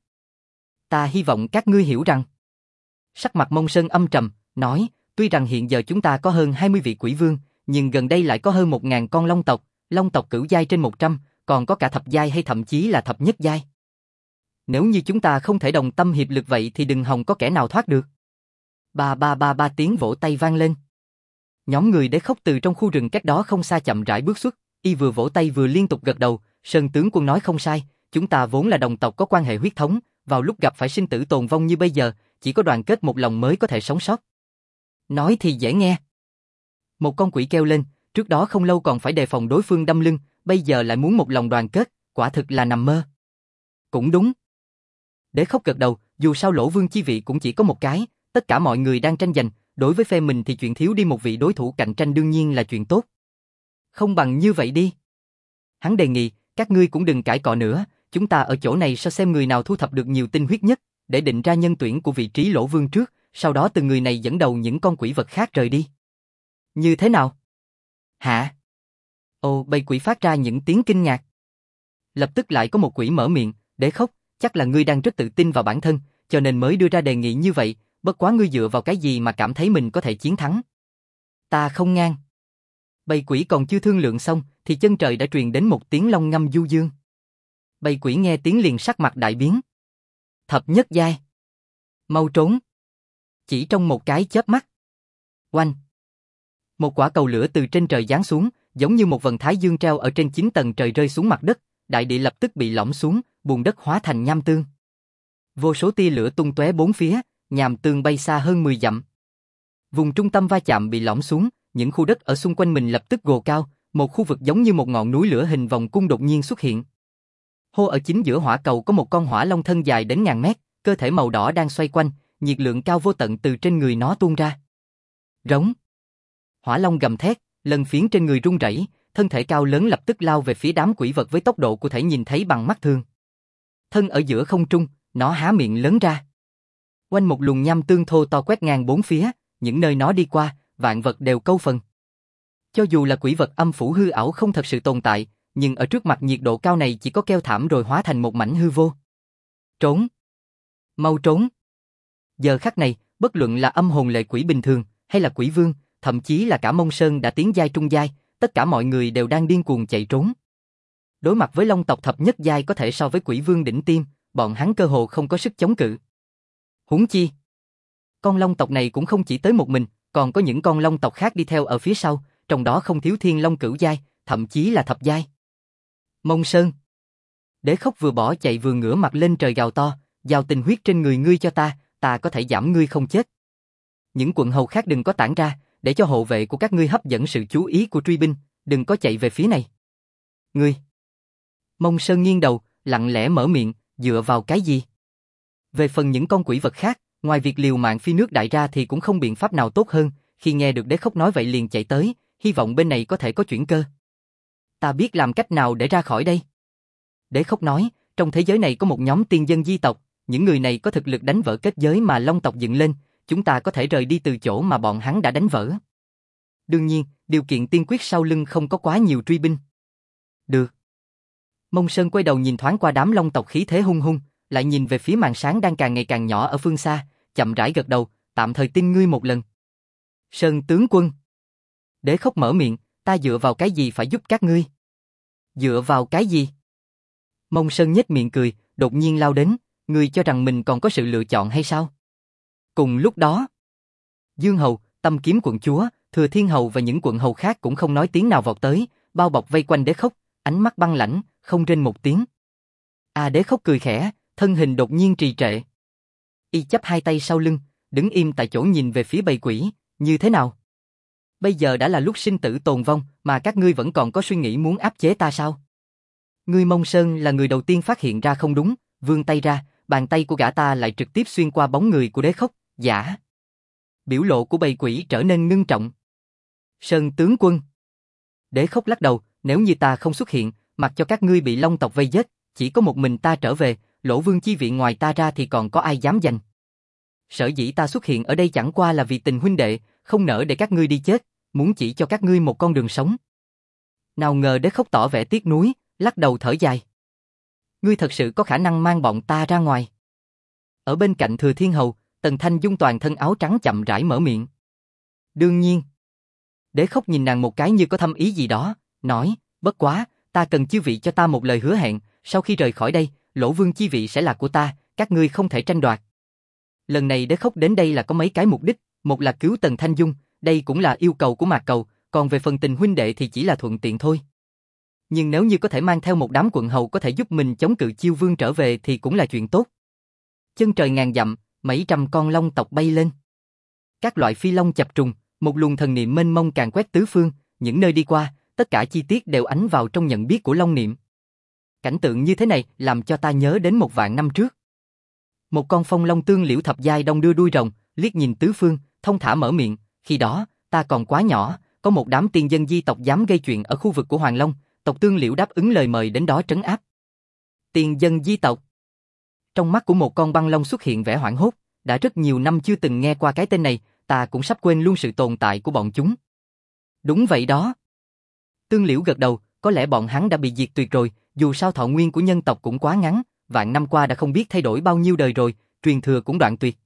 Ta hy vọng các ngươi hiểu rằng. Sắc mặt Mông Sơn âm trầm, nói, tuy rằng hiện giờ chúng ta có hơn 20 vị quỷ vương, nhưng gần đây lại có hơn 1000 con long tộc cửu giai trên 100, còn có cả thập giai hay thậm chí là thập nhất giai. Nếu như chúng ta không thể đồng tâm hiệp lực vậy thì đừng hòng có kẻ nào thoát được. Ba tiếng vỗ tay vang lên. Nhóm người Đế Khốc từ trong khu rừng cách đó không xa chậm rãi bước xuất, y vừa vỗ tay vừa liên tục gật đầu, Sơn tướng quân nói không sai, chúng ta vốn là đồng tộc có quan hệ huyết thống, vào lúc gặp phải sinh tử tồn vong như bây giờ, chỉ có đoàn kết một lòng mới có thể sống sót. Nói thì dễ nghe. Một con quỷ kêu lên, trước đó không lâu còn phải đề phòng đối phương đâm lưng, bây giờ lại muốn một lòng đoàn kết, quả thực là nằm mơ. Cũng đúng. Đế Khốc gật đầu, dù sao Lỗ Vương chi vị cũng chỉ có một cái, tất cả mọi người đang tranh giành, đối với phe mình thì chuyện thiếu đi một vị đối thủ cạnh tranh đương nhiên là chuyện tốt. Không bằng như vậy đi. Hắn đề nghị, các ngươi cũng đừng cãi cọ nữa, chúng ta ở chỗ này so xem người nào thu thập được nhiều tinh huyết nhất, để định ra nhân tuyển của vị trí Lỗ Vương trước, sau đó từ người này dẫn đầu những con quỷ vật khác rời đi. Như thế nào? Hả? Ồ, bầy quỷ phát ra những tiếng kinh ngạc. Lập tức lại có một quỷ mở miệng, Đế Khốc, chắc là ngươi đang rất tự tin vào bản thân, cho nên mới đưa ra đề nghị như vậy, bất quá ngươi dựa vào cái gì mà cảm thấy mình có thể chiến thắng? Ta không ngang. Bầy quỷ còn chưa thương lượng xong, thì chân trời đã truyền đến một tiếng long ngâm du dương. Bầy quỷ nghe tiếng liền sắc mặt đại biến. Thập nhất giai. Mau trốn. Chỉ trong một cái chớp mắt. Oanh. Một quả cầu lửa từ trên trời giáng xuống, giống như một vầng thái dương treo ở trên 9 tầng trời rơi xuống mặt đất, đại địa lập tức bị lõm xuống, bùn đất hóa thành nham tương. Vô số tia lửa tung tóe bốn phía, nham tương bay xa hơn 10 dặm. Vùng trung tâm va chạm bị lõm xuống, những khu đất ở xung quanh mình lập tức gồ cao, một khu vực giống như một ngọn núi lửa hình vòng cung đột nhiên xuất hiện. Hô ở chính giữa hỏa cầu có một con hỏa long thân dài đến ngàn mét, cơ thể màu đỏ đang xoay quanh, nhiệt lượng cao vô tận từ trên người nó tuôn ra. Rống. Hỏa long gầm thét, lần phiến trên người rung rẩy, thân thể cao lớn lập tức lao về phía đám quỷ vật với tốc độ có thể nhìn thấy bằng mắt thường. Thân ở giữa không trung, nó há miệng lớn ra. Quanh một luồng nham tương thô to quét ngang bốn phía, những nơi nó đi qua, vạn vật đều câu phần. Cho dù là quỷ vật âm phủ hư ảo không thật sự tồn tại, nhưng ở trước mặt nhiệt độ cao này chỉ có kêu thảm rồi hóa thành một mảnh hư vô. Trốn! Mau trốn! Giờ khắc này, bất luận là âm hồn lệ quỷ bình thường, hay là quỷ vương, thậm chí là cả Mông Sơn đã tiến giai trung giai, tất cả mọi người đều đang điên cuồng chạy trốn. Đối mặt với long tộc thập nhất giai có thể so với quỷ vương đỉnh tiêm, bọn hắn cơ hồ không có sức chống cự. Huống chi, con long tộc này cũng không chỉ tới một mình, còn có những con long tộc khác đi theo ở phía sau, trong đó không thiếu thiên long cửu giai, thậm chí là thập giai. Mông Sơn. Đế Khốc vừa bỏ chạy vừa ngửa mặt lên trời gào to, giao tình huyết trên người ngươi cho ta, ta có thể giảm ngươi không chết. Những quận hầu khác đừng có tản ra, để cho hộ vệ của các ngươi hấp dẫn sự chú ý của truy binh, đừng có chạy về phía này. Ngươi! Mông Sơn nghiêng đầu, lặng lẽ mở miệng, dựa vào cái gì? Về phần những con quỷ vật khác, ngoài việc liều mạng phi nước đại ra thì cũng không biện pháp nào tốt hơn, khi nghe được Đế Khốc nói vậy liền chạy tới, hy vọng bên này có thể có chuyển cơ. Ta biết làm cách nào để ra khỏi đây. Đế Khốc nói, trong thế giới này có một nhóm tiên dân di tộc, những người này có thực lực đánh vỡ kết giới mà Long tộc dựng lên, chúng ta có thể rời đi từ chỗ mà bọn hắn đã đánh vỡ. Đương nhiên, điều kiện tiên quyết sau lưng không có quá nhiều truy binh. Được. Mông Sơn quay đầu nhìn thoáng qua đám Long tộc khí thế hung hung, lại nhìn về phía màn sáng đang càng ngày càng nhỏ ở phương xa, chậm rãi gật đầu, tạm thời tin ngươi một lần. Sơn tướng quân. Đế Khốc mở miệng, ta dựa vào cái gì phải giúp các ngươi? Dựa vào cái gì? Mông Sơn nhếch miệng cười, đột nhiên lao đến, ngươi cho rằng mình còn có sự lựa chọn hay sao? Cùng lúc đó, Dương Hầu, Tâm Kiếm quận chúa, Thừa Thiên Hầu và những quận hầu khác cũng không nói tiếng nào vọt tới, bao bọc vây quanh Đế Khốc, ánh mắt băng lãnh, không rên một tiếng. Đế Khốc cười khẽ, thân hình đột nhiên trì trệ. Y chắp hai tay sau lưng, đứng im tại chỗ nhìn về phía bầy quỷ, như thế nào? Bây giờ đã là lúc sinh tử tồn vong, mà các ngươi vẫn còn có suy nghĩ muốn áp chế ta sao? Ngươi Mông Sơn là người đầu tiên phát hiện ra không đúng, vươn tay ra, bàn tay của gã ta lại trực tiếp xuyên qua bóng người của Đế Khốc, giả. Biểu lộ của bầy quỷ trở nên ngưng trọng. Sơn tướng quân. Đế Khốc lắc đầu, nếu như ta không xuất hiện, mặc cho các ngươi bị Long tộc vây giết, chỉ có một mình ta trở về, Lỗ Vương chi viện ngoài ta ra thì còn có ai dám giành. Sở dĩ ta xuất hiện ở đây chẳng qua là vì tình huynh đệ, không nỡ để các ngươi đi chết, muốn chỉ cho các ngươi một con đường sống. Nào ngờ Đế Khốc tỏ vẻ tiếc nuối, lắc đầu thở dài. Ngươi thật sự có khả năng mang bọn ta ra ngoài. Ở bên cạnh Thừa Thiên Hầu, Tần Thanh Dung toàn thân áo trắng chậm rãi mở miệng. Đương nhiên. Đế Khốc nhìn nàng một cái như có thâm ý gì đó, nói, bất quá, ta cần chư vị cho ta một lời hứa hẹn, sau khi rời khỏi đây, Lỗ Vương chi vị sẽ là của ta, các ngươi không thể tranh đoạt. Lần này Đế Khốc đến đây là có mấy cái mục đích, một là cứu Tần Thanh Dung, đây cũng là yêu cầu của Mạc Cầu, còn về phần tình huynh đệ thì chỉ là thuận tiện thôi. Nhưng nếu như có thể mang theo một đám quận hầu có thể giúp mình chống cự Chiêu Vương trở về thì cũng là chuyện tốt. Chân trời ngàn dặm, mấy trăm con long tộc bay lên. Các loại phi long chập trùng, một luồng thần niệm mênh mông càn quét tứ phương, những nơi đi qua, tất cả chi tiết đều ánh vào trong nhận biết của long niệm. Cảnh tượng như thế này làm cho ta nhớ đến 1.000 năm trước. Một con phong long tương liễu thập giai đong đưa đuôi rồng, liếc nhìn tứ phương, thông thả mở miệng, khi đó, ta còn quá nhỏ, có một đám tiên dân di tộc dám gây chuyện ở khu vực của Hoàng Long, tộc tương liễu đáp ứng lời mời đến đó trấn áp. Tiên dân di tộc. Trong mắt của một con băng long xuất hiện vẻ hoảng hốt, đã rất nhiều năm chưa từng nghe qua cái tên này, ta cũng sắp quên luôn sự tồn tại của bọn chúng. Đúng vậy đó. Tương liễu gật đầu, có lẽ bọn hắn đã bị diệt tuyệt rồi, dù sao thọ nguyên của nhân tộc cũng quá ngắn, vạn năm qua đã không biết thay đổi bao nhiêu đời rồi, truyền thừa cũng đoạn tuyệt.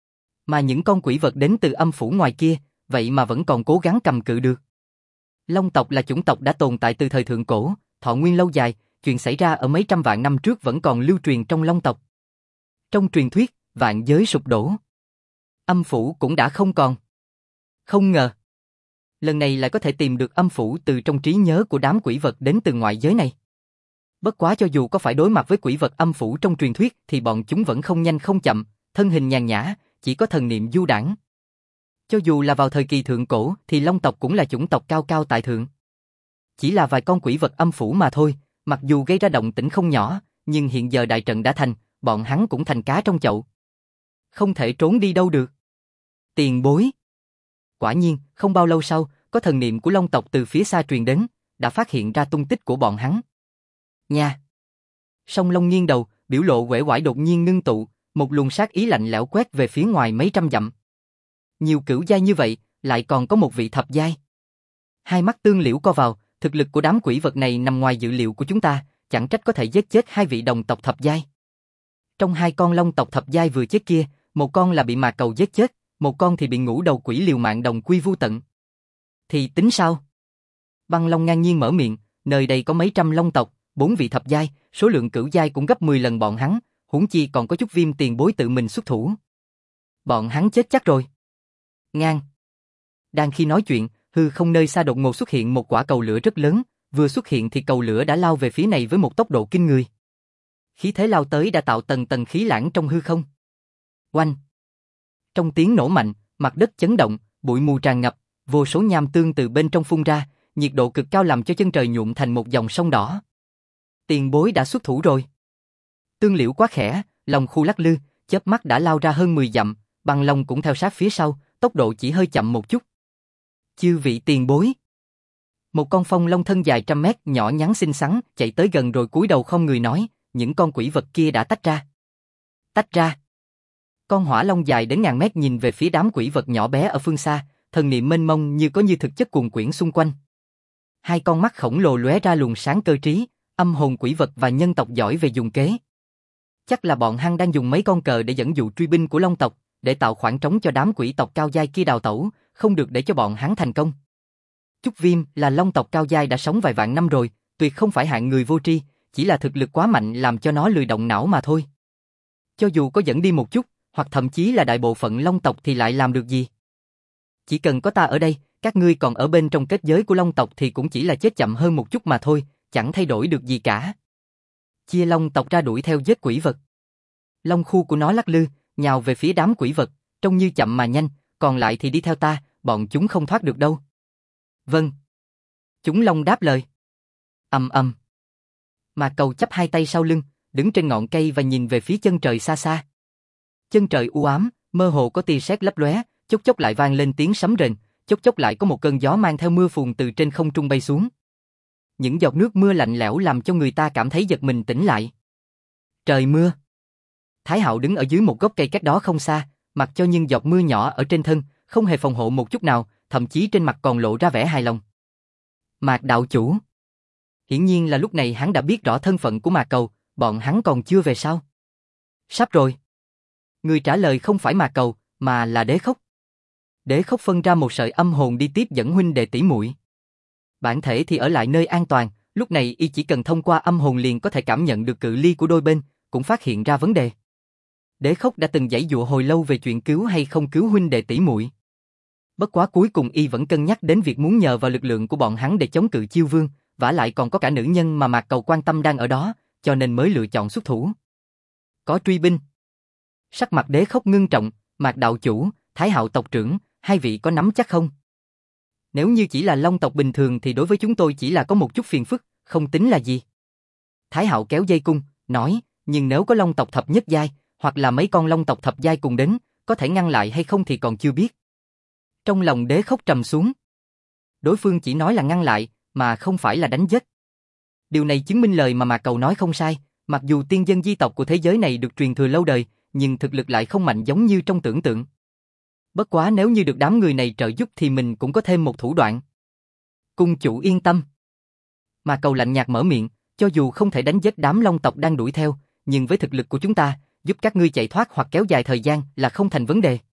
Mà những con quỷ vật đến từ âm phủ ngoài kia, vậy mà vẫn còn cố gắng cầm cự được. Long tộc là chủng tộc đã tồn tại từ thời thượng cổ, thọ nguyên lâu dài, chuyện xảy ra ở mấy trăm vạn năm trước vẫn còn lưu truyền trong Long tộc. Trong truyền thuyết, vạn giới sụp đổ. Âm phủ cũng đã không còn. Không ngờ, lần này lại có thể tìm được âm phủ từ trong trí nhớ của đám quỷ vật đến từ ngoại giới này. Bất quá cho dù có phải đối mặt với quỷ vật âm phủ trong truyền thuyết thì bọn chúng vẫn không nhanh không chậm, thân hình nhàn nhã, chỉ có thần niệm du đãng. Cho dù là vào thời kỳ thượng cổ thì Long tộc cũng là chủng tộc cao cao tại thượng. Chỉ là vài con quỷ vật âm phủ mà thôi, mặc dù gây ra động tĩnh không nhỏ, nhưng hiện giờ đại trận đã thành, bọn hắn cũng thành cá trong chậu. Không thể trốn đi đâu được. Tiền bối. Quả nhiên, không bao lâu sau, có thần niệm của Long tộc từ phía xa truyền đến, đã phát hiện ra tung tích của bọn hắn. Nha. Song Long nghiêng đầu, biểu lộ uể oải đột nhiên ngưng tụ, một luồng sát ý lạnh lẽo quét về phía ngoài mấy trăm dặm. Nhiều cửu giai như vậy, lại còn có một vị thập giai. Hai mắt Tương Liễu co vào, thực lực của đám quỷ vật này nằm ngoài dự liệu của chúng ta, chẳng trách có thể giết chết hai vị đồng tộc thập giai. Trong hai con long tộc thập giai vừa chết kia, một con là bị Mạc Cầu giết chết, một con thì bị Ngũ Đầu Quỷ liều mạng đồng quy vu tận. Thì tính sao? Băng Long ngang nhiên mở miệng, nơi đây có mấy trăm long tộc, 4 vị thập giai, số lượng cửu giai cũng gấp 10 lần bọn hắn, huống chi còn có chút Viêm tiền bối tự mình xuất thủ. Bọn hắn chết chắc rồi. Ngang. Đang khi nói chuyện, hư không nơi xa đột ngột xuất hiện một quả cầu lửa rất lớn, vừa xuất hiện thì cầu lửa đã lao về phía này với một tốc độ kinh người. Khí thế lao tới đã tạo tầng tầng khí lãng trong hư không. Oanh. Trong tiếng nổ mạnh, mặt đất chấn động, bụi mù tràn ngập, Vô số nham tương từ bên trong phun ra, nhiệt độ cực cao làm cho chân trời nhuộm thành một dòng sông đỏ. Tiền bối đã xuất thủ rồi. Tương Liễu quá khẽ, lòng khu lắc lư, chớp mắt đã lao ra hơn 10 dặm, Băng Long cũng theo sát phía sau, tốc độ chỉ hơi chậm một chút. Chư vị tiền bối. Một con phong long thân dài trăm mét, nhỏ nhắn xinh xắn, chạy tới gần rồi cúi đầu không người nói, những con quỷ vật kia đã tách ra. Tách ra. Con hỏa long dài đến ngàn mét nhìn về phía đám quỷ vật nhỏ bé ở phương xa, thần niệm mênh mông như có như thực chất cuồn quyển xung quanh. Hai con mắt khổng lồ lóe ra luồng sáng cơ trí, âm hồn quỷ vật và nhân tộc giỏi về dùng kế. Chắc là bọn hắn đang dùng mấy con cờ để dẫn dụ truy binh của long tộc, để tạo khoảng trống cho đám quỷ tộc cao giai kia đào tẩu, không được để cho bọn hắn thành công. Trúc Viêm là long tộc cao giai đã sống vài vạn năm rồi, tuyệt không phải hạng người vô tri, chỉ là thực lực quá mạnh làm cho nó lười động não mà thôi. Cho dù có dẫn đi một chút, hoặc thậm chí là đại bộ phận long tộc thì lại làm được gì? Chỉ cần có ta ở đây, các ngươi còn ở bên trong kết giới của long tộc thì cũng chỉ là chết chậm hơn một chút mà thôi, chẳng thay đổi được gì cả. Chia long tộc ra đuổi theo giết quỷ vật. Long khu của nó lắc lư, nhào về phía đám quỷ vật, trông như chậm mà nhanh, còn lại thì đi theo ta, bọn chúng không thoát được đâu. Vâng. Chúng long đáp lời. Ầm ầm. Mà Cầu chắp hai tay sau lưng, đứng trên ngọn cây và nhìn về phía chân trời xa xa. Chân trời u ám, mơ hồ có tia sét lấp lóe, chốc chốc lại vang lên tiếng sấm rền, chốc chốc lại có một cơn gió mang theo mưa phùn từ trên không trung bay xuống. Những giọt nước mưa lạnh lẽo làm cho người ta cảm thấy giật mình tỉnh lại. Trời mưa. Thái Hạo đứng ở dưới một gốc cây cách đó không xa, mặc cho những giọt mưa nhỏ ở trên thân, không hề phòng hộ một chút nào, thậm chí trên mặt còn lộ ra vẻ hài lòng. Mạc đạo chủ. Hiển nhiên là lúc này hắn đã biết rõ thân phận của Mạc Cầu, bọn hắn còn chưa về sao? Sắp rồi. Người trả lời không phải Mạc Cầu, mà là Đế Khốc. Đế Khốc phân ra một sợi âm hồn đi tiếp dẫn huynh đệ tỷ muội. Bản thể thì ở lại nơi an toàn, lúc này y chỉ cần thông qua âm hồn liền có thể cảm nhận được cự ly của đôi bên, cũng phát hiện ra vấn đề. Đế Khốc đã từng giãy dụa hồi lâu về chuyện cứu hay không cứu huynh đệ tỷ muội. Bất quá cuối cùng y vẫn cân nhắc đến việc muốn nhờ vào lực lượng của bọn hắn để chống cự Chiêu Vương, vả lại còn có cả nữ nhân mà Mạc Cầu quan tâm đang ở đó, cho nên mới lựa chọn xuất thủ. Có truy binh. Sắc mặt Đế Khốc ngưng trọng, Mạc đạo chủ, Thái Hạo tộc trưởng, hai vị có nắm chắc không? Nếu như chỉ là long tộc bình thường thì đối với chúng tôi chỉ là có một chút phiền phức, không tính là gì. Thái Hạo kéo dây cung, nói, nhưng nếu có long tộc thập nhất giai, hoặc là mấy con long tộc thập giai cùng đến, có thể ngăn lại hay không thì còn chưa biết. Trong lòng Đế Khốc trầm xuống. Đối phương chỉ nói là ngăn lại, mà không phải là đánh giết. Điều này chứng minh lời mà Mạc Cầu nói không sai, mặc dù tiên dân di tộc của thế giới này được truyền thừa lâu đời, nhưng thực lực lại không mạnh giống như trong tưởng tượng. Bất quá nếu như được đám người này trợ giúp thì mình cũng có thêm một thủ đoạn. Cung chủ yên tâm. Mạc Cầu lạnh nhạt mở miệng, cho dù không thể đánh giết đám long tộc đang đuổi theo, nhưng với thực lực của chúng ta, giúp các ngươi chạy thoát hoặc kéo dài thời gian là không thành vấn đề.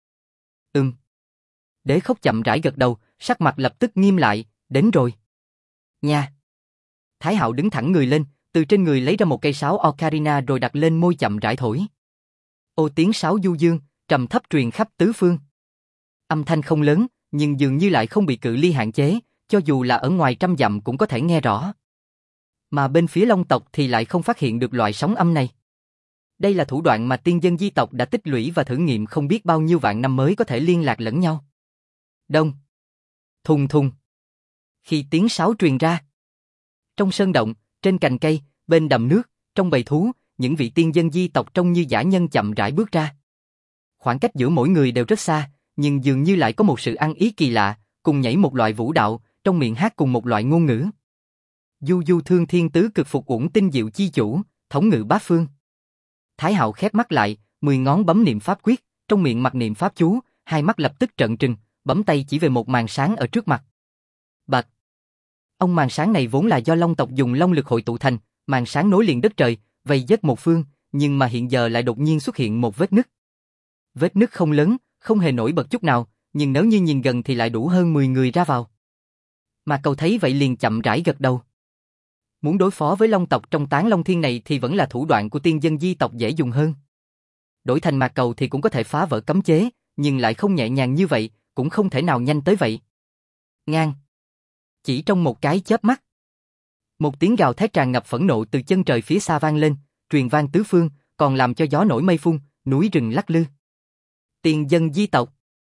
Đế Khốc chậm rãi gật đầu, sắc mặt lập tức nghiêm lại, đến rồi. Nha. Thái Hạo đứng thẳng người lên, từ trên người lấy ra một cây sáo ocarina rồi đặt lên môi chậm rãi thổi. Ô tiếng sáo du dương, trầm thấp truyền khắp tứ phương. Âm thanh không lớn, nhưng dường như lại không bị cự ly hạn chế, cho dù là ở ngoài trăm dặm cũng có thể nghe rõ. Mà bên phía long tộc thì lại không phát hiện được loại sóng âm này. Đây là thủ đoạn mà tiên dân di tộc đã tích lũy và thử nghiệm không biết bao nhiêu vạn năm mới có thể liên lạc lẫn nhau. Đông. Thùng thùng. Khi tiếng sáo truyền ra. Trong sơn động, trên cành cây, bên đầm nước, trong bầy thú, những vị tiên dân di tộc trông như dã nhân chậm rãi bước ra. Khoảng cách giữa mỗi người đều rất xa, nhưng dường như lại có một sự ăn ý kỳ lạ, cùng nhảy một loại vũ đạo, trong miệng hát cùng một loại ngôn ngữ. Du du thương thiên tứ cực phục uổng tinh diệu chi chủ, thống ngự bát phương. Thái Hạo khép mắt lại, 10 ngón bấm niệm pháp quyết, trong miệng mặc niệm pháp chú, hai mắt lập tức trợn trừng, bấm tay chỉ về một màn sáng ở trước mặt. Bạch. Ông màn sáng này vốn là do long tộc dùng long lực hội tụ thành, màn sáng nối liền đất trời, vây giết một phương, nhưng mà hiện giờ lại đột nhiên xuất hiện một vết nứt. Vết nứt không lớn, không hề nổi bật chút nào, nhưng nếu như nhìn gần thì lại đủ hơn 10 người ra vào. Mà Cầu thấy vậy liền chậm rãi gật đầu. Muốn đối phó với long tộc trong Tán Long Thiên này thì vẫn là thủ đoạn của tiên dân di tộc dễ dùng hơn. Đổi thành Mạc Cầu thì cũng có thể phá vỡ cấm chế, nhưng lại không nhẹ nhàng như vậy, cũng không thể nào nhanh tới vậy. Ngang. Chỉ trong một cái chớp mắt. Một tiếng gào thét tràn ngập phẫn nộ từ chân trời phía xa vang lên, truyền vang tứ phương, còn làm cho gió nổi mây phun, núi rừng lắc lư. Tiên dân di tộc.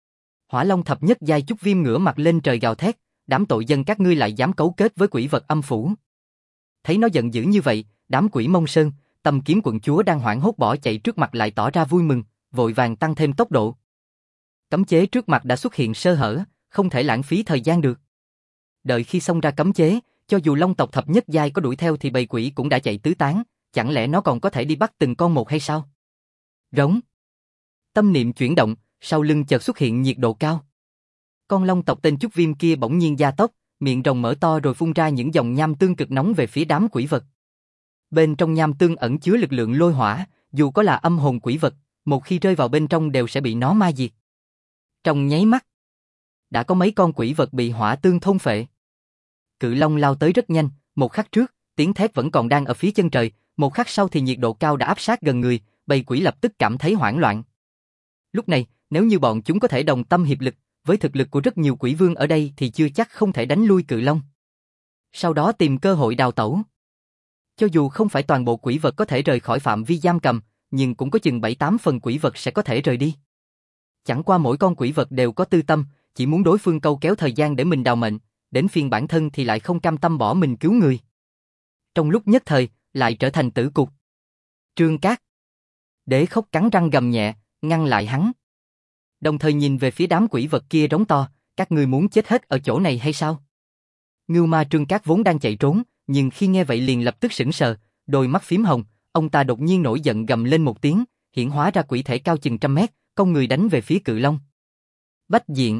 Hỏa Long thập nhất giai Chúc Viêm ngửa mặt lên trời gào thét, đám tội dân các ngươi lại dám cấu kết với quỷ vật âm phủ. Thấy nó giận dữ như vậy, đám quỷ Mông Sơn, Tâm Kiếm quận chúa đang hoảng hốt bỏ chạy trước mặt lại tỏ ra vui mừng, vội vàng tăng thêm tốc độ. Cấm chế trước mặt đã xuất hiện sơ hở, không thể lãng phí thời gian được. Đợi khi xông ra cấm chế, cho dù Long tộc thập nhất giai có đuổi theo thì bầy quỷ cũng đã chạy tứ tán, chẳng lẽ nó còn có thể đi bắt từng con một hay sao? Rống. Tâm niệm chuyển động, sau lưng chợt xuất hiện nhiệt độ cao. Con Long tộc tên Chúc Viêm kia bỗng nhiên gia tốc, miệng rồng mở to rồi phun ra những dòng nham tương cực nóng về phía đám quỷ vật. Bên trong nham tương ẩn chứa lực lượng lôi hỏa, dù có là âm hồn quỷ vật, một khi rơi vào bên trong đều sẽ bị nó ma diệt. Trong nháy mắt, đã có mấy con quỷ vật bị hỏa tương thôn phệ. Cự Long lao tới rất nhanh, một khắc trước, tiếng thét vẫn còn đang ở phía chân trời, một khắc sau thì nhiệt độ cao đã áp sát gần người, bầy quỷ lập tức cảm thấy hoảng loạn. Lúc này, nếu như bọn chúng có thể đồng tâm hiệp lực, với thực lực của rất nhiều quỷ vương ở đây thì chưa chắc không thể đánh lui Cự Long. Sau đó tìm cơ hội đào tẩu. Cho dù không phải toàn bộ quỷ vật có thể rời khỏi phạm vi giam cầm, nhưng cũng có chừng 7-8 phần quỷ vật sẽ có thể rời đi. Chẳng qua mỗi con quỷ vật đều có tư tâm, chỉ muốn đối phương câu kéo thời gian để mình đào mệnh, đến phiên bản thân thì lại không cam tâm bỏ mình cứu người. Trong lúc nhất thời, lại trở thành tử cục. Trương Cát. Đế Khốc cắn răng gầm nhẹ, ngăn lại hắn. Đồng thời nhìn về phía đám quỷ vật kia rống to, các ngươi muốn chết hết ở chỗ này hay sao? Ngưu Ma Trương Cát vốn đang chạy trốn, nhưng khi nghe vậy liền lập tức sững sờ, đôi mắt phím hồng, ông ta đột nhiên nổi giận gầm lên một tiếng, hiển hóa ra quỷ thể cao chừng trăm mét, cong người đánh về phía Cự Long. Bách Diện,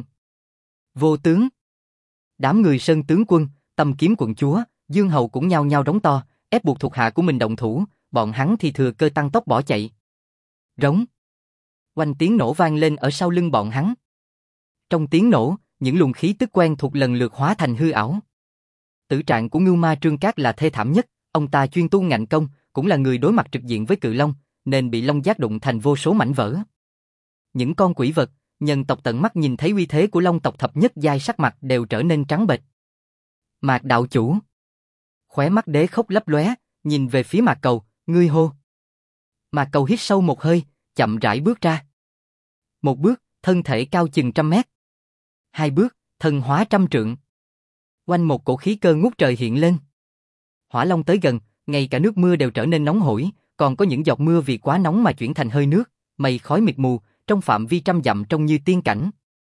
Vô Tướng. Đám người Sơn tướng quân, Tâm Kiếm quận chúa, Dương Hầu cũng nhao nhao rống to, ép buộc thuộc hạ của mình động thủ, bọn hắn thì thừa cơ tăng tốc bỏ chạy. Rống. Oanh tiếng nổ vang lên ở sau lưng bọn hắn. Trong tiếng nổ, những luồng khí tức quen thuộc lần lượt hóa thành hư ảo. Tử trạng của Ngưu Ma Trương Cát là thê thảm nhất, ông ta chuyên tu ngạnh công, cũng là người đối mặt trực diện với Cự Long, nên bị Long Giác đụng thành vô số mảnh vỡ. Những con quỷ vật, nhân tộc tận mắt nhìn thấy uy thế của Long tộc thập nhất giai sắc mặt đều trở nên trắng bệch. Mạc đạo chủ. Khóe mắt Đế Khốc lấp lóe, nhìn về phía Mạc Cầu, ngươi hô. Mạc Cầu hít sâu một hơi, chậm rãi bước ra. Một bước, thân thể cao chừng 100 mét. Hai bước, thân hóa 100 trượng. Quanh một cổ khí cơ ngút trời hiện lên. Hỏa Long tới gần, ngay cả nước mưa đều trở nên nóng hổi, còn có những giọt mưa vì quá nóng mà chuyển thành hơi nước, mây khói mịt mù, trong phạm vi 100 dặm trông như tiên cảnh.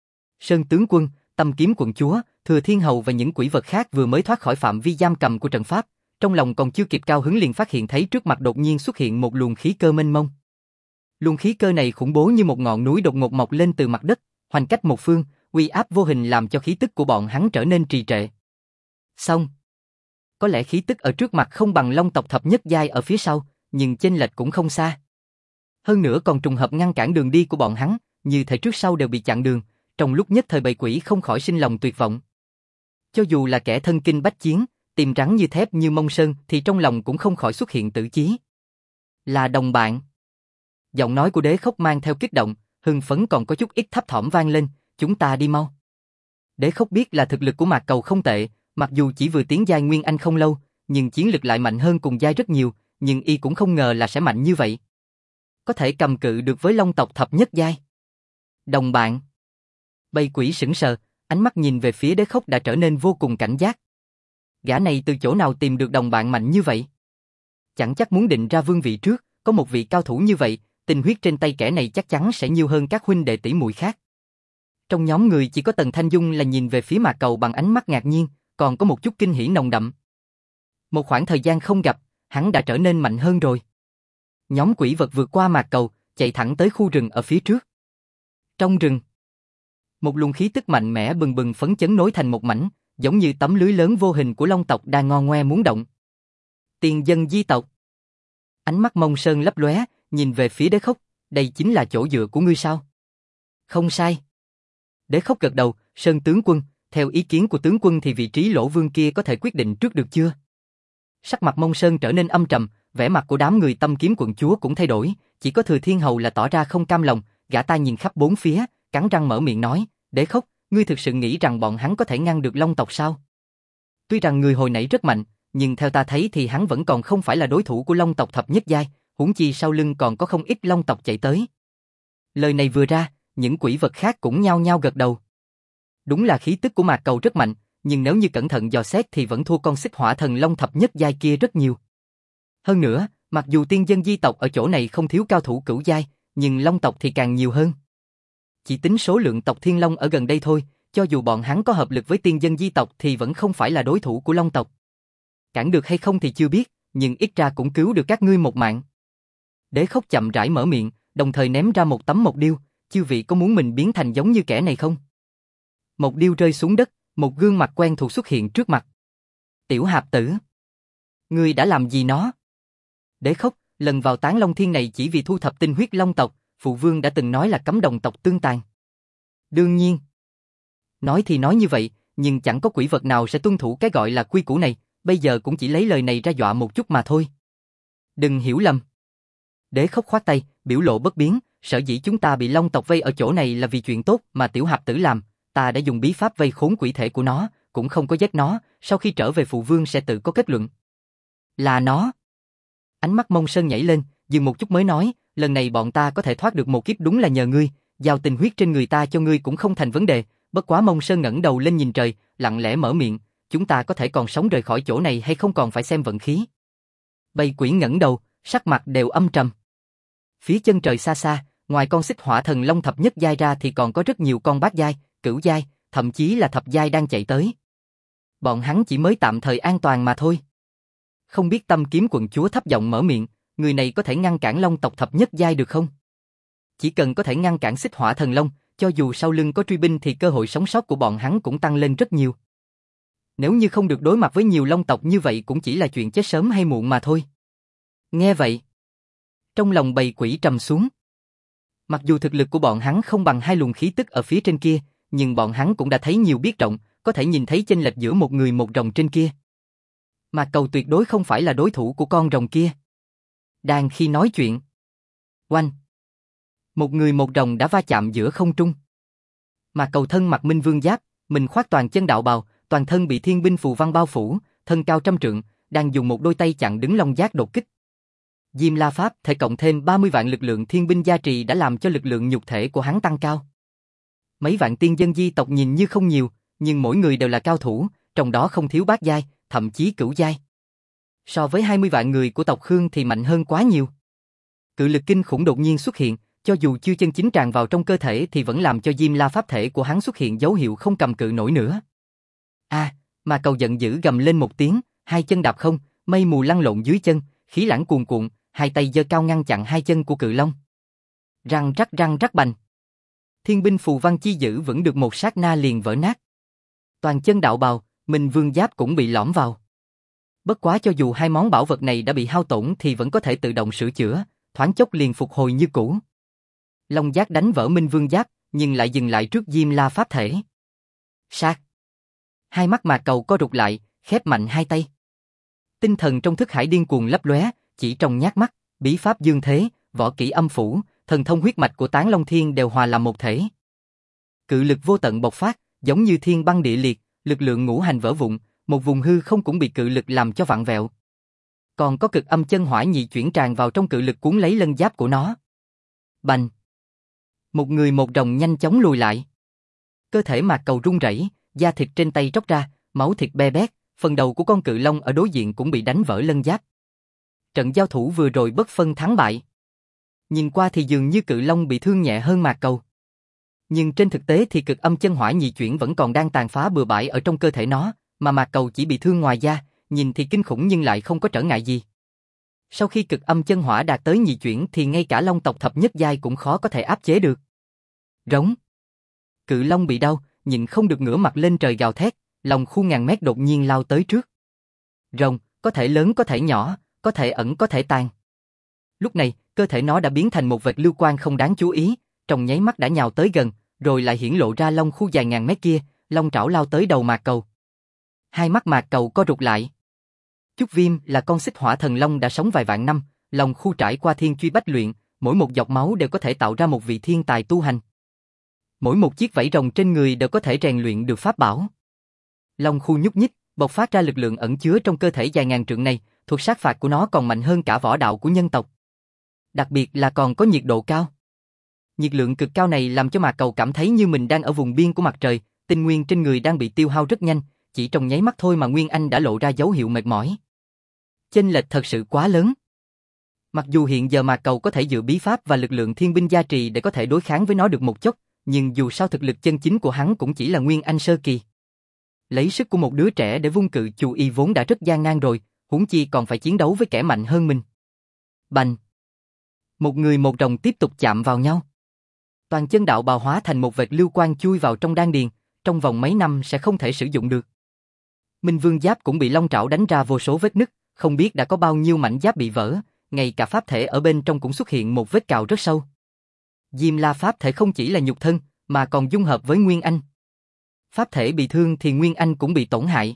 Sơn tướng quân, Tâm Kiếm quận chúa, Thừa Thiên Hầu và những quỷ vật khác vừa mới thoát khỏi phạm vi giam cầm của trận pháp, trong lòng còn chưa kịp cao hứng liền phát hiện thấy trước mặt đột nhiên xuất hiện một luồng khí cơ mênh mông. Luồng khí cơ này khủng bố như một ngọn núi đột ngột mọc lên từ mặt đất, hoành cách một phương, uy áp vô hình làm cho khí tức của bọn hắn trở nên trì trệ. Xong. Có lẽ khí tức ở trước mặt không bằng Long tộc thập nhất giai ở phía sau, nhưng chênh lệch cũng không xa. Hơn nữa còn trùng hợp ngăn cản đường đi của bọn hắn, như thể trước sau đều bị chặn đường, trong lúc nhất thời bầy quỷ không khỏi sinh lòng tuyệt vọng. Cho dù là kẻ thân kinh bách chiến, tim rắn như thép như Mông Sơn thì trong lòng cũng không khỏi xuất hiện tử chí. Là đồng bạn. Giọng nói của Đế Khốc mang theo kích động, hưng phấn còn có chút ít thấp thỏm vang lên, chúng ta đi mau. Đế Khốc biết là thực lực của Mạc Cầu không tệ, mặc dù chỉ vừa tiến giai Nguyên Anh không lâu, nhưng chiến lực lại mạnh hơn cùng giai rất nhiều, nhưng y cũng không ngờ là sẽ mạnh như vậy. Có thể cầm cự được với Long tộc thập nhất giai. Đồng bạn. Bầy quỷ sững sờ, ánh mắt nhìn về phía Đế Khốc đã trở nên vô cùng cảnh giác. Gã này từ chỗ nào tìm được đồng bạn mạnh như vậy? Chẳng chắc muốn định ra vương vị trước, có một vị cao thủ như vậy, tình huyết trên tay kẻ này chắc chắn sẽ nhiều hơn các huynh đệ tỷ muội khác. Trong nhóm người chỉ có Tần Thanh Dung là nhìn về phía Mạc Cầu bằng ánh mắt ngạc nhiên, còn có một chút kinh hỉ nồng đậm. Một khoảng thời gian không gặp, hắn đã trở nên mạnh hơn rồi. Nhóm quỷ vật vượt qua Mạc Cầu, chạy thẳng tới khu rừng ở phía trước. Trong rừng, một luồng khí tức mạnh mẽ bừng bừng phấn chấn nối thành một mảnh, giống như tấm lưới lớn vô hình của Long tộc đang ngo ngoe muốn động. Tiền dân di tộc. Ánh mắt Mông Sơn lấp lóe, nhìn về phía Đế Khốc, đây chính là chỗ dựa của ngươi sao? Không sai. Đế Khốc gật đầu, Sơn tướng quân, theo ý kiến của tướng quân thì vị trí Lỗ Vương kia có thể quyết định trước được chưa? Sắc mặt Mông Sơn trở nên âm trầm, vẻ mặt của đám người Tâm Kiếm quận chúa cũng thay đổi, chỉ có Thừa Thiên Hầu là tỏ ra không cam lòng, gã ta nhìn khắp bốn phía, cắn răng mở miệng nói, Đế Khốc, ngươi thực sự nghĩ rằng bọn hắn có thể ngăn được Long tộc sao? Tuy rằng người hồi nãy rất mạnh, nhưng theo ta thấy thì hắn vẫn còn không phải là đối thủ của Long tộc thập nhất giai, huống chi sau lưng còn có không ít Long tộc chạy tới. Lời này vừa ra, những quỷ vật khác cũng nhao nhao gật đầu. Đúng là khí tức của Mạc Cầu rất mạnh, nhưng nếu như cẩn thận dò xét thì vẫn thua con xích hỏa thần long thập nhất giai kia rất nhiều. Hơn nữa, mặc dù tiên dân di tộc ở chỗ này không thiếu cao thủ cửu giai, nhưng long tộc thì càng nhiều hơn. Chỉ tính số lượng tộc thiên long ở gần đây thôi, cho dù bọn hắn có hợp lực với tiên dân di tộc thì vẫn không phải là đối thủ của long tộc. Cản được hay không thì chưa biết, nhưng ít ra cũng cứu được các ngươi một mạng. Đế Khốc chậm rãi mở miệng, đồng thời ném ra một tấm mộc điêu, chư vị có muốn mình biến thành giống như kẻ này không? Mộc điêu rơi xuống đất, một gương mặt quen thuộc xuất hiện trước mặt. Tiểu Hạp Tử, ngươi đã làm gì nó? Đế Khốc, lần vào Tán Long Thiên này chỉ vì thu thập tinh huyết long tộc, phụ vương đã từng nói là cấm đồng tộc tương tàn. Đương nhiên. Nói thì nói như vậy, nhưng chẳng có quỷ vật nào sẽ tuân thủ cái gọi là quy củ này, bây giờ cũng chỉ lấy lời này ra dọa một chút mà thôi. Đừng hiểu lầm. Đế Khốc khoát tay, biểu lộ bất biến, sở dĩ chúng ta bị long tộc vây ở chỗ này là vì chuyện tốt mà Tiểu Hạp Tử làm, ta đã dùng bí pháp vây khốn quỷ thể của nó, cũng không có giết nó, sau khi trở về phụ vương sẽ tự có kết luận. Là nó. Ánh mắt Mông Sơn nhảy lên, dừng một chút mới nói, lần này bọn ta có thể thoát được một kiếp đúng là nhờ ngươi, giao tình huyết trên người ta cho ngươi cũng không thành vấn đề, bất quá Mông Sơn ngẩng đầu lên nhìn trời, lặng lẽ mở miệng, chúng ta có thể còn sống rời khỏi chỗ này hay không còn phải xem vận khí. Bầy quỷ ngẩng đầu, sắc mặt đều âm trầm. Phía chân trời xa xa, ngoài con xích hỏa thần long thập nhất giai ra thì còn có rất nhiều con bát giai, cửu giai, thậm chí là thập giai đang chạy tới. Bọn hắn chỉ mới tạm thời an toàn mà thôi. Không biết Tâm Kiếm quận chúa thấp giọng mở miệng, người này có thể ngăn cản long tộc thập nhất giai được không? Chỉ cần có thể ngăn cản xích hỏa thần long, cho dù sau lưng có truy binh thì cơ hội sống sót của bọn hắn cũng tăng lên rất nhiều. Nếu như không được đối mặt với nhiều long tộc như vậy cũng chỉ là chuyện chết sớm hay muộn mà thôi. Nghe vậy, trong lòng bầy quỷ trầm xuống. Mặc dù thực lực của bọn hắn không bằng hai luồng khí tức ở phía trên kia, nhưng bọn hắn cũng đã thấy nhiều biết rộng, có thể nhìn thấy chênh lệch giữa một người một rồng trên kia. Mà Cầu tuyệt đối không phải là đối thủ của con rồng kia. Đang khi nói chuyện, oanh, một người một rồng đã va chạm giữa không trung. Mà Cầu thân mặc minh vương giáp, mình khoác toàn chân đạo bào, toàn thân bị thiên binh phù văn bao phủ, thân cao trăm trượng, đang dùng một đôi tay chặn đứng long giác đột kích. Diêm La Pháp thể cộng thêm 30 vạn lực lượng thiên binh gia trì đã làm cho lực lượng nhục thể của hắn tăng cao. Mấy vạn tiên dân di tộc nhìn như không nhiều, nhưng mỗi người đều là cao thủ, trong đó không thiếu bát giai, thậm chí cửu giai. So với 20 vạn người của tộc Khương thì mạnh hơn quá nhiều. Cự lực kinh khủng đột nhiên xuất hiện, cho dù chưa chân chính tràn vào trong cơ thể thì vẫn làm cho Diêm La Pháp thể của hắn xuất hiện dấu hiệu không cầm cự nổi nữa. Mà Cầu giận dữ gầm lên một tiếng, hai chân đạp không, mây mù lăn lộn dưới chân, khí lãng cuồn cuộn, hai tay giơ cao ngăn chặn hai chân của cự long. Răng rắc bành. Thiên binh phù văn chi giữ vẫn được một sát na liền vỡ nát. Toàn chân đạo bào, mình vương giáp cũng bị lõm vào. Bất quá cho dù hai món bảo vật này đã bị hao tổn thì vẫn có thể tự động sửa chữa, thoáng chốc liền phục hồi như cũ. Long giác đánh vỡ minh vương giáp, nhưng lại dừng lại trước Diêm La Pháp thể. Sát. Hai mắt Mạc Cầu co rụt lại, khép mạnh hai tay. Tinh thần trong thức hải điên cuồng lấp lóe, chỉ trong nhát mắt, bí pháp dương thế, võ kỹ âm phủ, thần thông huyết mạch của Tán Long Thiên đều hòa làm một thể. Cự lực vô tận bộc phát, giống như thiên băng địa liệt, lực lượng ngũ hành vỡ vụn, một vùng hư không cũng bị cự lực làm cho vặn vẹo. Còn có cực âm chân hỏa nhị chuyển tràn vào trong cự lực cuốn lấy lân giáp của nó. Bành! Một người một rồng nhanh chóng lùi lại. Cơ thể Mạc Cầu run rẩy, da thịt trên tay tróc ra, máu thịt be bét, phần đầu của con cự long ở đối diện cũng bị đánh vỡ lân giáp. Trận giao thủ vừa rồi bất phân thắng bại. Nhìn qua thì dường như cự long bị thương nhẹ hơn Mạc Cầu. Nhưng trên thực tế thì cực âm chân hỏa nhị chuyển vẫn còn đang tàn phá bừa bãi ở trong cơ thể nó, mà Mạc Cầu chỉ bị thương ngoài da, nhìn thì kinh khủng nhưng lại không có trở ngại gì. Sau khi cực âm chân hỏa đạt tới nhị chuyển thì ngay cả long tộc thập nhất giai cũng khó có thể áp chế được. Rống. Cự long bị đau, nhịn không được ngửa mặt lên trời gào thét, lòng khu ngàn mét đột nhiên lao tới trước. Rồng, có thể lớn có thể nhỏ, có thể ẩn có thể tàn. Lúc này, cơ thể nó đã biến thành một vệt lưu quang không đáng chú ý, trong nháy mắt đã nhào tới gần, rồi lại hiển lộ ra long khu dài ngàn mét kia, long trảo lao tới đầu Mạc Cầu. Hai mắt Mạc Cầu co rụt lại. Chúc Viêm là con xích hỏa thần long đã sống vài vạn năm, long khu trải qua thiên truy bách luyện, mỗi một giọt máu đều có thể tạo ra một vị thiên tài tu hành. Mỗi một chiếc vảy rồng trên người đều có thể rèn luyện được pháp bảo. Long khu nhúc nhích, bộc phát ra lực lượng ẩn chứa trong cơ thể dài ngàn trượng này, thuật sát phạt của nó còn mạnh hơn cả võ đạo của nhân tộc. Đặc biệt là còn có nhiệt độ cao. Nhiệt lượng cực cao này làm cho Mạc Cầu cảm thấy như mình đang ở vùng biên của mặt trời, tinh nguyên trên người đang bị tiêu hao rất nhanh, chỉ trong nháy mắt thôi mà Nguyên Anh đã lộ ra dấu hiệu mệt mỏi. Chênh lệch thật sự quá lớn. Mặc dù hiện giờ Mạc Cầu có thể dựa bí pháp và lực lượng thiên binh gia trì để có thể đối kháng với nó được một chút, nhưng dù sao thực lực chân chính của hắn cũng chỉ là Nguyên Anh sơ kỳ. Lấy sức của một đứa trẻ để vung cự chù y vốn đã rất gian nan rồi, huống chi còn phải chiến đấu với kẻ mạnh hơn mình. Bành! Một người một rồng tiếp tục chạm vào nhau. Toàn chân đạo bào hóa thành một vệt lưu quang chui vào trong đan điền, trong vòng mấy năm sẽ không thể sử dụng được. Minh Vương giáp cũng bị long trảo đánh ra vô số vết nứt, không biết đã có bao nhiêu mảnh giáp bị vỡ, ngay cả pháp thể ở bên trong cũng xuất hiện một vết cào rất sâu. Diêm La pháp thể không chỉ là nhục thân, mà còn dung hợp với Nguyên Anh. Pháp thể bị thương thì Nguyên Anh cũng bị tổn hại.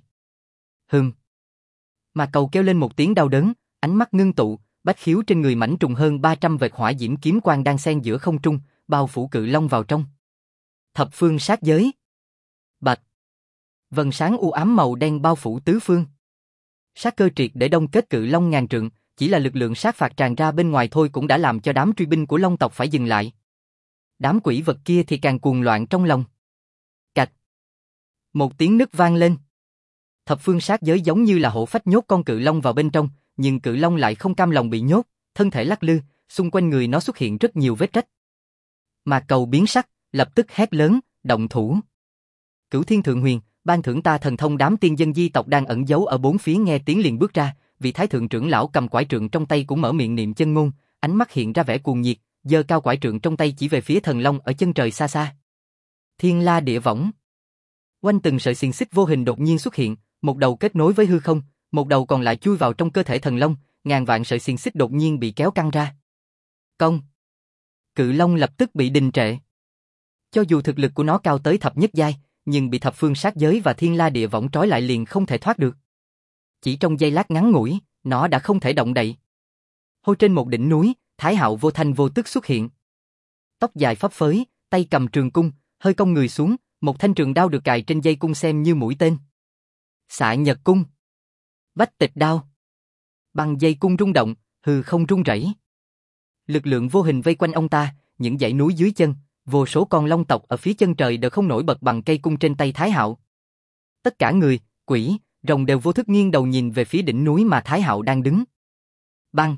Mà Cầu kêu lên một tiếng đau đớn, ánh mắt ngưng tụ, bách khiếu trên người mảnh trùng hơn 300 vệt hỏa diễm kiếm quang đang xen giữa không trung, bao phủ cự long vào trong. Thập phương sát giới. Bạch. Vầng sáng u ám màu đen bao phủ tứ phương. Sát cơ triệt để đông kết cự long ngàn trượng, chỉ là lực lượng sát phạt tràn ra bên ngoài thôi cũng đã làm cho đám truy binh của Long tộc phải dừng lại. Đám quỷ vật kia thì càng cuồng loạn trong lòng. Cạch. Một tiếng nứt vang lên. Thập phương sát giới giống như là hổ phách nhốt con cự long vào bên trong, nhưng cự long lại không cam lòng bị nhốt, thân thể lắc lư, xung quanh người nó xuất hiện rất nhiều vết rách. Mà Cầu biến sắc, lập tức hét lớn, động thủ. Cửu Thiên Thượng Huyền, ban thưởng ta thần thông. Đám tiên dân di tộc đang ẩn giấu ở bốn phía nghe tiếng liền bước ra, vị thái thượng trưởng lão cầm quải trượng trong tay cũng mở miệng niệm chân ngôn, ánh mắt hiện ra vẻ cuồng nhiệt, giơ cao quải trượng trong tay chỉ về phía thần long ở chân trời xa xa. Thiên La Địa Võng. Quanh từng sợi xiềng xích vô hình đột nhiên xuất hiện, một đầu kết nối với hư không, một đầu còn lại chui vào trong cơ thể thần long, ngàn vạn sợi xiềng xích đột nhiên bị kéo căng ra. Công. Cự long lập tức bị đình trệ. Cho dù thực lực của nó cao tới thập nhất giai, nhưng bị thập phương sát giới và Thiên La Địa Võng trói lại liền không thể thoát được. Chỉ trong giây lát ngắn ngủi, nó đã không thể động đậy. Hôi trên một đỉnh núi, Thái Hạo vô thanh vô tức xuất hiện. Tóc dài phấp phới, tay cầm trường cung, hơi cong người xuống, một thanh trường đao được cài trên dây cung xem như mũi tên. Xạ Nhật cung. Bách Tịch đao. Băng dây cung rung động, hư không rung rẩy. Lực lượng vô hình vây quanh ông ta, những dãy núi dưới chân, vô số con long tộc ở phía chân trời đều không nổi bật bằng cây cung trên tay Thái Hạo. Tất cả người, quỷ, rồng đều vô thức nghiêng đầu nhìn về phía đỉnh núi mà Thái Hạo đang đứng. Băng.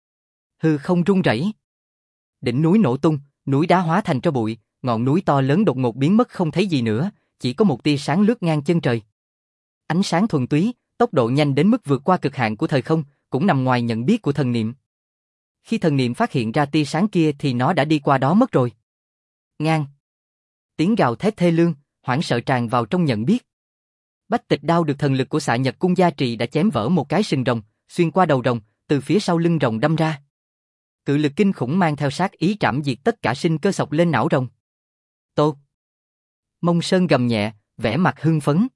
Hư không rung rẩy. Đỉnh núi nổ tung, núi đá hóa thành tro bụi, ngọn núi to lớn đột ngột biến mất không thấy gì nữa, chỉ có một tia sáng lướt ngang chân trời. Ánh sáng thuần túy, tốc độ nhanh đến mức vượt qua cực hạn của thời không, cũng nằm ngoài nhận biết của thần niệm. Khi thần niệm phát hiện ra tia sáng kia thì nó đã đi qua đó mất rồi. Ngang. Tiếng gào thét thê lương, hoảng sợ tràn vào trong nhận biết. Bách Tịch đao được thần lực của Xạ Nhật cung gia trì đã chém vỡ một cái sừng rồng, xuyên qua đầu rồng, từ phía sau lưng rồng đâm ra. Cự lực kinh khủng mang theo sát ý trảm diệt tất cả sinh cơ sọc lên não rồng. Tô. Mông Sơn gầm nhẹ, vẻ mặt hưng phấn.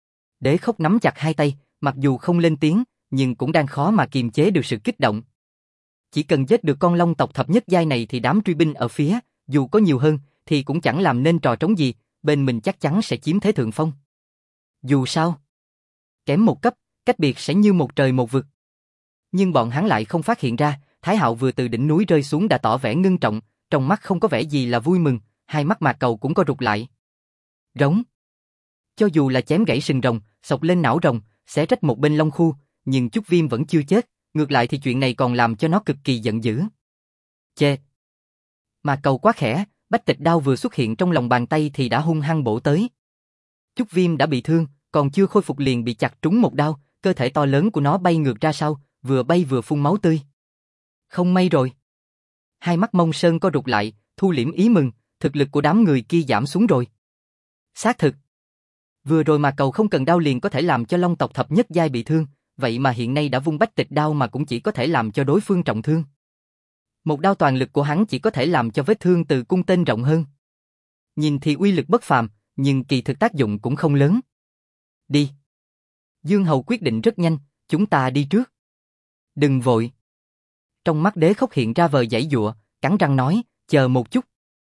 Đế Khốc nắm chặt hai tay, mặc dù không lên tiếng, nhưng cũng đang khó mà kiềm chế được sự kích động. Chỉ cần giết được con long tộc thập nhất giai này thì đám truy binh ở phía, dù có nhiều hơn, thì cũng chẳng làm nên trò trống gì, bên mình chắc chắn sẽ chiếm thế thượng phong. Dù sao, kém một cấp, cách biệt sẽ như một trời một vực. Nhưng bọn hắn lại không phát hiện ra, Thái Hạo vừa từ đỉnh núi rơi xuống đã tỏ vẻ ngưng trọng, trong mắt không có vẻ gì là vui mừng, hai mắt Mạc Cầu cũng co rụt lại. Rống. Cho dù là chém gãy sừng rồng, xộc lên não rồng, xé rách một bên lông khu, nhưng Chúc Viêm vẫn chưa chết, ngược lại thì chuyện này còn làm cho nó cực kỳ giận dữ. Chê. Mạc Cầu quá khẽ, Bách Tịch đao vừa xuất hiện trong lòng bàn tay thì đã hung hăng bổ tới. Chúc Viêm đã bị thương, còn chưa khôi phục liền bị chặt trúng một đao, cơ thể to lớn của nó bay ngược ra sau, vừa bay vừa phun máu tươi. Không may rồi. Hai mắt Mông Sơn co rụt lại, thu liễm ý mừng, thực lực của đám người kia giảm xuống rồi. Xác thực. Vừa rồi Mạc Cầu không cần đao liền có thể làm cho long tộc thập nhất giai bị thương, vậy mà hiện nay đã vung Bách Tịch đao mà cũng chỉ có thể làm cho đối phương trọng thương. Một đao toàn lực của hắn chỉ có thể làm cho vết thương từ cung tên rộng hơn. Nhìn thì uy lực bất phàm, nhưng kỳ thực tác dụng cũng không lớn. Đi. Dương Hầu quyết định rất nhanh, chúng ta đi trước. Đừng vội. Trong mắt Đế Khốc hiện ra vờ giãy giụa, cắn răng nói, chờ một chút.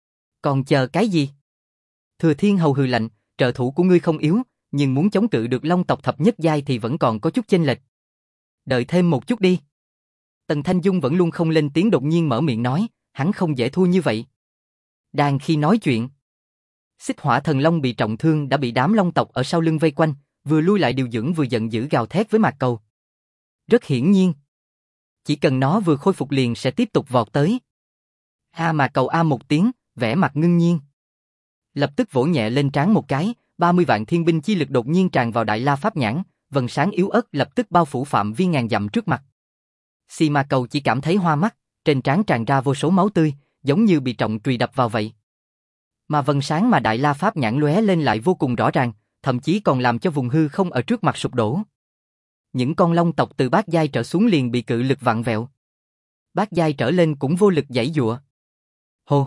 Còn chờ cái gì? Thừa Thiên Hầu hừ lạnh, trợ thủ của ngươi không yếu, nhưng muốn chống cự được long tộc thập nhất giai thì vẫn còn có chút chênh lệch. Đợi thêm một chút đi. Tần Thanh Dung vẫn luôn không lên tiếng đột nhiên mở miệng nói, hắn không dễ thua như vậy. Đang khi nói chuyện, Xích Hỏa Thần Long bị trọng thương đã bị đám long tộc ở sau lưng vây quanh, vừa lui lại điều dưỡng vừa giận dữ gào thét với Mạc Cầu. Rất hiển nhiên, chỉ cần nó vừa khôi phục liền sẽ tiếp tục vọt tới. Mạc Cầu a một tiếng, vẻ mặt ngưng nhiên. Lập tức vỗ nhẹ lên trán một cái, 30 vạn thiên binh chi lực đột nhiên tràn vào Đại La Pháp Nhãn, vầng sáng yếu ớt lập tức bao phủ phạm vi ngàn dặm trước mặt. Mạc Cầu chỉ cảm thấy hoa mắt, trên trán tràn ra vô số máu tươi, giống như bị trọng chùy đập vào vậy. Mà vầng sáng mà Đại La Pháp Nhãn lóe lên lại vô cùng rõ ràng, thậm chí còn làm cho vùng hư không ở trước mặt sụp đổ. Những con long tộc từ bát giai trở xuống liền bị cự lực vặn vẹo. Bát giai trở lên cũng vô lực giãy giụa. Hô!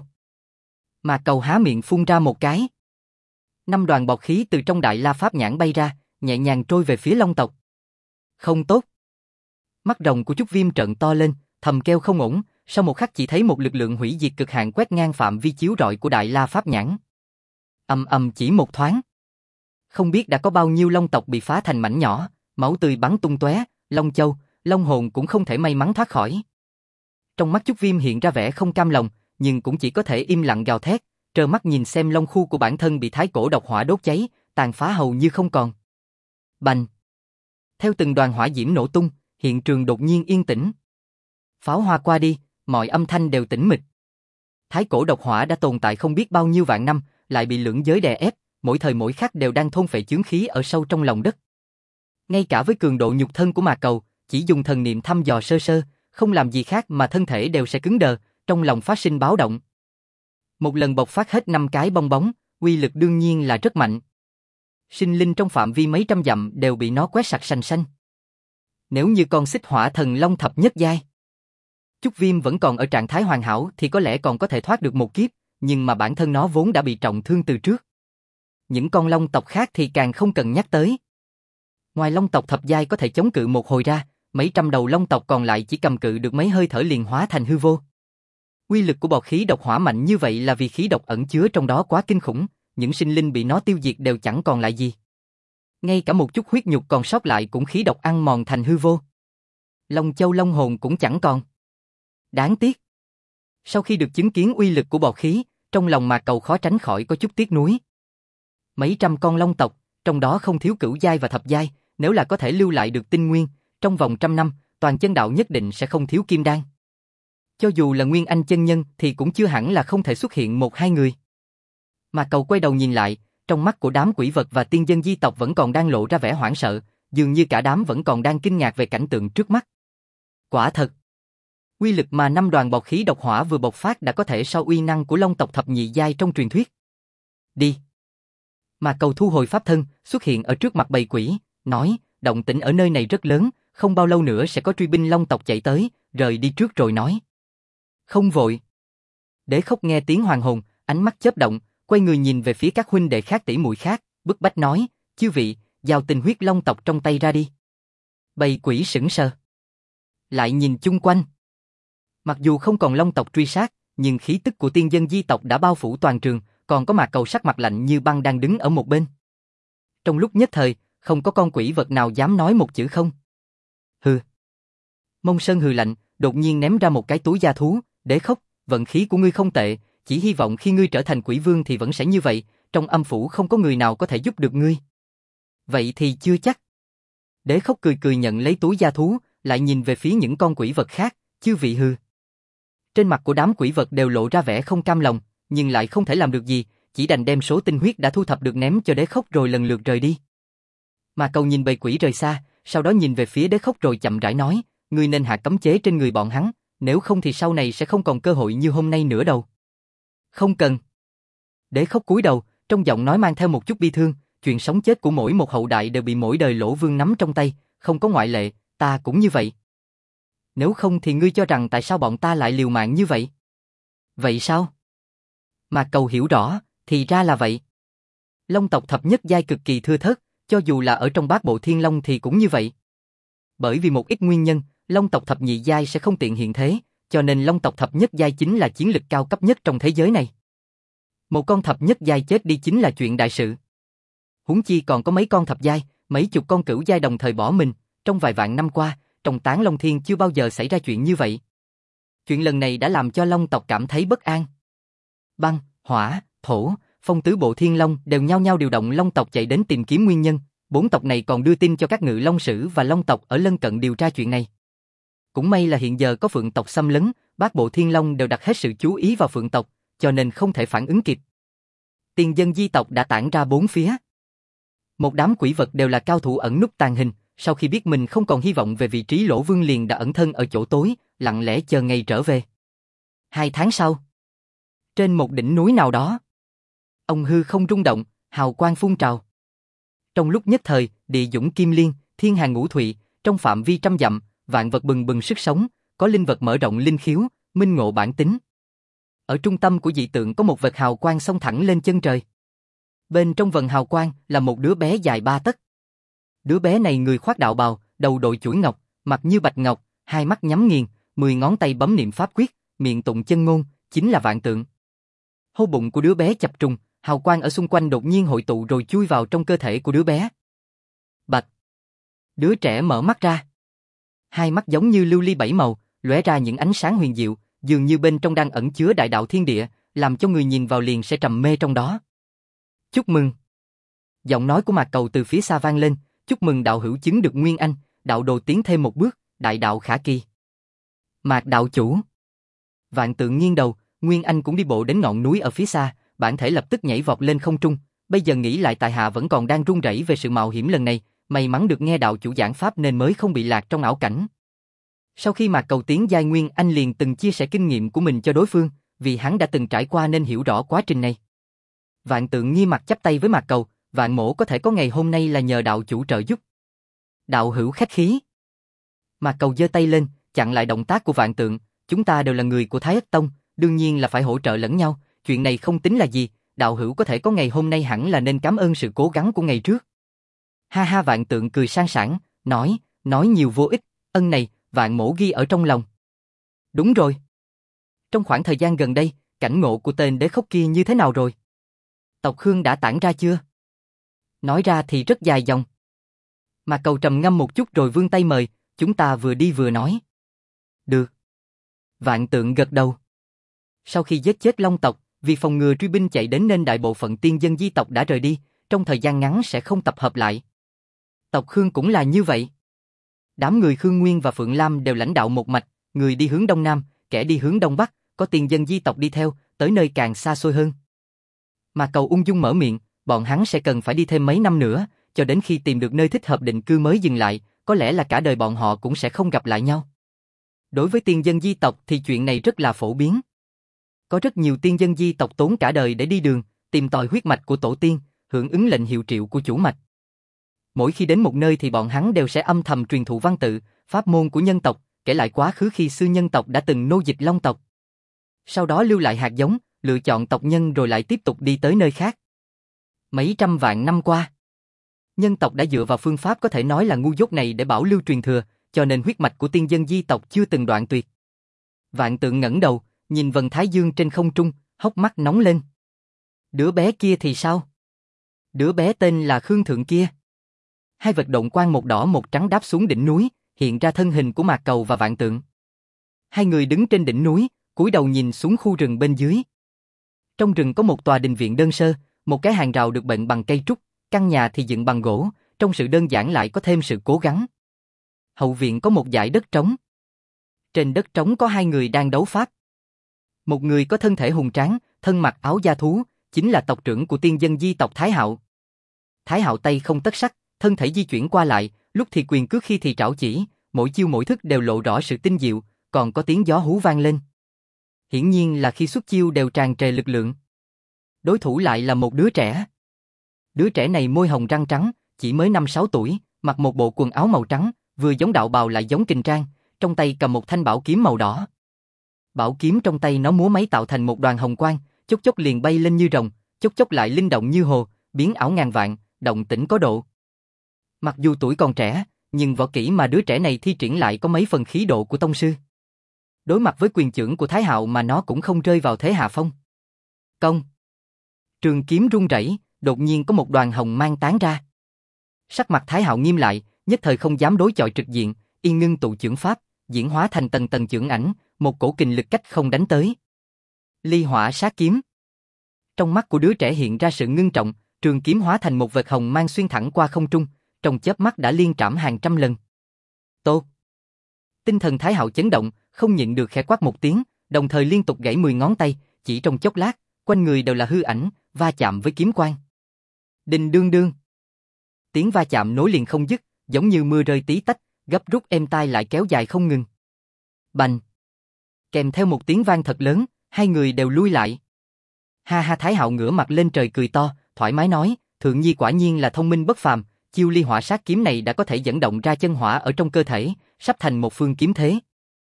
Mạc Cầu há miệng phun ra một cái. 5 đoàn bọt khí từ trong Đại La Pháp Nhãn bay ra, nhẹ nhàng trôi về phía long tộc. Không tốt! Mắt rồng của Trúc Viêm trợn to lên, thầm kêu không ổn, sau một khắc chỉ thấy một lực lượng hủy diệt cực hạn quét ngang phạm vi chiếu rọi của Đại La Pháp Nhãn. Ầm ầm chỉ một thoáng. Không biết đã có bao nhiêu long tộc bị phá thành mảnh nhỏ, máu tươi bắn tung tóe, Long Châu, Long Hồn cũng không thể may mắn thoát khỏi. Trong mắt Trúc Viêm hiện ra vẻ không cam lòng, nhưng cũng chỉ có thể im lặng gào thét, trơ mắt nhìn xem long khu của bản thân bị thái cổ độc hỏa đốt cháy, tàn phá hầu như không còn. Bành! Theo từng đoàn hỏa diễm nổ tung, hiện trường đột nhiên yên tĩnh. Pháo hoa qua đi, mọi âm thanh đều tĩnh mịch. Thái cổ độc hỏa đã tồn tại không biết bao nhiêu vạn năm, lại bị lưỡng giới đè ép, mỗi thời mỗi khắc đều đang thôn phệ chướng khí ở sâu trong lòng đất. Ngay cả với cường độ nhục thân của Mạc Cầu, chỉ dùng thần niệm thăm dò sơ sơ, không làm gì khác mà thân thể đều sẽ cứng đờ, trong lòng phát sinh báo động. Một lần bộc phát hết 5 cái bong bóng, uy lực đương nhiên là rất mạnh. Sinh linh trong phạm vi mấy trăm dặm đều bị nó quét sạch sành xanh. Nếu như con Xích Hỏa Thần Long thập nhất giai, Trúc Viêm vẫn còn ở trạng thái hoàn hảo thì có lẽ còn có thể thoát được một kiếp, nhưng mà bản thân nó vốn đã bị trọng thương từ trước. Những con long tộc khác thì càng không cần nhắc tới. Ngoài long tộc thập giai có thể chống cự một hồi ra, mấy trăm đầu long tộc còn lại chỉ cầm cự được mấy hơi thở liền hóa thành hư vô. Uy lực của bọt khí độc hỏa mạnh như vậy là vì khí độc ẩn chứa trong đó quá kinh khủng, những sinh linh bị nó tiêu diệt đều chẳng còn lại gì. Ngay cả một chút huyết nhục còn sót lại cũng khí độc ăn mòn thành hư vô. Long Châu Long Hồn cũng chẳng còn. Đáng tiếc. Sau khi được chứng kiến uy lực của bọt khí, trong lòng Mạc Cầu khó tránh khỏi có chút tiếc nuối. Mấy trăm con long tộc, trong đó không thiếu cửu giai và thập giai, nếu là có thể lưu lại được tinh nguyên, trong vòng 100 năm, toàn chân đạo nhất định sẽ không thiếu kim đan. Cho dù là Nguyên Anh chân nhân thì cũng chưa hẳn là không thể xuất hiện 1-2 người. Mạc Cầu quay đầu nhìn lại, trong mắt của đám quỷ vật và tiên dân di tộc vẫn còn đang lộ ra vẻ hoảng sợ, dường như cả đám vẫn còn đang kinh ngạc về cảnh tượng trước mắt. Quả thật, uy lực mà 5 đoàn bọt khí độc hỏa vừa bộc phát đã có thể so uy năng của long tộc thập nhị giai trong truyền thuyết. Đi. Mạc Cầu thu hồi pháp thân, xuất hiện ở trước mặt bầy quỷ, nói, động tĩnh ở nơi này rất lớn, không bao lâu nữa sẽ có truy binh long tộc chạy tới, rời đi trước rồi nói. Không vội. Đế Khốc nghe tiếng hoàng hồn, ánh mắt chớp động, quay người nhìn về phía các huynh đệ khác tỷ muội khác, bức bách nói, chư vị, giao tinh huyết long tộc trong tay ra đi. Bầy quỷ sững sờ. Lại nhìn chung quanh. Mặc dù không còn long tộc truy sát, nhưng khí tức của tiên dân di tộc đã bao phủ toàn trường, còn có Mạc Cầu sắc mặt lạnh như băng đang đứng ở một bên. Trong lúc nhất thời, không có con quỷ vật nào dám nói một chữ không. Hừ. Mông Sơn hừ lạnh, đột nhiên ném ra một cái túi da thú, Đế Khốc, vận khí của ngươi không tệ, chỉ hy vọng khi ngươi trở thành quỷ vương thì vẫn sẽ như vậy, trong âm phủ không có người nào có thể giúp được ngươi. Vậy thì chưa chắc. Đế Khốc cười cười nhận lấy túi da thú, lại nhìn về phía những con quỷ vật khác, chư vị hừ. Trên mặt của đám quỷ vật đều lộ ra vẻ không cam lòng, nhưng lại không thể làm được gì, chỉ đành đem số tinh huyết đã thu thập được ném cho Đế Khốc rồi lần lượt rời đi. Mà Cầu nhìn bầy quỷ rời xa, sau đó nhìn về phía Đế Khốc rồi chậm rãi nói, ngươi nên hạ cấm chế trên người bọn hắn, nếu không thì sau này sẽ không còn cơ hội như hôm nay nữa đâu. Không cần. Đế Khốc cúi đầu, trong giọng nói mang theo một chút bi thương, chuyện sống chết của mỗi một hậu đại đều bị mỗi đời Lỗ Vương nắm trong tay, không có ngoại lệ, ta cũng như vậy. Nếu không thì ngươi cho rằng tại sao bọn ta lại liều mạng như vậy? Vậy sao? Mà Cầu hiểu rõ, thì ra là vậy. Long tộc thập nhất giai cực kỳ thưa thớt, cho dù là ở trong bát bộ thiên long thì cũng như vậy. Bởi vì một ít nguyên nhân, long tộc thập nhị giai sẽ không tiện hiện thế, cho nên long tộc thập nhất giai chính là chiến lực cao cấp nhất trong thế giới này. Một con thập nhất giai chết đi chính là chuyện đại sự. Huống chi còn có mấy con thập giai, mấy chục con cửu giai đồng thời bỏ mình, trong vài vạn năm qua, trong Tán Long Thiên chưa bao giờ xảy ra chuyện như vậy. Chuyện lần này đã làm cho long tộc cảm thấy bất an. Băng, Hỏa, Thổ, Phong tứ bộ Thiên Long đều nhao nhao điều động Long tộc chạy đến tìm kiếm nguyên nhân. 4 tộc này còn đưa tin cho các Ngự Long Sử và Long tộc ở lân cận điều tra chuyện này. Cũng may là hiện giờ có Phượng tộc xâm lấn, bát bộ Thiên Long đều đặt hết sự chú ý vào Phượng tộc, cho nên không thể phản ứng kịp. Tiền dân di tộc đã tản ra 4 phía. Một đám quỷ vật đều là cao thủ ẩn núp tàng hình, sau khi biết mình không còn hy vọng về vị trí Lỗ Vương liền đã ẩn thân ở chỗ tối, lặng lẽ chờ ngày trở về. 2 tháng sau, trên một đỉnh núi nào đó, ông hư không rung động, hào quang phun trào. Trong lúc nhất thời, địa dũng kim liên, thiên hà ngũ thụy, trong phạm vi trăm dặm, vạn vật bừng bừng sức sống, có linh vật mở rộng linh khiếu, minh ngộ bản tính. Ở trung tâm của dị tượng có một vệt hào quang xông thẳng lên chân trời. Bên trong vần hào quang là một đứa bé dài 3 tấc. Đứa bé này người khoác đạo bào, đầu đội chuỗi ngọc, mặt như bạch ngọc, hai mắt nhắm nghiền, 10 ngón tay bấm niệm pháp quyết, miệng tụng chân ngôn, chính là Vạn Tượng. Hô bụng của đứa bé chập trùng, hào quang ở xung quanh đột nhiên hội tụ rồi chui vào trong cơ thể của đứa bé. Bạch. Đứa trẻ mở mắt ra. Hai mắt giống như lưu ly 7 màu, lóe ra những ánh sáng huyền diệu, dường như bên trong đang ẩn chứa đại đạo thiên địa, làm cho người nhìn vào liền sẽ trầm mê trong đó. Chúc mừng. Giọng nói của Mạc Cầu từ phía xa vang lên, chúc mừng đạo hữu chứng được Nguyên Anh, đạo đồ tiến thêm một bước, đại đạo khả kỳ. Mạc đạo chủ. Vạn Tượng nghiêng đầu, Nguyên Anh cũng đi bộ đến ngọn núi ở phía xa, bản thể lập tức nhảy vọt lên không trung, bây giờ nghĩ lại tại hạ vẫn còn đang run rẩy về sự mạo hiểm lần này, may mắn được nghe đạo chủ giảng pháp nên mới không bị lạc trong ảo cảnh. Sau khi Mạc Cầu tiến giai Nguyên Anh liền từng chia sẻ kinh nghiệm của mình cho đối phương, vì hắn đã từng trải qua nên hiểu rõ quá trình này. Vạn Tượng nghi mặt chắp tay với Mạc Cầu, Vạn mỗ có thể có ngày hôm nay là nhờ đạo chủ trợ giúp. Đạo hữu khách khí. Mạc Cầu giơ tay lên, chặn lại động tác của Vạn Tượng, chúng ta đều là người của Thái Ất Tông, đương nhiên là phải hỗ trợ lẫn nhau, chuyện này không tính là gì, đạo hữu có thể có ngày hôm nay hẳn là nên cảm ơn sự cố gắng của ngày trước. Ha ha, Vạn Tượng cười sang sảng, nói nhiều vô ích, ân này, Vạn mỗ ghi ở trong lòng. Đúng rồi. Trong khoảng thời gian gần đây, cảnh ngộ của tên đế khốc kia như thế nào rồi? Tộc Khương đã tản ra chưa? Nói ra thì rất dài dòng. Mạc Cầu trầm ngâm một chút rồi vươn tay mời, chúng ta vừa đi vừa nói. Được. Vạn Tượng gật đầu. Sau khi giết chết Long tộc, vì phòng ngừa truy binh chạy đến nên đại bộ phận tiên dân di tộc đã rời đi, trong thời gian ngắn sẽ không tập hợp lại. Tộc Khương cũng là như vậy. Đám người Khương Nguyên và Phượng Lam đều lãnh đạo một mạch, người đi hướng đông nam, kẻ đi hướng đông bắc, có tiên dân di tộc đi theo, tới nơi càng xa xôi hơn. Mà Cầu ung dung mở miệng, bọn hắn sẽ cần phải đi thêm mấy năm nữa, cho đến khi tìm được nơi thích hợp định cư mới dừng lại, có lẽ là cả đời bọn họ cũng sẽ không gặp lại nhau. Đối với tiên dân di tộc thì chuyện này rất là phổ biến. Có rất nhiều tiên dân di tộc tốn cả đời để đi đường, tìm tòi huyết mạch của tổ tiên, hưởng ứng lệnh hiệu triệu của chủ mạch. Mỗi khi đến một nơi thì bọn hắn đều sẽ âm thầm truyền thụ văn tự, pháp môn của nhân tộc, kể lại quá khứ khi xưa nhân tộc đã từng nô dịch Long tộc. Sau đó lưu lại hạt giống, lựa chọn tộc nhân rồi lại tiếp tục đi tới nơi khác. Mấy trăm vạn năm qua, nhân tộc đã dựa vào phương pháp có thể nói là ngu dốt này để bảo lưu truyền thừa, cho nên huyết mạch của tiên dân di tộc chưa từng đoạn tuyệt. Vạn Tượng ngẩng đầu, nhìn vầng thái dương trên không trung, hốc mắt nóng lên. Đứa bé kia thì sao? Đứa bé tên là Khương Thượng kia. Hai vật động quang một đỏ một trắng đáp xuống đỉnh núi, hiện ra thân hình của Mạc Cầu và Vạn Tượng. Hai người đứng trên đỉnh núi, cúi đầu nhìn xuống khu rừng bên dưới. Trong rừng có một tòa đình viện đơn sơ, một cái hàng rào được bện bằng cây trúc, căn nhà thì dựng bằng gỗ, trong sự đơn giản lại có thêm sự cố gắng. Hậu viện có một dải đất trống. Trên đất trống có hai người đang đấu pháp. Một người có thân thể hùng tráng, thân mặc áo da thú, chính là tộc trưởng của tiên dân di tộc Thái Hạo. Thái Hạo tay không tất sắc, thân thể di chuyển qua lại, lúc thì quyền cước khi thì trảo chỉ, mỗi chiêu mỗi thức đều lộ rõ sự tinh diệu, còn có tiếng gió hú vang lên. Hiển nhiên là khi xuất chiêu đều tràn trề lực lượng. Đối thủ lại là một đứa trẻ. Đứa trẻ này môi hồng răng trắng, chỉ mới 5-6 tuổi, mặc một bộ quần áo màu trắng, vừa giống đạo bào lại giống kình trang, trong tay cầm một thanh bảo kiếm màu đỏ. Bảo kiếm trong tay nó múa máy tạo thành một đoàn hồng quang, chốc chốc liền bay lên như rồng, chốc chốc lại linh động như hồ, biến ảo ngàn vạn, động tĩnh có độ. Mặc dù tuổi còn trẻ, nhưng võ kỹ mà đứa trẻ này thi triển lại có mấy phần khí độ của tông sư. Đối mặt với quyền chưởng của Thái Hạo mà nó cũng không rơi vào thế hạ phong. Công. Trường kiếm rung rẩy, đột nhiên có một đoàn hồng mang tán ra. Sắc mặt Thái Hạo nghiêm lại, nhất thời không dám đối chọi trực diện, yên ngưng tụ chưởng pháp, diễn hóa thành tầng tầng chưởng ảnh, một cổ kình lực cách không đánh tới. Ly hỏa sát kiếm. Trong mắt của đứa trẻ hiện ra sự ngưng trọng, trường kiếm hóa thành một vệt hồng mang xuyên thẳng qua không trung, trong chớp mắt đã liên trảm hàng trăm lần. Tốt! Tinh thần Thái Hạo chấn động, không nhịn được khẽ quát một tiếng, đồng thời liên tục gãy 10 ngón tay, chỉ trong chốc lát, quanh người đều là hư ảnh, va chạm với kiếm quang. Đinh đương đương. Tiếng va chạm nối liền không dứt, giống như mưa rơi tí tách, gấp rút êm tai lại kéo dài không ngừng. Bành! Kèm theo một tiếng vang thật lớn, hai người đều lui lại. Ha ha, Thái Hạo ngửa mặt lên trời cười to, thoải mái nói, Thượng Nhi quả nhiên là thông minh bất phàm, chiêu ly hỏa sát kiếm này đã có thể dẫn động ra chân hỏa ở trong cơ thể, sắp thành một phương kiếm thế.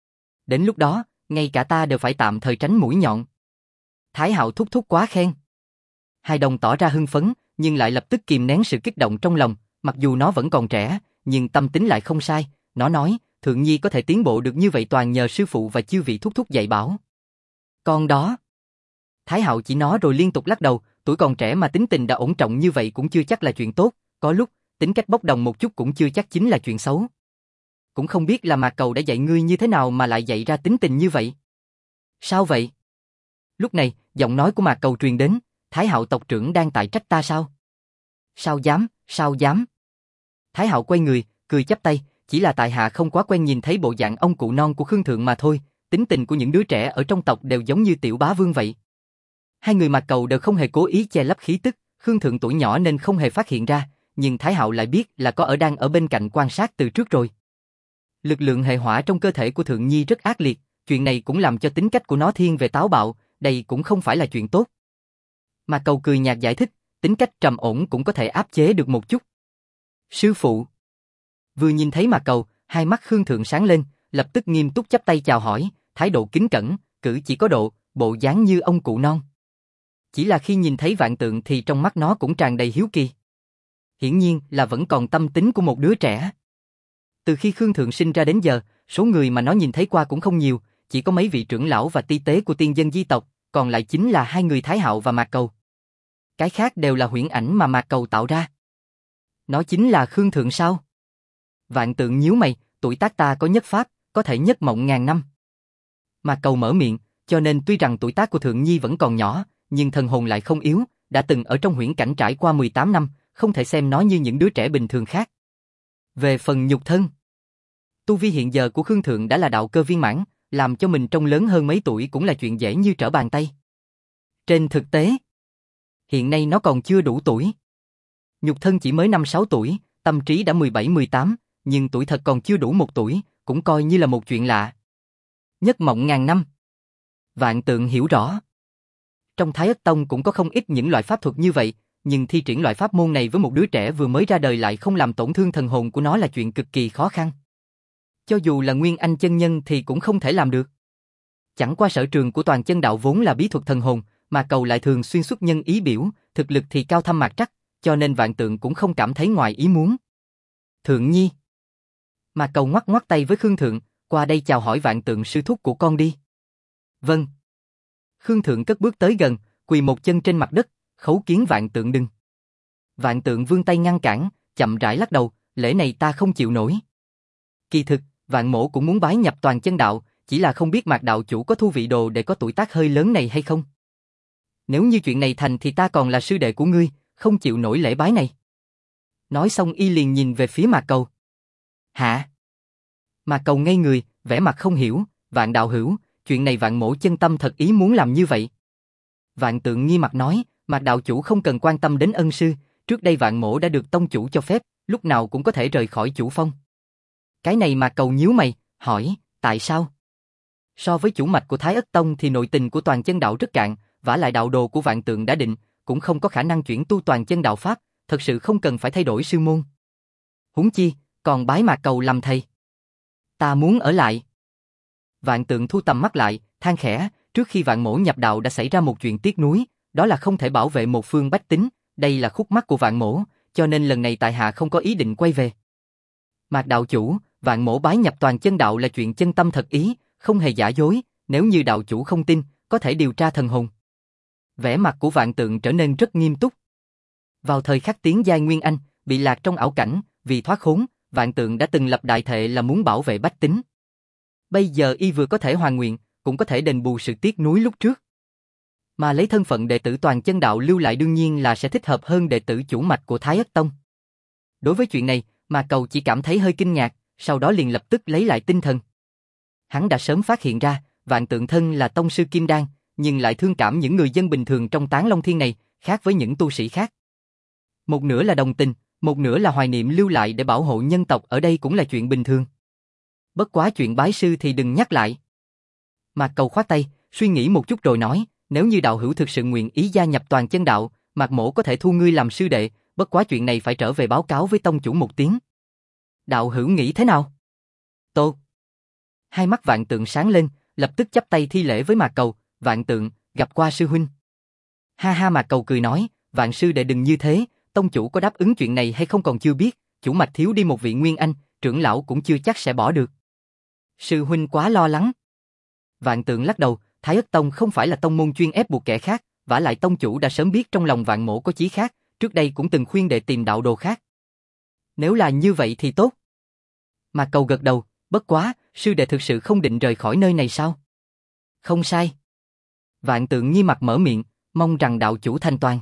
Đến lúc đó, ngay cả ta đều phải tạm thời tránh mũi nhọn. Thái Hạo thúc thúc quá khen. Hai đồng tỏ ra hưng phấn, nhưng lại lập tức kìm nén sự kích động trong lòng, mặc dù nó vẫn còn trẻ, nhưng tâm tính lại không sai, nó nói, Thượng Nhi có thể tiến bộ được như vậy toàn nhờ sư phụ và chư vị thúc thúc dạy bảo. Con đó. Thái Hạo chỉ nó rồi liên tục lắc đầu, tuổi còn trẻ mà tính tình đã ổn trọng như vậy cũng chưa chắc là chuyện tốt, có lúc, tính cách bốc đồng một chút cũng chưa chắc chính là chuyện xấu. Cũng không biết là Mạc Cầu đã dạy ngươi như thế nào mà lại dạy ra tính tình như vậy. Sao vậy? Lúc này, giọng nói của Mạc Cầu truyền đến, Thái Hạo tộc trưởng đang tại trách ta sao? Sao dám, sao dám? Thái Hạo quay người, cười chắp tay, chỉ là tại hạ không quá quen nhìn thấy bộ dạng ông cụ non của Khương Thượng mà thôi, tính tình của những đứa trẻ ở trong tộc đều giống như tiểu bá vương vậy. Hai người Mạc Cầu đều không hề cố ý che lấp khí tức, Khương Thượng tuổi nhỏ nên không hề phát hiện ra, nhưng Thái Hạo lại biết là có đang ở bên cạnh quan sát từ trước rồi. Lực lượng hệ hỏa trong cơ thể của Thượng Nhi rất ác liệt, chuyện này cũng làm cho tính cách của nó thiên về táo bạo, đây cũng không phải là chuyện tốt. Mạc Cầu cười nhạt giải thích, tính cách trầm ổn cũng có thể áp chế được một chút. Sư phụ. Vừa nhìn thấy Mạc Cầu, hai mắt Khương Thượng sáng lên, lập tức nghiêm túc chắp tay chào hỏi, thái độ kính cẩn, cử chỉ có độ, bộ dáng như ông cụ non. Chỉ là khi nhìn thấy Vạn Tượng thì trong mắt nó cũng tràn đầy hiếu kỳ. Hiển nhiên là vẫn còn tâm tính của một đứa trẻ. Từ khi Khương Thượng sinh ra đến giờ, số người mà nó nhìn thấy qua cũng không nhiều, chỉ có mấy vị trưởng lão và ti tế của tiên dân di tộc, còn lại chính là hai người Thái Hạo và Mạc Cầu. Cái khác đều là huyễn ảnh mà Mạc Cầu tạo ra. Nó chính là Khương Thượng sao? Vạn Tượng nhíu mày, tuổi tác ta có nhất pháp, có thể nhất mộng ngàn năm. Mạc Cầu mở miệng, cho nên tuy rằng tuổi tác của Thượng Nhi vẫn còn nhỏ, nhưng thần hồn lại không yếu, đã từng ở trong huyễn cảnh trải qua 18 năm, không thể xem nó như những đứa trẻ bình thường khác. Về phần nhục thân, tu vi hiện giờ của Khương Thượng đã là đạo cơ viên mãn, làm cho mình trông lớn hơn mấy tuổi cũng là chuyện dễ như trở bàn tay. Trên thực tế, hiện nay nó còn chưa đủ tuổi. Nhục thân chỉ mới 5-6 tuổi, tâm trí đã 17-18, nhưng tuổi thật còn chưa đủ 1 tuổi, cũng coi như là một chuyện lạ. Nhất mộng ngàn năm. Vạn Tượng hiểu rõ. Trong Thái Ất Tông cũng có không ít những loại pháp thuật như vậy, nhưng thi triển loại pháp môn này với một đứa trẻ vừa mới ra đời lại không làm tổn thương thần hồn của nó là chuyện cực kỳ khó khăn. Cho dù là Nguyên Anh chân nhân thì cũng không thể làm được. Chẳng qua sở trường của Toàn Chân Đạo vốn là bí thuật thần hồn, mà Cầu lại thường xuyên xuất nhân ý biểu, thực lực thì cao thâm mạc trắc, cho nên Vạn Tượng cũng không cảm thấy ngoài ý muốn. Thượng Nhi. Mà Cầu ngoắc ngoắc tay với Khương Thượng, qua đây chào hỏi Vạn Tượng sư thúc của con đi. Vâng. Khương Thượng cất bước tới gần, quỳ một chân trên mặt đất, khấu kiến Vạn Tượng đừng. Vạn Tượng vươn tay ngăn cản, chậm rãi lắc đầu, lễ này ta không chịu nổi. Kỳ thực, Vạn Mỗ cũng muốn bái nhập Toàn Chân Đạo, chỉ là không biết Mạc đạo chủ có thu vị đồ để có tuổi tác hơi lớn này hay không. Nếu như chuyện này thành thì ta còn là sư đệ của ngươi, không chịu nổi lễ bái này. Nói xong y liền nhìn về phía Mạc Cầu. Hả? Mạc Cầu ngây người, vẻ mặt không hiểu, Vạn đạo hữu, chuyện này Vạn Mỗ chân tâm thật ý muốn làm như vậy. Vạn Tượng nghi mặt nói, Mạc đạo chủ không cần quan tâm đến ân sư, trước đây Vạn Mỗ đã được tông chủ cho phép, lúc nào cũng có thể rời khỏi chủ phong. Cái này Mạc Cầu nhíu mày, hỏi, tại sao? So với chủ mạch của Thái Ất Tông thì nội tình của Toàn Chân Đạo rất cạn, vả lại đạo đồ của Vạn Tượng đã định, cũng không có khả năng chuyển tu Toàn Chân Đạo pháp, thật sự không cần phải thay đổi sư môn. Huống chi, còn bái Mạc Cầu làm thầy. Ta muốn ở lại. Vạn Tượng thu tầm mắt lại, than khẽ, trước khi Vạn Mỗ nhập đạo đã xảy ra một chuyện tiếc nuối, đó là không thể bảo vệ một phương bách tính, đây là khúc mắc của Vạn Mỗ, cho nên lần này tại hạ không có ý định quay về. Mạc đạo chủ, Vạn Mỗ bái nhập Toàn Chân Đạo là chuyện chân tâm thật ý, không hề giả dối, nếu như đạo chủ không tin, có thể điều tra thần hồn. Vẻ mặt của Vạn Tượng trở nên rất nghiêm túc. Vào thời khắc tiến giai Nguyên Anh, bị lạc trong ảo cảnh, vì thoát khốn, Vạn Tượng đã từng lập đại thệ là muốn bảo vệ bách tính. Bây giờ y vừa có thể hoàn nguyện, cũng có thể đền bù sự tiếc nuối lúc trước. Mà lấy thân phận đệ tử toàn chân đạo lưu lại đương nhiên là sẽ thích hợp hơn đệ tử chủ mạch của Thái Ất Tông. Đối với chuyện này, Mạc Cầu chỉ cảm thấy hơi kinh ngạc, sau đó liền lập tức lấy lại tinh thần. Hắn đã sớm phát hiện ra, Vạn Tượng thân là tông sư Kim Đan, nhưng lại thương cảm những người dân bình thường trong Tán Long Thiên này, khác với những tu sĩ khác. Một nửa là đồng tình, một nửa là hoài niệm lưu lại để bảo hộ nhân tộc ở đây cũng là chuyện bình thường. Bất quá chuyện bái sư thì đừng nhắc lại. Mạc Cầu khoát tay, suy nghĩ một chút rồi nói, nếu như đạo hữu thực sự nguyện ý gia nhập toàn chân đạo, Mạc mỗ có thể thu ngươi làm sư đệ, bất quá chuyện này phải trở về báo cáo với tông chủ một tiếng. Đạo hữu nghĩ thế nào? Tốt. Hai mắt Vạn Tượng sáng lên, lập tức chắp tay thi lễ với Mạc Cầu, Vạn Tượng, gặp qua sư huynh. Ha ha, Mạc Cầu cười nói, Vạn sư đệ đừng như thế, tông chủ có đáp ứng chuyện này hay không còn chưa biết, chủ mạch thiếu đi một vị nguyên anh, trưởng lão cũng chưa chắc sẽ bỏ được. Sư huynh quá lo lắng. Vạn Tượng lắc đầu, Thái Ất Tông không phải là tông môn chuyên ép buộc kẻ khác, vả lại tông chủ đã sớm biết trong lòng Vạn mỗ có chí khác, trước đây cũng từng khuyên đệ tìm đạo đồ khác. Nếu là như vậy thì tốt. Mạc Cầu gật đầu, bất quá, sư đệ thực sự không định rời khỏi nơi này sao? Không sai. Vạn Tượng nghi mặt mở miệng, mong rằng đạo chủ thanh toàn.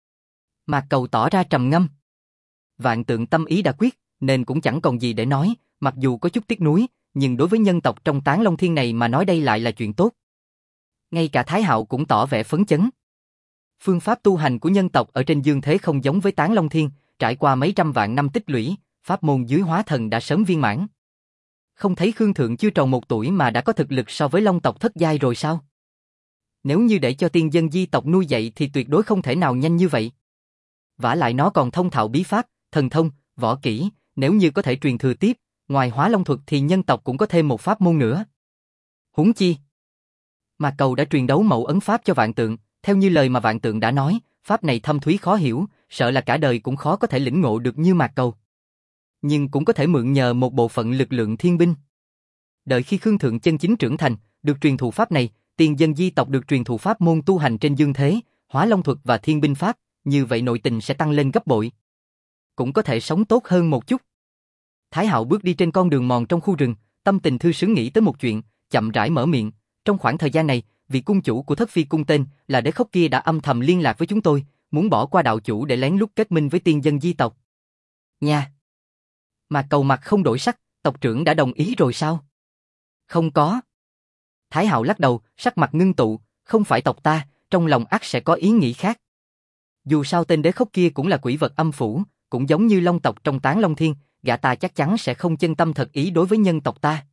Mạc Cầu tỏ ra trầm ngâm. Vạn Tượng tâm ý đã quyết, nên cũng chẳng còn gì để nói, mặc dù có chút tiếc nuối, nhưng đối với nhân tộc trong Tán Long Thiên này mà nói đây lại là chuyện tốt. Ngay cả Thái Hạo cũng tỏ vẻ phấn chấn. Phương pháp tu hành của nhân tộc ở trên dương thế không giống với Tán Long Thiên, trải qua mấy trăm vạn năm tích lũy, pháp môn dưới hóa thần đã sớm viên mãn. Không thấy Khương Thượng chưa tròn 1 tuổi mà đã có thực lực so với Long tộc thất giai rồi sao? Nếu như để cho tiên dân di tộc nuôi dạy thì tuyệt đối không thể nào nhanh như vậy. Vả lại nó còn thông thạo bí pháp, thần thông, võ kỹ, nếu như có thể truyền thừa tiếp, ngoài Hóa Long thuật thì nhân tộc cũng có thêm một pháp môn nữa. Huống chi, Mạc Cầu đã truyền đấu mẫu ấn pháp cho Vạn Tượng, theo như lời mà Vạn Tượng đã nói, pháp này thâm thúy khó hiểu, sợ là cả đời cũng khó có thể lĩnh ngộ được như Mạc Cầu. Nhưng cũng có thể mượn nhờ một bộ phận lực lượng thiên binh. Đợi khi Khương Thượng chân chính trưởng thành, được truyền thụ pháp này, tiền dân di tộc được truyền thụ pháp môn tu hành trên dương thế, Hóa Long thuật và thiên binh pháp, như vậy nội tình sẽ tăng lên gấp bội. Cũng có thể sống tốt hơn một chút. Thái Hạo bước đi trên con đường mòn trong khu rừng, tâm tình thư sướng nghĩ tới một chuyện, chậm rãi mở miệng, trong khoảng thời gian này, vị cung chủ của Thất Phi cung tên là Đế Khốc kia đã âm thầm liên lạc với chúng tôi, muốn bỏ qua đạo chủ để lén lút kết minh với tiên dân di tộc. Nha. Mạc Cầu mặt không đổi sắc, tộc trưởng đã đồng ý rồi sao? Không có. Thái Hạo lắc đầu, sắc mặt ngưng tụ, không phải tộc ta, trong lòng ắt sẽ có ý nghĩ khác. Dù sao tên Đế Khốc kia cũng là quỷ vật âm phủ, cũng giống như Long tộc trong Tán Long Thiên, gã ta chắc chắn sẽ không chân tâm thật ý đối với nhân tộc ta.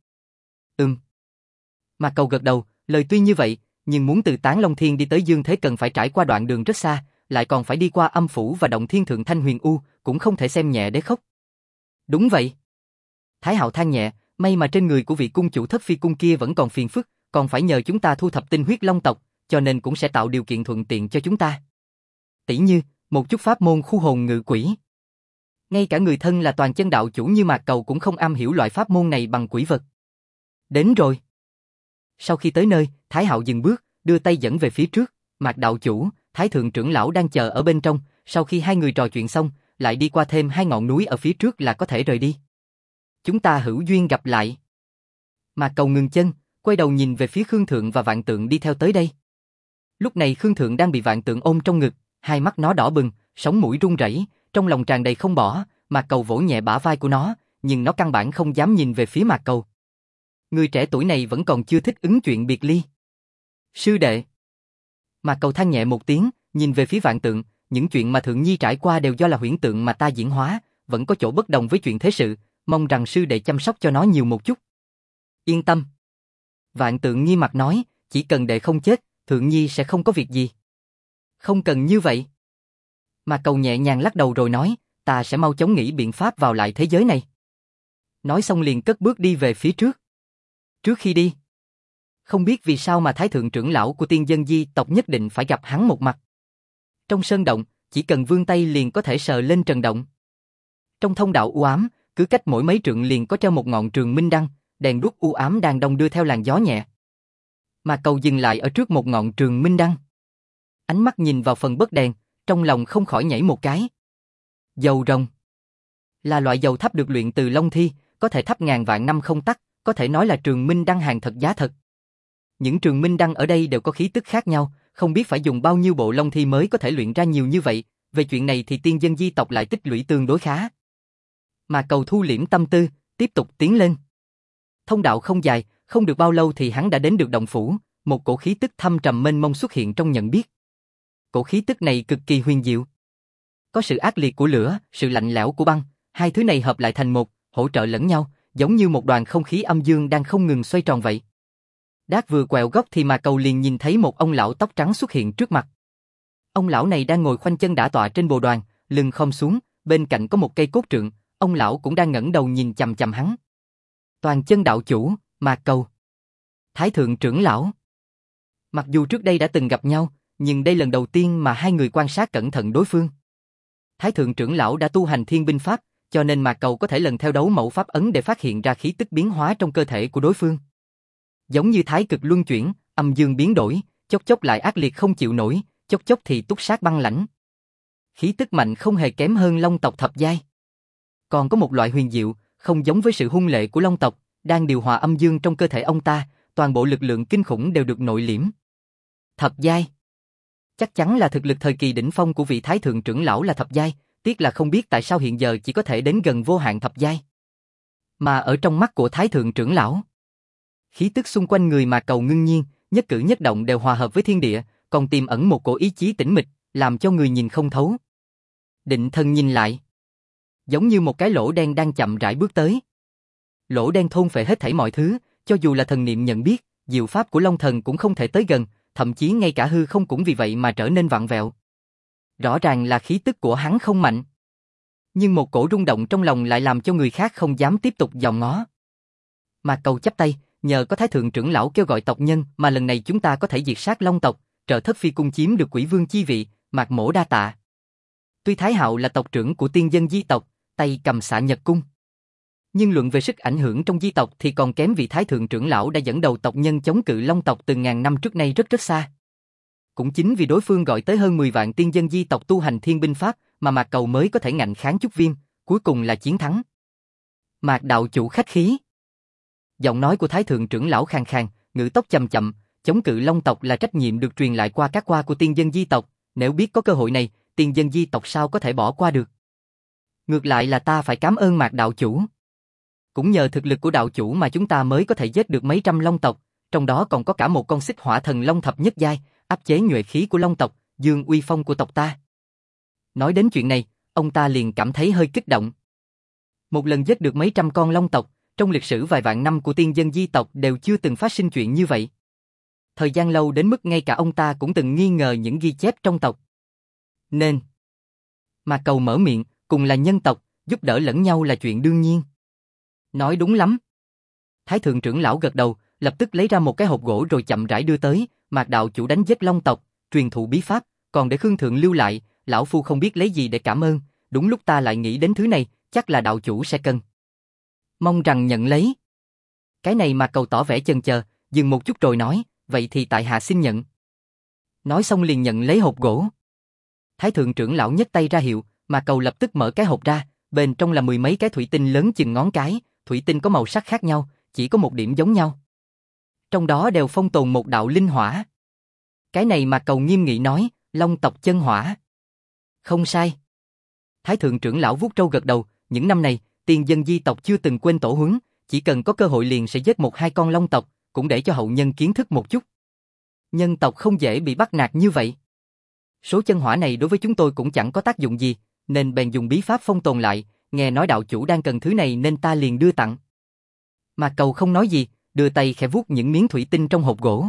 Mạc Cầu gật đầu, lời tuy như vậy, nhưng muốn từ Tán Long Thiên đi tới dương thế cần phải trải qua đoạn đường rất xa, lại còn phải đi qua âm phủ và động thiên thượng Thanh Huyền U, cũng không thể xem nhẹ Đế Khốc. Đúng vậy. Thái Hạo than nhẹ, may mà trên người của vị cung chủ Thất Phi cung kia vẫn còn phiền phức, còn phải nhờ chúng ta thu thập tinh huyết long tộc, cho nên cũng sẽ tạo điều kiện thuận tiện cho chúng ta. Tỷ như, một chút pháp môn khu hồn ngự quỷ. Ngay cả người thân là toàn chân đạo chủ như Mạc Cầu cũng không am hiểu loại pháp môn này bằng quỷ vật. Đến rồi. Sau khi tới nơi, Thái Hạo dừng bước, đưa tay dẫn về phía trước, Mạc đạo chủ, Thái thượng trưởng lão đang chờ ở bên trong, sau khi hai người trò chuyện xong, lại đi qua thêm 2 ngọn núi ở phía trước là có thể rời đi. Chúng ta hữu duyên gặp lại. Mạc Cầu ngừng chân, quay đầu nhìn về phía Khương Thượng và Vạn Tượng đi theo tới đây. Lúc này Khương Thượng đang bị Vạn Tượng ôm trong ngực, hai mắt nó đỏ bừng, sống mũi run rẩy, trong lòng tràn đầy không bỏ, Mạc Cầu vỗ nhẹ bả vai của nó, nhưng nó căn bản không dám nhìn về phía Mạc Cầu. Người trẻ tuổi này vẫn còn chưa thích ứng chuyện biệt ly. Sư đệ. Mạc Cầu than nhẹ một tiếng, nhìn về phía Vạn Tượng, những chuyện mà Thượng Nhi trải qua đều do là huyễn tượng mà ta diễn hóa, vẫn có chỗ bất đồng với chuyện thế sự, mong rằng sư đệ chăm sóc cho nó nhiều một chút. Yên tâm. Vạn Tượng nghi mặt nói, chỉ cần đệ không chết, Thượng Nhi sẽ không có việc gì. Không cần như vậy. Mạc Cầu nhẹ nhàng lắc đầu rồi nói, ta sẽ mau chóng nghĩ biện pháp vào lại thế giới này. Nói xong liền cất bước đi về phía trước. Trước khi đi, không biết vì sao mà Thái thượng trưởng lão của tiên dân di tộc nhất định phải gặp hắn một mặt. Trong sơn động, chỉ cần vươn tay liền có thể sờ lên trần động. Trong thông đạo u ám, cứ cách mỗi mấy trượng liền có treo một ngọn trường minh đăng, đèn đuốc u ám đang đong đưa theo làn gió nhẹ. Mạc Cầu dừng lại ở trước một ngọn trường minh đăng. Ánh mắt nhìn vào phần bấc đèn, trong lòng không khỏi nhảy một cái. Dầu rồng là loại dầu thắp được luyện từ long thi, có thể thắp ngàn vạn năm không tắt, có thể nói là trường minh đăng hàng thật giá thật. Những trường minh đăng ở đây đều có khí tức khác nhau, không biết phải dùng bao nhiêu bộ long thi mới có thể luyện ra nhiều như vậy, về chuyện này thì tiên dân di tộc lại tích lũy tương đối khá. Mà Cầu thu liễm tâm tư, tiếp tục tiến lên. Thông đạo không dài, không được bao lâu thì hắn đã đến được động phủ, một cổ khí tức thâm trầm mênh mông xuất hiện trong nhận biết. Cổ khí tức này cực kỳ huyền diệu. Có sự ác liệt của lửa, sự lạnh lẽo của băng, hai thứ này hợp lại thành một, hỗ trợ lẫn nhau, giống như một đoàn không khí âm dương đang không ngừng xoay tròn vậy. Đát vừa quẹo góc thì mà Cầu liền nhìn thấy một ông lão tóc trắng xuất hiện trước mặt. Ông lão này đang ngồi khoanh chân đả tọa trên bồ đoàn, lưng khom xuống, bên cạnh có một cây cốt trượng, ông lão cũng đang ngẩng đầu nhìn chằm chằm hắn. Toàn chân đạo chủ, Mạc Cầu. Thái thượng trưởng lão. Mặc dù trước đây đã từng gặp nhau, nhưng đây lần đầu tiên mà hai người quan sát cẩn thận đối phương. Thái thượng trưởng lão đã tu hành thiên binh pháp, cho nên Mạc Cầu có thể lần theo đấu mẫu pháp ấn để phát hiện ra khí tức biến hóa trong cơ thể của đối phương. Giống như thái cực luân chuyển, âm dương biến đổi, chốc chốc lại ác liệt không chịu nổi, chốc chốc thì túc sát băng lãnh. Khí tức mạnh không hề kém hơn long tộc thập giai. Còn có một loại huyền diệu, không giống với sự hung lệ của long tộc, đang điều hòa âm dương trong cơ thể ông ta, toàn bộ lực lượng kinh khủng đều được nội liễm. Thập giai. Chắc chắn là thực lực thời kỳ đỉnh phong của vị thái thượng trưởng lão là thập giai, tiếc là không biết tại sao hiện giờ chỉ có thể đến gần vô hạn thập giai. Mà ở trong mắt của thái thượng trưởng lão, khí tức xung quanh người Mạc Cầu ngưng nhiên, nhất cử nhất động đều hòa hợp với thiên địa, còn tiềm ẩn một cổ ý chí tĩnh mịch, làm cho người nhìn không thấu. Định thần nhìn lại, giống như một cái lỗ đen đang chậm rãi bước tới. Lỗ đen thôn phệ hết thảy mọi thứ, cho dù là thần niệm nhận biết, diệu pháp của Long Thần cũng không thể tới gần, thậm chí ngay cả hư không cũng vì vậy mà trở nên vặn vẹo. Rõ ràng là khí tức của hắn không mạnh, nhưng một cổ rung động trong lòng lại làm cho người khác không dám tiếp tục dòm ngó. Mạc Cầu chắp tay, nhờ có thái thượng trưởng lão kêu gọi tộc nhân mà lần này chúng ta có thể diệt sát Long tộc, trợ thất phi cung chiếm được Quỷ Vương chi vị, Mạc mỗ đa tạ. Tuy Thái Hạo là tộc trưởng của tiên dân di tộc, tay cầm xạ nhật cung, nhưng luận về sức ảnh hưởng trong di tộc thì còn kém vị thái thượng trưởng lão đã dẫn đầu tộc nhân chống cự Long tộc từ ngàn năm trước nay rất rất xa. Cũng chính vì đối phương gọi tới hơn 10 vạn tiên dân di tộc tu hành thiên binh pháp mà Mạc Cầu mới có thể ngạnh kháng chút viêm, cuối cùng là chiến thắng. Mạc đạo chủ khách khí. Giọng nói của thái thượng trưởng lão khàn khàn, ngữ tốc chậm chậm, chống cự Long tộc là trách nhiệm được truyền lại qua các qua của tiên dân di tộc, nếu biết có cơ hội này, tiên dân di tộc sao có thể bỏ qua được. Ngược lại là ta phải cảm ơn Mạc đạo chủ. Cũng nhờ thực lực của đạo chủ mà chúng ta mới có thể giết được mấy trăm Long tộc, trong đó còn có cả một con xích hỏa thần Long thập nhất giai, áp chế nhuệ khí của Long tộc, dương uy phong của tộc ta. Nói đến chuyện này, ông ta liền cảm thấy hơi kích động. Một lần giết được mấy trăm con Long tộc, trong lịch sử vài vạn năm của tiên dân di tộc đều chưa từng phát sinh chuyện như vậy. Thời gian lâu đến mức ngay cả ông ta cũng từng nghi ngờ những ghi chép trong tộc. Nên Mạc Cầu mở miệng, cùng là nhân tộc, giúp đỡ lẫn nhau là chuyện đương nhiên. Nói đúng lắm. Thái thượng trưởng lão gật đầu, lập tức lấy ra một cái hộp gỗ rồi chậm rãi đưa tới, Mạc đạo chủ đánh giết Long tộc, truyền thụ bí pháp, còn để Khương thượng lưu lại, lão phu không biết lấy gì để cảm ơn, đúng lúc ta lại nghĩ đến thứ này, chắc là đạo chủ sẽ cần. Mong rằng nhận lấy. Cái này Mạc Cầu tỏ vẻ chần chờ, dừng một chút rồi nói, vậy thì tại hạ xin nhận. Nói xong liền nhận lấy hộp gỗ. Thái thượng trưởng lão nhấc tay ra hiệu, Mạc Cầu lập tức mở cái hộp ra, bên trong là mười mấy cái thủy tinh lớn chừng ngón cái, thủy tinh có màu sắc khác nhau, chỉ có một điểm giống nhau. Trong đó đều phong tồn một đạo linh hỏa. Cái này Mạc Cầu nghiêm nghị nói, Long tộc chân hỏa. Không sai. Thái thượng trưởng lão vuốt râu gật đầu, những năm này, tiên dân di tộc chưa từng quên tổ huấn, chỉ cần có cơ hội liền sẽ giết một hai con Long tộc, cũng để cho hậu nhân kiến thức một chút. Nhân tộc không dễ bị bắt nạt như vậy. Số chân hỏa này đối với chúng tôi cũng chẳng có tác dụng gì, nên bèn dùng bí pháp phong tồn lại, nghe nói đạo chủ đang cần thứ này nên ta liền đưa tặng. Mạc Cầu không nói gì, đưa tay khẽ vuốt những miếng thủy tinh trong hộp gỗ.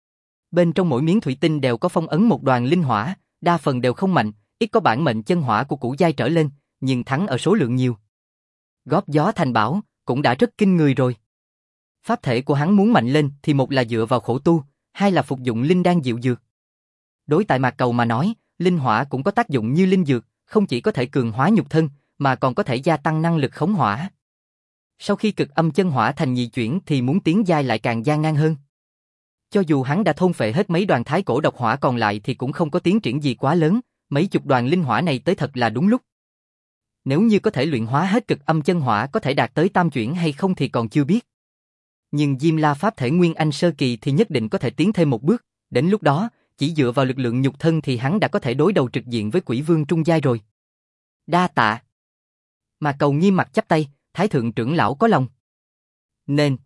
Bên trong mỗi miếng thủy tinh đều có phong ấn một đoàn linh hỏa, đa phần đều không mạnh, ít có bản mệnh chân hỏa của cửu giai trở lên, nhưng thắng ở số lượng nhiều. Góp gió thành bão, cũng đã rất kinh người rồi. Pháp thể của hắn muốn mạnh lên thì một là dựa vào khổ tu, hai là phục dụng linh đan diệu dược. Đối tại Mạc Cầu mà nói, linh hỏa cũng có tác dụng như linh dược, không chỉ có thể cường hóa nhục thân, mà còn có thể gia tăng năng lực khống hỏa. Sau khi cực âm chân hỏa thành nhị chuyển thì muốn tiến giai lại càng gian nan hơn. Cho dù hắn đã thôn phệ hết mấy đoàn thái cổ độc hỏa còn lại thì cũng không có tiến triển gì quá lớn, mấy chục đoàn linh hỏa này tới thật là đúng lúc. Nếu như có thể luyện hóa hết cực âm chân hỏa có thể đạt tới tam chuyển hay không thì còn chưa biết. Nhưng Diêm La Pháp thể Nguyên Anh sơ kỳ thì nhất định có thể tiến thêm một bước, đến lúc đó, chỉ dựa vào lực lượng nhục thân thì hắn đã có thể đối đầu trực diện với Quỷ Vương trung giai rồi. Đa tạ. Mà Cầu nghiêm mặt chắp tay, Thái thượng trưởng lão có lòng. Nên.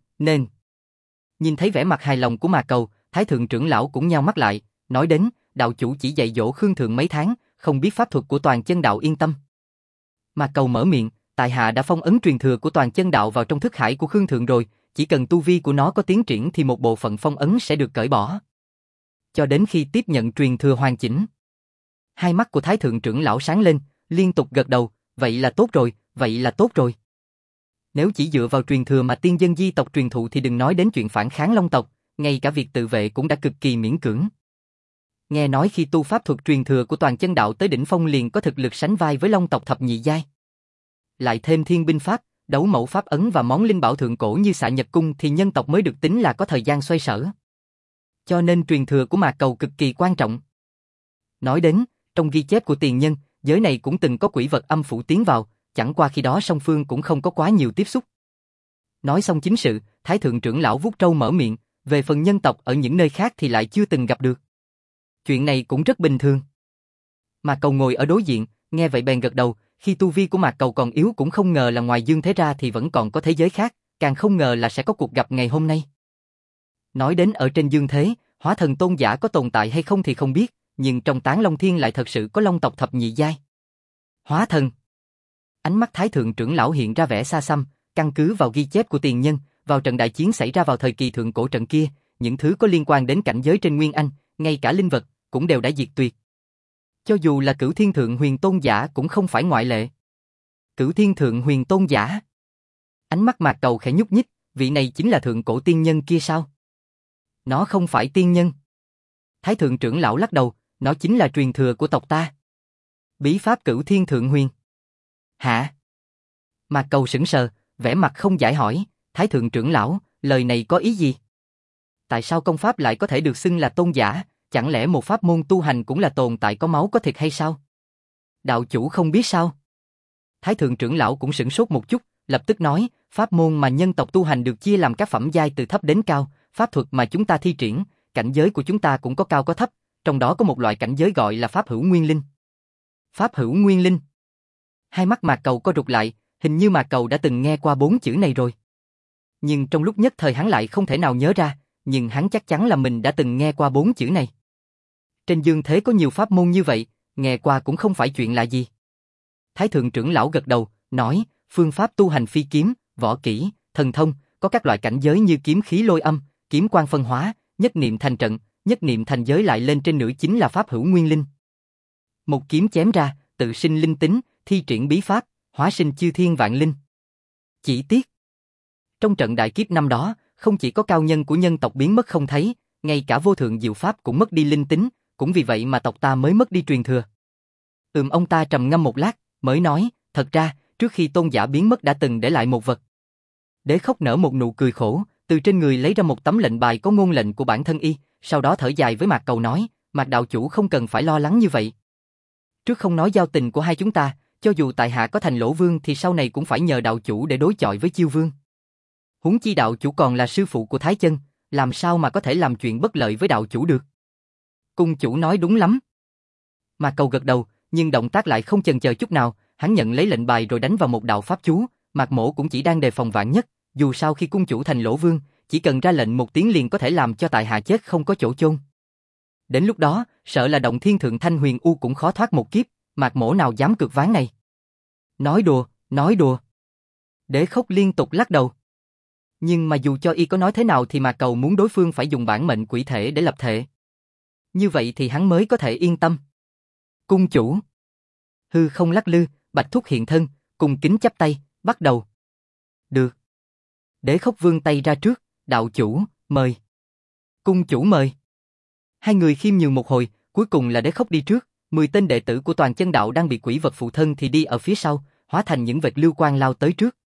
Nhìn thấy vẻ mặt hài lòng của Mà Cầu, Thái thượng trưởng lão cũng nheo mắt lại, nói đến, đạo chủ chỉ dạy dỗ Khương thượng mấy tháng, không biết pháp thuật của Toàn Chân đạo yên tâm. Mà Cầu mở miệng, tại hạ đã phong ấn truyền thừa của Toàn Chân đạo vào trong thức hải của Khương thượng rồi, chỉ cần tu vi của nó có tiến triển thì một bộ phận phong ấn sẽ được cởi bỏ. Cho đến khi tiếp nhận truyền thừa hoàn chỉnh. Hai mắt của Thái thượng trưởng lão sáng lên, liên tục gật đầu, vậy là tốt rồi. Nếu chỉ dựa vào truyền thừa mà tiên dân di tộc truyền thụ thì đừng nói đến chuyện phản kháng Long tộc, ngay cả việc tự vệ cũng đã cực kỳ miễn cưỡng. Nghe nói khi tu pháp thuật truyền thừa của Toàn Chân đạo tới đỉnh phong liền có thực lực sánh vai với Long tộc thập nhị giai. Lại thêm thiên binh pháp, đấu mẫu pháp ấn và món linh bảo thượng cổ như Xạ Nhật cung thì nhân tộc mới được tính là có thời gian xoay sở. Cho nên truyền thừa của Mạc Cầu cực kỳ quan trọng. Nói đến, trong ghi chép của tiền nhân, giới này cũng từng có quỷ vật âm phủ tiến vào, chẳng qua khi đó song phương cũng không có quá nhiều tiếp xúc. Nói xong chính sự, Thái thượng trưởng lão vuốt trâu mở miệng, về phần nhân tộc ở những nơi khác thì lại chưa từng gặp được. Chuyện này cũng rất bình thường. Mạc Cầu ngồi ở đối diện, nghe vậy bèn gật đầu, khi tu vi của Mạc Cầu còn yếu cũng không ngờ là ngoài dương thế ra thì vẫn còn có thế giới khác, càng không ngờ là sẽ có cuộc gặp ngày hôm nay. Nói đến ở trên dương thế, hóa thần tôn giả có tồn tại hay không thì không biết, nhưng trong Tán Long Thiên lại thật sự có Long tộc thập nhị giai. Hóa thần. Ánh mắt Thái thượng trưởng lão hiện ra vẻ xa xăm, căn cứ vào ghi chép của tiền nhân, vào trận đại chiến xảy ra vào thời kỳ thượng cổ trận kia, những thứ có liên quan đến cảnh giới trên Nguyên Anh, ngay cả linh vật, cũng đều đã diệt tuyệt. Cho dù là Cửu Thiên Thượng Huyền Tôn giả cũng không phải ngoại lệ. Cửu Thiên Thượng Huyền Tôn giả. Ánh mắt Mạc Cầu khẽ nhúc nhích, vị này chính là thượng cổ tiên nhân kia sao? Nó không phải tiên nhân. Thái thượng trưởng lão lắc đầu, nó chính là truyền thừa của tộc ta. Bí pháp Cửu Thiên Thượng Huyền. Hả? Mạc Cầu sững sờ, vẻ mặt không giải hỏi, Thái thượng trưởng lão, lời này có ý gì? Tại sao công pháp lại có thể được xưng là tôn giả, chẳng lẽ một pháp môn tu hành cũng là tồn tại có máu có thịt hay sao? Đạo chủ không biết sao? Thái thượng trưởng lão cũng sửng sốt một chút, lập tức nói, pháp môn mà nhân tộc tu hành được chia làm các phẩm giai từ thấp đến cao, pháp thuật mà chúng ta thi triển, cảnh giới của chúng ta cũng có cao có thấp, trong đó có một loại cảnh giới gọi là pháp hữu nguyên linh. Pháp hữu nguyên linh. Hai mắt Mạc Cầu co rụt lại, hình như Mạc Cầu đã từng nghe qua 4 chữ này rồi. Nhưng trong lúc nhất thời hắn lại không thể nào nhớ ra, nhưng hắn chắc chắn là mình đã từng nghe qua 4 chữ này. Trên dương thế có nhiều pháp môn như vậy, nghe qua cũng không phải chuyện lạ gì. Thái thượng trưởng lão gật đầu, nói, phương pháp tu hành phi kiếm, võ kỹ, thần thông, có các loại cảnh giới như kiếm khí lôi âm, kiếm quang phân hóa, nhất niệm thành trận, nhất niệm thành giới lại lên trên nữa chính là pháp hữu nguyên linh. Một kiếm chém ra, tự sinh linh tính, thi triển bí pháp, hóa sinh chư thiên vạn linh. Chỉ tiếc, trong trận đại kiếp năm đó, không chỉ có cao nhân của nhân tộc biến mất không thấy, ngay cả vô thượng diệu pháp cũng mất đi linh tính, cũng vì vậy mà tộc ta mới mất đi truyền thừa. Ông ta trầm ngâm một lát, mới nói, thật ra, trước khi tôn giả biến mất đã từng để lại một vật. Đế Khốc nở một nụ cười khổ, từ trên người lấy ra một tấm lệnh bài có ngôn lệnh của bản thân y, sau đó thở dài với Mạc Cầu nói, Mạc đạo chủ không cần phải lo lắng như vậy. Trước không nói giao tình của hai chúng ta, cho dù tại hạ có thành Lỗ Vương thì sau này cũng phải nhờ đạo chủ để đối chọi với Chiêu Vương. Huống chi đạo chủ còn là sư phụ của Thái Chân, làm sao mà có thể làm chuyện bất lợi với đạo chủ được. Cung chủ nói đúng lắm. Mạc Cầu gật đầu, nhưng động tác lại không chần chờ chút nào, hắn nhận lấy lệnh bài rồi đánh vào một đạo pháp chú, Mạc Mỗ cũng chỉ đang đề phòng vạn nhất, dù sao khi cung chủ thành Lỗ Vương, chỉ cần ra lệnh một tiếng liền có thể làm cho tại hạ chết không có chỗ chôn. Đến lúc đó, sợ là động thiên thượng thanh huyền u cũng khó thoát một kiếp, Mạc Mỗ nào dám cược ván này. Nói đùa, nói đùa. Đế Khốc liên tục lắc đầu. Nhưng mà dù cho y có nói thế nào thì Mạc Cầu muốn đối phương phải dùng bản mệnh quỷ thể để lập thể. Như vậy thì hắn mới có thể yên tâm. Cung chủ. Hư không lắc lư, Bạch Thúc hiện thân, cung kính chắp tay, bắt đầu. Được. Đế Khốc vươn tay ra trước, đạo chủ, mời. Cung chủ mời. Hai người khiêm nhường một hồi, cuối cùng là Đế Khốc đi trước, 10 tên đệ tử của Toàn Chân đạo đang bị quỷ vật phụ thân thì đi ở phía sau, hóa thành những vệt lưu quang lao tới trước.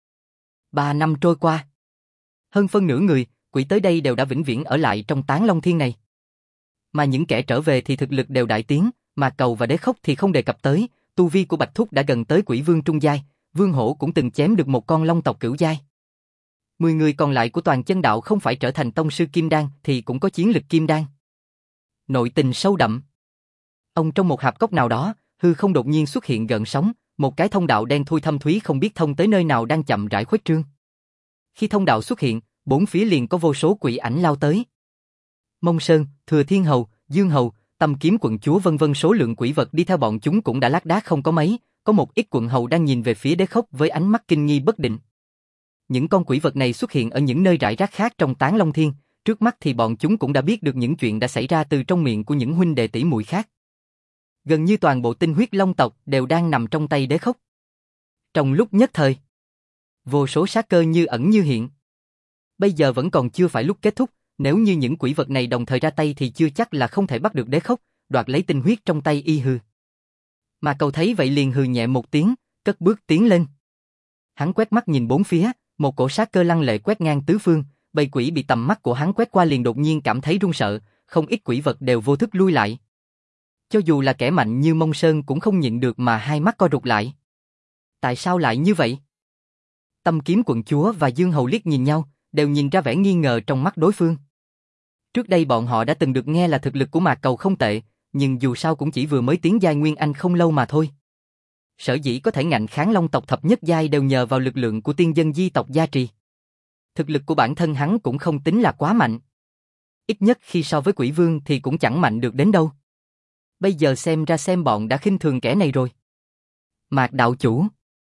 3 năm trôi qua. Hơn phân nửa người, quỷ tới đây đều đã vĩnh viễn ở lại trong Tán Long Thiên này. Mà những kẻ trở về thì thực lực đều đại tiến, Mạc Cầu và Đế Khốc thì không đề cập tới, tu vi của Bạch Thúc đã gần tới Quỷ Vương trung giai, Vương Hổ cũng từng chém được một con long tộc cửu giai. 10 người còn lại của Toàn Chân đạo không phải trở thành tông sư kim đan thì cũng có chiến lực kim đan. Nội tình sâu đậm. Ông trong một hạp cốc nào đó, hư không đột nhiên xuất hiện gợn sóng, một cái thông đạo đen thui thâm thúy không biết thông tới nơi nào đang chậm rãi khuếch trương. Khi thông đạo xuất hiện, bốn phía liền có vô số quỷ ảnh lao tới. Mông Sơn, Thừa Thiên Hầu, Dương Hầu, Tâm Kiếm Quận Chúa vân vân, số lượng quỷ vật đi theo bọn chúng cũng đã lác đác không có mấy, có một ít quận hầu đang nhìn về phía Đế Khốc với ánh mắt kinh nghi bất định. Những con quỷ vật này xuất hiện ở những nơi rải rác khác trong Tán Long Thiên, trước mắt thì bọn chúng cũng đã biết được những chuyện đã xảy ra từ trong miệng của những huynh đệ tỷ muội khác. Gần như toàn bộ tinh huyết long tộc đều đang nằm trong tay Đế Khốc. Trong lúc nhất thời, vô số sát cơ như ẩn như hiện. Bây giờ vẫn còn chưa phải lúc kết thúc, nếu như những quỷ vật này đồng thời ra tay thì chưa chắc là không thể bắt được Đế Khốc, đoạt lấy tinh huyết trong tay y hư. Mà Cầu thấy vậy liền hừ nhẹ một tiếng, cất bước tiến lên. Hắn quét mắt nhìn bốn phía, một cổ sát cơ lăng lệ quét ngang tứ phương, bầy quỷ bị tầm mắt của hắn quét qua liền đột nhiên cảm thấy run sợ, không ít quỷ vật đều vô thức lui lại. Cho dù là kẻ mạnh như Mông Sơn cũng không nhịn được mà hai mắt co rụt lại. Tại sao lại như vậy? Tâm Kiếm Quận Chúa và Dương Hầu liếc nhìn nhau, đều nhìn ra vẻ nghi ngờ trong mắt đối phương. Trước đây bọn họ đã từng được nghe là thực lực của Mạc Cầu không tệ, nhưng dù sao cũng chỉ vừa mới tiến giai Nguyên Anh không lâu mà thôi. Sở dĩ có thể ngạnh kháng Long tộc thập nhất giai đều nhờ vào lực lượng của tiên dân di tộc gia trì. Thực lực của bản thân hắn cũng không tính là quá mạnh. Ít nhất khi so với Quỷ Vương thì cũng chẳng mạnh được đến đâu. Bây giờ xem ra bọn đã khinh thường kẻ này rồi. Mạc đạo chủ.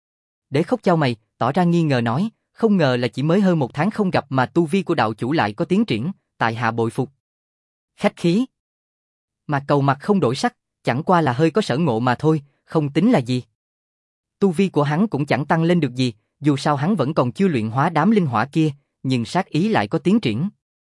Đế Khốc chau mày, tỏ ra nghi ngờ nói, không ngờ là chỉ mới hơn một tháng không gặp mà tu vi của đạo chủ lại có tiến triển, tại hạ bội phục. Khách khí. Mạc Cầu mặt không đổi sắc, chẳng qua là hơi có sở ngộ mà thôi, không tính là gì. Tu vi của hắn cũng chẳng tăng lên được gì, dù sao hắn vẫn còn chưa luyện hóa đám linh hỏa kia, nhưng sát ý lại có tiến triển.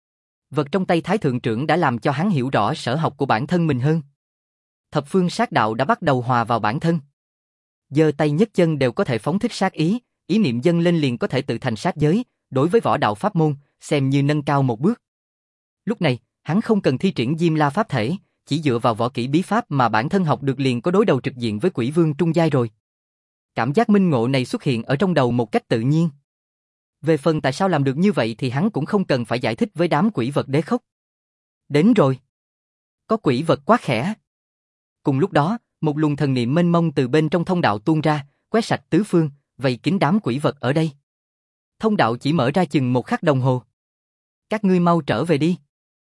Vật trong tay Thái Thượng Trưởng đã làm cho hắn hiểu rõ sở học của bản thân mình hơn. Thập phương sát đạo đã bắt đầu hòa vào bản thân. Giơ tay nhấc chân đều có thể phóng thích sát ý, ý niệm dâng lên liền có thể tự thành sát giới, đối với võ đạo pháp môn, xem như nâng cao một bước. Lúc này, hắn không cần thi triển Diêm La pháp thể, chỉ dựa vào võ kỹ bí pháp mà bản thân học được liền có đối đầu trực diện với Quỷ Vương trung giai rồi. Cảm giác minh ngộ này xuất hiện ở trong đầu một cách tự nhiên. Về phần tại sao làm được như vậy thì hắn cũng không cần phải giải thích với đám quỷ vật Đế Khốc. Đến rồi. Có quỷ vật quá khẽ. Cùng lúc đó, một luồng thần niệm mênh mông từ bên trong thông đạo tuôn ra, quét sạch tứ phương, vây kín đám quỷ vật ở đây. Thông đạo chỉ mở ra chừng một khắc đồng hồ. Các ngươi mau trở về đi.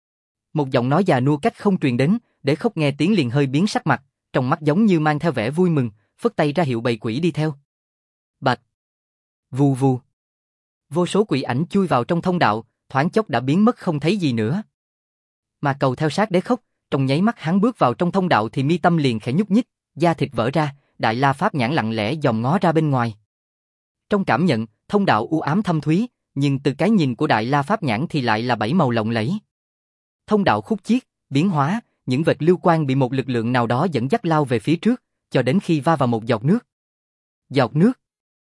Một giọng nói già nua cách không truyền đến, Đế Khốc nghe tiếng liền hơi biến sắc mặt, trong mắt giống như mang theo vẻ vui mừng, phất tay ra hiệu bầy quỷ đi theo. Bạch. Vù vù. Vô số quỷ ảnh chui vào trong thông đạo, thoáng chốc đã biến mất không thấy gì nữa. Mà Cầu theo sát Đế Khốc, trong nháy mắt hắn bước vào trong thông đạo thì mi tâm liền khẽ nhúc nhích, da thịt vỡ ra, Đại La Pháp nhãn lặng lẽ dòm ngó ra bên ngoài. Trong cảm nhận, thông đạo u ám thâm thúy, nhưng từ cái nhìn của Đại La Pháp nhãn thì lại là bảy màu lộng lẫy. Thông đạo khúc chiết, biến hóa, những vệt lưu quang bị một lực lượng nào đó dẫn dắt lao về phía trước, cho đến khi va vào một giọt nước. Giọt nước.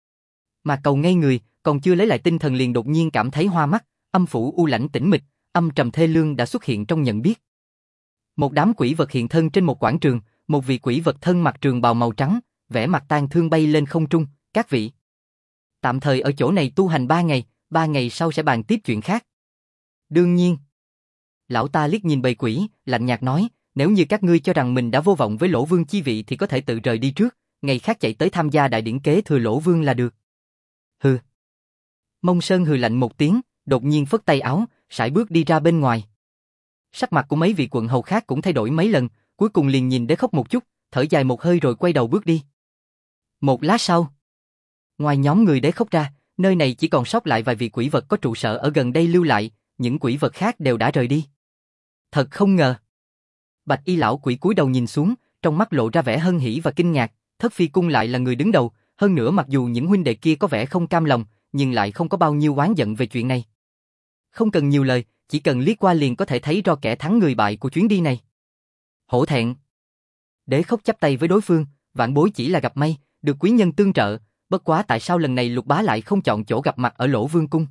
Mà Cầu ngây người, còn chưa lấy lại tinh thần liền đột nhiên cảm thấy hoa mắt, âm phủ u lãnh tĩnh mịch, âm trầm thê lương đã xuất hiện trong nhận biết. Một đám quỷ vật hiện thân trên một quảng trường, một vị quỷ vật thân mặc trường bào màu trắng, vẻ mặt tang thương bay lên không trung, các vị. Tạm thời ở chỗ này tu hành 3 ngày sau sẽ bàn tiếp chuyện khác. Đương nhiên. Lão ta liếc nhìn bầy quỷ, lạnh nhạt nói, nếu như các ngươi cho rằng mình đã vô vọng với Lỗ Vương chi vị thì có thể tự rời đi trước, ngày khác chạy tới tham gia đại điển kế thừa Lỗ Vương là được. Hừ. Mông Sơn hừ lạnh một tiếng, đột nhiên phất tay áo, sải bước đi ra bên ngoài. Sắc mặt của mấy vị quận hầu khác cũng thay đổi mấy lần, cuối cùng liền nhìn Đế Khốc một chút, thở dài một hơi rồi quay đầu bước đi. Một lát sau, ngoài nhóm người Đế Khốc ra, nơi này chỉ còn sót lại vài vị quỷ vật có trụ sở ở gần đây lưu lại, những quỷ vật khác đều đã rời đi. Thật không ngờ. Bạch Y lão quỷ cúi đầu nhìn xuống, trong mắt lộ ra vẻ hân hỉ và kinh ngạc, Thất Phi cung lại là người đứng đầu, hơn nữa mặc dù những huynh đệ kia có vẻ không cam lòng, nhưng lại không có bao nhiêu oán giận về chuyện này. Không cần nhiều lời, chỉ cần liếc qua liền có thể thấy rõ kẻ thắng người bại của chuyến đi này. Hổ thẹn. Đế Khốc chắp tay với đối phương, vãn bối chỉ là gặp may, được quý nhân tương trợ, bất quá tại sao lần này Lục bá lại không chọn chỗ gặp mặt ở Lỗ Vương cung?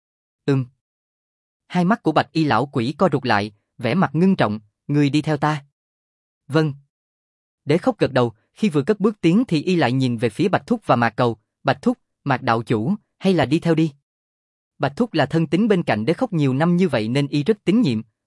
Hai mắt của Bạch Y lão quỷ co rụt lại, vẻ mặt ngưng trọng, người đi theo ta. Vâng. Đế Khốc gật đầu, khi vừa cất bước tiến thì y lại nhìn về phía Bạch Thúc và Mạc Cầu, Bạch Thúc, Mạc đạo chủ, hay là đi theo đi. Bạch Thúc là thân tín bên cạnh Đế Khốc nhiều năm như vậy nên y rất tín nhiệm,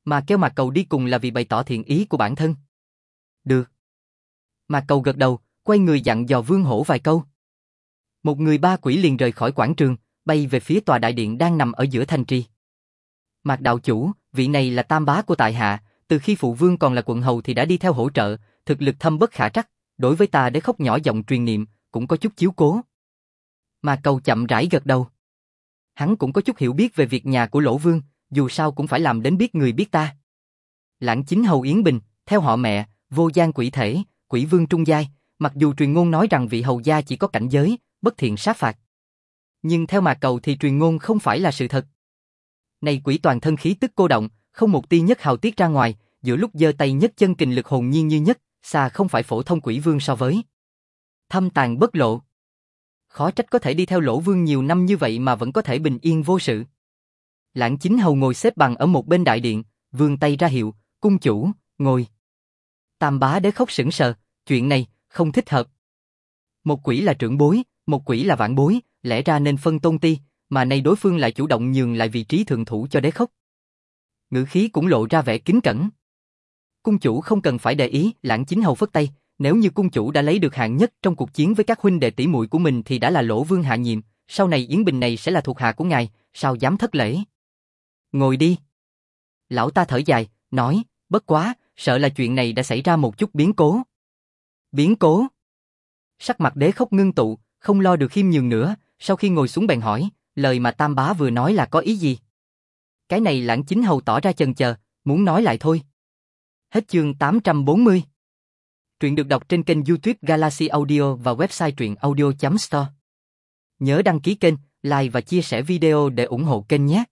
Mà kêu Mạc Cầu đi cùng là vì bày tỏ thiện ý của bản thân. Được. Mạc Cầu gật đầu, quay người dặn dò Vương Hổ vài câu. Một người ba quỷ liền rời khỏi quảng trường, bay về phía tòa đại điện đang nằm ở giữa thành trì. Mạc đạo chủ, vị này là tam bá của tại hạ, từ khi phụ vương còn là quận hầu thì đã đi theo hỗ trợ, thực lực thâm bất khả trắc, đối với ta Đế Khốc nhỏ giọng truyền niệm, cũng có chút chiếu cố. Mạc Cầu chậm rãi gật đầu. Hắn cũng có chút hiểu biết về việc nhà của Lỗ Vương, dù sao cũng phải làm đến biết người biết ta. Lãng Chính Hầu Yến Bình, theo họ mẹ, vô gian quỷ thể, quỷ vương trung giai, mặc dù truyền ngôn nói rằng vị hầu gia chỉ có cảnh giới, bất thiện sát phạt. Nhưng theo Mạc Cầu thì truyền ngôn không phải là sự thật. Này quỷ toàn thân khí tức cô động, không một tia nhất hào tiết ra ngoài, giữa lúc giơ tay nhất chân kình lực hồn nhiên như nhất, xa không phải phổ thông quỷ vương so với. Thâm tàng bất lộ. Khó trách có thể đi theo Lỗ Vương nhiều năm như vậy mà vẫn có thể bình yên vô sự. Lãng Chính Hầu ngồi xếp bằng ở một bên đại điện, vươn tay ra hiệu, cung chủ, ngồi. Tam bá Đế Khốc sững sờ, chuyện này, không thích hợp. Một quỷ là trưởng bối, một quỷ là vãn bối, lẽ ra nên phân tôn ti, mà nay đối phương lại chủ động nhường lại vị trí thượng thủ cho Đế Khốc. Ngữ khí cũng lộ ra vẻ kính cẩn. Cung chủ không cần phải để ý, Lãng Chính Hầu phất tay, nếu như cung chủ đã lấy được hạng nhất trong cuộc chiến với các huynh đệ tỷ muội của mình thì đã là Lỗ Vương hạ nhiệm, sau này Yến Bình này sẽ là thuộc hạ của ngài, sao dám thất lễ. Ngồi đi. Lão ta thở dài, nói, bất quá, sợ là chuyện này đã xảy ra một chút biến cố. Biến cố? Sắc mặt Đế Khốc ngưng tụ, không lo được khiêm nhường nữa, sau khi ngồi xuống bèn hỏi, lời mà tam bá vừa nói là có ý gì? Cái này Lãng Chính Hầu tỏ ra chần chờ, muốn nói lại thôi. Hết chương 840. Truyện được đọc trên kênh YouTube Galaxy Audio và website truyện audio.store. Nhớ đăng ký kênh, like và chia sẻ video để ủng hộ kênh nhé.